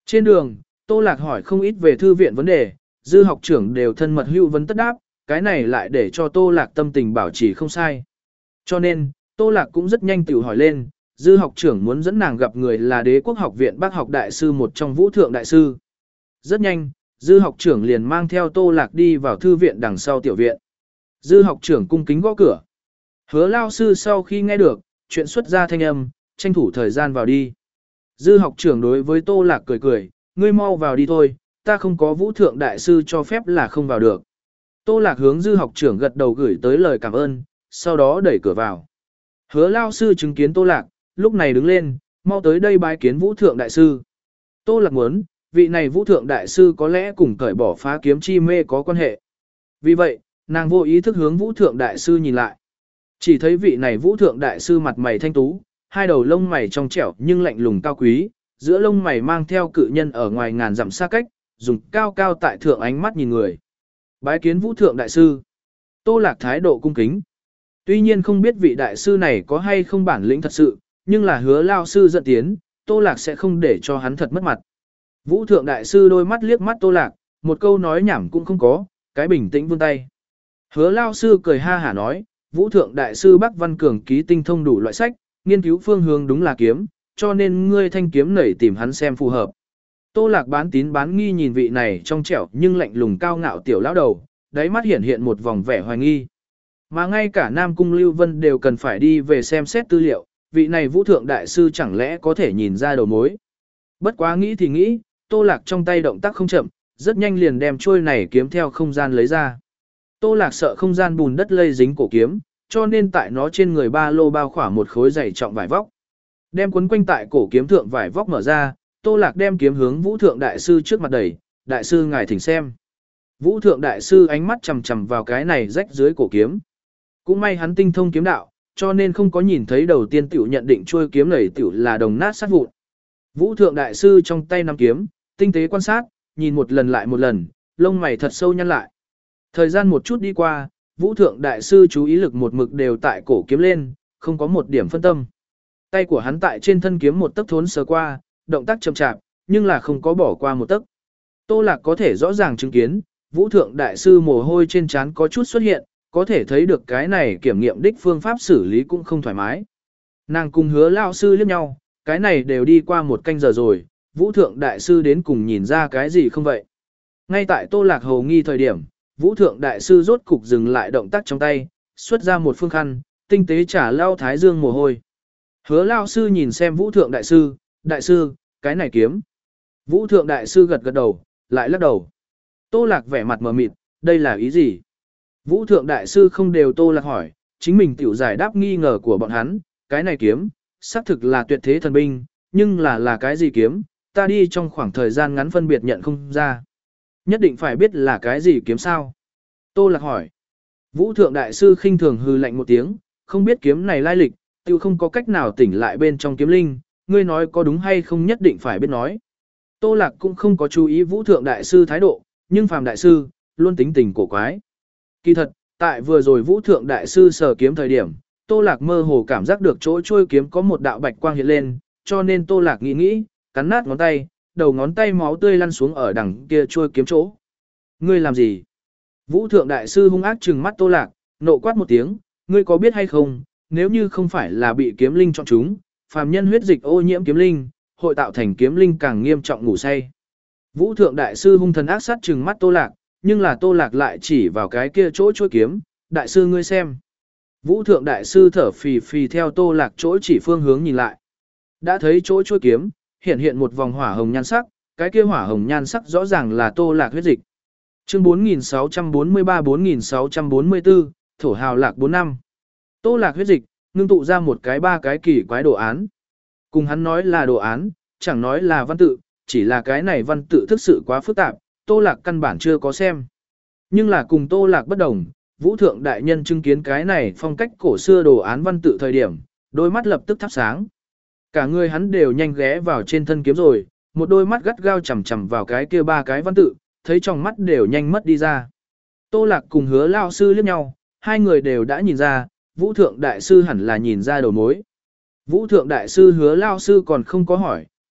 Trên đường, Tô Lạc hỏi không ít về thư viện vấn đề, dư học trưởng đều thân mật hữu vấn tất đáp, cái này lại để cho Tô Lạc tâm tình bảo trì không sai. Cho nên, Tô Lạc cũng rất nhanh tự hỏi lên, dư học trưởng muốn dẫn nàng gặp người là Đế quốc học viện bác học đại sư một trong vũ thượng đại sư. Rất nhanh, dư học trưởng liền mang theo Tô Lạc đi vào thư viện đằng sau tiểu viện. Dư học trưởng cung kính gõ cửa. Hứa lao sư sau khi nghe được, chuyện xuất ra thanh âm, tranh thủ thời gian vào đi. Dư học trưởng đối với Tô Lạc cười cười, ngươi mau vào đi thôi, ta không có vũ thượng đại sư cho phép là không vào được. Tô Lạc hướng dư học trưởng gật đầu gửi tới lời cảm ơn, sau đó đẩy cửa vào. Hứa lao sư chứng kiến Tô Lạc, lúc này đứng lên, mau tới đây bái kiến vũ thượng đại sư. Tô Lạc muốn, vị này vũ thượng đại sư có lẽ cùng cởi bỏ phá kiếm chi mê có quan hệ. Vì vậy, nàng vô ý thức hướng vũ thượng đại sư nhìn lại. Chỉ thấy vị này vũ thượng đại sư mặt mày thanh tú, hai đầu lông mày trong trẻo nhưng lạnh lùng cao quý, giữa lông mày mang theo cự nhân ở ngoài ngàn dặm xa cách, dùng cao cao tại thượng ánh mắt nhìn người. Bái kiến vũ thượng đại sư. Tô Lạc thái độ cung kính. Tuy nhiên không biết vị đại sư này có hay không bản lĩnh thật sự, nhưng là hứa lao sư dẫn tiến, Tô Lạc sẽ không để cho hắn thật mất mặt. Vũ thượng đại sư đôi mắt liếc mắt Tô Lạc, một câu nói nhảm cũng không có, cái bình tĩnh vươn tay. Hứa lao sư cười ha hả nói, vũ thượng đại sư Bắc Văn Cường ký tinh thông đủ loại sách, nghiên cứu phương hướng đúng là kiếm, cho nên ngươi thanh kiếm nảy tìm hắn xem phù hợp. Tô Lạc bán tín bán nghi nhìn vị này trong trẻo nhưng lạnh lùng cao ngạo tiểu lão đầu, đáy mắt hiện hiện một vòng vẻ hoài nghi. Mà ngay cả Nam Cung Lưu Vân đều cần phải đi về xem xét tư liệu, vị này vũ thượng đại sư chẳng lẽ có thể nhìn ra đầu mối. Bất quá nghĩ thì nghĩ, Tô Lạc trong tay động tác không chậm, rất nhanh liền đem chuôi này kiếm theo không gian lấy ra. Tô Lạc sợ không gian bùn đất lây dính cổ kiếm, cho nên tại nó trên người ba lô bao khỏa một khối dày trọng vải vóc. Đem quấn quanh tại cổ kiếm thượng vải vóc mở ra, Tô Lạc đem kiếm hướng Vũ thượng đại sư trước mặt đẩy, đại sư ngài thỉnh xem. Vũ thượng đại sư ánh mắt chằm chằm vào cái này rách dưới cổ kiếm. Cũng may hắn tinh thông kiếm đạo, cho nên không có nhìn thấy đầu tiên tiểu nhận định chuôi kiếm này tiểu là đồng nát sát vụn. Vũ thượng đại sư trong tay nắm kiếm, tinh tế quan sát, nhìn một lần lại một lần, lông mày thật sâu nhăn lại. Thời gian một chút đi qua, Vũ thượng đại sư chú ý lực một mực đều tại cổ kiếm lên, không có một điểm phân tâm. Tay của hắn tại trên thân kiếm một tấc thốn sờ qua, động tác chậm chạp, nhưng là không có bỏ qua một tấc. Tô Lạc có thể rõ ràng chứng kiến, Vũ thượng đại sư mồ hôi trên trán có chút xuất hiện, có thể thấy được cái này kiểm nghiệm đích phương pháp xử lý cũng không thoải mái. Nàng cùng hứa lao sư liếc nhau, cái này đều đi qua một canh giờ rồi, Vũ thượng đại sư đến cùng nhìn ra cái gì không vậy. Ngay tại Tô Lạc hầu nghi thời điểm, Vũ thượng đại sư rốt cục dừng lại động tác trong tay, xuất ra một phương khăn, tinh tế trả lao thái dương mồ hôi. Hứa lao sư nhìn xem Vũ thượng đại sư, đại sư, cái này kiếm. Vũ thượng đại sư gật gật đầu, lại lắc đầu. Tô Lạc vẻ mặt mờ mịt, đây là ý gì? Vũ thượng đại sư không đều Tô Lạc hỏi, chính mình tiểu giải đáp nghi ngờ của bọn hắn, cái này kiếm, xác thực là tuyệt thế thần binh, nhưng là là cái gì kiếm, ta đi trong khoảng thời gian ngắn phân biệt nhận không ra. Nhất định phải biết là cái gì kiếm sao? Tô Lạc hỏi. Vũ thượng đại sư khinh thường hư lạnh một tiếng, không biết kiếm này lai lịch, tiêu không có cách nào tỉnh lại bên trong kiếm linh, ngươi nói có đúng hay không nhất định phải biết nói. Tô Lạc cũng không có chú ý Vũ thượng đại sư thái độ, nhưng phàm đại sư, luôn tính tình cổ quái. Kỳ thật, tại vừa rồi Vũ thượng đại sư sờ kiếm thời điểm, Tô Lạc mơ hồ cảm giác được chỗ trôi kiếm có một đạo bạch quang hiện lên, cho nên Tô Lạc nghĩ nghĩ, cắn nát ngón tay, đầu ngón tay máu tươi lăn xuống ở đằng kia trôi kiếm chỗ. Ngươi làm gì? Vũ thượng đại sư hung ác trừng mắt Tô Lạc, nộ quát một tiếng, ngươi có biết hay không, nếu như không phải là bị kiếm linh chọn chúng, phàm nhân huyết dịch ô nhiễm kiếm linh, hội tạo thành kiếm linh càng nghiêm trọng ngủ say. Vũ thượng đại sư hung thần ác sát trừng mắt Tô Lạc, nhưng là Tô Lạc lại chỉ vào cái kia chỗ trôi kiếm, đại sư ngươi xem. Vũ thượng đại sư thở phì phì theo Tô Lạc chỗ chỉ phương hướng nhìn lại. Đã thấy chỗ trôi kiếm, hiện hiện một vòng hỏa hồng nhan sắc, cái kia hỏa hồng nhan sắc rõ ràng là Tô Lạc huyết dịch. Chương bốn nghìn sáu trăm bốn mươi ba bốn nghìn sáu trăm bốn mươi tư, thổ hào lạc bốn năm. Tô Lạc huyết dịch, ngưng tụ ra một cái ba cái kỳ quái đồ án. Cùng hắn nói là đồ án, chẳng nói là văn tự, chỉ là cái này văn tự thực sự quá phức tạp, Tô Lạc căn bản chưa có xem. Nhưng là cùng Tô Lạc bất đồng, Vũ thượng đại nhân chứng kiến cái này phong cách cổ xưa đồ án văn tự thời điểm, đôi mắt lập tức thắp sáng. Cả người hắn đều nhanh ghé vào trên thân kiếm rồi, một đôi mắt gắt gao chằm chằm vào cái kia ba cái văn tự, thấy trong mắt đều nhanh mất đi ra. Tô Lạc cùng hứa lao sư liếc nhau, hai người đều đã nhìn ra, Vũ thượng đại sư hẳn là nhìn ra đầu mối. Vũ thượng đại sư hứa lao sư còn không có hỏi,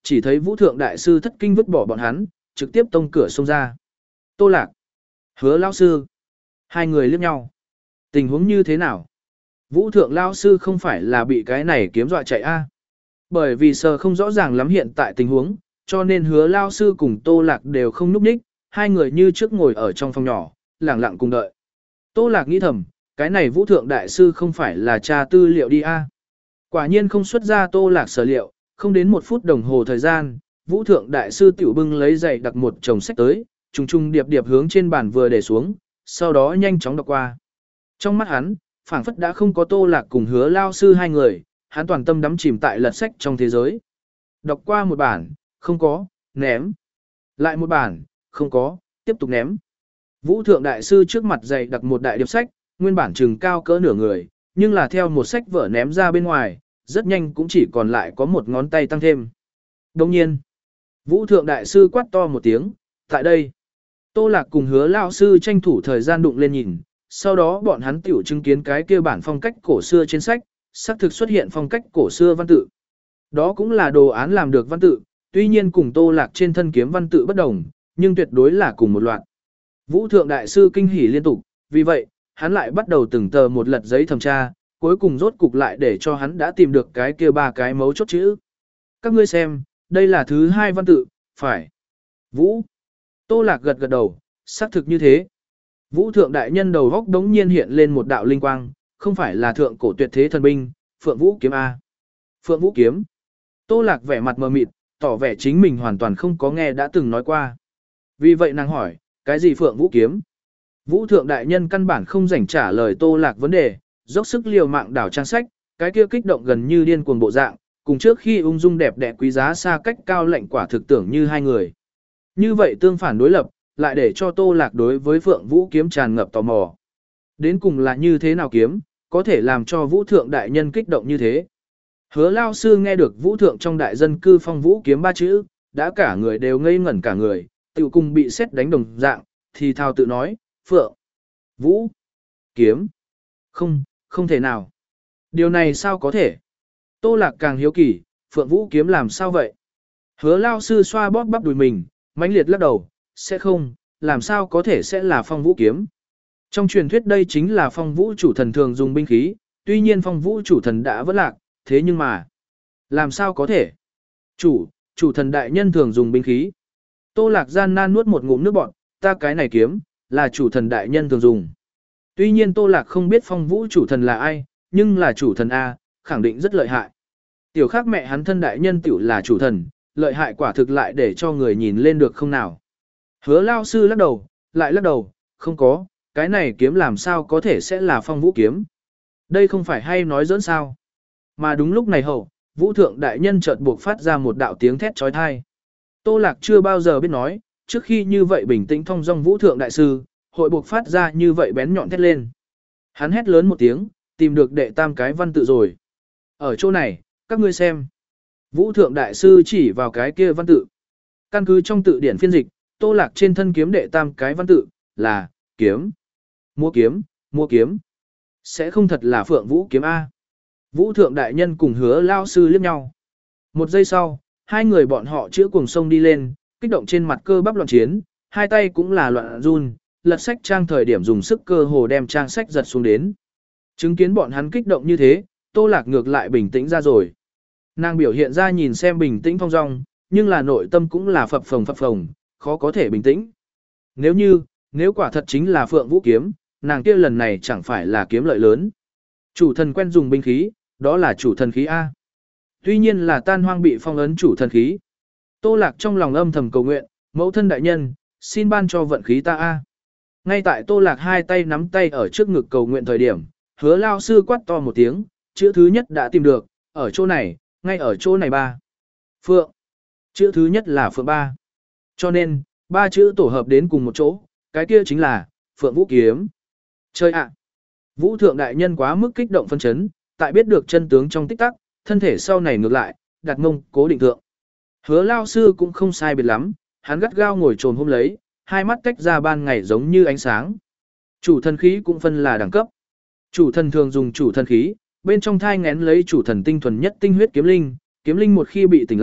chỉ thấy Vũ Thượng Đại Sư thất kinh vứt bỏ bọn hắn, trực tiếp tông cửa xông ra. Tô Lạc, Hứa Lao Sư, hai người liếc nhau. Tình huống như thế nào? Vũ Thượng Lao Sư không phải là bị cái này kiếm dọa chạy a? Bởi vì sờ không rõ ràng lắm hiện tại tình huống, cho nên Hứa Lao Sư cùng Tô Lạc đều không núp đích, hai người như trước ngồi ở trong phòng nhỏ, lặng lặng cùng đợi. Tô Lạc nghĩ thầm, cái này Vũ Thượng Đại Sư không phải là tra tư liệu đi a? Quả nhiên không xuất ra Tô Lạc sở liệu, không đến một phút đồng hồ thời gian, Vũ Thượng Đại Sư tiểu bưng lấy giày đặt một chồng sách tới, trùng trùng điệp điệp hướng trên bàn vừa để xuống, sau đó nhanh chóng đọc qua. Trong mắt hắn, phảng phất đã không có Tô Lạc cùng Hứa Lao Sư hai người, hắn toàn tâm đắm chìm tại lật sách trong thế giới. Đọc qua một bản, không có, ném. Lại một bản, không có, tiếp tục ném. Vũ Thượng Đại Sư trước mặt giày đặt một đại điệp sách, nguyên bản chừng cao cỡ nửa người, nhưng là theo một sách vở ném ra bên ngoài, rất nhanh cũng chỉ còn lại có một ngón tay tăng thêm. Đồng nhiên, Vũ Thượng Đại Sư quát to một tiếng, tại đây. Tô Lạc cùng Hứa Lao Sư tranh thủ thời gian đụng lên nhìn, sau đó bọn hắn tiểu chứng kiến cái kia bản phong cách cổ xưa trên sách, xác thực xuất hiện phong cách cổ xưa văn tự. Đó cũng là đồ án làm được văn tự, tuy nhiên cùng Tô Lạc trên thân kiếm văn tự bất đồng, nhưng tuyệt đối là cùng một loạt. Vũ Thượng Đại Sư kinh hỉ liên tục, vì vậy, hắn lại bắt đầu từng tờ một lật giấy thẩm tra, cuối cùng rốt cục lại để cho hắn đã tìm được cái kia ba cái mấu chốt chữ. Các ngươi xem, đây là thứ hai văn tự, phải. Vũ. Tô Lạc gật gật đầu, xác thực như thế. Vũ Thượng Đại Nhân đầu góc đống nhiên hiện lên một đạo linh quang, không phải là thượng cổ tuyệt thế thần binh, Phượng Vũ Kiếm A. Phượng Vũ Kiếm. Tô Lạc vẻ mặt mờ mịt, tỏ vẻ chính mình hoàn toàn không có nghe đã từng nói qua. Vì vậy nàng hỏi, cái gì Phượng Vũ Kiếm? Vũ Thượng Đại Nhân căn bản không rảnh trả lời Tô Lạc vấn đề, dốc sức liều mạng đảo trang sách, cái kia kích động gần như điên cuồng bộ dạng, cùng trước khi ung dung đẹp đẽ quý giá xa cách cao lệnh quả thực tưởng như hai người. Như vậy tương phản đối lập, lại để cho Tô Lạc đối với Phượng Vũ Kiếm tràn ngập tò mò. Đến cùng là như thế nào kiếm, có thể làm cho Vũ Thượng Đại Nhân kích động như thế. Hứa Lao Sư nghe được Vũ Thượng trong đại dân cư phong Vũ Kiếm ba chữ, đã cả người đều ngây ngẩn cả người, tự cùng bị xét đánh đồng dạng, thì thao tự nói, Phượng, Vũ, Kiếm. Không, không thể nào. Điều này sao có thể? Tô Lạc càng hiếu kỳ, Phượng Vũ Kiếm làm sao vậy? Hứa Lao Sư xoa bóp bắp đùi mình, mãnh liệt lắc đầu, sẽ không, làm sao có thể sẽ là phong vũ kiếm. Trong truyền thuyết đây chính là phong vũ chủ thần thường dùng binh khí, tuy nhiên phong vũ chủ thần đã vỡ lạc, thế nhưng mà, làm sao có thể? Chủ, chủ thần đại nhân thường dùng binh khí. Tô Lạc gian nan nuốt một ngụm nước bọt, ta cái này kiếm, là chủ thần đại nhân thường dùng. Tuy nhiên Tô Lạc không biết phong vũ chủ thần là ai, nhưng là chủ thần A, khẳng định rất lợi hại. Tiểu khác mẹ hắn thân đại nhân tiểu là chủ thần, lợi hại quả thực lại để cho người nhìn lên được không nào. Hứa Lao Sư lắc đầu, lại lắc đầu, không có, cái này kiếm làm sao có thể sẽ là phong vũ kiếm. Đây không phải hay nói giỡn sao. Mà đúng lúc này hậu, Vũ Thượng Đại Nhân chợt buộc phát ra một đạo tiếng thét trói thai. Tô Lạc chưa bao giờ biết nói, trước khi như vậy bình tĩnh thong dong Vũ Thượng Đại Sư, hội buộc phát ra như vậy bén nhọn thét lên. Hắn hét lớn một tiếng, tìm được đệ tam cái văn tự rồi. Ở chỗ này, các ngươi xem. Vũ Thượng Đại Sư chỉ vào cái kia văn tự. Căn cứ trong tự điển phiên dịch, Tô Lạc trên thân kiếm đệ tam cái văn tự, là, kiếm. Mua kiếm, mua kiếm. Sẽ không thật là Phượng Vũ Kiếm A. Vũ Thượng Đại Nhân cùng Hứa Lao Sư liếc nhau. Một giây sau, hai người bọn họ chữa cùng sông đi lên, kích động trên mặt cơ bắp loạn chiến, hai tay cũng là loạn run, lật sách trang thời điểm dùng sức cơ hồ đem trang sách giật xuống đến. Chứng kiến bọn hắn kích động như thế, Tô Lạc ngược lại bình tĩnh ra rồi. Nàng biểu hiện ra nhìn xem bình tĩnh phong dong, nhưng là nội tâm cũng là phập phồng phập phồng, khó có thể bình tĩnh. Nếu như, nếu quả thật chính là Phượng Vũ Kiếm, nàng kia lần này chẳng phải là kiếm lợi lớn. Chủ thần quen dùng binh khí, đó là chủ thần khí A. Tuy nhiên là tan hoang bị phong ấn chủ thần khí. Tô Lạc trong lòng âm thầm cầu nguyện, mẫu thân đại nhân, xin ban cho vận khí ta A. Ngay tại Tô Lạc hai tay nắm tay ở trước ngực cầu nguyện thời điểm, Hứa Lao Sư quát to một tiếng, chữ thứ nhất đã tìm được, ở chỗ này, ngay ở chỗ này ba. Phượng. Chữ thứ nhất là Phượng ba. Cho nên, ba chữ tổ hợp đến cùng một chỗ, cái kia chính là Phượng Vũ Kiếm. Chơi ạ! Vũ Thượng Đại Nhân quá mức kích động phân chấn, tại biết được chân tướng trong tích tắc, thân thể sau này ngược lại, đặt mông, cố định thượng. Hứa Lao Sư cũng không sai biệt lắm, hắn gắt gao ngồi trồn hôm lấy, hai mắt tách ra ban ngày giống như ánh sáng. Chủ thần khí cũng phân là đẳng cấp. Chủ thần thường dùng chủ thần khí, bên trong thai ngén lấy chủ thần tinh thuần nhất tinh huyết kiếm linh, kiếm linh một khi bị tỉnh lại,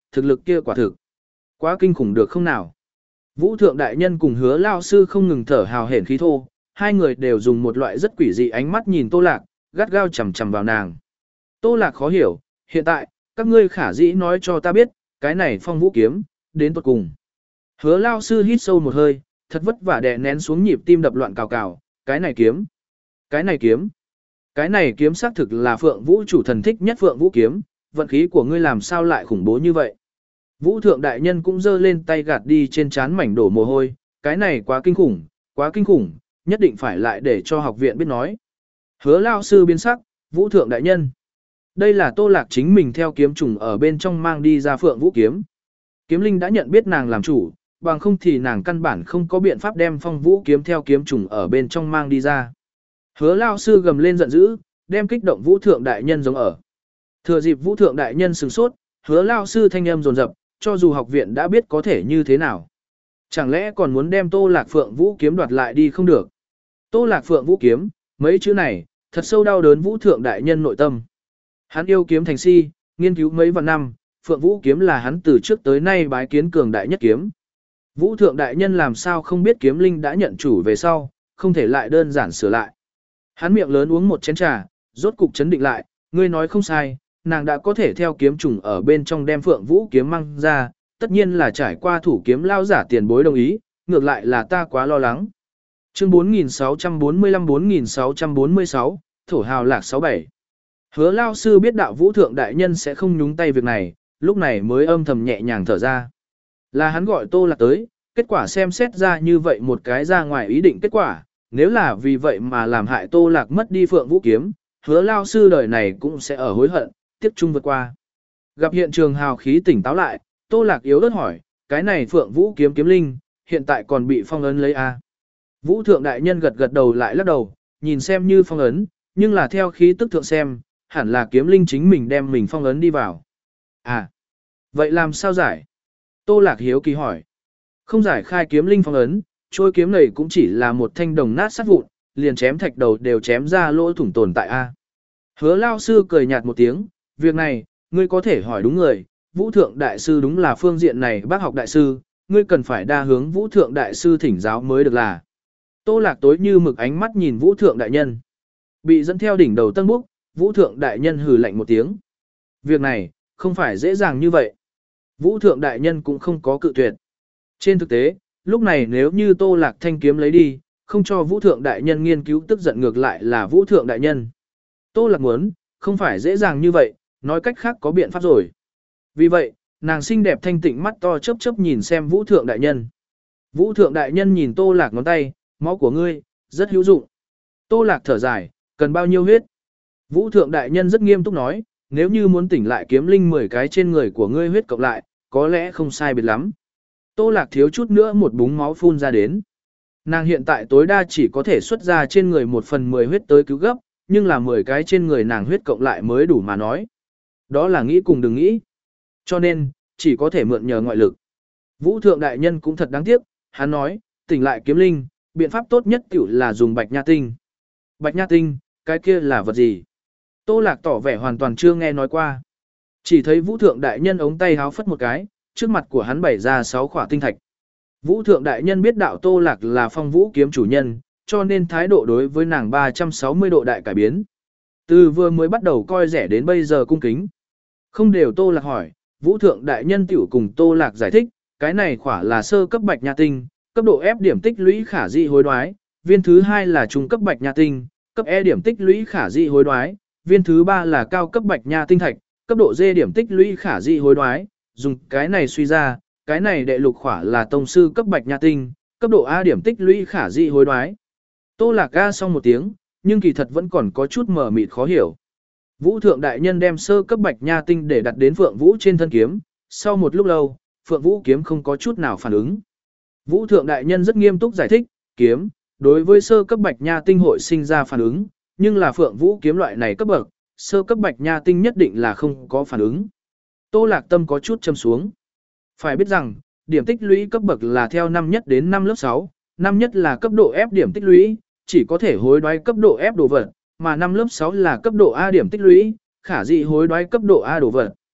thực lực kia quả thực. Quá kinh khủng được không nào? Vũ thượng đại nhân cùng hứa lao sư không ngừng thở hào hển khí thô, hai người đều dùng một loại rất quỷ dị ánh mắt nhìn Tô Lạc, gắt gao chằm chằm vào nàng. Tô Lạc khó hiểu, hiện tại, các ngươi khả dĩ nói cho ta biết, cái này phong vũ kiếm, đến tuột cùng. Hứa lao sư hít sâu một hơi, thật vất vả đè nén xuống nhịp tim đập loạn cào cào, cái này kiếm, cái này kiếm, cái này kiếm xác thực là Phượng Vũ chủ thần thích nhất Phượng Vũ kiếm, vận khí của ngươi làm sao lại khủng bố như vậy. Vũ thượng đại nhân cũng giơ lên tay gạt đi trên trán mảnh đổ mồ hôi, cái này quá kinh khủng, quá kinh khủng, nhất định phải lại để cho học viện biết nói. Hứa lao sư biến sắc, Vũ thượng đại nhân. Đây là Tô Lạc chính mình theo kiếm trùng ở bên trong mang đi ra Phượng Vũ kiếm. Kiếm linh đã nhận biết nàng làm chủ, bằng không thì nàng căn bản không có biện pháp đem phong vũ kiếm theo kiếm trùng ở bên trong mang đi ra. Hứa lao sư gầm lên giận dữ, đem kích động Vũ thượng đại nhân giống ở. Thừa dịp Vũ thượng đại nhân sửng sốt, hứa lao sư thanh âm dồn dập, cho dù học viện đã biết có thể như thế nào. Chẳng lẽ còn muốn đem Tô Lạc Phượng Vũ kiếm đoạt lại đi không được. Tô Lạc Phượng Vũ kiếm, mấy chữ này, thật sâu đau đớn Vũ thượng đại nhân nội tâm. Hắn yêu kiếm thành si, nghiên cứu mấy vạn năm, Phượng Vũ kiếm là hắn từ trước tới nay bái kiến cường đại nhất kiếm. Vũ thượng đại nhân làm sao không biết kiếm linh đã nhận chủ về sau, không thể lại đơn giản sửa lại. Hắn miệng lớn uống một chén trà, rốt cục chấn định lại, ngươi nói không sai, nàng đã có thể theo kiếm trùng ở bên trong đem Phượng Vũ kiếm mang ra, tất nhiên là trải qua thủ kiếm lao giả tiền bối đồng ý, ngược lại là ta quá lo lắng. Chương bốn nghìn sáu trăm bốn mươi lăm bốn nghìn sáu trăm bốn mươi sáu, Thổ Hào Lạc sáu bảy. Hứa lao sư biết đạo Vũ thượng đại nhân sẽ không nhúng tay việc này, lúc này mới âm thầm nhẹ nhàng thở ra. Là hắn gọi Tô Lạc tới, kết quả xem xét ra như vậy một cái ra ngoài ý định kết quả, nếu là vì vậy mà làm hại Tô Lạc mất đi Phượng Vũ kiếm, hứa lao sư đời này cũng sẽ ở hối hận, tiếp chung vượt qua. Gặp hiện trường hào khí tỉnh táo lại, Tô Lạc yếu ớt hỏi, cái này Phượng Vũ kiếm kiếm linh, hiện tại còn bị phong ấn lấy à? Vũ thượng đại nhân gật gật đầu lại lắc đầu, nhìn xem như phong ấn, nhưng là theo khí tức thượng xem, hẳn là kiếm linh chính mình đem mình phong ấn đi vào. À, vậy làm sao giải? Tô Lạc hiếu kỳ hỏi. Không giải khai kiếm linh phong ấn, trôi kiếm này cũng chỉ là một thanh đồng nát sát vụn, liền chém thạch đầu đều chém ra lỗ thủng tồn tại a. Hứa lao sư cười nhạt một tiếng, việc này, ngươi có thể hỏi đúng người, Vũ thượng đại sư đúng là phương diện này bác học đại sư, ngươi cần phải đa hướng Vũ thượng đại sư thỉnh giáo mới được là. Tô Lạc tối như mực ánh mắt nhìn Vũ thượng đại nhân. Bị dẫn theo đỉnh đầu tân búc, Vũ thượng đại nhân hừ lạnh một tiếng. Việc này, không phải dễ dàng như vậy. Vũ thượng đại nhân cũng không có cự tuyệt. Trên thực tế, lúc này nếu như Tô Lạc thanh kiếm lấy đi, không cho Vũ thượng đại nhân nghiên cứu tức giận ngược lại là Vũ thượng đại nhân. Tô Lạc muốn, không phải dễ dàng như vậy, nói cách khác có biện pháp rồi. Vì vậy, nàng xinh đẹp thanh tịnh mắt to chớp chớp nhìn xem Vũ thượng đại nhân. Vũ thượng đại nhân nhìn Tô Lạc ngón tay, máu của ngươi, rất hữu dụng. Tô Lạc thở dài, cần bao nhiêu huyết? Vũ thượng đại nhân rất nghiêm túc nói, nếu như muốn tỉnh lại kiếm linh mười cái trên người của ngươi huyết cộng lại, có lẽ không sai biệt lắm. Tô Lạc thiếu chút nữa một búng máu phun ra đến. Nàng hiện tại tối đa chỉ có thể xuất ra trên người một phần mười huyết tới cứu gấp, nhưng là mười cái trên người nàng huyết cộng lại mới đủ mà nói. Đó là nghĩ cùng đừng nghĩ. Cho nên, chỉ có thể mượn nhờ ngoại lực. Vũ thượng đại nhân cũng thật đáng tiếc, hắn nói, tỉnh lại kiếm linh, biện pháp tốt nhất tiểu là dùng bạch nha tinh. Bạch nha tinh, cái kia là vật gì? Tô Lạc tỏ vẻ hoàn toàn chưa nghe nói qua. Chỉ thấy Vũ thượng đại nhân ống tay háo phất một cái, trước mặt của hắn bày ra sáu khỏa tinh thạch. Vũ thượng đại nhân biết đạo Tô Lạc là phong vũ kiếm chủ nhân, cho nên thái độ đối với nàng ba trăm sáu mươi độ đại cải biến. Từ vừa mới bắt đầu coi rẻ đến bây giờ cung kính. Không đều Tô Lạc hỏi, Vũ thượng đại nhân tiểu cùng Tô Lạc giải thích, cái này khỏa là sơ cấp bạch nha tinh, cấp độ F điểm tích lũy khả dị hối đoái, viên thứ hai là trung cấp bạch nha tinh, cấp E điểm tích lũy khả dị hối đoái, viên thứ ba là cao cấp bạch nha tinh thạch, cấp độ D điểm tích lũy khả dị hối đoái, dùng cái này suy ra, cái này đệ lục khỏa là tông sư cấp bạch nha tinh, cấp độ A điểm tích lũy khả dị hối đoái. Tô Lạc ga xong một tiếng, nhưng kỳ thật vẫn còn có chút mờ mịt khó hiểu. Vũ thượng đại nhân đem sơ cấp bạch nha tinh để đặt đến Phượng Vũ trên thân kiếm, sau một lúc lâu, Phượng Vũ kiếm không có chút nào phản ứng. Vũ thượng đại nhân rất nghiêm túc giải thích, kiếm, đối với sơ cấp bạch nha tinh hội sinh ra phản ứng, nhưng là Phượng Vũ kiếm loại này cấp bậc, sơ cấp bạch nha tinh nhất định là không có phản ứng. Tô Lạc tâm có chút châm xuống. Phải biết rằng, điểm tích lũy cấp bậc là theo năm nhất đến năm lớp sáu, năm nhất là cấp độ F điểm tích lũy, chỉ có thể hối đoái cấp độ F đồ vật, mà năm lớp sáu là cấp độ A điểm tích lũy, khả dị hối đoái cấp độ A đồ vật.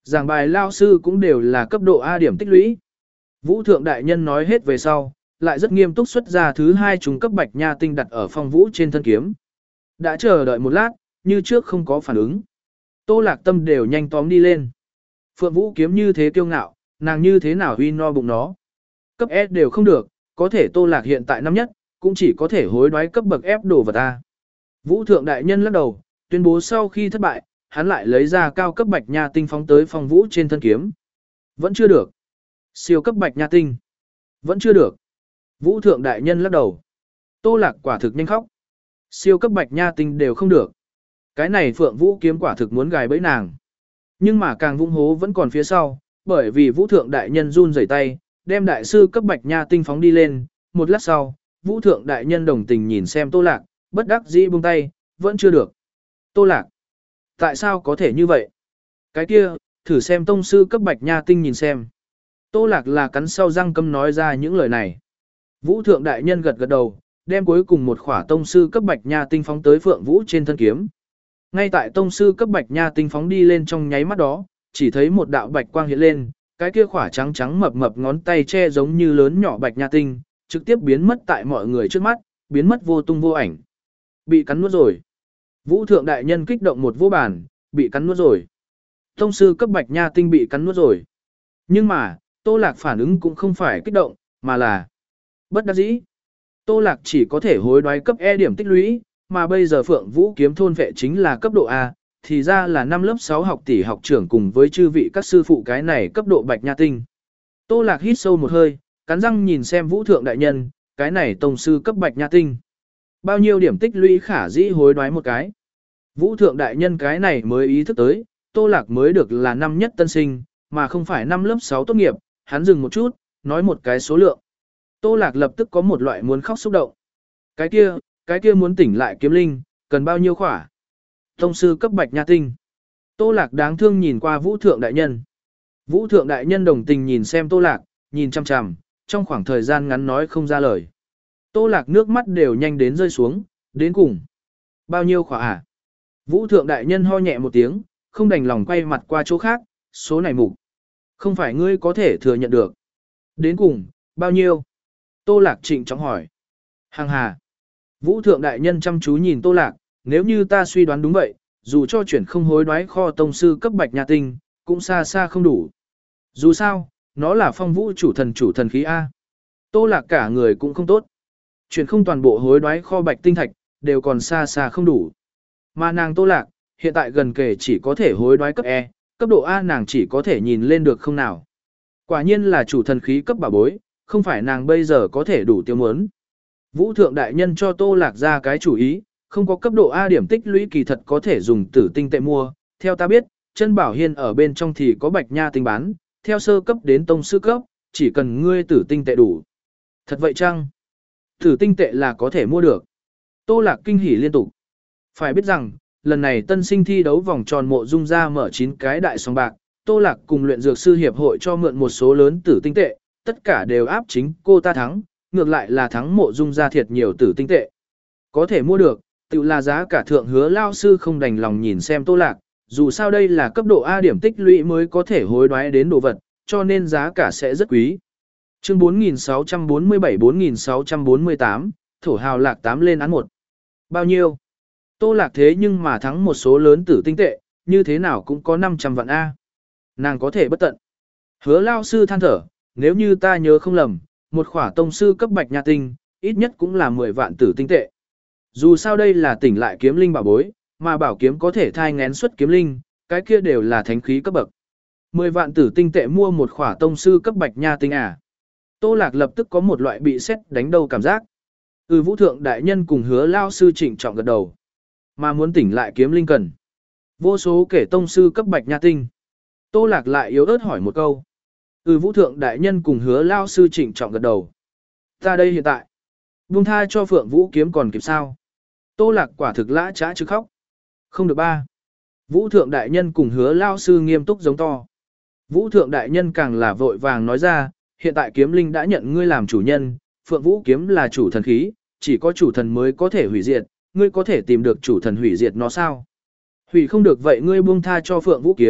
Giảng bài lao sư cũng đều là cấp độ A điểm tích lũy. Vũ thượng đại nhân nói hết về sau, lại rất nghiêm túc xuất ra thứ hai trùng cấp bạch nha tinh đặt ở phong vũ trên thân kiếm. Đã chờ đợi một lát, như trước không có phản ứng. Tô Lạc Tâm đều nhanh tóm đi lên. Phượng Vũ kiếm như thế kiêu ngạo, nàng như thế nào huy no bụng nó. Cấp S đều không được, có thể Tô Lạc hiện tại năm nhất, cũng chỉ có thể hối đoái cấp bậc F đồ vật A. Vũ thượng đại nhân lắc đầu, tuyên bố sau khi thất bại, hắn lại lấy ra cao cấp bạch nha tinh phóng tới phong vũ trên thân kiếm. Vẫn chưa được. Siêu cấp bạch nha tinh. Vẫn chưa được. Vũ thượng đại nhân lắc đầu. Tô Lạc quả thực nhanh khóc. Siêu cấp bạch nha tinh đều không được. Cái này Phượng Vũ kiếm quả thực muốn gài bẫy nàng. Nhưng mà càng vung hố vẫn còn phía sau, bởi vì Vũ thượng đại nhân run rẩy tay, đem đại sư cấp bạch nha tinh phóng đi lên. Một lát sau, Vũ thượng đại nhân đồng tình nhìn xem Tô Lạc, bất đắc dĩ buông tay, vẫn chưa được. Tô Lạc, tại sao có thể như vậy? Cái kia, thử xem tông sư cấp bạch nha tinh nhìn xem. Tô Lạc là cắn sau răng câm nói ra những lời này. Vũ thượng đại nhân gật gật đầu, đem cuối cùng một khỏa tông sư cấp bạch nha tinh phóng tới Phượng Vũ trên thân kiếm. Ngay tại tông sư cấp bạch nha tinh phóng đi lên trong nháy mắt đó, chỉ thấy một đạo bạch quang hiện lên, cái kia khỏa trắng trắng mập mập ngón tay che giống như lớn nhỏ bạch nha tinh, trực tiếp biến mất tại mọi người trước mắt, biến mất vô tung vô ảnh. Bị cắn nuốt rồi. Vũ thượng đại nhân kích động một vô bản, bị cắn nuốt rồi. Tông sư cấp bạch nha tinh bị cắn nuốt rồi. Nhưng mà, Tô Lạc phản ứng cũng không phải kích động, mà là bất đắc dĩ. Tô Lạc chỉ có thể hối đoái cấp E điểm tích lũy, mà bây giờ Phượng Vũ kiếm thôn vệ chính là cấp độ A, thì ra là năm lớp sáu học tỷ học trưởng cùng với chư vị các sư phụ cái này cấp độ bạch nha tinh. Tô Lạc hít sâu một hơi, cắn răng nhìn xem Vũ thượng đại nhân, cái này tông sư cấp bạch nha tinh. Bao nhiêu điểm tích lũy khả dĩ hối đoái một cái. Vũ thượng đại nhân cái này mới ý thức tới, Tô Lạc mới được là năm nhất tân sinh, mà không phải năm lớp sáu tốt nghiệp, hắn dừng một chút, nói một cái số lượng. Tô Lạc lập tức có một loại muốn khóc xúc động. Cái kia, cái kia muốn tỉnh lại kiếm linh, cần bao nhiêu khỏa? Tông sư cấp bạch nha tinh. Tô Lạc đáng thương nhìn qua Vũ thượng đại nhân. Vũ thượng đại nhân đồng tình nhìn xem Tô Lạc, nhìn chằm chằm, trong khoảng thời gian ngắn nói không ra lời. Tô Lạc nước mắt đều nhanh đến rơi xuống, đến cùng. Bao nhiêu khỏa à? Vũ thượng đại nhân ho nhẹ một tiếng, không đành lòng quay mặt qua chỗ khác, số này mục. Không phải ngươi có thể thừa nhận được. Đến cùng, bao nhiêu? Tô Lạc trịnh trọng hỏi. Hàng hà. Vũ thượng đại nhân chăm chú nhìn Tô Lạc, nếu như ta suy đoán đúng vậy, dù cho chuyển không hối đoái kho tông sư cấp bạch nha tinh, cũng xa xa không đủ. Dù sao, nó là phong vũ chủ thần chủ thần khí A. Tô Lạc cả người cũng không tốt. Chuyển không toàn bộ hối đoái kho bạch tinh thạch, đều còn xa xa không đủ. Mà nàng Tô Lạc, hiện tại gần kể chỉ có thể hối đoái cấp E, cấp độ A nàng chỉ có thể nhìn lên được không nào. Quả nhiên là chủ thần khí cấp bảo bối, không phải nàng bây giờ có thể đủ tiêu muốn. Vũ thượng đại nhân cho Tô Lạc ra cái chủ ý, không có cấp độ A điểm tích lũy kỳ thật có thể dùng tử tinh tệ mua. Theo ta biết, chân bảo hiên ở bên trong thì có bạch nha tinh bán, theo sơ cấp đến tông sư cấp, chỉ cần ngươi tử tinh tệ đủ. Thật vậy chăng? Tử tinh tệ là có thể mua được. Tô Lạc kinh hỉ liên tục. Phải biết rằng, lần này tân sinh thi đấu vòng tròn mộ dung ra mở chín cái đại sòng bạc, Tô Lạc cùng luyện dược sư hiệp hội cho mượn một số lớn tử tinh tệ, tất cả đều áp chính cô ta thắng, ngược lại là thắng mộ dung ra thiệt nhiều tử tinh tệ. Có thể mua được, tự là giá cả thượng hứa lao sư không đành lòng nhìn xem Tô Lạc, dù sao đây là cấp độ A điểm tích lũy mới có thể hối đoái đến đồ vật, cho nên giá cả sẽ rất quý. Chương bốn nghìn sáu trăm bốn mươi bảy bốn nghìn sáu trăm bốn mươi tám, thổ hào lạc tám lên án một. Bao nhiêu? Tô Lạc thế nhưng mà thắng một số lớn tử tinh tệ, như thế nào cũng có năm trăm vạn A. Nàng có thể bất tận. Hứa lao sư than thở, nếu như ta nhớ không lầm, một khỏa tông sư cấp bạch nha tinh, ít nhất cũng là mười vạn tử tinh tệ. Dù sao đây là tỉnh lại kiếm linh bảo bối, mà bảo kiếm có thể thai ngén xuất kiếm linh, cái kia đều là thánh khí cấp bậc. mười vạn tử tinh tệ mua một khỏa tông sư cấp bạch nha tinh à. Tô Lạc lập tức có một loại bị sét đánh đầu cảm giác. Ừ, Vũ thượng đại nhân cùng hứa lao sư trịnh trọng gật đầu. Mà muốn tỉnh lại kiếm linh cần vô số kể tông sư cấp bạch nha tinh. Tô Lạc lại yếu ớt hỏi một câu. Ừ, Vũ thượng đại nhân cùng hứa lao sư trịnh trọng gật đầu. Ta đây hiện tại buông tha cho Phượng Vũ kiếm còn kịp sao? Tô Lạc quả thực lã trá chứ khóc. Không được ba. Vũ thượng đại nhân cùng hứa lao sư nghiêm túc giống to. Vũ thượng đại nhân càng là vội vàng nói ra, hiện tại kiếm linh đã nhận ngươi làm chủ nhân, Phượng Vũ kiếm là chủ thần khí, chỉ có chủ thần mới có thể hủy diệt, ngươi có thể tìm được chủ thần hủy diệt nó sao? Hủy không được vậy ngươi buông tha cho Phượng Vũ kiếm,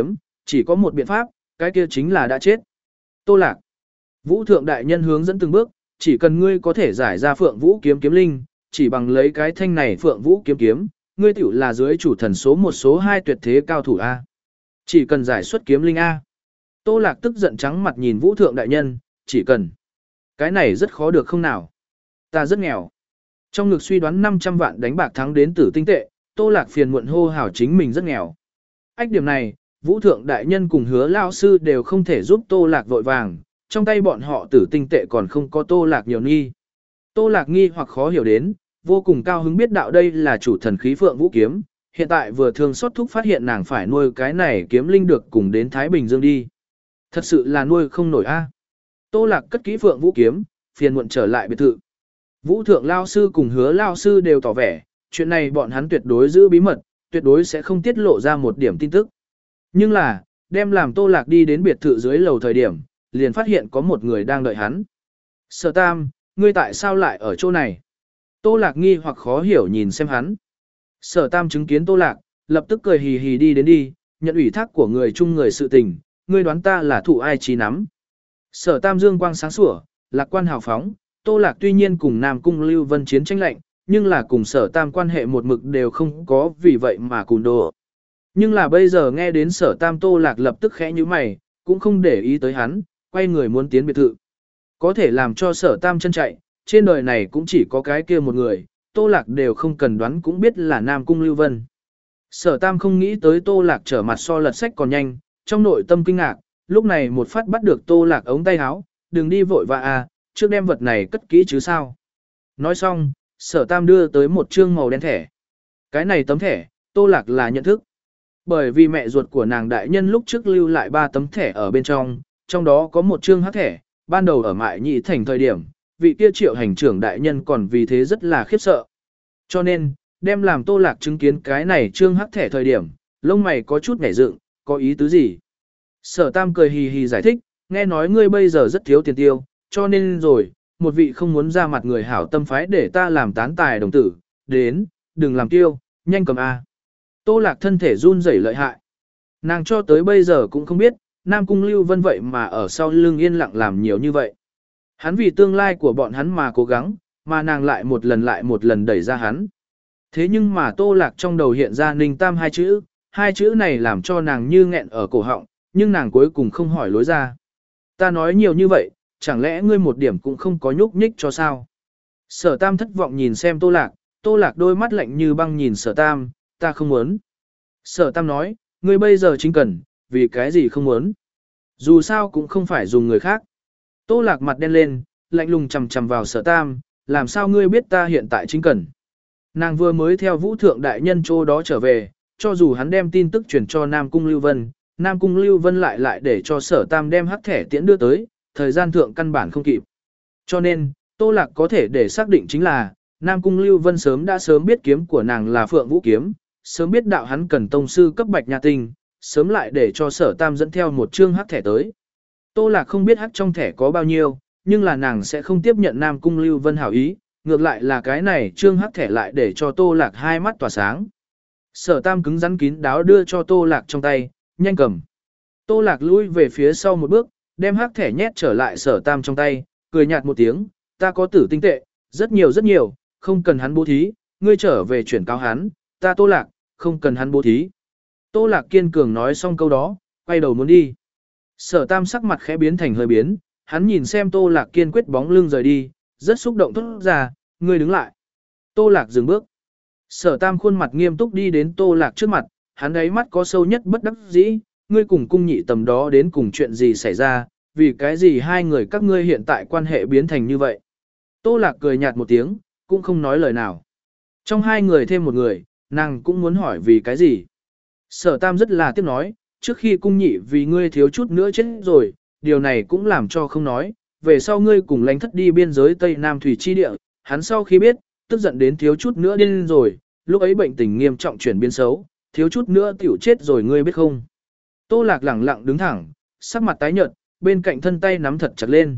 chỉ có một biện pháp, cái kia chính là đã chết. Tô Lạc. Vũ thượng đại nhân hướng dẫn từng bước, chỉ cần ngươi có thể giải ra Phượng Vũ kiếm kiếm linh, chỉ bằng lấy cái thanh này Phượng Vũ kiếm kiếm, ngươi tiểu là dưới chủ thần số một số hai tuyệt thế cao thủ A. Chỉ cần giải xuất kiếm linh A. Tô Lạc tức giận trắng mặt nhìn Vũ thượng đại nhân, chỉ cần. Cái này rất khó được không nào. Ta rất nghèo. Trong ngực suy đoán năm trăm vạn đánh bạc thắng đến tử tinh tệ, Tô Lạc phiền muộn hô hào chính mình rất nghèo. Ách điểm này, Vũ thượng đại nhân cùng Hứa lão sư đều không thể giúp Tô Lạc vội vàng, trong tay bọn họ tử tinh tệ còn không có Tô Lạc nhiều nghi. Tô Lạc nghi hoặc khó hiểu đến, vô cùng cao hứng biết đạo đây là chủ thần khí Phượng Vũ kiếm, hiện tại vừa thương xót thúc phát hiện nàng phải nuôi cái này kiếm linh được cùng đến Thái Bình Dương đi. Thật sự là nuôi không nổi a. Tô Lạc cất kỹ Phượng Vũ kiếm, phiền muộn trở lại biệt thự. Vũ thượng lao sư cùng Hứa lao sư đều tỏ vẻ, chuyện này bọn hắn tuyệt đối giữ bí mật, tuyệt đối sẽ không tiết lộ ra một điểm tin tức. Nhưng là, đem làm Tô Lạc đi đến biệt thự dưới lầu thời điểm, liền phát hiện có một người đang đợi hắn. Sở Tam, ngươi tại sao lại ở chỗ này? Tô Lạc nghi hoặc khó hiểu nhìn xem hắn. Sở Tam chứng kiến Tô Lạc, lập tức cười hì hì đi đến đi, nhận ủy thác của người chung người sự tình, ngươi đoán ta là thụ ai trí nắm. Sở Tam dương quang sáng sủa, lạc quan hào phóng, Tô Lạc tuy nhiên cùng Nam Cung Lưu Vân chiến tranh lạnh, nhưng là cùng Sở Tam quan hệ một mực đều không có vì vậy mà cùn đồ. Nhưng là bây giờ nghe đến Sở Tam, Tô Lạc lập tức khẽ như mày, cũng không để ý tới hắn, quay người muốn tiến biệt thự. Có thể làm cho Sở Tam chân chạy, trên đời này cũng chỉ có cái kia một người, Tô Lạc đều không cần đoán cũng biết là Nam Cung Lưu Vân. Sở Tam không nghĩ tới Tô Lạc trở mặt so lật sách còn nhanh, trong nội tâm kinh ngạc, lúc này một phát bắt được Tô Lạc ống tay áo, đừng đi vội vã à, trước đem vật này cất kỹ chứ sao. Nói xong, Sở Tam đưa tới một trương màu đen thẻ. Cái này tấm thẻ, Tô Lạc là nhận thức. Bởi vì mẹ ruột của nàng đại nhân lúc trước lưu lại ba tấm thẻ ở bên trong, trong đó có một trương hắc thẻ, ban đầu ở Mại Nhị Thành thời điểm, vị kia Triệu hành trưởng đại nhân còn vì thế rất là khiếp sợ. Cho nên, đem làm Tô Lạc chứng kiến cái này trương hắc thẻ thời điểm, lông mày có chút nhảy dựng, có ý tứ gì? Sở Tam cười hì hì giải thích, nghe nói ngươi bây giờ rất thiếu tiền tiêu, cho nên rồi, một vị không muốn ra mặt người hảo tâm phái để ta làm tán tài đồng tử, đến, đừng làm tiêu, nhanh cầm A. Tô Lạc thân thể run rẩy lợi hại. Nàng cho tới bây giờ cũng không biết, Nam Cung Lưu Vân vậy mà ở sau lưng yên lặng làm nhiều như vậy. Hắn vì tương lai của bọn hắn mà cố gắng, mà nàng lại một lần lại một lần đẩy ra hắn. Thế nhưng mà Tô Lạc trong đầu hiện ra Ninh Tam hai chữ, hai chữ này làm cho nàng như nghẹn ở cổ họng, nhưng nàng cuối cùng không hỏi lối ra. Ta nói nhiều như vậy, chẳng lẽ ngươi một điểm cũng không có nhúc nhích cho sao? Sở Tam thất vọng nhìn xem Tô Lạc, Tô Lạc đôi mắt lạnh như băng nhìn Sở Tam, ta không muốn. Sở Tam nói, ngươi bây giờ chính cần, vì cái gì không muốn. Dù sao cũng không phải dùng người khác. Tô Lạc mặt đen lên, lạnh lùng chằm chằm vào Sở Tam, làm sao ngươi biết ta hiện tại chính cần. Nàng vừa mới theo Vũ Thượng Đại Nhân chỗ đó trở về, cho dù hắn đem tin tức truyền cho Nam Cung Lưu Vân, Nam Cung Lưu Vân lại lại để cho Sở Tam đem hắc thẻ tiễn đưa tới, thời gian thượng căn bản không kịp. Cho nên, Tô Lạc có thể để xác định chính là, Nam Cung Lưu Vân sớm đã sớm biết kiếm của nàng là Phượng Vũ kiếm, sớm biết đạo hắn cần tông sư cấp bạch nha tinh, sớm lại để cho Sở Tam dẫn theo một chương hắc thẻ tới. Tô Lạc không biết hắc trong thẻ có bao nhiêu, nhưng là nàng sẽ không tiếp nhận Nam Cung Lưu Vân hảo ý, ngược lại là cái này chương hắc thẻ lại để cho Tô Lạc hai mắt tỏa sáng. Sở Tam cứng rắn kín đáo đưa cho Tô Lạc trong tay, nhanh cầm. Tô Lạc lui về phía sau một bước, đem hắc thẻ nhét trở lại Sở Tam trong tay, cười nhạt một tiếng, ta có tử tinh tệ, rất nhiều rất nhiều, không cần hắn bố thí, ngươi trở về chuyển cáo hắn, ta Tô Lạc, không cần hắn bố thí. Tô Lạc kiên cường nói xong câu đó, quay đầu muốn đi. Sở Tam sắc mặt khẽ biến thành hơi biến, hắn nhìn xem Tô Lạc kiên quyết bóng lưng rời đi, rất xúc động thốt ra, ngươi đứng lại. Tô Lạc dừng bước. Sở Tam khuôn mặt nghiêm túc đi đến Tô Lạc trước mặt, hắn ấy mắt có sâu nhất bất đắc dĩ, ngươi cùng cung nhị tầm đó đến cùng chuyện gì xảy ra, vì cái gì hai người các ngươi hiện tại quan hệ biến thành như vậy. Tô Lạc cười nhạt một tiếng, cũng không nói lời nào. Trong hai người thêm một người, nàng cũng muốn hỏi vì cái gì. Sở Tam rất là tiếc nói, trước khi cung nhị vì ngươi thiếu chút nữa chết rồi, điều này cũng làm cho không nói, về sau ngươi cùng lánh thất đi biên giới Tây Nam Thủy Chi Địa, hắn sau khi biết, tức giận đến thiếu chút nữa điên rồi, lúc ấy bệnh tình nghiêm trọng chuyển biến xấu, thiếu chút nữa tiểu chết rồi ngươi biết không. Tô Lạc lẳng lặng đứng thẳng, sắc mặt tái nhợt, bên cạnh thân tay nắm thật chặt lên.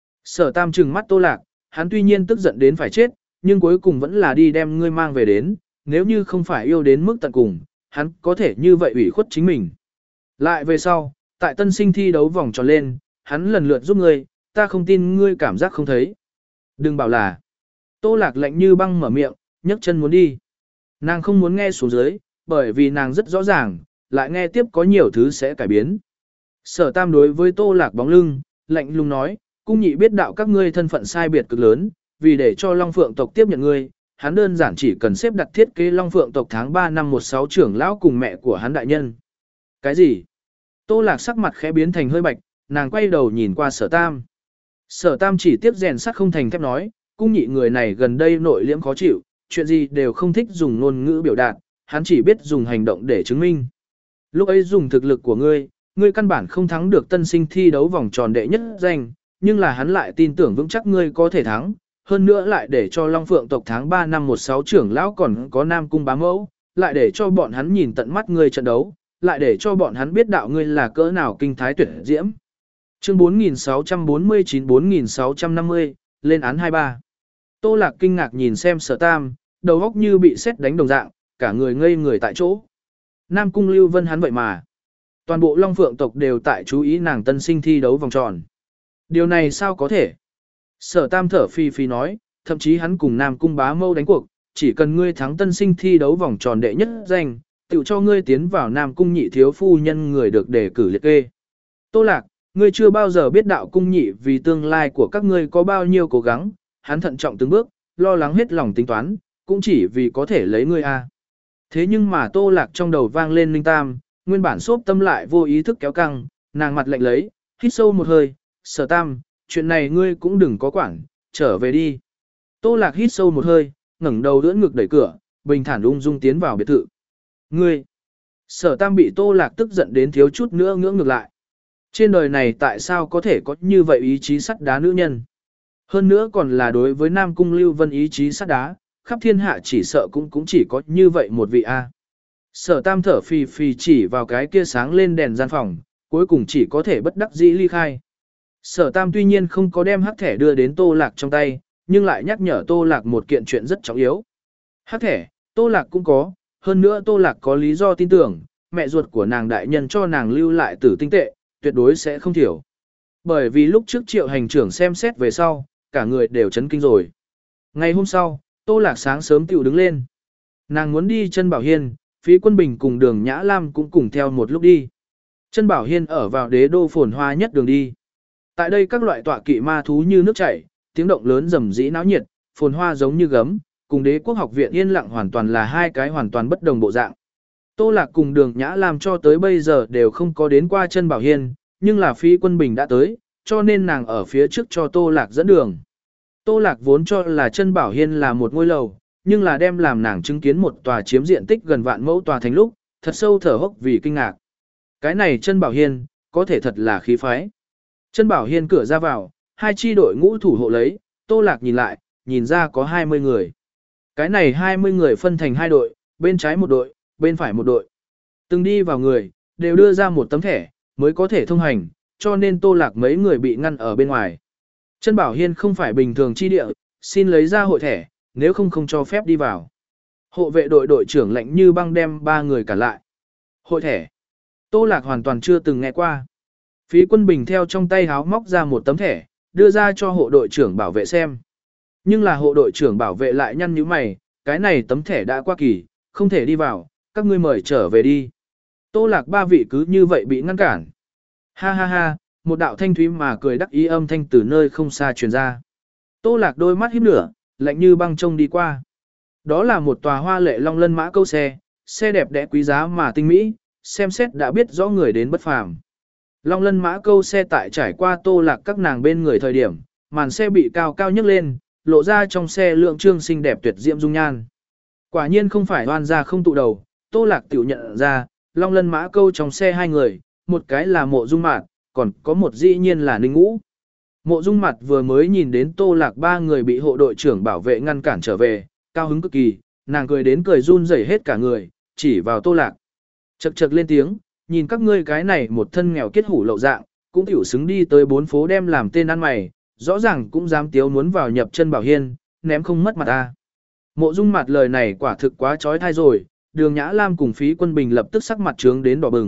Sở Tam trừng mắt Tô Lạc, hắn tuy nhiên tức giận đến phải chết, nhưng cuối cùng vẫn là đi đem ngươi mang về đến, nếu như không phải yêu đến mức tận cùng, hắn có thể như vậy ủy khuất chính mình. Lại về sau, tại tân sinh thi đấu vòng tròn lên, hắn lần lượt giúp ngươi, ta không tin ngươi cảm giác không thấy. Đừng bảo là. Tô Lạc lạnh như băng mở miệng, nhấc chân muốn đi. Nàng không muốn nghe xuống dưới, bởi vì nàng rất rõ ràng, lại nghe tiếp có nhiều thứ sẽ cải biến. Sở Tam đối với Tô Lạc bóng lưng, lạnh lùng nói, cung nhị biết đạo các ngươi thân phận sai biệt cực lớn, vì để cho Long Phượng tộc tiếp nhận ngươi, hắn đơn giản chỉ cần xếp đặt thiết kế Long Phượng tộc tháng ba năm một sáu trưởng lão cùng mẹ của hắn đại nhân. Cái gì? Tô Lạc sắc mặt khẽ biến thành hơi bạch, nàng quay đầu nhìn qua Sở Tam. Sở Tam chỉ tiếp rèn sắt không thành thép nói, cung nhị người này gần đây nội liễm khó chịu, chuyện gì đều không thích dùng ngôn ngữ biểu đạt, hắn chỉ biết dùng hành động để chứng minh. Lúc ấy dùng thực lực của ngươi, ngươi căn bản không thắng được tân sinh thi đấu vòng tròn đệ nhất danh, nhưng là hắn lại tin tưởng vững chắc ngươi có thể thắng, hơn nữa lại để cho Long Phượng tộc tháng ba năm một sáu trưởng lão còn có Nam Cung Bá Mẫu, lại để cho bọn hắn nhìn tận mắt ngươi trận đấu, lại để cho bọn hắn biết đạo ngươi là cỡ nào kinh thái tuyệt diễm. Chương bốn nghìn sáu trăm bốn mươi chín bốn nghìn sáu trăm năm mươi, lên án hai ba. Tô Lạc kinh ngạc nhìn xem Sở Tam, đầu óc như bị sét đánh đồng dạng, cả người ngây người tại chỗ. Nam Cung Lưu Vân hắn vậy mà. Toàn bộ Long Phượng tộc đều tại chú ý nàng tân sinh thi đấu vòng tròn. Điều này sao có thể? Sở Tam thở phi phi nói, thậm chí hắn cùng Nam Cung Bá Mâu đánh cuộc, chỉ cần ngươi thắng tân sinh thi đấu vòng tròn đệ nhất danh, tự cho ngươi tiến vào Nam Cung nhị thiếu phu nhân người được đề cử liệt kê. Tô Lạc, ngươi chưa bao giờ biết đạo cung nhị vì tương lai của các ngươi có bao nhiêu cố gắng, hắn thận trọng từng bước, lo lắng hết lòng tính toán, cũng chỉ vì có thể lấy ngươi a. Thế nhưng mà Tô Lạc trong đầu vang lên linh tam, nguyên bản xốp tâm lại vô ý thức kéo căng, nàng mặt lạnh lấy, hít sâu một hơi, Sở Tam, chuyện này ngươi cũng đừng có quản, trở về đi. Tô Lạc hít sâu một hơi, ngẩng đầu đỡ ngực đẩy cửa, bình thản ung dung tiến vào biệt thự. Ngươi! Sở Tam bị Tô Lạc tức giận đến thiếu chút nữa ngưỡng ngược lại. Trên đời này tại sao có thể có như vậy ý chí sắt đá nữ nhân? Hơn nữa còn là đối với Nam Cung Lưu Vân ý chí sắt đá, khắp thiên hạ chỉ sợ cũng cũng chỉ có như vậy một vị A. Sở Tam thở phì phì chỉ vào cái kia sáng lên đèn gian phòng, cuối cùng chỉ có thể bất đắc dĩ ly khai. Sở Tam tuy nhiên không có đem hắc thẻ đưa đến Tô Lạc trong tay, nhưng lại nhắc nhở Tô Lạc một kiện chuyện rất trọng yếu. Hắc thẻ, Tô Lạc cũng có, hơn nữa Tô Lạc có lý do tin tưởng, mẹ ruột của nàng đại nhân cho nàng lưu lại tử tinh tệ, tuyệt đối sẽ không thiểu. Bởi vì lúc trước Triệu hành trưởng xem xét về sau, cả người đều chấn kinh rồi. Ngày hôm sau, Tô Lạc sáng sớm tiểu đứng lên. Nàng muốn đi Chân Bảo Hiên, Phí Quân Bình cùng Đường Nhã Lam cũng cùng theo một lúc đi. Chân Bảo Hiên ở vào đế đô phồn hoa nhất đường đi. Tại đây các loại tọa kỵ ma thú như nước chảy, tiếng động lớn rầm rĩ náo nhiệt, phồn hoa giống như gấm, cùng Đế Quốc học viện yên lặng hoàn toàn là hai cái hoàn toàn bất đồng bộ dạng. Tô Lạc cùng Đường Nhã Lam cho tới bây giờ đều không có đến qua Chân Bảo Hiên, nhưng là Phí Quân Bình đã tới, cho nên nàng ở phía trước cho Tô Lạc dẫn đường. Tô Lạc vốn cho là Chân Bảo Hiên là một ngôi lầu, nhưng là đem làm nàng chứng kiến một tòa chiếm diện tích gần vạn mẫu tòa thành lúc, thật sâu thở hốc vì kinh ngạc. Cái này Chân Bảo Hiên, có thể thật là khí phái. Chân Bảo Hiên cửa ra vào, hai chi đội ngũ thủ hộ lấy, Tô Lạc nhìn lại, nhìn ra có hai mươi người. Cái này hai mươi người phân thành hai đội, bên trái một đội, bên phải một đội. Từng đi vào người, đều đưa ra một tấm thẻ, mới có thể thông hành, cho nên Tô Lạc mấy người bị ngăn ở bên ngoài. Chân Bảo Hiên không phải bình thường chi địa, xin lấy ra hội thẻ, nếu không không cho phép đi vào. Hộ vệ đội đội trưởng lạnh như băng đem ba người cả lại. Hội thẻ. Tô Lạc hoàn toàn chưa từng nghe qua. Phí Quân Bình theo trong tay háo móc ra một tấm thẻ, đưa ra cho hộ đội trưởng bảo vệ xem. Nhưng là hộ đội trưởng bảo vệ lại nhăn nhíu mày, cái này tấm thẻ đã qua kỳ, không thể đi vào, các ngươi mời trở về đi. Tô Lạc ba vị cứ như vậy bị ngăn cản. Ha ha ha, một đạo thanh thúy mà cười đắc ý âm thanh từ nơi không xa truyền ra. Tô Lạc đôi mắt híp lửa, lạnh như băng trông đi qua. Đó là một tòa hoa lệ long lân mã câu xe, xe đẹp đẽ quý giá mà tinh mỹ, xem xét đã biết rõ người đến bất phàm. Long lân mã câu xe tại trải qua Tô Lạc các nàng bên người thời điểm, màn xe bị cao cao nhấc lên, lộ ra trong xe lượng trương xinh đẹp tuyệt diễm dung nhan. Quả nhiên không phải oan gia không tụ đầu, Tô Lạc tiểu nhận ra, long lân mã câu trong xe hai người, một cái là Mộ Dung Mạt, còn có một dĩ nhiên là Ninh Ngũ. Mộ Dung Mạt vừa mới nhìn đến Tô Lạc ba người bị hộ đội trưởng bảo vệ ngăn cản trở về, cao hứng cực kỳ, nàng cười đến cười run rẩy hết cả người, chỉ vào Tô Lạc. Chậc chậc lên tiếng, nhìn các ngươi cái này một thân nghèo kiết hủ lậu dạng, cũng tiểu xứng đi tới bốn phố đem làm tên ăn mày, rõ ràng cũng dám tiếu muốn vào nhập Chân Bảo Hiên, ném không mất mặt ta. Mộ Dung Mạt lời này quả thực quá trói thai rồi, Đường Nhã Lam cùng Phí Quân Bình lập tức sắc mặt trướng đến đỏ bừng,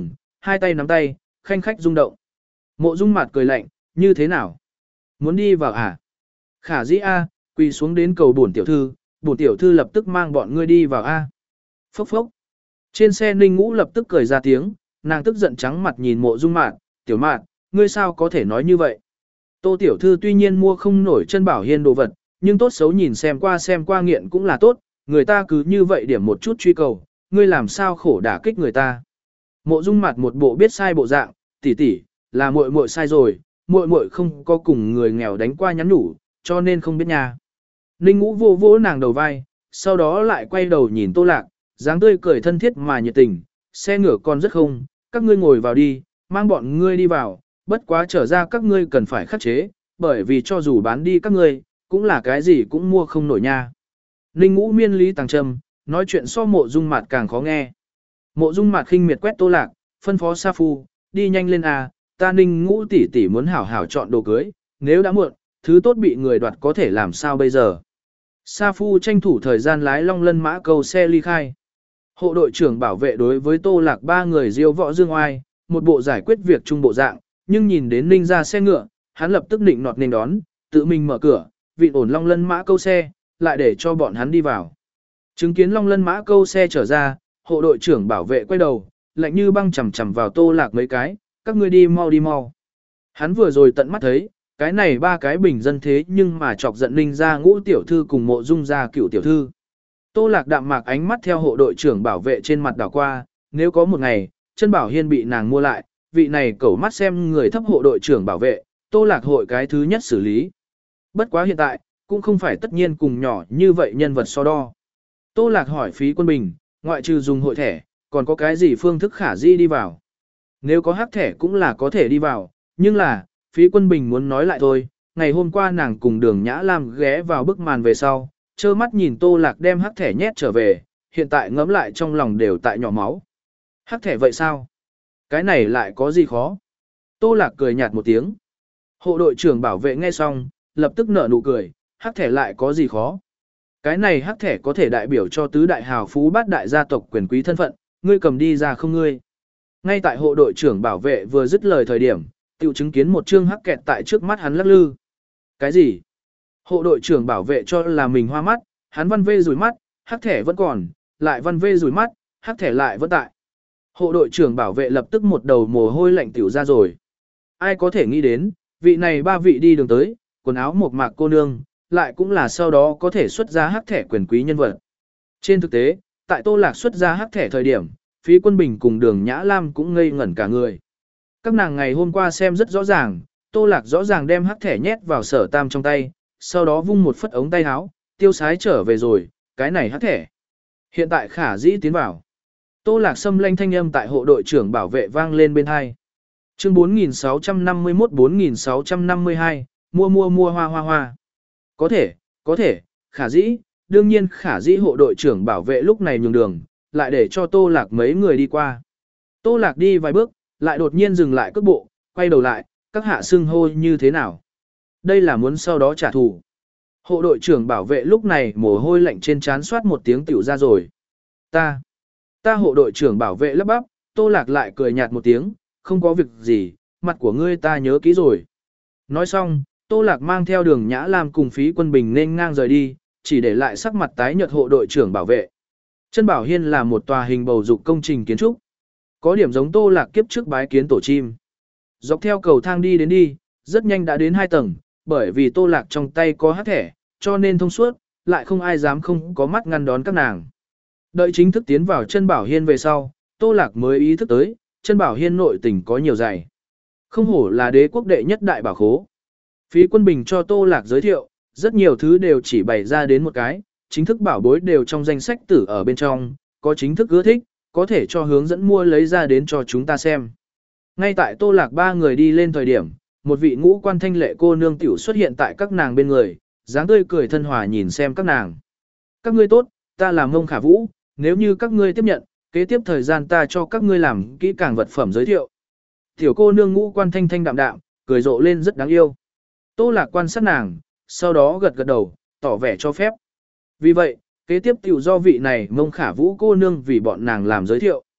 hai tay nắm tay, khanh khách rung động. Mộ Dung Mạt cười lạnh, như thế nào? Muốn đi vào à? Khả dĩ a, quỳ xuống đến cầu bổn tiểu thư, bổn tiểu thư lập tức mang bọn ngươi đi vào a. Phốc phốc. Trên xe Ninh Ngũ lập tức cười ra tiếng, nàng tức giận trắng mặt nhìn Mộ Dung Mạt, "Tiểu Mạt, ngươi sao có thể nói như vậy?" Tô tiểu thư tuy nhiên mua không nổi chân bảo hiên đồ vật, nhưng tốt xấu nhìn xem qua xem qua nghiện cũng là tốt, người ta cứ như vậy điểm một chút truy cầu, ngươi làm sao khổ đả kích người ta. Mộ Dung Mạt một bộ biết sai bộ dạng, "Tỷ tỷ, là muội muội sai rồi, muội muội không có cùng người nghèo đánh qua nhắn nhủ, cho nên không biết nha." Ninh Ngũ vô vỗ nàng đầu vai, sau đó lại quay đầu nhìn Tô Lạc, dáng tươi cười thân thiết mà nhiệt tình, "Xe ngựa còn rất không, các ngươi ngồi vào đi, mang bọn ngươi đi vào, bất quá trở ra các ngươi cần phải khắc chế, bởi vì cho dù bán đi các ngươi, cũng là cái gì cũng mua không nổi nha." Ninh Ngũ miên lý tàng trầm, nói chuyện so Mộ Dung Mạt càng khó nghe. Mộ Dung Mạt khinh miệt quét Tô Lạc, phân phó Sa Phu, "Đi nhanh lên à, ta Ninh Ngũ tỷ tỷ muốn hảo hảo chọn đồ cưới, nếu đã muộn, thứ tốt bị người đoạt có thể làm sao bây giờ." Sa Phu tranh thủ thời gian lái long lân mã câu xe ly khai. Hộ đội trưởng bảo vệ đối với Tô Lạc ba người diêu võ dương oai, một bộ giải quyết việc chung bộ dạng, nhưng nhìn đến Ninh ra xe ngựa, hắn lập tức định nọt nên đón, tự mình mở cửa, vị ổn long lân mã câu xe, lại để cho bọn hắn đi vào. Chứng kiến long lân mã câu xe trở ra, hộ đội trưởng bảo vệ quay đầu, lạnh như băng chầm chầm vào Tô Lạc mấy cái, "Các ngươi đi mau đi mau." Hắn vừa rồi tận mắt thấy, cái này ba cái bình dân thế nhưng mà chọc giận Ninh ra Ngũ tiểu thư cùng Mộ Dung ra Cựu tiểu thư. Tô Lạc đạm mạc ánh mắt theo hộ đội trưởng bảo vệ trên mặt đảo qua, nếu có một ngày, chân bảo hiên bị nàng mua lại, vị này cẩu mắt xem người thấp hộ đội trưởng bảo vệ, Tô Lạc hội cái thứ nhất xử lý. Bất quá hiện tại, cũng không phải tất nhiên cùng nhỏ như vậy nhân vật so đo. Tô Lạc hỏi Phí Quân Bình, ngoại trừ dùng hội thẻ, còn có cái gì phương thức khả di đi vào? Nếu có hắc thẻ cũng là có thể đi vào, nhưng là, Phí Quân Bình muốn nói lại thôi, ngày hôm qua nàng cùng Đường Nhã Lam ghé vào bức màn về sau, trơ mắt nhìn Tô Lạc đem hắc thẻ nhét trở về, hiện tại ngẫm lại trong lòng đều tại nhỏ máu. Hắc thẻ vậy sao? Cái này lại có gì khó? Tô Lạc cười nhạt một tiếng. Hộ đội trưởng bảo vệ nghe xong, lập tức nở nụ cười, hắc thẻ lại có gì khó? Cái này hắc thẻ có thể đại biểu cho tứ đại hào phú bát đại gia tộc quyền quý thân phận, ngươi cầm đi ra không ngươi? Ngay tại hộ đội trưởng bảo vệ vừa dứt lời thời điểm, tiểu chứng kiến một chương hắc kẹt tại trước mắt hắn lắc lư. Cái gì? Hộ đội trưởng bảo vệ cho là mình hoa mắt, hắn văn vê rủi mắt, hắc thẻ vẫn còn, lại văn vê rủi mắt, hắc thẻ lại vẫn tại. Hộ đội trưởng bảo vệ lập tức một đầu mồ hôi lạnh tiểu ra rồi. Ai có thể nghĩ đến, vị này ba vị đi đường tới, quần áo một mạc cô nương, lại cũng là sau đó có thể xuất ra hắc thẻ quyền quý nhân vật. Trên thực tế, tại Tô Lạc xuất ra hắc thẻ thời điểm, Phí Quân Bình cùng Đường Nhã Lam cũng ngây ngẩn cả người. Các nàng ngày hôm qua xem rất rõ ràng, Tô Lạc rõ ràng đem hắc thẻ nhét vào Sở Tam trong tay, sau đó vung một phất ống tay áo, tiêu sái trở về rồi, cái này hắc thẻ. Hiện tại khả dĩ tiến vào. Tô Lạc xâm lanh thanh âm tại hộ đội trưởng bảo vệ vang lên bên hai. Chương bốn nghìn sáu trăm năm mươi mốt bốn nghìn sáu trăm năm mươi hai, mua mua mua hoa hoa hoa. Có thể, có thể, khả dĩ, đương nhiên khả dĩ hộ đội trưởng bảo vệ lúc này nhường đường, lại để cho Tô Lạc mấy người đi qua. Tô Lạc đi vài bước, lại đột nhiên dừng lại cước bộ, quay đầu lại, các hạ xưng hô như thế nào? Đây là muốn sau đó trả thù. Hộ đội trưởng bảo vệ lúc này mồ hôi lạnh trên trán soát một tiếng tiểu ra rồi. Ta, ta hộ đội trưởng bảo vệ lắp bắp, Tô Lạc lại cười nhạt một tiếng, không có việc gì, mặt của ngươi ta nhớ kỹ rồi. Nói xong, Tô Lạc mang theo Đường Nhã Lam cùng Phí Quân Bình nên ngang rời đi, chỉ để lại sắc mặt tái nhợt hộ đội trưởng bảo vệ. Chân Bảo Hiên là một tòa hình bầu dục công trình kiến trúc. Có điểm giống Tô Lạc kiếp trước bái kiến tổ chim. Dọc theo cầu thang đi đến đi, rất nhanh đã đến hai tầng, bởi vì Tô Lạc trong tay có hắc thẻ, cho nên thông suốt, lại không ai dám không có mắt ngăn đón các nàng. Đợi chính thức tiến vào Chân Bảo Hiên về sau, Tô Lạc mới ý thức tới, Chân Bảo Hiên nội tình có nhiều dày. Không hổ là đế quốc đệ nhất đại bảo khố. Phí Quân Bình cho Tô Lạc giới thiệu, rất nhiều thứ đều chỉ bày ra đến một cái, chính thức bảo bối đều trong danh sách tử ở bên trong, có chính thức ưa thích, có thể cho hướng dẫn mua lấy ra đến cho chúng ta xem. Ngay tại Tô Lạc ba người đi lên thời điểm, một vị ngũ quan thanh lệ cô nương tiểu xuất hiện tại các nàng bên người, dáng tươi cười thân hòa nhìn xem các nàng. Các ngươi tốt, ta là Mông Khả Vũ, nếu như các ngươi tiếp nhận, kế tiếp thời gian ta cho các ngươi làm kỹ càng vật phẩm giới thiệu. Tiểu cô nương ngũ quan thanh thanh đạm đạm, cười rộ lên rất đáng yêu. Tô Lạc quan sát nàng, sau đó gật gật đầu, tỏ vẻ cho phép. Vì vậy, kế tiếp tiểu do vị này Mông Khả Vũ cô nương vì bọn nàng làm giới thiệu.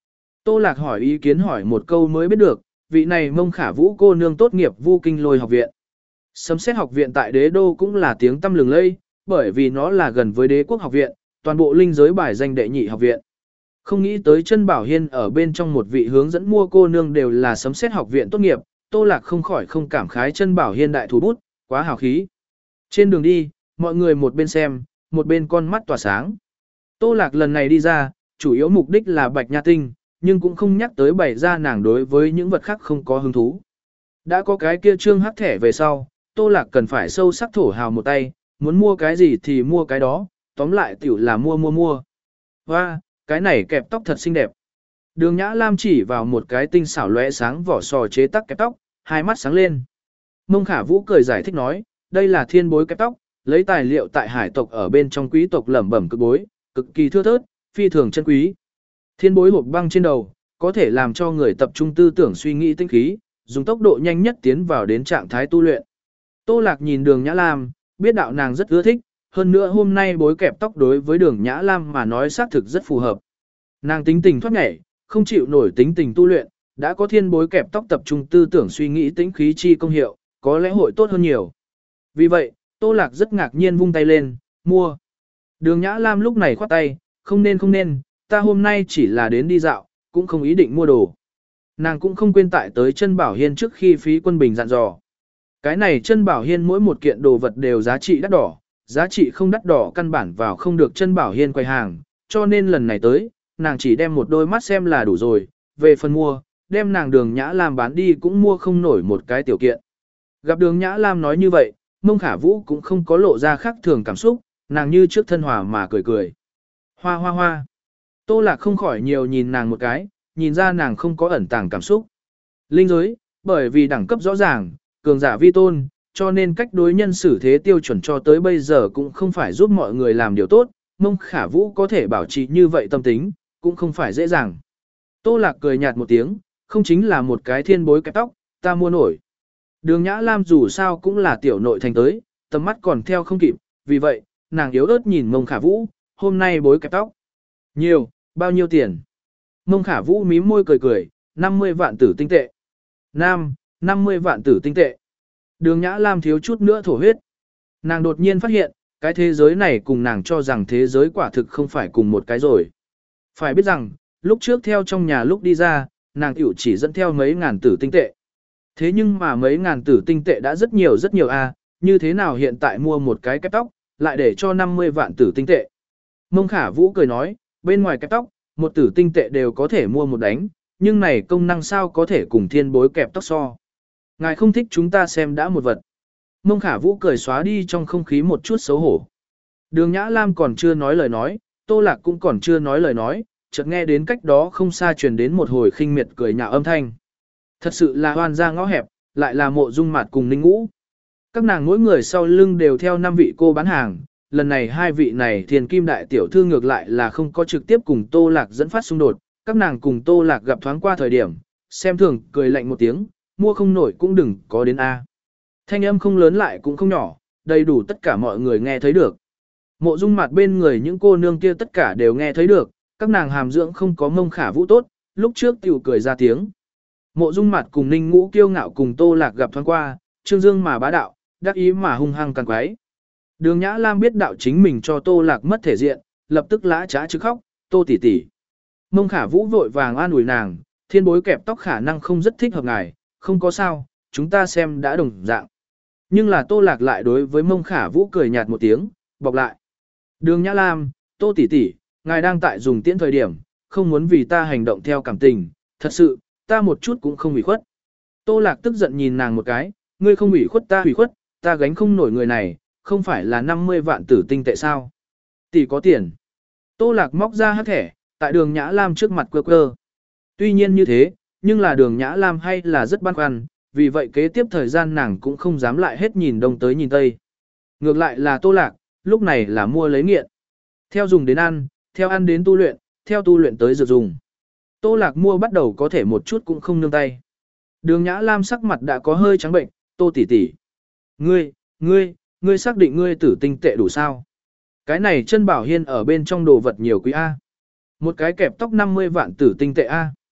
Tô Lạc hỏi ý kiến hỏi một câu mới biết được, vị này Mông Khả Vũ cô nương tốt nghiệp Vu Kinh Lôi học viện. Sấm xét học viện tại đế đô cũng là tiếng tăm lừng lẫy, bởi vì nó là gần với đế quốc học viện, toàn bộ linh giới bài danh đệ nhị học viện. Không nghĩ tới chân bảo hiên ở bên trong một vị hướng dẫn mua cô nương đều là sấm xét học viện tốt nghiệp, Tô Lạc không khỏi không cảm khái chân bảo hiên đại thủ bút, quá hào khí. Trên đường đi, mọi người một bên xem, một bên con mắt tỏa sáng. Tô Lạc lần này đi ra, chủ yếu mục đích là Bạch Nha Tinh, nhưng cũng không nhắc tới bày ra nàng đối với những vật khác không có hứng thú. Đã có cái kia trương hắc thẻ về sau, Tô Lạc cần phải sâu sắc thổ hào một tay, muốn mua cái gì thì mua cái đó, tóm lại tiểu là mua mua mua. Hoa, cái này kẹp tóc thật xinh đẹp. Đường Nhã Lam chỉ vào một cái tinh xảo lóe sáng vỏ sò chế tắc kẹp tóc, hai mắt sáng lên. Mông Khả Vũ cười giải thích nói, đây là thiên bối kẹp tóc, lấy tài liệu tại hải tộc ở bên trong quý tộc lẩm bẩm cực bối, cực kỳ thưa thớt, phi thường chân quý. Thiên bối hộp băng trên đầu, có thể làm cho người tập trung tư tưởng suy nghĩ tinh khí, dùng tốc độ nhanh nhất tiến vào đến trạng thái tu luyện. Tô Lạc nhìn Đường Nhã Lam, biết đạo nàng rất ưa thích, hơn nữa hôm nay bối kẹp tóc đối với Đường Nhã Lam mà nói xác thực rất phù hợp. Nàng tính tình thoát nhảy, không chịu nổi tính tình tu luyện, đã có thiên bối kẹp tóc tập trung tư tưởng suy nghĩ tĩnh khí chi công hiệu, có lẽ hội tốt hơn nhiều. Vì vậy, Tô Lạc rất ngạc nhiên vung tay lên, mua. Đường Nhã Lam lúc này khoát tay, không nên không nên, ta hôm nay chỉ là đến đi dạo, cũng không ý định mua đồ. Nàng cũng không quên tại tới chân bảo hiên trước khi phí quân bình dặn dò. Cái này chân bảo hiên mỗi một kiện đồ vật đều giá trị đắt đỏ, giá trị không đắt đỏ căn bản vào không được chân bảo hiên quầy hàng, cho nên lần này tới, nàng chỉ đem một đôi mắt xem là đủ rồi, về phần mua, đem nàng Đường Nhã Lam bán đi cũng mua không nổi một cái tiểu kiện. Gặp Đường Nhã Lam nói như vậy, Mông Khả Vũ cũng không có lộ ra khác thường cảm xúc, nàng như trước thân hòa mà cười cười. Hoa hoa hoa. Tô Lạc không khỏi nhiều nhìn nàng một cái, nhìn ra nàng không có ẩn tàng cảm xúc. Linh giới, bởi vì đẳng cấp rõ ràng, cường giả vi tôn, cho nên cách đối nhân xử thế tiêu chuẩn cho tới bây giờ cũng không phải giúp mọi người làm điều tốt, Mông Khả Vũ có thể bảo trì như vậy tâm tính, cũng không phải dễ dàng. Tô Lạc cười nhạt một tiếng, không chính là một cái thiên bối kẹp tóc, ta mua nổi. Đường Nhã Lam dù sao cũng là tiểu nội thành tới, tầm mắt còn theo không kịp, vì vậy, nàng yếu ớt nhìn Mông Khả Vũ, hôm nay bối kẹp tóc. Nhiều, bao nhiêu tiền? Mông Khả Vũ mím môi cười cười, năm mươi vạn tử tinh tệ. Nam, năm mươi vạn tử tinh tệ. Đường Nhã Lam thiếu chút nữa thổ huyết. Nàng đột nhiên phát hiện, cái thế giới này cùng nàng cho rằng thế giới quả thực không phải cùng một cái rồi. Phải biết rằng, lúc trước theo trong nhà lúc đi ra, nàng tiểu chỉ dẫn theo mấy ngàn tử tinh tệ. Thế nhưng mà mấy ngàn tử tinh tệ đã rất nhiều rất nhiều a, như thế nào hiện tại mua một cái kẹp tóc, lại để cho năm mươi vạn tử tinh tệ. Mông Khả Vũ cười nói, bên ngoài kẹp tóc, một tử tinh tệ đều có thể mua một đánh, nhưng này công năng sao có thể cùng thiên bối kẹp tóc so. Ngài không thích chúng ta xem đã một vật. Mông Khả Vũ cười xóa đi trong không khí một chút xấu hổ. Đường Nhã Lam còn chưa nói lời nói, Tô Lạc cũng còn chưa nói lời nói, chợt nghe đến cách đó không xa truyền đến một hồi khinh miệt cười nhạo âm thanh. Thật sự là hoan ra ngõ hẹp, lại là Mộ Dung Mạt cùng Ninh Ngũ. Các nàng mỗi người sau lưng đều theo năm vị cô bán hàng, lần này hai vị này Thiên Kim đại tiểu thư ngược lại là không có trực tiếp cùng Tô Lạc dẫn phát xung đột, các nàng cùng Tô Lạc gặp thoáng qua thời điểm, xem thường cười lạnh một tiếng, mua không nổi cũng đừng có đến a. Thanh âm không lớn lại cũng không nhỏ, đầy đủ tất cả mọi người nghe thấy được. Mộ Dung Mạt bên người những cô nương kia tất cả đều nghe thấy được, các nàng hàm dưỡng không có Mông Khả Vũ tốt, lúc trước tiểu cười ra tiếng. Mộ Dung Mạt cùng Ninh Ngũ kiêu ngạo cùng Tô Lạc gặp thoáng qua, trương dương mà bá đạo, đắc ý mà hung hăng càng quái. Đường Nhã Lam biết đạo chính mình cho Tô Lạc mất thể diện, lập tức lã trá chứ khóc, Tô tỷ tỷ. Mông Khả Vũ vội vàng an ủi nàng, thiên bối kẹp tóc khả năng không rất thích hợp ngài, không có sao, chúng ta xem đã đồng dạng. Nhưng là Tô Lạc lại đối với Mông Khả Vũ cười nhạt một tiếng, bọc lại. Đường Nhã Lam, Tô tỷ tỷ, ngài đang tại dùng tiễn thời điểm, không muốn vì ta hành động theo cảm tình, thật sự, ta một chút cũng không ủy khuất. Tô Lạc tức giận nhìn nàng một cái, ngươi không ủy khuất ta ủy khuất, ta gánh không nổi người này, không phải là năm mươi vạn tử tinh tệ sao? Tỷ có tiền. Tô Lạc móc ra hắc thẻ, tại Đường Nhã Lam trước mặt quơ quơ. Tuy nhiên như thế, nhưng là Đường Nhã Lam hay là rất băn khoăn, vì vậy kế tiếp thời gian nàng cũng không dám lại hết nhìn đông tới nhìn tây. Ngược lại là Tô Lạc, lúc này là mua lấy nghiện. Theo dùng đến ăn, theo ăn đến tu luyện, theo tu luyện tới dược dùng. Tô Lạc mua bắt đầu có thể một chút cũng không nương tay. Đường Nhã Lam sắc mặt đã có hơi trắng bệnh, Tô tỷ tỷ. Ngươi, ngươi, ngươi xác định ngươi tử tinh tệ đủ sao? Cái này chân bảo hiên ở bên trong đồ vật nhiều quý A. Một cái kẹp tóc năm mươi vạn tử tinh tệ A.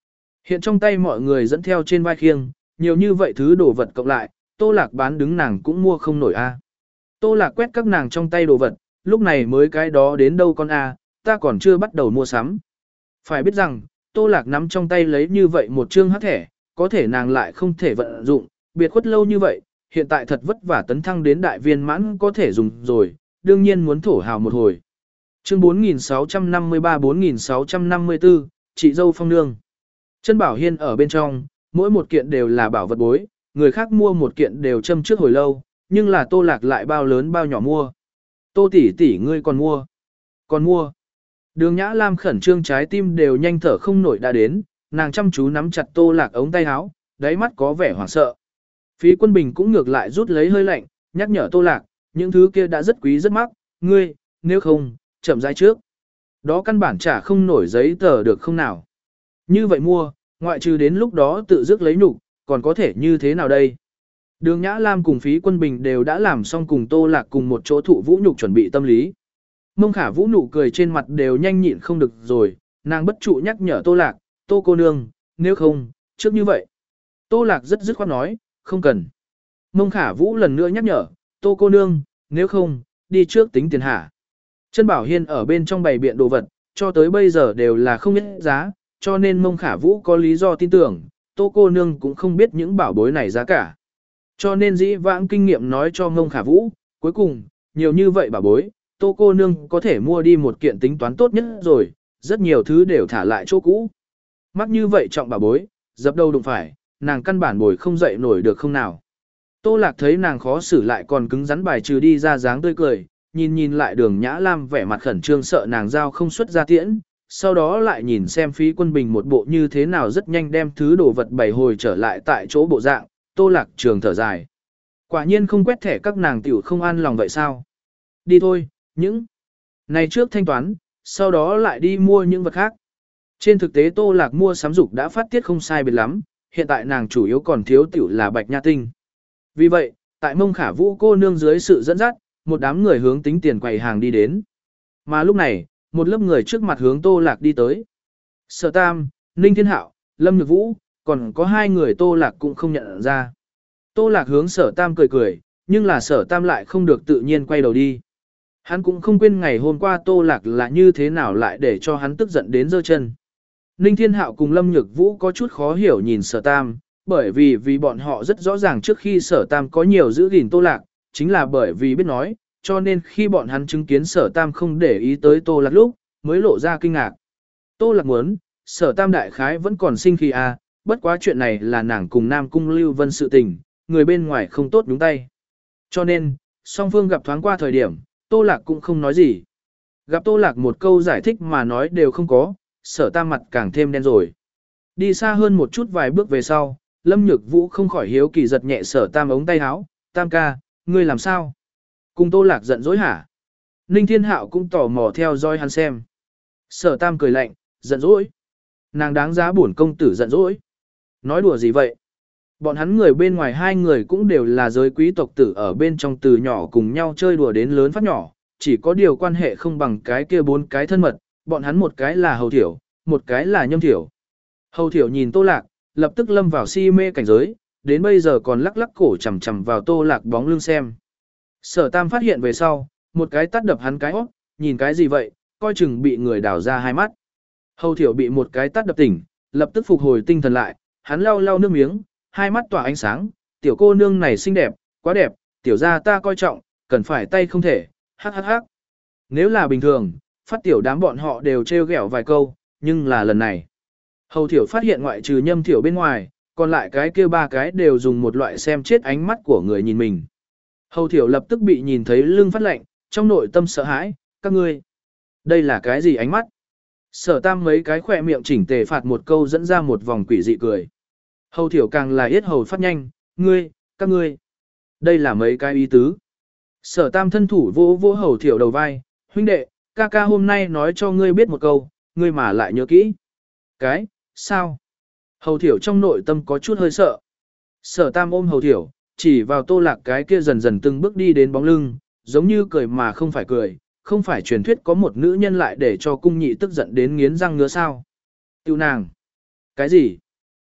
Hiện trong tay mọi người dẫn theo trên vai khiêng, nhiều như vậy thứ đồ vật cộng lại, Tô Lạc bán đứng nàng cũng mua không nổi a. Tô Lạc quét các nàng trong tay đồ vật, lúc này mới cái đó đến đâu con a, ta còn chưa bắt đầu mua sắm. Phải biết rằng, Tô Lạc nắm trong tay lấy như vậy một chương hắc thẻ, có thể nàng lại không thể vận dụng, biệt khuất lâu như vậy, hiện tại thật vất vả tấn thăng đến đại viên mãn có thể dùng rồi, đương nhiên muốn thổ hào một hồi. Chương bốn nghìn sáu trăm năm mươi ba bốn nghìn sáu trăm năm mươi tư, chị dâu Phong Nương. Chân Bảo Hiên ở bên trong, mỗi một kiện đều là bảo vật bối, người khác mua một kiện đều châm trước hồi lâu, nhưng là Tô Lạc lại bao lớn bao nhỏ mua. Tô tỷ tỷ ngươi còn mua. Còn mua. Đường Nhã Lam khẩn trương trái tim đều nhanh thở không nổi đã đến, nàng chăm chú nắm chặt Tô Lạc ống tay áo, đáy mắt có vẻ hoảng sợ. Phí Quân Bình cũng ngược lại rút lấy hơi lạnh, nhắc nhở Tô Lạc, những thứ kia đã rất quý rất mắc, ngươi, nếu không, chậm rãi trước. Đó căn bản trả không nổi giấy tờ được không nào. Như vậy mua, ngoại trừ đến lúc đó tự dứt lấy nhục, còn có thể như thế nào đây? Đường Nhã Lam cùng Phí Quân Bình đều đã làm xong cùng Tô Lạc cùng một chỗ thụ vũ nhục chuẩn bị tâm lý. Mông Khả Vũ nụ cười trên mặt đều nhanh nhịn không được rồi, nàng bất trụ nhắc nhở Tô Lạc, Tô cô nương, nếu không, trước như vậy. Tô Lạc rất dứt khoát nói, không cần. Mông Khả Vũ lần nữa nhắc nhở, Tô cô nương, nếu không, đi trước tính tiền hả. Chân Bảo Hiên ở bên trong bày biện đồ vật, cho tới bây giờ đều là không biết giá, cho nên Mông Khả Vũ có lý do tin tưởng, Tô cô nương cũng không biết những bảo bối này giá cả. Cho nên dĩ vãng kinh nghiệm nói cho Mông Khả Vũ, cuối cùng, nhiều như vậy bảo bối, Tô cô nương có thể mua đi một kiện tính toán tốt nhất rồi, rất nhiều thứ đều thả lại chỗ cũ. Mắc như vậy trọng bảo bối, dập đầu đụng phải, nàng căn bản bồi không dậy nổi được không nào. Tô Lạc thấy nàng khó xử lại còn cứng rắn bài trừ đi ra dáng tươi cười, nhìn nhìn lại Đường Nhã Lam vẻ mặt khẩn trương sợ nàng giao không xuất ra tiễn, sau đó lại nhìn xem Phí Quân Bình một bộ như thế nào rất nhanh đem thứ đồ vật bày hồi trở lại tại chỗ bộ dạng, Tô Lạc trường thở dài. Quả nhiên không quét thẻ các nàng tiểu không an lòng vậy sao? Đi thôi, những này trước thanh toán, sau đó lại đi mua những vật khác. Trên thực tế Tô Lạc mua sắm dục đã phát tiết không sai biệt lắm, hiện tại nàng chủ yếu còn thiếu tiểu là Bạch Nha Tinh. Vì vậy, tại Mông Khả Vũ cô nương dưới sự dẫn dắt, một đám người hướng tính tiền quầy hàng đi đến. Mà lúc này, một lớp người trước mặt hướng Tô Lạc đi tới. Sở Tam, Ninh Thiên Hạo, Lâm Nhược Vũ, còn có hai người Tô Lạc cũng không nhận ra. Tô Lạc hướng Sở Tam cười cười, nhưng là Sở Tam lại không được tự nhiên quay đầu đi. Hắn cũng không quên ngày hôm qua Tô Lạc là như thế nào lại để cho hắn tức giận đến giơ chân. Ninh Thiên Hạo cùng Lâm Nhược Vũ có chút khó hiểu nhìn Sở Tam, bởi vì vì bọn họ rất rõ ràng trước khi Sở Tam có nhiều giữ gìn Tô Lạc, chính là bởi vì biết nói, cho nên khi bọn hắn chứng kiến Sở Tam không để ý tới Tô Lạc lúc, mới lộ ra kinh ngạc. Tô Lạc muốn, Sở Tam đại khái vẫn còn sinh khí à, bất quá chuyện này là nàng cùng Nam Cung Lưu Vân sự tình, người bên ngoài không tốt nhúng tay. Cho nên, song phương gặp thoáng qua thời điểm, Tô Lạc cũng không nói gì. Gặp Tô Lạc một câu giải thích mà nói đều không có, Sở Tam mặt càng thêm đen rồi. Đi xa hơn một chút vài bước về sau, Lâm Nhược Vũ không khỏi hiếu kỳ giật nhẹ Sở Tam ống tay áo, Tam ca, ngươi làm sao? Cùng Tô Lạc giận dỗi hả? Ninh Thiên Hạo cũng tò mò theo dõi hắn xem. Sở Tam cười lạnh, giận dỗi. Nàng đáng giá bổn công tử giận dỗi. Nói đùa gì vậy? Bọn hắn người bên ngoài hai người cũng đều là giới quý tộc tử ở bên trong từ nhỏ cùng nhau chơi đùa đến lớn phát nhỏ, chỉ có điều quan hệ không bằng cái kia bốn cái thân mật, bọn hắn một cái là hầu thiểu, một cái là nhâm thiểu. Hầu thiểu nhìn Tô Lạc, lập tức lâm vào si mê cảnh giới, đến bây giờ còn lắc lắc cổ chầm chầm vào Tô Lạc bóng lưng xem. Sở Tam phát hiện về sau, một cái tát đập hắn cái óc, nhìn cái gì vậy, coi chừng bị người đào ra hai mắt. Hầu thiểu bị một cái tát đập tỉnh, lập tức phục hồi tinh thần lại, hắn lau lau nước miếng, hai mắt tỏa ánh sáng, tiểu cô nương này xinh đẹp, quá đẹp, tiểu gia ta coi trọng, cần phải tay không thể, hắc hắc hắc. Nếu là bình thường, phát tiểu đám bọn họ đều trêu ghẹo vài câu, nhưng là lần này. Hầu thiểu phát hiện ngoại trừ nhâm thiểu bên ngoài, còn lại cái kia ba cái đều dùng một loại xem chết ánh mắt của người nhìn mình. Hầu thiểu lập tức bị nhìn thấy lưng phát lạnh, trong nội tâm sợ hãi, các ngươi. Đây là cái gì ánh mắt? Sở Tam mấy cái khỏe miệng chỉnh tề phạt một câu dẫn ra một vòng quỷ dị cười. Hầu thiểu càng là yết hầu phát nhanh, ngươi, các ngươi. Đây là mấy cái ý tứ. Sở Tam thân thủ vỗ vỗ hầu thiểu đầu vai, huynh đệ, ca ca hôm nay nói cho ngươi biết một câu, ngươi mà lại nhớ kỹ. Cái, sao? Hầu thiểu trong nội tâm có chút hơi sợ. Sở Tam ôm hầu thiểu, chỉ vào Tô Lạc cái kia dần dần từng bước đi đến bóng lưng, giống như cười mà không phải cười, không phải truyền thuyết có một nữ nhân lại để cho cung nhị tức giận đến nghiến răng ngứa sao. Tiêu nàng. Cái gì?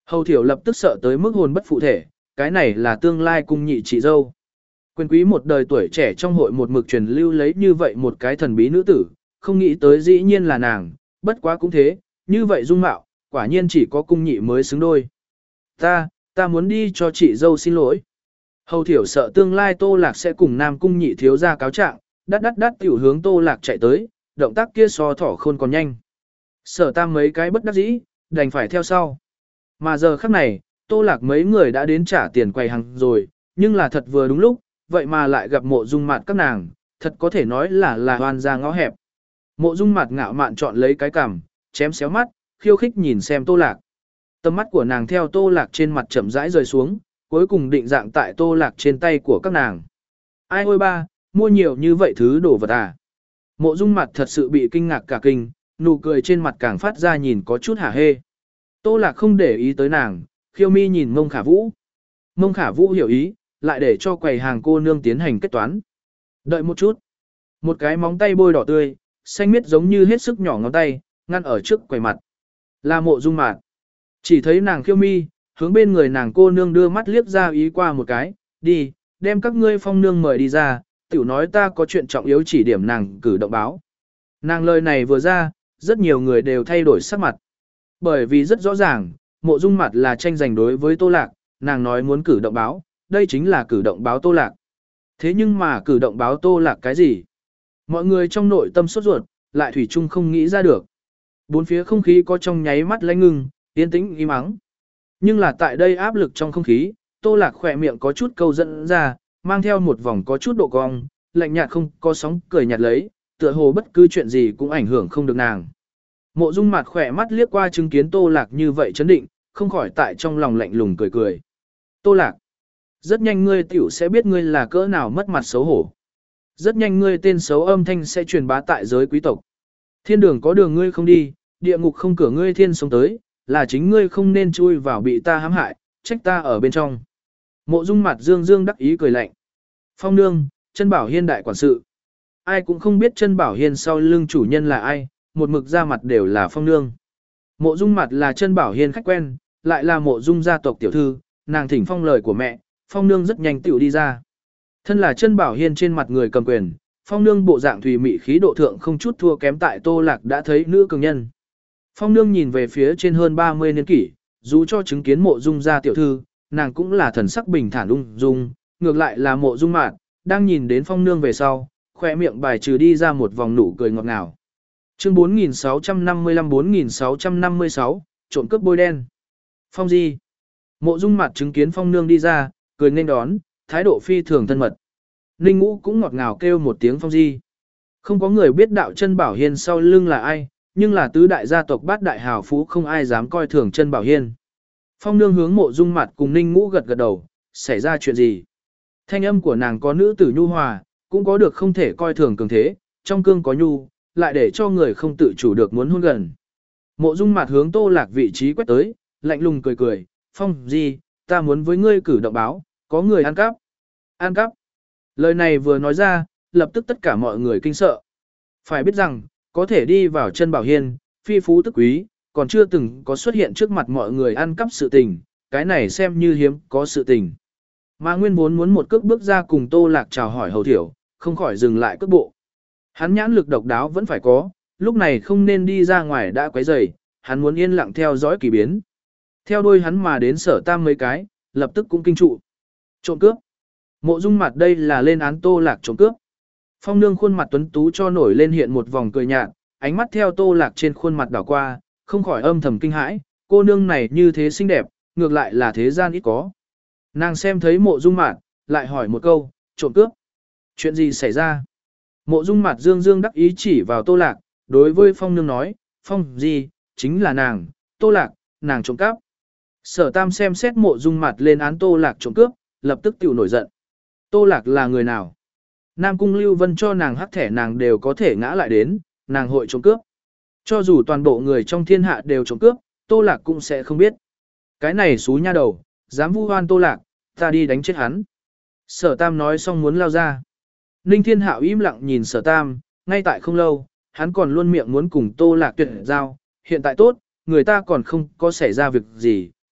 Hầu thiểu lập tức sợ tới mức hồn bất phụ thể, cái này là tương lai cung nhị chị dâu. Quyền quý một đời tuổi trẻ trong hội một mực truyền lưu lấy như vậy một cái thần bí nữ tử, không nghĩ tới dĩ nhiên là nàng, bất quá cũng thế, như vậy dung mạo, quả nhiên chỉ có cung nhị mới xứng đôi. Ta, ta muốn đi cho chị dâu xin lỗi. Hầu thiểu sợ tương lai Tô Lạc sẽ cùng nam cung nhị thiếu ra cáo trạng, đắt đắt đắt tiểu hướng Tô Lạc chạy tới, động tác kia so thỏ khôn còn nhanh. Sở tam mấy cái bất đắc dĩ, đành phải theo sau. Mà giờ khắc này, Tô Lạc mấy người đã đến trả tiền quầy hàng rồi, nhưng là thật vừa đúng lúc, vậy mà lại gặp mộ dung mạt các nàng, thật có thể nói là là hoàn ra ngõ hẹp. Mộ dung mạt ngạo mạn chọn lấy cái cằm, chém xéo mắt, khiêu khích nhìn xem Tô Lạc. Tầm mắt của nàng theo Tô Lạc trên mặt chậm rãi rơi xuống, cuối cùng định dạng tại Tô Lạc trên tay của các nàng. Ai ôi ba, mua nhiều như vậy thứ đồ vật à? Mộ dung mặt thật sự bị kinh ngạc cả kinh, nụ cười trên mặt càng phát ra nhìn có chút hả hê. Tô Lạc không để ý tới nàng, khiêu mi nhìn Mông Khả Vũ. Mông Khả Vũ hiểu ý, lại để cho quầy hàng cô nương tiến hành kết toán. Đợi một chút. Một cái móng tay bôi đỏ tươi, xanh miết giống như hết sức nhỏ ngón tay, ngăn ở trước quầy mặt. Là mộ dung mạt. Chỉ thấy nàng khiêu mi, hướng bên người nàng cô nương đưa mắt liếc ra ý qua một cái, đi, đem các ngươi phong nương mời đi ra, tiểu nói ta có chuyện trọng yếu chỉ điểm nàng cử động báo. Nàng lời này vừa ra, rất nhiều người đều thay đổi sắc mặt. Bởi vì rất rõ ràng, mộ dung mặt là tranh giành đối với Tô Lạc, nàng nói muốn cử động báo, đây chính là cử động báo Tô Lạc. Thế nhưng mà cử động báo Tô Lạc cái gì? Mọi người trong nội tâm sốt ruột, lại thủy chung không nghĩ ra được. Bốn phía không khí có trong nháy mắt lãnh ngưng, yên tĩnh im ắng. Nhưng là tại đây áp lực trong không khí, Tô Lạc khỏe miệng có chút câu dẫn ra, mang theo một vòng có chút độ cong, lạnh nhạt không có sóng cười nhạt lấy, tựa hồ bất cứ chuyện gì cũng ảnh hưởng không được nàng. Mộ Dung mặt khỏe mắt liếc qua chứng kiến Tô Lạc như vậy chấn định, không khỏi tại trong lòng lạnh lùng cười cười. Tô Lạc, rất nhanh ngươi tiểu sẽ biết ngươi là cỡ nào mất mặt xấu hổ. Rất nhanh ngươi tên xấu âm thanh sẽ truyền bá tại giới quý tộc. Thiên đường có đường ngươi không đi, địa ngục không cửa ngươi thiên sống tới, là chính ngươi không nên chui vào bị ta hãm hại, trách ta ở bên trong. Mộ Dung mặt dương dương đắc ý cười lạnh. Phong nương, Chân Bảo Hiên đại quản sự. Ai cũng không biết Chân Bảo Hiên sau lưng chủ nhân là ai, một mực ra mặt đều là Phong nương. Mộ Dung mặt là Chân Bảo Hiên khách quen, lại là Mộ Dung gia tộc tiểu thư, nàng thỉnh phong lời của mẹ, Phong nương rất nhanh tiểu đi ra. Thân là Chân Bảo Hiên trên mặt người cầm quyền, Phong nương bộ dạng thùy mị khí độ thượng không chút thua kém tại Tô Lạc đã thấy nữ cường nhân. Phong nương nhìn về phía trên hơn ba mươi niên kỷ, dù cho chứng kiến Mộ Dung gia tiểu thư, nàng cũng là thần sắc bình thản ung dung, ngược lại là Mộ Dung mạn, đang nhìn đến Phong nương về sau, khoe miệng bài trừ đi ra một vòng nụ cười ngọt ngào. Chương bốn nghìn sáu trăm năm mươi lăm bốn nghìn sáu trăm năm mươi sáu, trộm cướp bôi đen. Phong Di. Mộ Dung mạn chứng kiến Phong nương đi ra, cười nên đón, thái độ phi thường thân mật. Ninh Ngũ cũng ngọt ngào kêu một tiếng Phong Di. Không có người biết đạo Chân Bảo Hiên sau lưng là ai, nhưng là tứ đại gia tộc bát đại hào phú không ai dám coi thường Chân Bảo Hiên. Phong nương hướng Mộ Dung mặt cùng Ninh Ngũ gật gật đầu, xảy ra chuyện gì? Thanh âm của nàng có nữ tử nhu hòa, cũng có được không thể coi thường cường thế, trong cương có nhu, lại để cho người không tự chủ được muốn hôn gần. Mộ Dung mặt hướng Tô Lạc vị trí quét tới, lạnh lùng cười cười, Phong gì, ta muốn với ngươi cử động báo, có người ăn cắp. Ăn cắp. Lời này vừa nói ra, lập tức tất cả mọi người kinh sợ. Phải biết rằng, có thể đi vào Chân Bảo Hiên, phi phú tức quý, còn chưa từng có xuất hiện trước mặt mọi người ăn cắp sự tình, cái này xem như hiếm có sự tình. Mà Nguyên vốn muốn một cước bước ra cùng Tô Lạc chào hỏi hầu thiểu, không khỏi dừng lại cước bộ. Hắn nhãn lực độc đáo vẫn phải có, lúc này không nên đi ra ngoài đã quấy rầy, hắn muốn yên lặng theo dõi kỳ biến. Theo đuôi hắn mà đến Sở Tam mấy cái, lập tức cũng kinh trụ. Trộm cướp. Mộ Dung mặt đây là lên án Tô Lạc trộm cướp. Phong nương khuôn mặt tuấn tú cho nổi lên hiện một vòng cười nhạt, ánh mắt theo Tô Lạc trên khuôn mặt đảo qua, không khỏi âm thầm kinh hãi, cô nương này như thế xinh đẹp, ngược lại là thế gian ít có. Nàng xem thấy Mộ Dung mạt, lại hỏi một câu, trộm cướp. Chuyện gì xảy ra? Mộ Dung mạt dương dương đắc ý chỉ vào Tô Lạc, đối với Phong nương nói, Phong gì, chính là nàng, Tô Lạc, nàng trộm cắp. Sở Tam xem xét Mộ Dung mạt lên án Tô Lạc trộm cướp, lập tức tiểu nổi giận. Tô Lạc là người nào? Nam Cung Lưu Vân cho nàng hắc thẻ nàng đều có thể ngã lại đến, nàng hội trộm cướp. Cho dù toàn bộ người trong thiên hạ đều trộm cướp, Tô Lạc cũng sẽ không biết. Cái này xú nha đầu, dám vu oan Tô Lạc, ta đi đánh chết hắn. Sở Tam nói xong muốn lao ra. Ninh Thiên Hạo im lặng nhìn Sở Tam, ngay tại không lâu, hắn còn luôn miệng muốn cùng Tô Lạc tuyệt giao, hiện tại tốt, người ta còn không có xảy ra việc gì,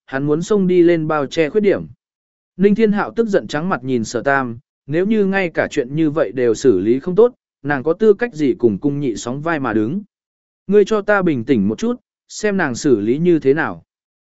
hắn muốn xông đi lên bao che khuyết điểm. Ninh Thiên Hạo tức giận trắng mặt nhìn Sở Tam, nếu như ngay cả chuyện như vậy đều xử lý không tốt, nàng có tư cách gì cùng cung nhị sóng vai mà đứng. Ngươi cho ta bình tĩnh một chút, xem nàng xử lý như thế nào.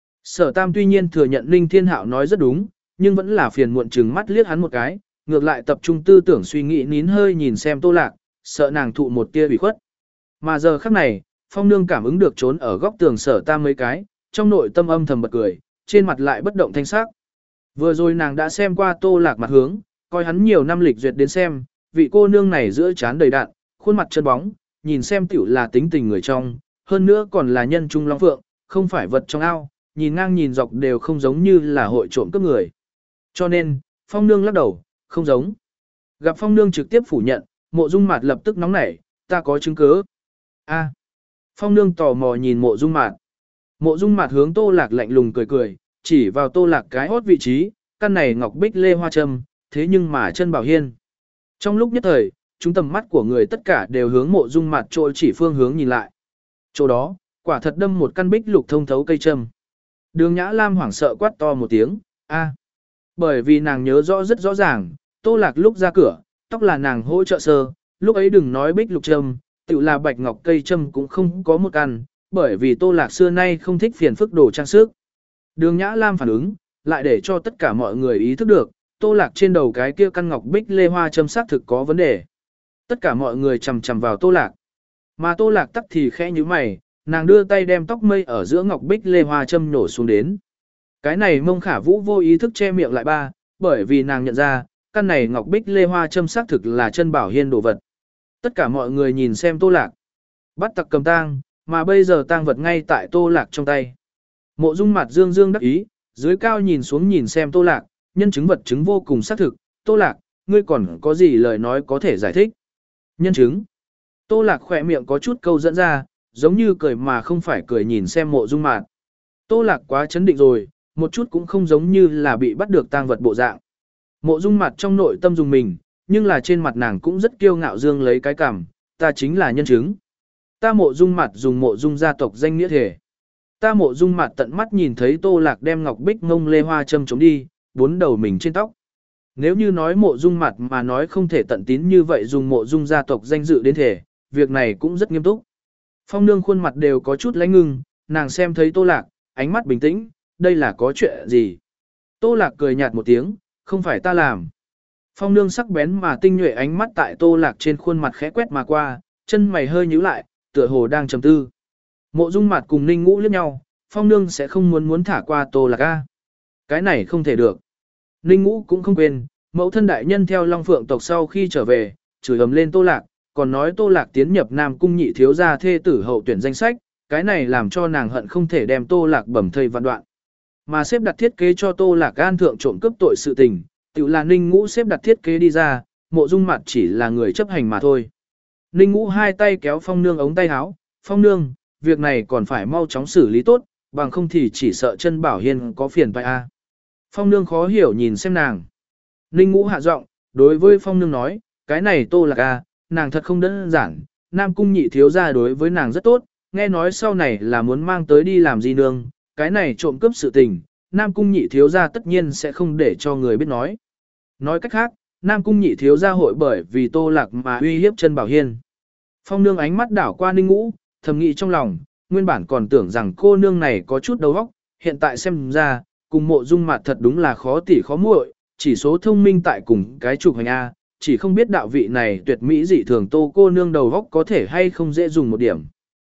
Sở Tam tuy nhiên thừa nhận Ninh Thiên Hạo nói rất đúng, nhưng vẫn là phiền muộn trừng mắt liếc hắn một cái, ngược lại tập trung tư tưởng suy nghĩ nín hơi nhìn xem Tô Lạc, sợ nàng thụ một tia ủy khuất. Mà giờ khắc này, Phong Nương cảm ứng được trốn ở góc tường Sở Tam mấy cái, trong nội tâm âm thầm bật cười, trên mặt lại bất động thanh sắc. Vừa rồi nàng đã xem qua Tô Lạc mặt hướng, coi hắn nhiều năm lịch duyệt đến xem, vị cô nương này giữa trán đầy đạn, khuôn mặt chân bóng, nhìn xem tiểu là tính tình người trong, hơn nữa còn là nhân trung long phượng, không phải vật trong ao, nhìn ngang nhìn dọc đều không giống như là hội trộm cướp người. Cho nên, Phong Nương lắc đầu, không giống. Gặp Phong Nương trực tiếp phủ nhận, Mộ Dung Mạt lập tức nóng nảy, ta có chứng cứ. A. Phong Nương tò mò nhìn Mộ Dung Mạt. Mộ Dung Mạt hướng Tô Lạc lạnh lùng cười cười, chỉ vào Tô Lạc cái hốt vị trí, căn này ngọc bích lê hoa châm, thế nhưng mà chân bảo hiên. Trong lúc nhất thời, chúng tầm mắt của người tất cả đều hướng Mộ Dung Mạt trôi chỉ phương hướng nhìn lại. Chỗ đó, quả thật đâm một căn bích lục thông thấu cây châm. Đường Nhã Lam hoảng sợ quát to một tiếng, a. Bởi vì nàng nhớ rõ rất rõ ràng, Tô Lạc lúc ra cửa, tóc là nàng hỗ trợ sơ, lúc ấy đừng nói bích lục châm, tự là bạch ngọc cây châm cũng không có một căn, bởi vì Tô Lạc xưa nay không thích phiền phức đồ trang sức. Đường Nhã Lam phản ứng, lại để cho tất cả mọi người ý thức được, Tô Lạc trên đầu cái kia căn ngọc bích lê hoa châm xác thực có vấn đề. Tất cả mọi người chằm chằm vào Tô Lạc. Mà Tô Lạc tắc thì khẽ như mày, nàng đưa tay đem tóc mây ở giữa ngọc bích lê hoa châm nổ xuống đến. Cái này Mông Khả Vũ vô ý thức che miệng lại ba, bởi vì nàng nhận ra, căn này ngọc bích lê hoa châm xác thực là chân bảo hiên đồ vật. Tất cả mọi người nhìn xem Tô Lạc. Bắt tặc cầm tang, mà bây giờ tang vật ngay tại Tô Lạc trong tay. Mộ Dung Mạt dương dương đắc ý, dưới cao nhìn xuống nhìn xem Tô Lạc, nhân chứng vật chứng vô cùng xác thực, Tô Lạc, ngươi còn có gì lời nói có thể giải thích? Nhân chứng. Tô Lạc khỏe miệng có chút câu dẫn ra, giống như cười mà không phải cười nhìn xem Mộ Dung Mạt. Tô Lạc quá chấn định rồi, một chút cũng không giống như là bị bắt được tang vật bộ dạng. Mộ Dung Mạt trong nội tâm dùng mình, nhưng là trên mặt nàng cũng rất kiêu ngạo dương lấy cái cằm, ta chính là nhân chứng. Ta Mộ Dung Mạt dùng Mộ Dung gia tộc danh nghĩa thể. Ta Mộ Dung Mạt tận mắt nhìn thấy Tô Lạc đem ngọc bích ngông lê hoa châm chống đi, bốn đầu mình trên tóc. Nếu như nói Mộ Dung Mạt mà nói không thể tận tín như vậy dùng Mộ Dung gia tộc danh dự đến thể, việc này cũng rất nghiêm túc. Phong Nương khuôn mặt đều có chút lãnh ngưng, nàng xem thấy Tô Lạc, ánh mắt bình tĩnh, đây là có chuyện gì? Tô Lạc cười nhạt một tiếng, không phải ta làm. Phong Nương sắc bén mà tinh nhuệ ánh mắt tại Tô Lạc trên khuôn mặt khẽ quét mà qua, chân mày hơi nhíu lại, tựa hồ đang trầm tư. Mộ Dung Mạt cùng Ninh Ngũ liếc nhau, Phong Nương sẽ không muốn muốn thả qua Tô Lạc a. Cái này không thể được. Ninh Ngũ cũng không quên, mẫu thân đại nhân theo Long Phượng tộc sau khi trở về, chửi ầm lên Tô Lạc, còn nói Tô Lạc tiến nhập Nam cung nhị thiếu gia thê tử hậu tuyển danh sách, cái này làm cho nàng hận không thể đem Tô Lạc bầm thây vạn đoạn. Mà xếp đặt thiết kế cho Tô Lạc an thượng trộm cướp tội sự tình, tự là Ninh Ngũ xếp đặt thiết kế đi ra, Mộ Dung Mạt chỉ là người chấp hành mà thôi. Ninh Ngũ hai tay kéo Phong Nương ống tay áo, Phong Nương, việc này còn phải mau chóng xử lý tốt, bằng không thì chỉ sợ chân bảo hiên có phiền phải a. Phong Nương khó hiểu nhìn xem nàng. Ninh Ngũ hạ giọng, đối với Phong Nương nói, cái này Tô Lạc a, nàng thật không đơn giản, Nam cung nhị thiếu gia đối với nàng rất tốt, nghe nói sau này là muốn mang tới đi làm gì nương, cái này trộm cướp sự tình, Nam cung nhị thiếu gia tất nhiên sẽ không để cho người biết nói. Nói cách khác, Nam cung nhị thiếu gia hội bởi vì Tô Lạc mà uy hiếp chân bảo hiên. Phong Nương ánh mắt đảo qua Ninh Ngũ, thầm nghĩ trong lòng, nguyên bản còn tưởng rằng cô nương này có chút đầu óc, hiện tại xem ra, cùng Mộ Dung Mạt thật đúng là khó tỉ khó muội, chỉ số thông minh tại cùng cái trục hành A, chỉ không biết đạo vị này tuyệt mỹ dị thường Tô cô nương đầu óc có thể hay không dễ dùng một điểm.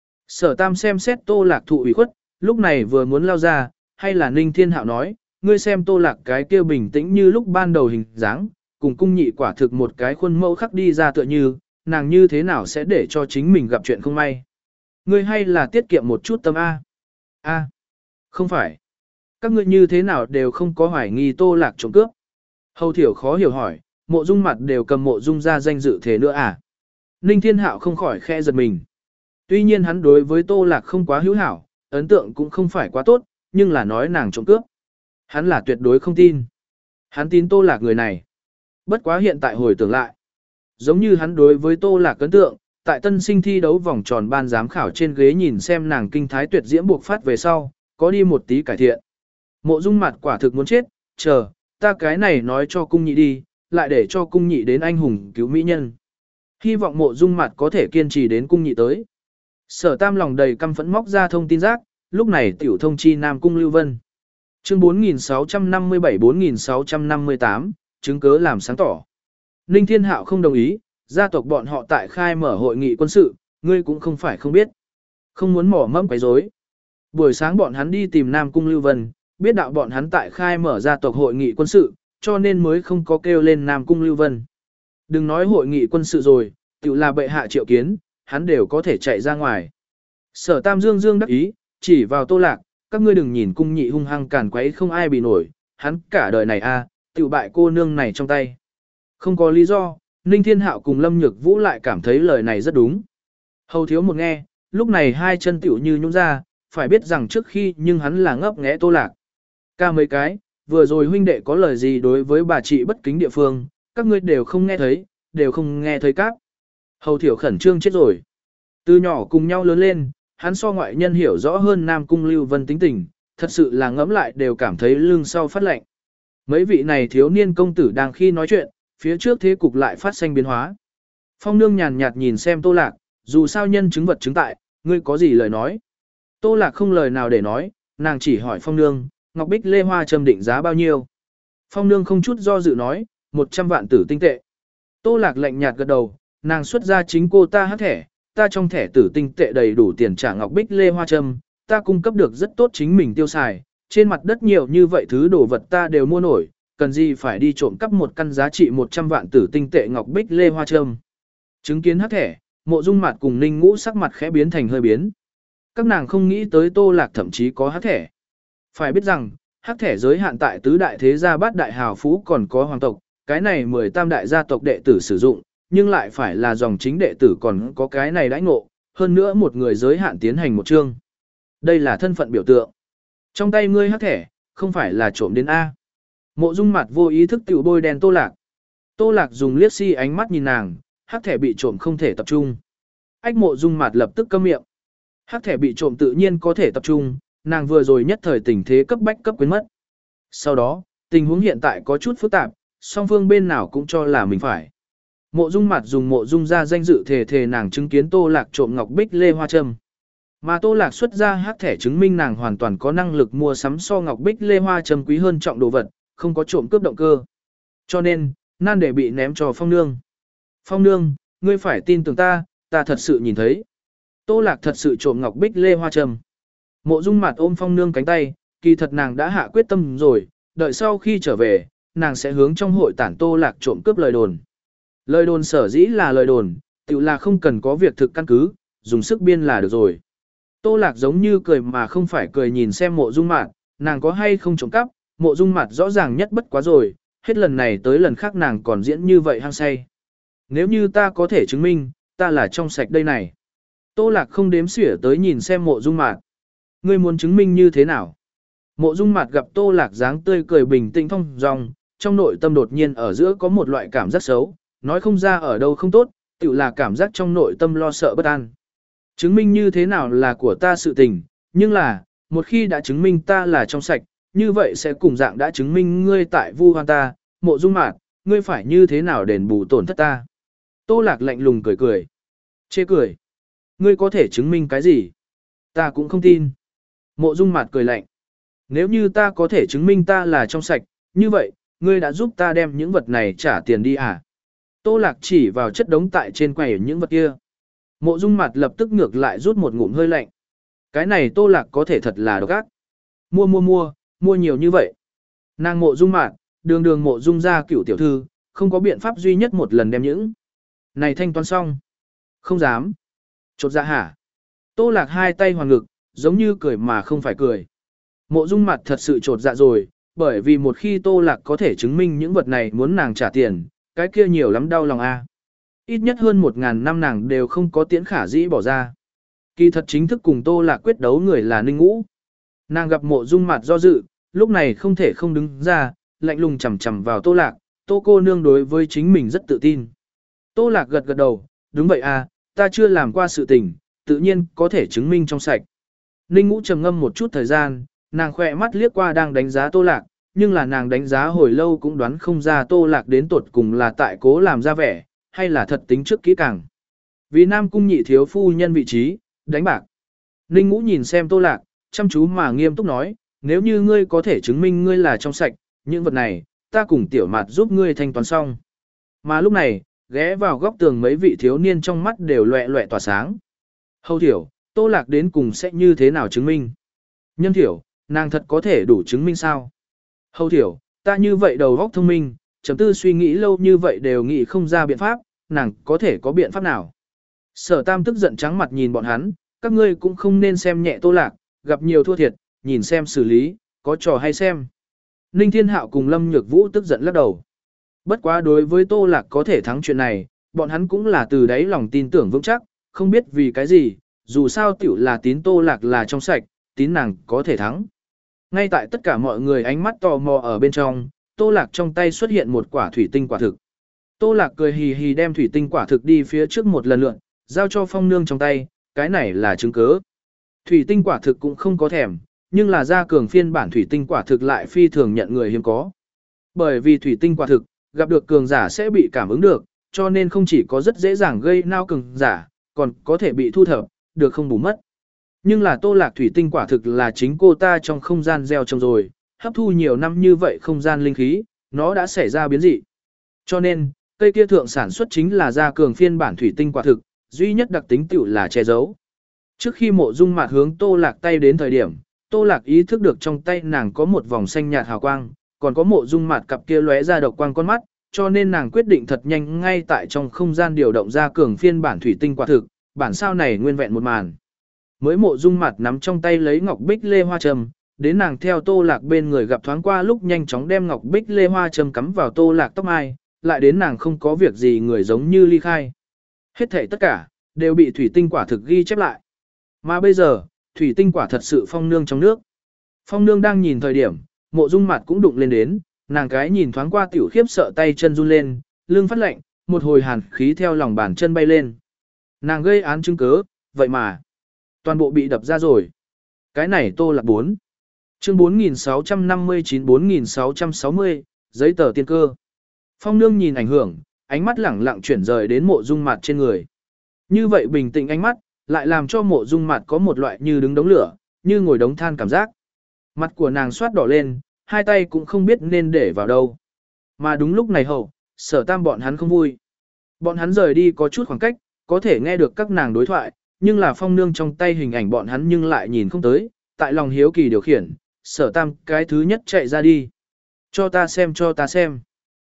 Sở Tam xem xét Tô Lạc thụ ủy khuất, lúc này vừa muốn lao ra, hay là Ninh Thiên Hạo nói, ngươi xem Tô Lạc cái kia bình tĩnh như lúc ban đầu hình dáng, cùng cung nhị quả thực một cái khuôn mẫu khắc đi ra tựa như, nàng như thế nào sẽ để cho chính mình gặp chuyện không may. Ngươi hay là tiết kiệm một chút tâm A. A. Không phải. Các ngươi như thế nào đều không có hoài nghi Tô Lạc trộm cướp. Hầu Thiểu khó hiểu hỏi, Mộ Dung Mặt đều cầm Mộ Dung ra danh dự thế nữa à? Ninh Thiên Hạo không khỏi khẽ giật mình. Tuy nhiên hắn đối với Tô Lạc không quá hữu hảo, ấn tượng cũng không phải quá tốt, nhưng là nói nàng trộm cướp. Hắn là tuyệt đối không tin. Hắn tin Tô Lạc người này. Bất quá hiện tại hồi tưởng lại. Giống như hắn đối với Tô Lạc ấn tượng, tại tân sinh thi đấu vòng tròn ban giám khảo trên ghế nhìn xem nàng kinh thái tuyệt diễm buộc phát về sau, có đi một tí cải thiện. Mộ Dung Mạt quả thực muốn chết, chờ, ta cái này nói cho cung nhị đi, lại để cho cung nhị đến anh hùng cứu mỹ nhân. Hy vọng Mộ Dung Mạt có thể kiên trì đến cung nhị tới. Sở Tam lòng đầy căm phẫn móc ra thông tin rác, lúc này tiểu thông chi Nam Cung Lưu Vân. Chương bốn nghìn sáu trăm năm mươi bảy bốn nghìn sáu trăm năm mươi tám, chứng cớ làm sáng tỏ. Ninh Thiên Hạo không đồng ý, gia tộc bọn họ tại khai mở hội nghị quân sự, ngươi cũng không phải không biết. Không muốn mỏ mẫm quấy rối. Buổi sáng bọn hắn đi tìm Nam Cung Lưu Vân, biết đạo bọn hắn tại khai mở gia tộc hội nghị quân sự, cho nên mới không có kêu lên Nam Cung Lưu Vân. Đừng nói hội nghị quân sự rồi, tự là bệ hạ triệu kiến, hắn đều có thể chạy ra ngoài. Sở Tam Dương Dương đắc ý, chỉ vào Tô Lạc, các ngươi đừng nhìn cung nhị hung hăng càn quấy không ai bị nổi, hắn cả đời này a, tự bại cô nương này trong tay. Không có lý do, Ninh Thiên Hạo cùng Lâm Nhược Vũ lại cảm thấy lời này rất đúng. Hầu thiếu một nghe, lúc này hai chân tiểu như nhũn ra, phải biết rằng trước khi nhưng hắn là ngấp nghé Tô Lạc. Ca mấy cái, vừa rồi huynh đệ có lời gì đối với bà chị bất kính địa phương, các ngươi đều không nghe thấy, đều không nghe thấy các. Hầu thiểu khẩn trương chết rồi. Từ nhỏ cùng nhau lớn lên, hắn so ngoại nhân hiểu rõ hơn Nam Cung Lưu Vân tính tình, thật sự là ngẫm lại đều cảm thấy lưng sau phát lạnh. Mấy vị này thiếu niên công tử đang khi nói chuyện, phía trước thế cục lại phát sinh biến hóa. Phong nương nhàn nhạt nhìn xem Tô Lạc, dù sao nhân chứng vật chứng tại, ngươi có gì lời nói. Tô Lạc không lời nào để nói, nàng chỉ hỏi Phong nương, Ngọc Bích Lê Hoa Trâm định giá bao nhiêu. Phong nương không chút do dự nói, một trăm vạn tử tinh tệ. Tô Lạc lạnh nhạt gật đầu, nàng xuất ra chính cô ta hát thẻ, ta trong thẻ tử tinh tệ đầy đủ tiền trả Ngọc Bích Lê Hoa Trâm, ta cung cấp được rất tốt chính mình tiêu xài, trên mặt đất nhiều như vậy thứ đồ vật ta đều mua nổi, cần gì phải đi trộm cắp một căn giá trị một trăm vạn tử tinh tệ Ngọc Bích Lê Hoa Trâm. Chứng kiến hát thẻ, Mộ Dung Mạt cùng Ninh Ngũ sắc mặt khẽ biến thành hơi biến. Các nàng không nghĩ tới Tô Lạc thậm chí có hát thẻ. Phải biết rằng, hát thẻ giới hạn tại tứ đại thế gia bát đại hào phú còn có hoàng tộc, cái này mười tam đại gia tộc đệ tử sử dụng, nhưng lại phải là dòng chính đệ tử còn có cái này đãi ngộ, hơn nữa một người giới hạn tiến hành một chương. Đây là thân phận biểu tượng. Trong tay ngươi hát thẻ, không phải là trộm đến A. Mộ Dung Mạt vô ý thức tiểu bôi đen Tô Lạc. Tô Lạc dùng liếc si ánh mắt nhìn nàng, hát thẻ bị trộm không thể tập trung. Ách Mộ Dung Mạt lập tức câm miệng. Hát thẻ bị trộm tự nhiên có thể tập trung, nàng vừa rồi nhất thời tình thế cấp bách cấp quên mất. Sau đó, tình huống hiện tại có chút phức tạp, song phương bên nào cũng cho là mình phải. Mộ Dung Mạt dùng Mộ Dung ra danh dự thề thề nàng chứng kiến Tô Lạc trộm Ngọc Bích Lê Hoa Trâm. Mà Tô Lạc xuất ra hát thẻ chứng minh nàng hoàn toàn có năng lực mua sắm so Ngọc Bích Lê Hoa Trâm quý hơn trọng đồ vật, không có trộm cướp động cơ. Cho nên, nan để bị ném cho Phong Nương. Phong Nương, ngươi phải tin tưởng ta, ta thật sự nhìn thấy. Tô Lạc thật sự trộm Ngọc Bích Lê Hoa Trâm. Mộ Dung Mạt ôm Phong Nương cánh tay, kỳ thật nàng đã hạ quyết tâm rồi, đợi sau khi trở về, nàng sẽ hướng trong hội tản Tô Lạc trộm cướp lời đồn. Lời đồn sở dĩ là lời đồn, tự là không cần có việc thực căn cứ, dùng sức biên là được rồi. Tô Lạc giống như cười mà không phải cười nhìn xem Mộ Dung Mạt, nàng có hay không trộm cắp, Mộ Dung Mạt rõ ràng nhất bất quá rồi, hết lần này tới lần khác nàng còn diễn như vậy hăng say. Nếu như ta có thể chứng minh, ta là trong sạch đây này. Tô Lạc không đếm xỉa tới nhìn xem Mộ Dung Mạt. Ngươi muốn chứng minh như thế nào? Mộ Dung Mạt gặp Tô Lạc dáng tươi cười bình tĩnh thong dong, trong nội tâm đột nhiên ở giữa có một loại cảm giác xấu, nói không ra ở đâu không tốt, tự là cảm giác trong nội tâm lo sợ bất an. Chứng minh như thế nào là của ta sự tình, nhưng là, một khi đã chứng minh ta là trong sạch, như vậy sẽ cùng dạng đã chứng minh ngươi tại vu hoan ta, Mộ Dung Mạt, ngươi phải như thế nào đền bù tổn thất ta. Tô Lạc lạnh lùng cười cười. Chê cười. Ngươi có thể chứng minh cái gì? Ta cũng không tin. Mộ Dung Mạt cười lạnh. Nếu như ta có thể chứng minh ta là trong sạch, như vậy, ngươi đã giúp ta đem những vật này trả tiền đi à? Tô Lạc chỉ vào chất đống tại trên quầy những vật kia. Mộ Dung Mạt lập tức ngược lại rút một ngụm hơi lạnh. Cái này Tô Lạc có thể thật là độc ác. Mua mua mua, mua nhiều như vậy. Nàng Mộ Dung Mạt, đường đường Mộ Dung gia cửu tiểu thư, không có biện pháp duy nhất một lần đem những này thanh toán xong. Không dám. Chột dạ hả? Tô Lạc hai tay hoàn ngực, giống như cười mà không phải cười. Mộ Dung Mạt thật sự chột dạ rồi, bởi vì một khi Tô Lạc có thể chứng minh những vật này muốn nàng trả tiền, cái kia nhiều lắm đau lòng a. Ít nhất hơn một ngàn năm nàng đều không có tiễn khả dĩ bỏ ra. Kỳ thật chính thức cùng Tô Lạc quyết đấu người là Ninh Ngũ. Nàng gặp Mộ Dung Mạt do dự, lúc này không thể không đứng ra, lạnh lùng chằm chằm vào Tô Lạc, Tô cô nương đối với chính mình rất tự tin. Tô Lạc gật gật đầu, đúng vậy à, ta chưa làm qua sự tình, tự nhiên có thể chứng minh trong sạch. Ninh Ngũ trầm ngâm một chút thời gian, Nàng khỏe mắt liếc qua đang đánh giá Tô Lạc, nhưng là nàng đánh giá hồi lâu cũng đoán không ra Tô Lạc đến tuột cùng là tại cố làm ra vẻ, hay là thật tính trước kỹ càng. Vì Nam Cung nhị thiếu phu nhân vị trí, đánh bạc. Ninh Ngũ nhìn xem Tô Lạc, chăm chú mà nghiêm túc nói, nếu như ngươi có thể chứng minh ngươi là trong sạch, những vật này, ta cùng tiểu mạt giúp ngươi thanh toán xong. Mà lúc này, ghé vào góc tường mấy vị thiếu niên trong mắt đều loẹ loẹ tỏa sáng. Hầu thiểu, Tô Lạc đến cùng sẽ như thế nào chứng minh? Nhân thiểu, nàng thật có thể đủ chứng minh sao? Hầu thiểu, ta như vậy đầu góc thông minh, chấm tư suy nghĩ lâu như vậy đều nghĩ không ra biện pháp, nàng có thể có biện pháp nào? Sở Tam tức giận trắng mặt nhìn bọn hắn, các ngươi cũng không nên xem nhẹ Tô Lạc, gặp nhiều thua thiệt, nhìn xem xử lý, có trò hay xem. Ninh Thiên Hạo cùng Lâm Nhược Vũ tức giận lắc đầu. Bất quá đối với Tô Lạc có thể thắng chuyện này, bọn hắn cũng là từ đấy lòng tin tưởng vững chắc, không biết vì cái gì, dù sao tiểu là tín Tô Lạc là trong sạch, tín nàng có thể thắng. Ngay tại tất cả mọi người ánh mắt tò mò ở bên trong, Tô Lạc trong tay xuất hiện một quả thủy tinh quả thực. Tô Lạc cười hì hì đem thủy tinh quả thực đi phía trước một lần lượn, giao cho Phong Nương trong tay, cái này là chứng cứ. Thủy tinh quả thực cũng không có thèm, nhưng là gia cường phiên bản thủy tinh quả thực lại phi thường nhận người hiếm có. Bởi vì thủy tinh quả thực, gặp được cường giả sẽ bị cảm ứng được, cho nên không chỉ có rất dễ dàng gây nao cường giả, còn có thể bị thu thập, được không bù mất. Nhưng là Tô Lạc thủy tinh quả thực là chính cô ta trong không gian gieo trồng rồi, hấp thu nhiều năm như vậy không gian linh khí, nó đã xảy ra biến dị. Cho nên, cây kia thượng sản xuất chính là gia cường phiên bản thủy tinh quả thực, duy nhất đặc tính tiểu là che giấu. Trước khi Mộ Dung Mạt hướng Tô Lạc tay đến thời điểm, Tô Lạc ý thức được trong tay nàng có một vòng xanh nhạt hào quang, còn có Mộ Dung Mạt cặp kia lóe ra độc quang con mắt, cho nên nàng quyết định thật nhanh ngay tại trong không gian điều động ra cường phiên bản thủy tinh quả thực, bản sao này nguyên vẹn một màn. Mới Mộ Dung Mạt nắm trong tay lấy ngọc bích lê hoa châm, đến nàng theo Tô Lạc bên người gặp thoáng qua lúc nhanh chóng đem ngọc bích lê hoa châm cắm vào Tô Lạc tóc mai, lại đến nàng không có việc gì người giống như ly khai. Hết thảy tất cả đều bị thủy tinh quả thực ghi chép lại. Mà bây giờ, thủy tinh quả thật sự Phong Nương trong nước. Phong Nương đang nhìn thời điểm, Mộ Dung Mạt cũng đụng lên đến, nàng cái nhìn thoáng qua tiểu khiếp sợ tay chân run lên, lưng phát lạnh, một hồi hàn khí theo lòng bàn chân bay lên. Nàng gây án chứng cớ, vậy mà toàn bộ bị đập ra rồi. Cái này Tô Lạc bốn. Chương bốn nghìn sáu trăm năm mươi chín bốn nghìn sáu trăm sáu mươi, giấy tờ tiên cơ. Phong Nương nhìn ảnh hưởng, ánh mắt lẳng lặng chuyển rời đến Mộ Dung Mạt trên người. Như vậy bình tĩnh ánh mắt, lại làm cho Mộ Dung Mạt có một loại như đứng đống lửa, như ngồi đống than cảm giác. Mặt của nàng xoát đỏ lên, hai tay cũng không biết nên để vào đâu. Mà đúng lúc này hậu, Sở Tam bọn hắn không vui. Bọn hắn rời đi có chút khoảng cách, có thể nghe được các nàng đối thoại, nhưng là Phong Nương trong tay hình ảnh bọn hắn nhưng lại nhìn không tới, tại lòng hiếu kỳ điều khiển, Sở Tam cái thứ nhất chạy ra đi. Cho ta xem cho ta xem.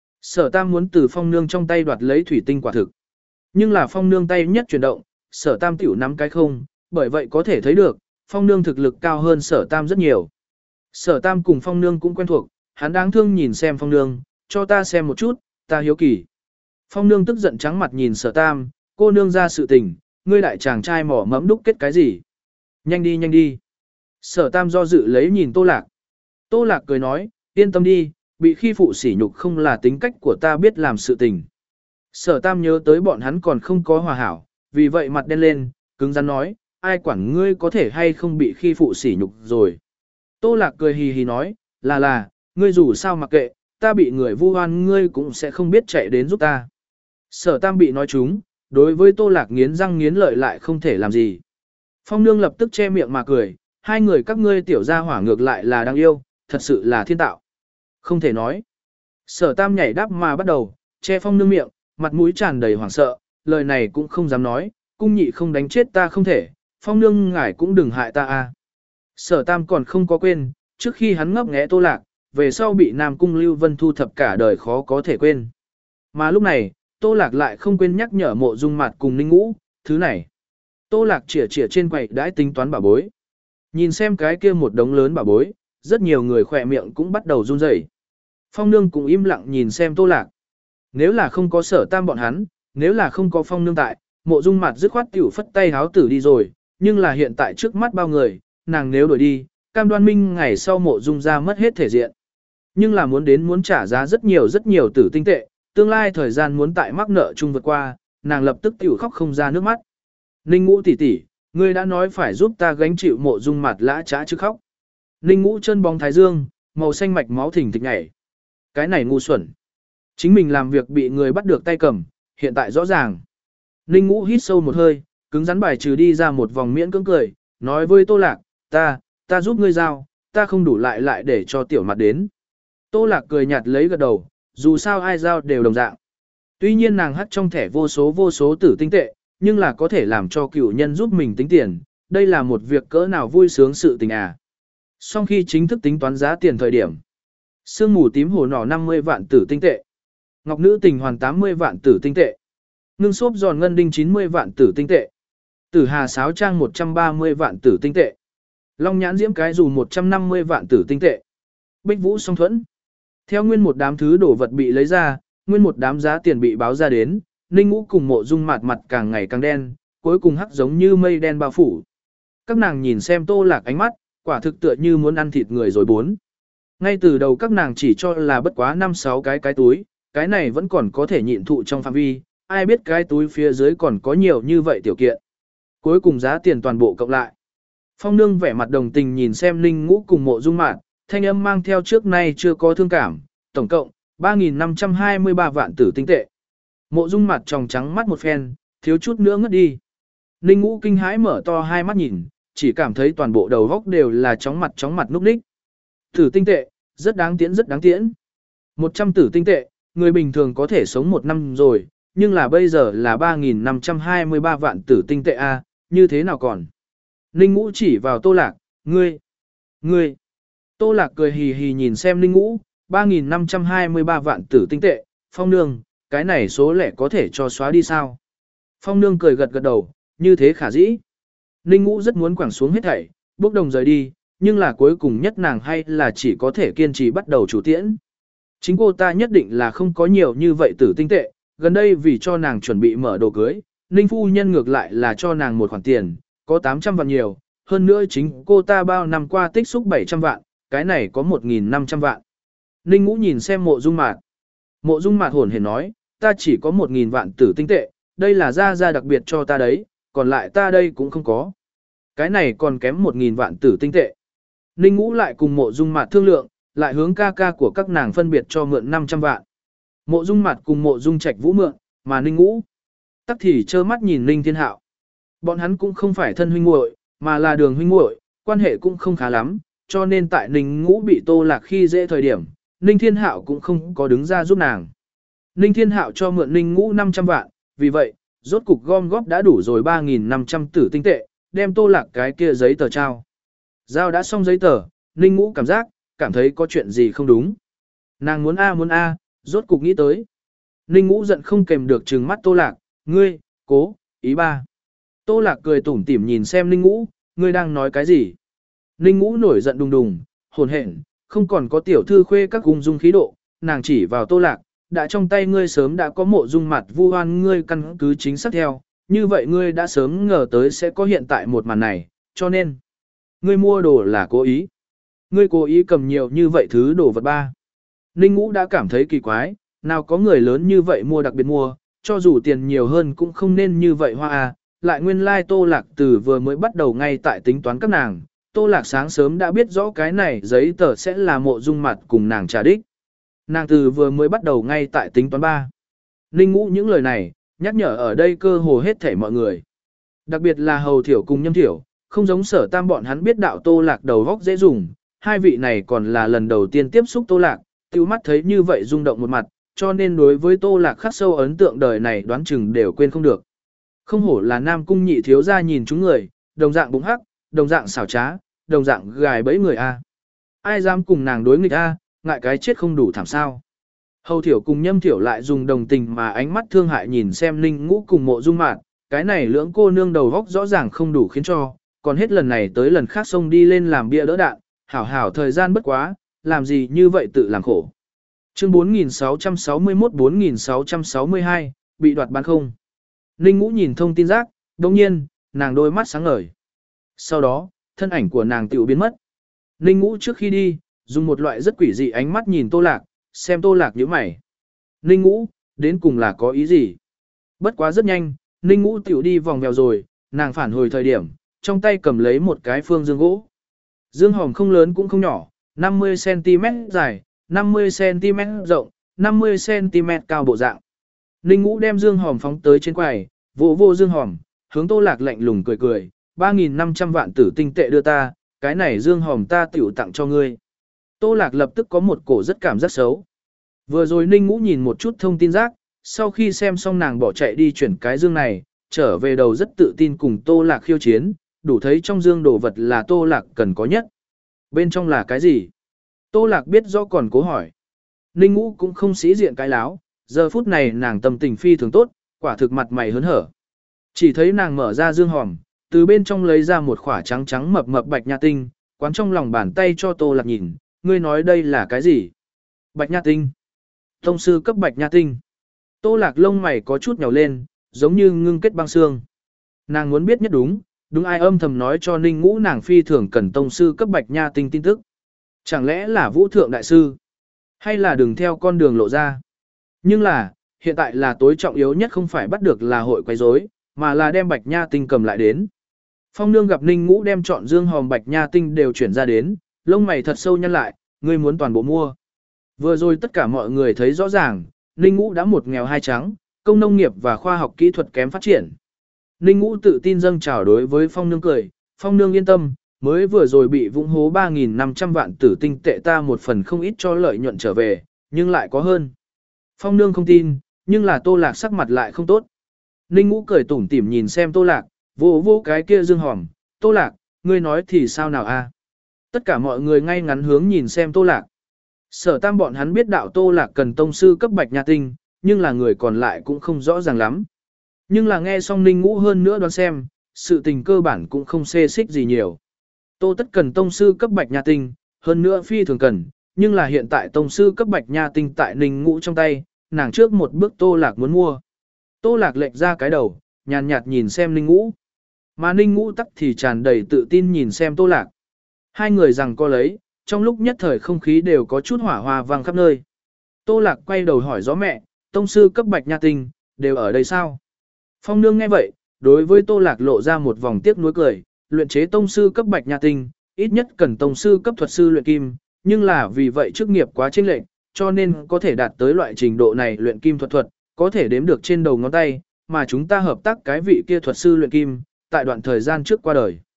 Sở Tam muốn từ Phong Nương trong tay đoạt lấy thủy tinh quả thực. Nhưng là Phong Nương tay nhất chuyển động, Sở Tam tiểu nắm cái không, bởi vậy có thể thấy được, Phong Nương thực lực cao hơn Sở Tam rất nhiều. Sở Tam cùng Phong Nương cũng quen thuộc, hắn đáng thương nhìn xem Phong Nương, cho ta xem một chút, ta hiếu kỳ. Phong Nương tức giận trắng mặt nhìn Sở Tam, cô nương ra sự tình, ngươi đại chàng trai mỏ mẫm đúc kết cái gì? Nhanh đi nhanh đi. Sở Tam do dự lấy nhìn Tô Lạc. Tô Lạc cười nói, yên tâm đi, bị khi phụ sỉ nhục không là tính cách của ta biết làm sự tình. Sở Tam nhớ tới bọn hắn còn không có hòa hảo, vì vậy mặt đen lên, cứng rắn nói, ai quản ngươi có thể hay không bị khi phụ sỉ nhục rồi. Tô Lạc cười hì hì nói, là là, ngươi dù sao mặc kệ, ta bị người vu oan ngươi cũng sẽ không biết chạy đến giúp ta. Sở Tam bị nói trúng, đối với Tô Lạc nghiến răng nghiến lợi lại không thể làm gì. Phong Nương lập tức che miệng mà cười, hai người các ngươi tiểu gia hỏa ngược lại là đáng yêu, thật sự là thiên tạo. Không thể nói. Sở Tam nhảy đáp mà bắt đầu, che Phong Nương miệng, mặt mũi tràn đầy hoảng sợ, lời này cũng không dám nói, cung nhị không đánh chết ta không thể, Phong Nương ngài cũng đừng hại ta a. Sở Tam còn không có quên, trước khi hắn ngấp nghé Tô Lạc, về sau bị Nam Cung Lưu Vân thu thập cả đời khó có thể quên. Mà lúc này, Tô Lạc lại không quên nhắc nhở Mộ Dung Mạt cùng Ninh Ngũ, thứ này. Tô Lạc chỉa chỉa trên quầy đãi tính toán bảo bối. Nhìn xem cái kia một đống lớn bảo bối, rất nhiều người khỏe miệng cũng bắt đầu run rẩy. Phong Nương cũng im lặng nhìn xem Tô Lạc. Nếu là không có Sở Tam bọn hắn, nếu là không có Phong Nương tại, Mộ Dung Mạt dứt khoát tiểu phất tay háo tử đi rồi, nhưng là hiện tại trước mắt bao người, nàng nếu đổi đi, cam đoan minh ngày sau Mộ Dung ra mất hết thể diện. Nhưng là muốn đến muốn trả giá rất nhiều rất nhiều tử tinh tệ, tương lai thời gian muốn tại mắc nợ chung vượt qua, nàng lập tức tiểu khóc không ra nước mắt. Ninh Ngũ tỷ tỷ, ngươi đã nói phải giúp ta gánh chịu Mộ Dung Mạt lã trá chứ khóc. Ninh Ngũ chân bóng thái dương, màu xanh mạch máu thỉnh thịch nhảy. Cái này ngu xuẩn. Chính mình làm việc bị người bắt được tay cầm, hiện tại rõ ràng. Ninh Ngũ hít sâu một hơi, cứng rắn bài trừ đi ra một vòng miễn cưỡng cười, nói với Tô Lạc, ta, ta giúp ngươi giao, ta không đủ lại lại để cho tiểu mặt đến. Tô Lạc cười nhạt lấy gật đầu, dù sao ai giao đều đồng dạng. Tuy nhiên nàng hắt trong thẻ vô số vô số tử tinh tệ, nhưng là có thể làm cho cựu nhân giúp mình tính tiền, đây là một việc cỡ nào vui sướng sự tình à. Sau khi chính thức tính toán giá tiền thời điểm, sương mù tím hồ nỏ năm mươi vạn tử tinh tệ, ngọc nữ tình hoàn tám mươi vạn tử tinh tệ, ngưng xốp giòn ngân đinh chín mươi vạn tử tinh tệ, tử hà sáo trang một trăm ba mươi vạn tử tinh tệ, long nhãn diễm cái dù một trăm năm mươi vạn tử tinh tệ, bích vũ song thuẫn. Theo nguyên một đám thứ đồ vật bị lấy ra, nguyên một đám giá tiền bị báo ra đến, Ninh Ngũ cùng Mộ Dung mặt mặt càng ngày càng đen, cuối cùng hắc giống như mây đen bao phủ. Các nàng nhìn xem Tô Lạc ánh mắt, quả thực tựa như muốn ăn thịt người rồi bốn. Ngay từ đầu các nàng chỉ cho là bất quá năm sáu cái cái túi, cái này vẫn còn có thể nhịn thụ trong phạm vi, ai biết cái túi phía dưới còn có nhiều như vậy tiểu kiện. Cuối cùng giá tiền toàn bộ cộng lại. Phong Nương vẻ mặt đồng tình nhìn xem Ninh Ngũ cùng Mộ Dung Mạn, thanh âm mang theo trước nay chưa có thương cảm, tổng cộng ba nghìn năm trăm hai mươi ba vạn tử tinh tệ. Mộ Dung mặt tròng trắng mắt một phen, thiếu chút nữa ngất đi. Ninh Ngũ kinh hãi mở to hai mắt nhìn, chỉ cảm thấy toàn bộ đầu góc đều là chóng mặt chóng mặt núp ních. Tử tinh tệ, rất đáng tiễn rất đáng tiễn. một trăm tử tinh tệ, người bình thường có thể sống một năm rồi, nhưng là bây giờ là ba nghìn năm trăm hai mươi ba vạn tử tinh tệ a, như thế nào còn? Ninh Ngũ chỉ vào Tô Lạc, ngươi, ngươi. Tô Lạc cười hì hì nhìn xem Ninh Ngũ, ba nghìn năm trăm hai mươi ba vạn tử tinh tệ, Phong Nương, cái này số lẻ có thể cho xóa đi sao? Phong Nương cười gật gật đầu, như thế khả dĩ. Ninh Ngũ rất muốn quẳng xuống hết thảy, bốc đồng rời đi, nhưng là cuối cùng nhất nàng hay là chỉ có thể kiên trì bắt đầu chủ tiễn. Chính cô ta nhất định là không có nhiều như vậy tử tinh tệ, gần đây vì cho nàng chuẩn bị mở đồ cưới, Ninh Phu Nhân ngược lại là cho nàng một khoản tiền, có tám trăm vạn nhiều, hơn nữa chính cô ta bao năm qua tích xúc bảy trăm vạn, cái này có một nghìn năm trăm vạn. Ninh Ngũ nhìn xem Mộ Dung Mạt. Mộ Dung Mạt hồn hển nói, ta chỉ có một nghìn vạn tử tinh tệ, đây là gia gia đặc biệt cho ta đấy, còn lại ta đây cũng không có. Cái này còn kém một nghìn vạn tử tinh tệ. Ninh Ngũ lại cùng Mộ Dung Mạt thương lượng, lại hướng ca ca của các nàng phân biệt cho mượn năm trăm vạn. Mộ Dung Mạt cùng Mộ Dung Trạch Vũ mượn, mà Ninh Ngũ tắc thì trơ mắt nhìn Ninh Thiên Hạo. Bọn hắn cũng không phải thân huynh muội, mà là đường huynh muội, quan hệ cũng không khá lắm, cho nên tại Ninh Ngũ bị Tô Lạc khi dễ thời điểm, Ninh Thiên Hạo cũng không có đứng ra giúp nàng. Ninh Thiên Hạo cho mượn Ninh Ngũ năm trăm vạn, vì vậy, rốt cục gom góp đã đủ rồi ba nghìn năm trăm tử tinh tệ, đem Tô Lạc cái kia giấy tờ trao. Giao đã xong giấy tờ, Ninh Ngũ cảm giác, cảm thấy có chuyện gì không đúng. Nàng muốn A muốn A, rốt cục nghĩ tới. Ninh Ngũ giận không kềm được trừng mắt Tô Lạc, ngươi, cố, ý ba. Tô Lạc cười tủm tỉm nhìn xem Ninh Ngũ, ngươi đang nói cái gì? Ninh Ngũ nổi giận đùng đùng, hồn hển, không còn có tiểu thư khuê các cung dung khí độ, nàng chỉ vào Tô Lạc, đã trong tay ngươi sớm đã có Mộ Dung mặt vu oan ngươi căn cứ chính xác theo, như vậy ngươi đã sớm ngờ tới sẽ có hiện tại một màn này, cho nên, ngươi mua đồ là cố ý. Ngươi cố ý cầm nhiều như vậy thứ đồ vật ba. Ninh Ngũ đã cảm thấy kỳ quái, nào có người lớn như vậy mua đặc biệt mua, cho dù tiền nhiều hơn cũng không nên như vậy hoa à, lại nguyên lai like Tô Lạc từ vừa mới bắt đầu ngay tại tính toán các nàng, Tô Lạc sáng sớm đã biết rõ cái này giấy tờ sẽ là Mộ Dung mặt cùng nàng trả đích. Nàng từ vừa mới bắt đầu ngay tại tính toán ba. Ninh Ngũ những lời này, nhắc nhở ở đây cơ hồ hết thảy mọi người. Đặc biệt là Hầu Thiểu cùng Nhâm Thiểu, không giống Sở Tam bọn hắn biết đạo Tô Lạc đầu góc dễ dùng, hai vị này còn là lần đầu tiên tiếp xúc Tô Lạc, tiêu mắt thấy như vậy rung động một mặt, cho nên đối với Tô Lạc khắc sâu ấn tượng đời này đoán chừng đều quên không được. Không hổ là Nam Cung nhị thiếu gia nhìn chúng người, đồng dạng bụng hắc, đồng dạng xảo trá, đồng dạng gài bẫy người a. Ai dám cùng nàng đối nghịch a, ngại cái chết không đủ thảm sao. Hầu Thiểu cùng Nhâm Thiểu lại dùng đồng tình mà ánh mắt thương hại nhìn xem Ninh Ngũ cùng Mộ Dung Mạn, cái này lưỡng cô nương đầu góc rõ ràng không đủ khiến cho, còn hết lần này tới lần khác xông đi lên làm bia đỡ đạn, hảo hảo thời gian bất quá, làm gì như vậy tự làm khổ. Chương bốn nghìn sáu trăm sáu mươi mốt bốn nghìn sáu trăm sáu mươi hai, bị đoạt bán không. Ninh Ngũ nhìn thông tin rác, đồng nhiên, nàng đôi mắt sáng ngời. Sau đó, thân ảnh của nàng tiểu biến mất. Ninh Ngũ trước khi đi, dùng một loại rất quỷ dị ánh mắt nhìn Tô Lạc, xem Tô Lạc nhíu mày. Ninh Ngũ, đến cùng là có ý gì? Bất quá rất nhanh, Ninh Ngũ tiểu đi vòng vèo rồi, nàng phản hồi thời điểm, trong tay cầm lấy một cái phương dương gỗ. Dương hòm không lớn cũng không nhỏ, năm mươi xăng ti mét dài, năm mươi xăng ti mét rộng, năm mươi xăng ti mét cao bộ dạng. Ninh Ngũ đem dương hòm phóng tới trên quầy, vỗ vô dương hòm, hướng Tô Lạc lạnh lùng cười cười, ba nghìn năm trăm vạn tử tinh tệ đưa ta, cái này dương hòm ta tiểu tặng cho ngươi. Tô Lạc lập tức có một cổ rất cảm giác xấu. Vừa rồi Ninh Ngũ nhìn một chút thông tin rác, sau khi xem xong nàng bỏ chạy đi chuyển cái dương này, trở về đầu rất tự tin cùng Tô Lạc khiêu chiến, đủ thấy trong dương đồ vật là Tô Lạc cần có nhất. Bên trong là cái gì? Tô Lạc biết do còn cố hỏi. Ninh Ngũ cũng không sĩ diện cái láo, giờ phút này nàng tâm tình phi thường tốt, quả thực mặt mày hớn hở. Chỉ thấy nàng mở ra dương hòm, từ bên trong lấy ra một khỏa trắng trắng mập mập bạch nha tinh, quán trong lòng bàn tay cho Tô Lạc nhìn, ngươi nói đây là cái gì? Bạch nha tinh. Tông sư cấp bạch nha tinh. Tô Lạc lông mày có chút nhào lên, giống như ngưng kết băng xương. Nàng muốn biết nhất đúng, đúng ai âm thầm nói cho Ninh Ngũ nàng phi thường cần tông sư cấp bạch nha tinh tin tức. Chẳng lẽ là Vũ Thượng Đại Sư? Hay là đừng theo con đường lộ ra? Nhưng là, hiện tại là tối trọng yếu nhất không phải bắt được là hội quấy rối, mà là đem bạch nha tinh cầm lại đến. Phong nương gặp Ninh Ngũ đem chọn dương hòm bạch nha tinh đều chuyển ra đến, lông mày thật sâu nhăn lại, ngươi muốn toàn bộ mua. Vừa rồi tất cả mọi người thấy rõ ràng, Ninh Ngũ đã một nghèo hai trắng, công nông nghiệp và khoa học kỹ thuật kém phát triển. Ninh Ngũ tự tin dâng chào đối với Phong nương cười, Phong nương yên tâm, mới vừa rồi bị vũng hố ba nghìn năm trăm vạn tử tinh tệ ta một phần không ít cho lợi nhuận trở về, nhưng lại có hơn. Phong nương không tin, nhưng là Tô Lạc sắc mặt lại không tốt. Ninh Ngũ cười tủm tỉm nhìn xem Tô Lạc, vô vô cái kia dương hòm, Tô Lạc, ngươi nói thì sao nào a? Tất cả mọi người ngay ngắn hướng nhìn xem Tô Lạc. Sở Tam bọn hắn biết đạo Tô Lạc cần tông sư cấp bạch nha tinh, nhưng là người còn lại cũng không rõ ràng lắm. Nhưng là nghe xong Ninh Ngũ hơn nữa đoán xem, sự tình cơ bản cũng không xê xích gì nhiều. Tô Tất cần tông sư cấp bạch nha tinh, hơn nữa phi thường cần, nhưng là hiện tại tông sư cấp bạch nha tinh tại Ninh Ngũ trong tay, nàng trước một bước Tô Lạc muốn mua. Tô Lạc lệch ra cái đầu, nhàn nhạt nhìn xem Ninh Ngũ. Mà Ninh Ngũ tắc thì tràn đầy tự tin nhìn xem Tô Lạc. Hai người rằng co lấy, trong lúc nhất thời không khí đều có chút hỏa hoa vang khắp nơi. Tô Lạc quay đầu hỏi gió mẹ, tông sư cấp bạch nha tinh, đều ở đây sao? Phong nương nghe vậy, đối với Tô Lạc lộ ra một vòng tiếc nuối cười, luyện chế tông sư cấp bạch nha tinh, ít nhất cần tông sư cấp thuật sư luyện kim, nhưng là vì vậy chức nghiệp quá chênh lệch, cho nên có thể đạt tới loại trình độ này luyện kim thuật thuật, có thể đếm được trên đầu ngón tay, mà chúng ta hợp tác cái vị kia thuật sư luyện kim, tại đoạn thời gian trước qua đời.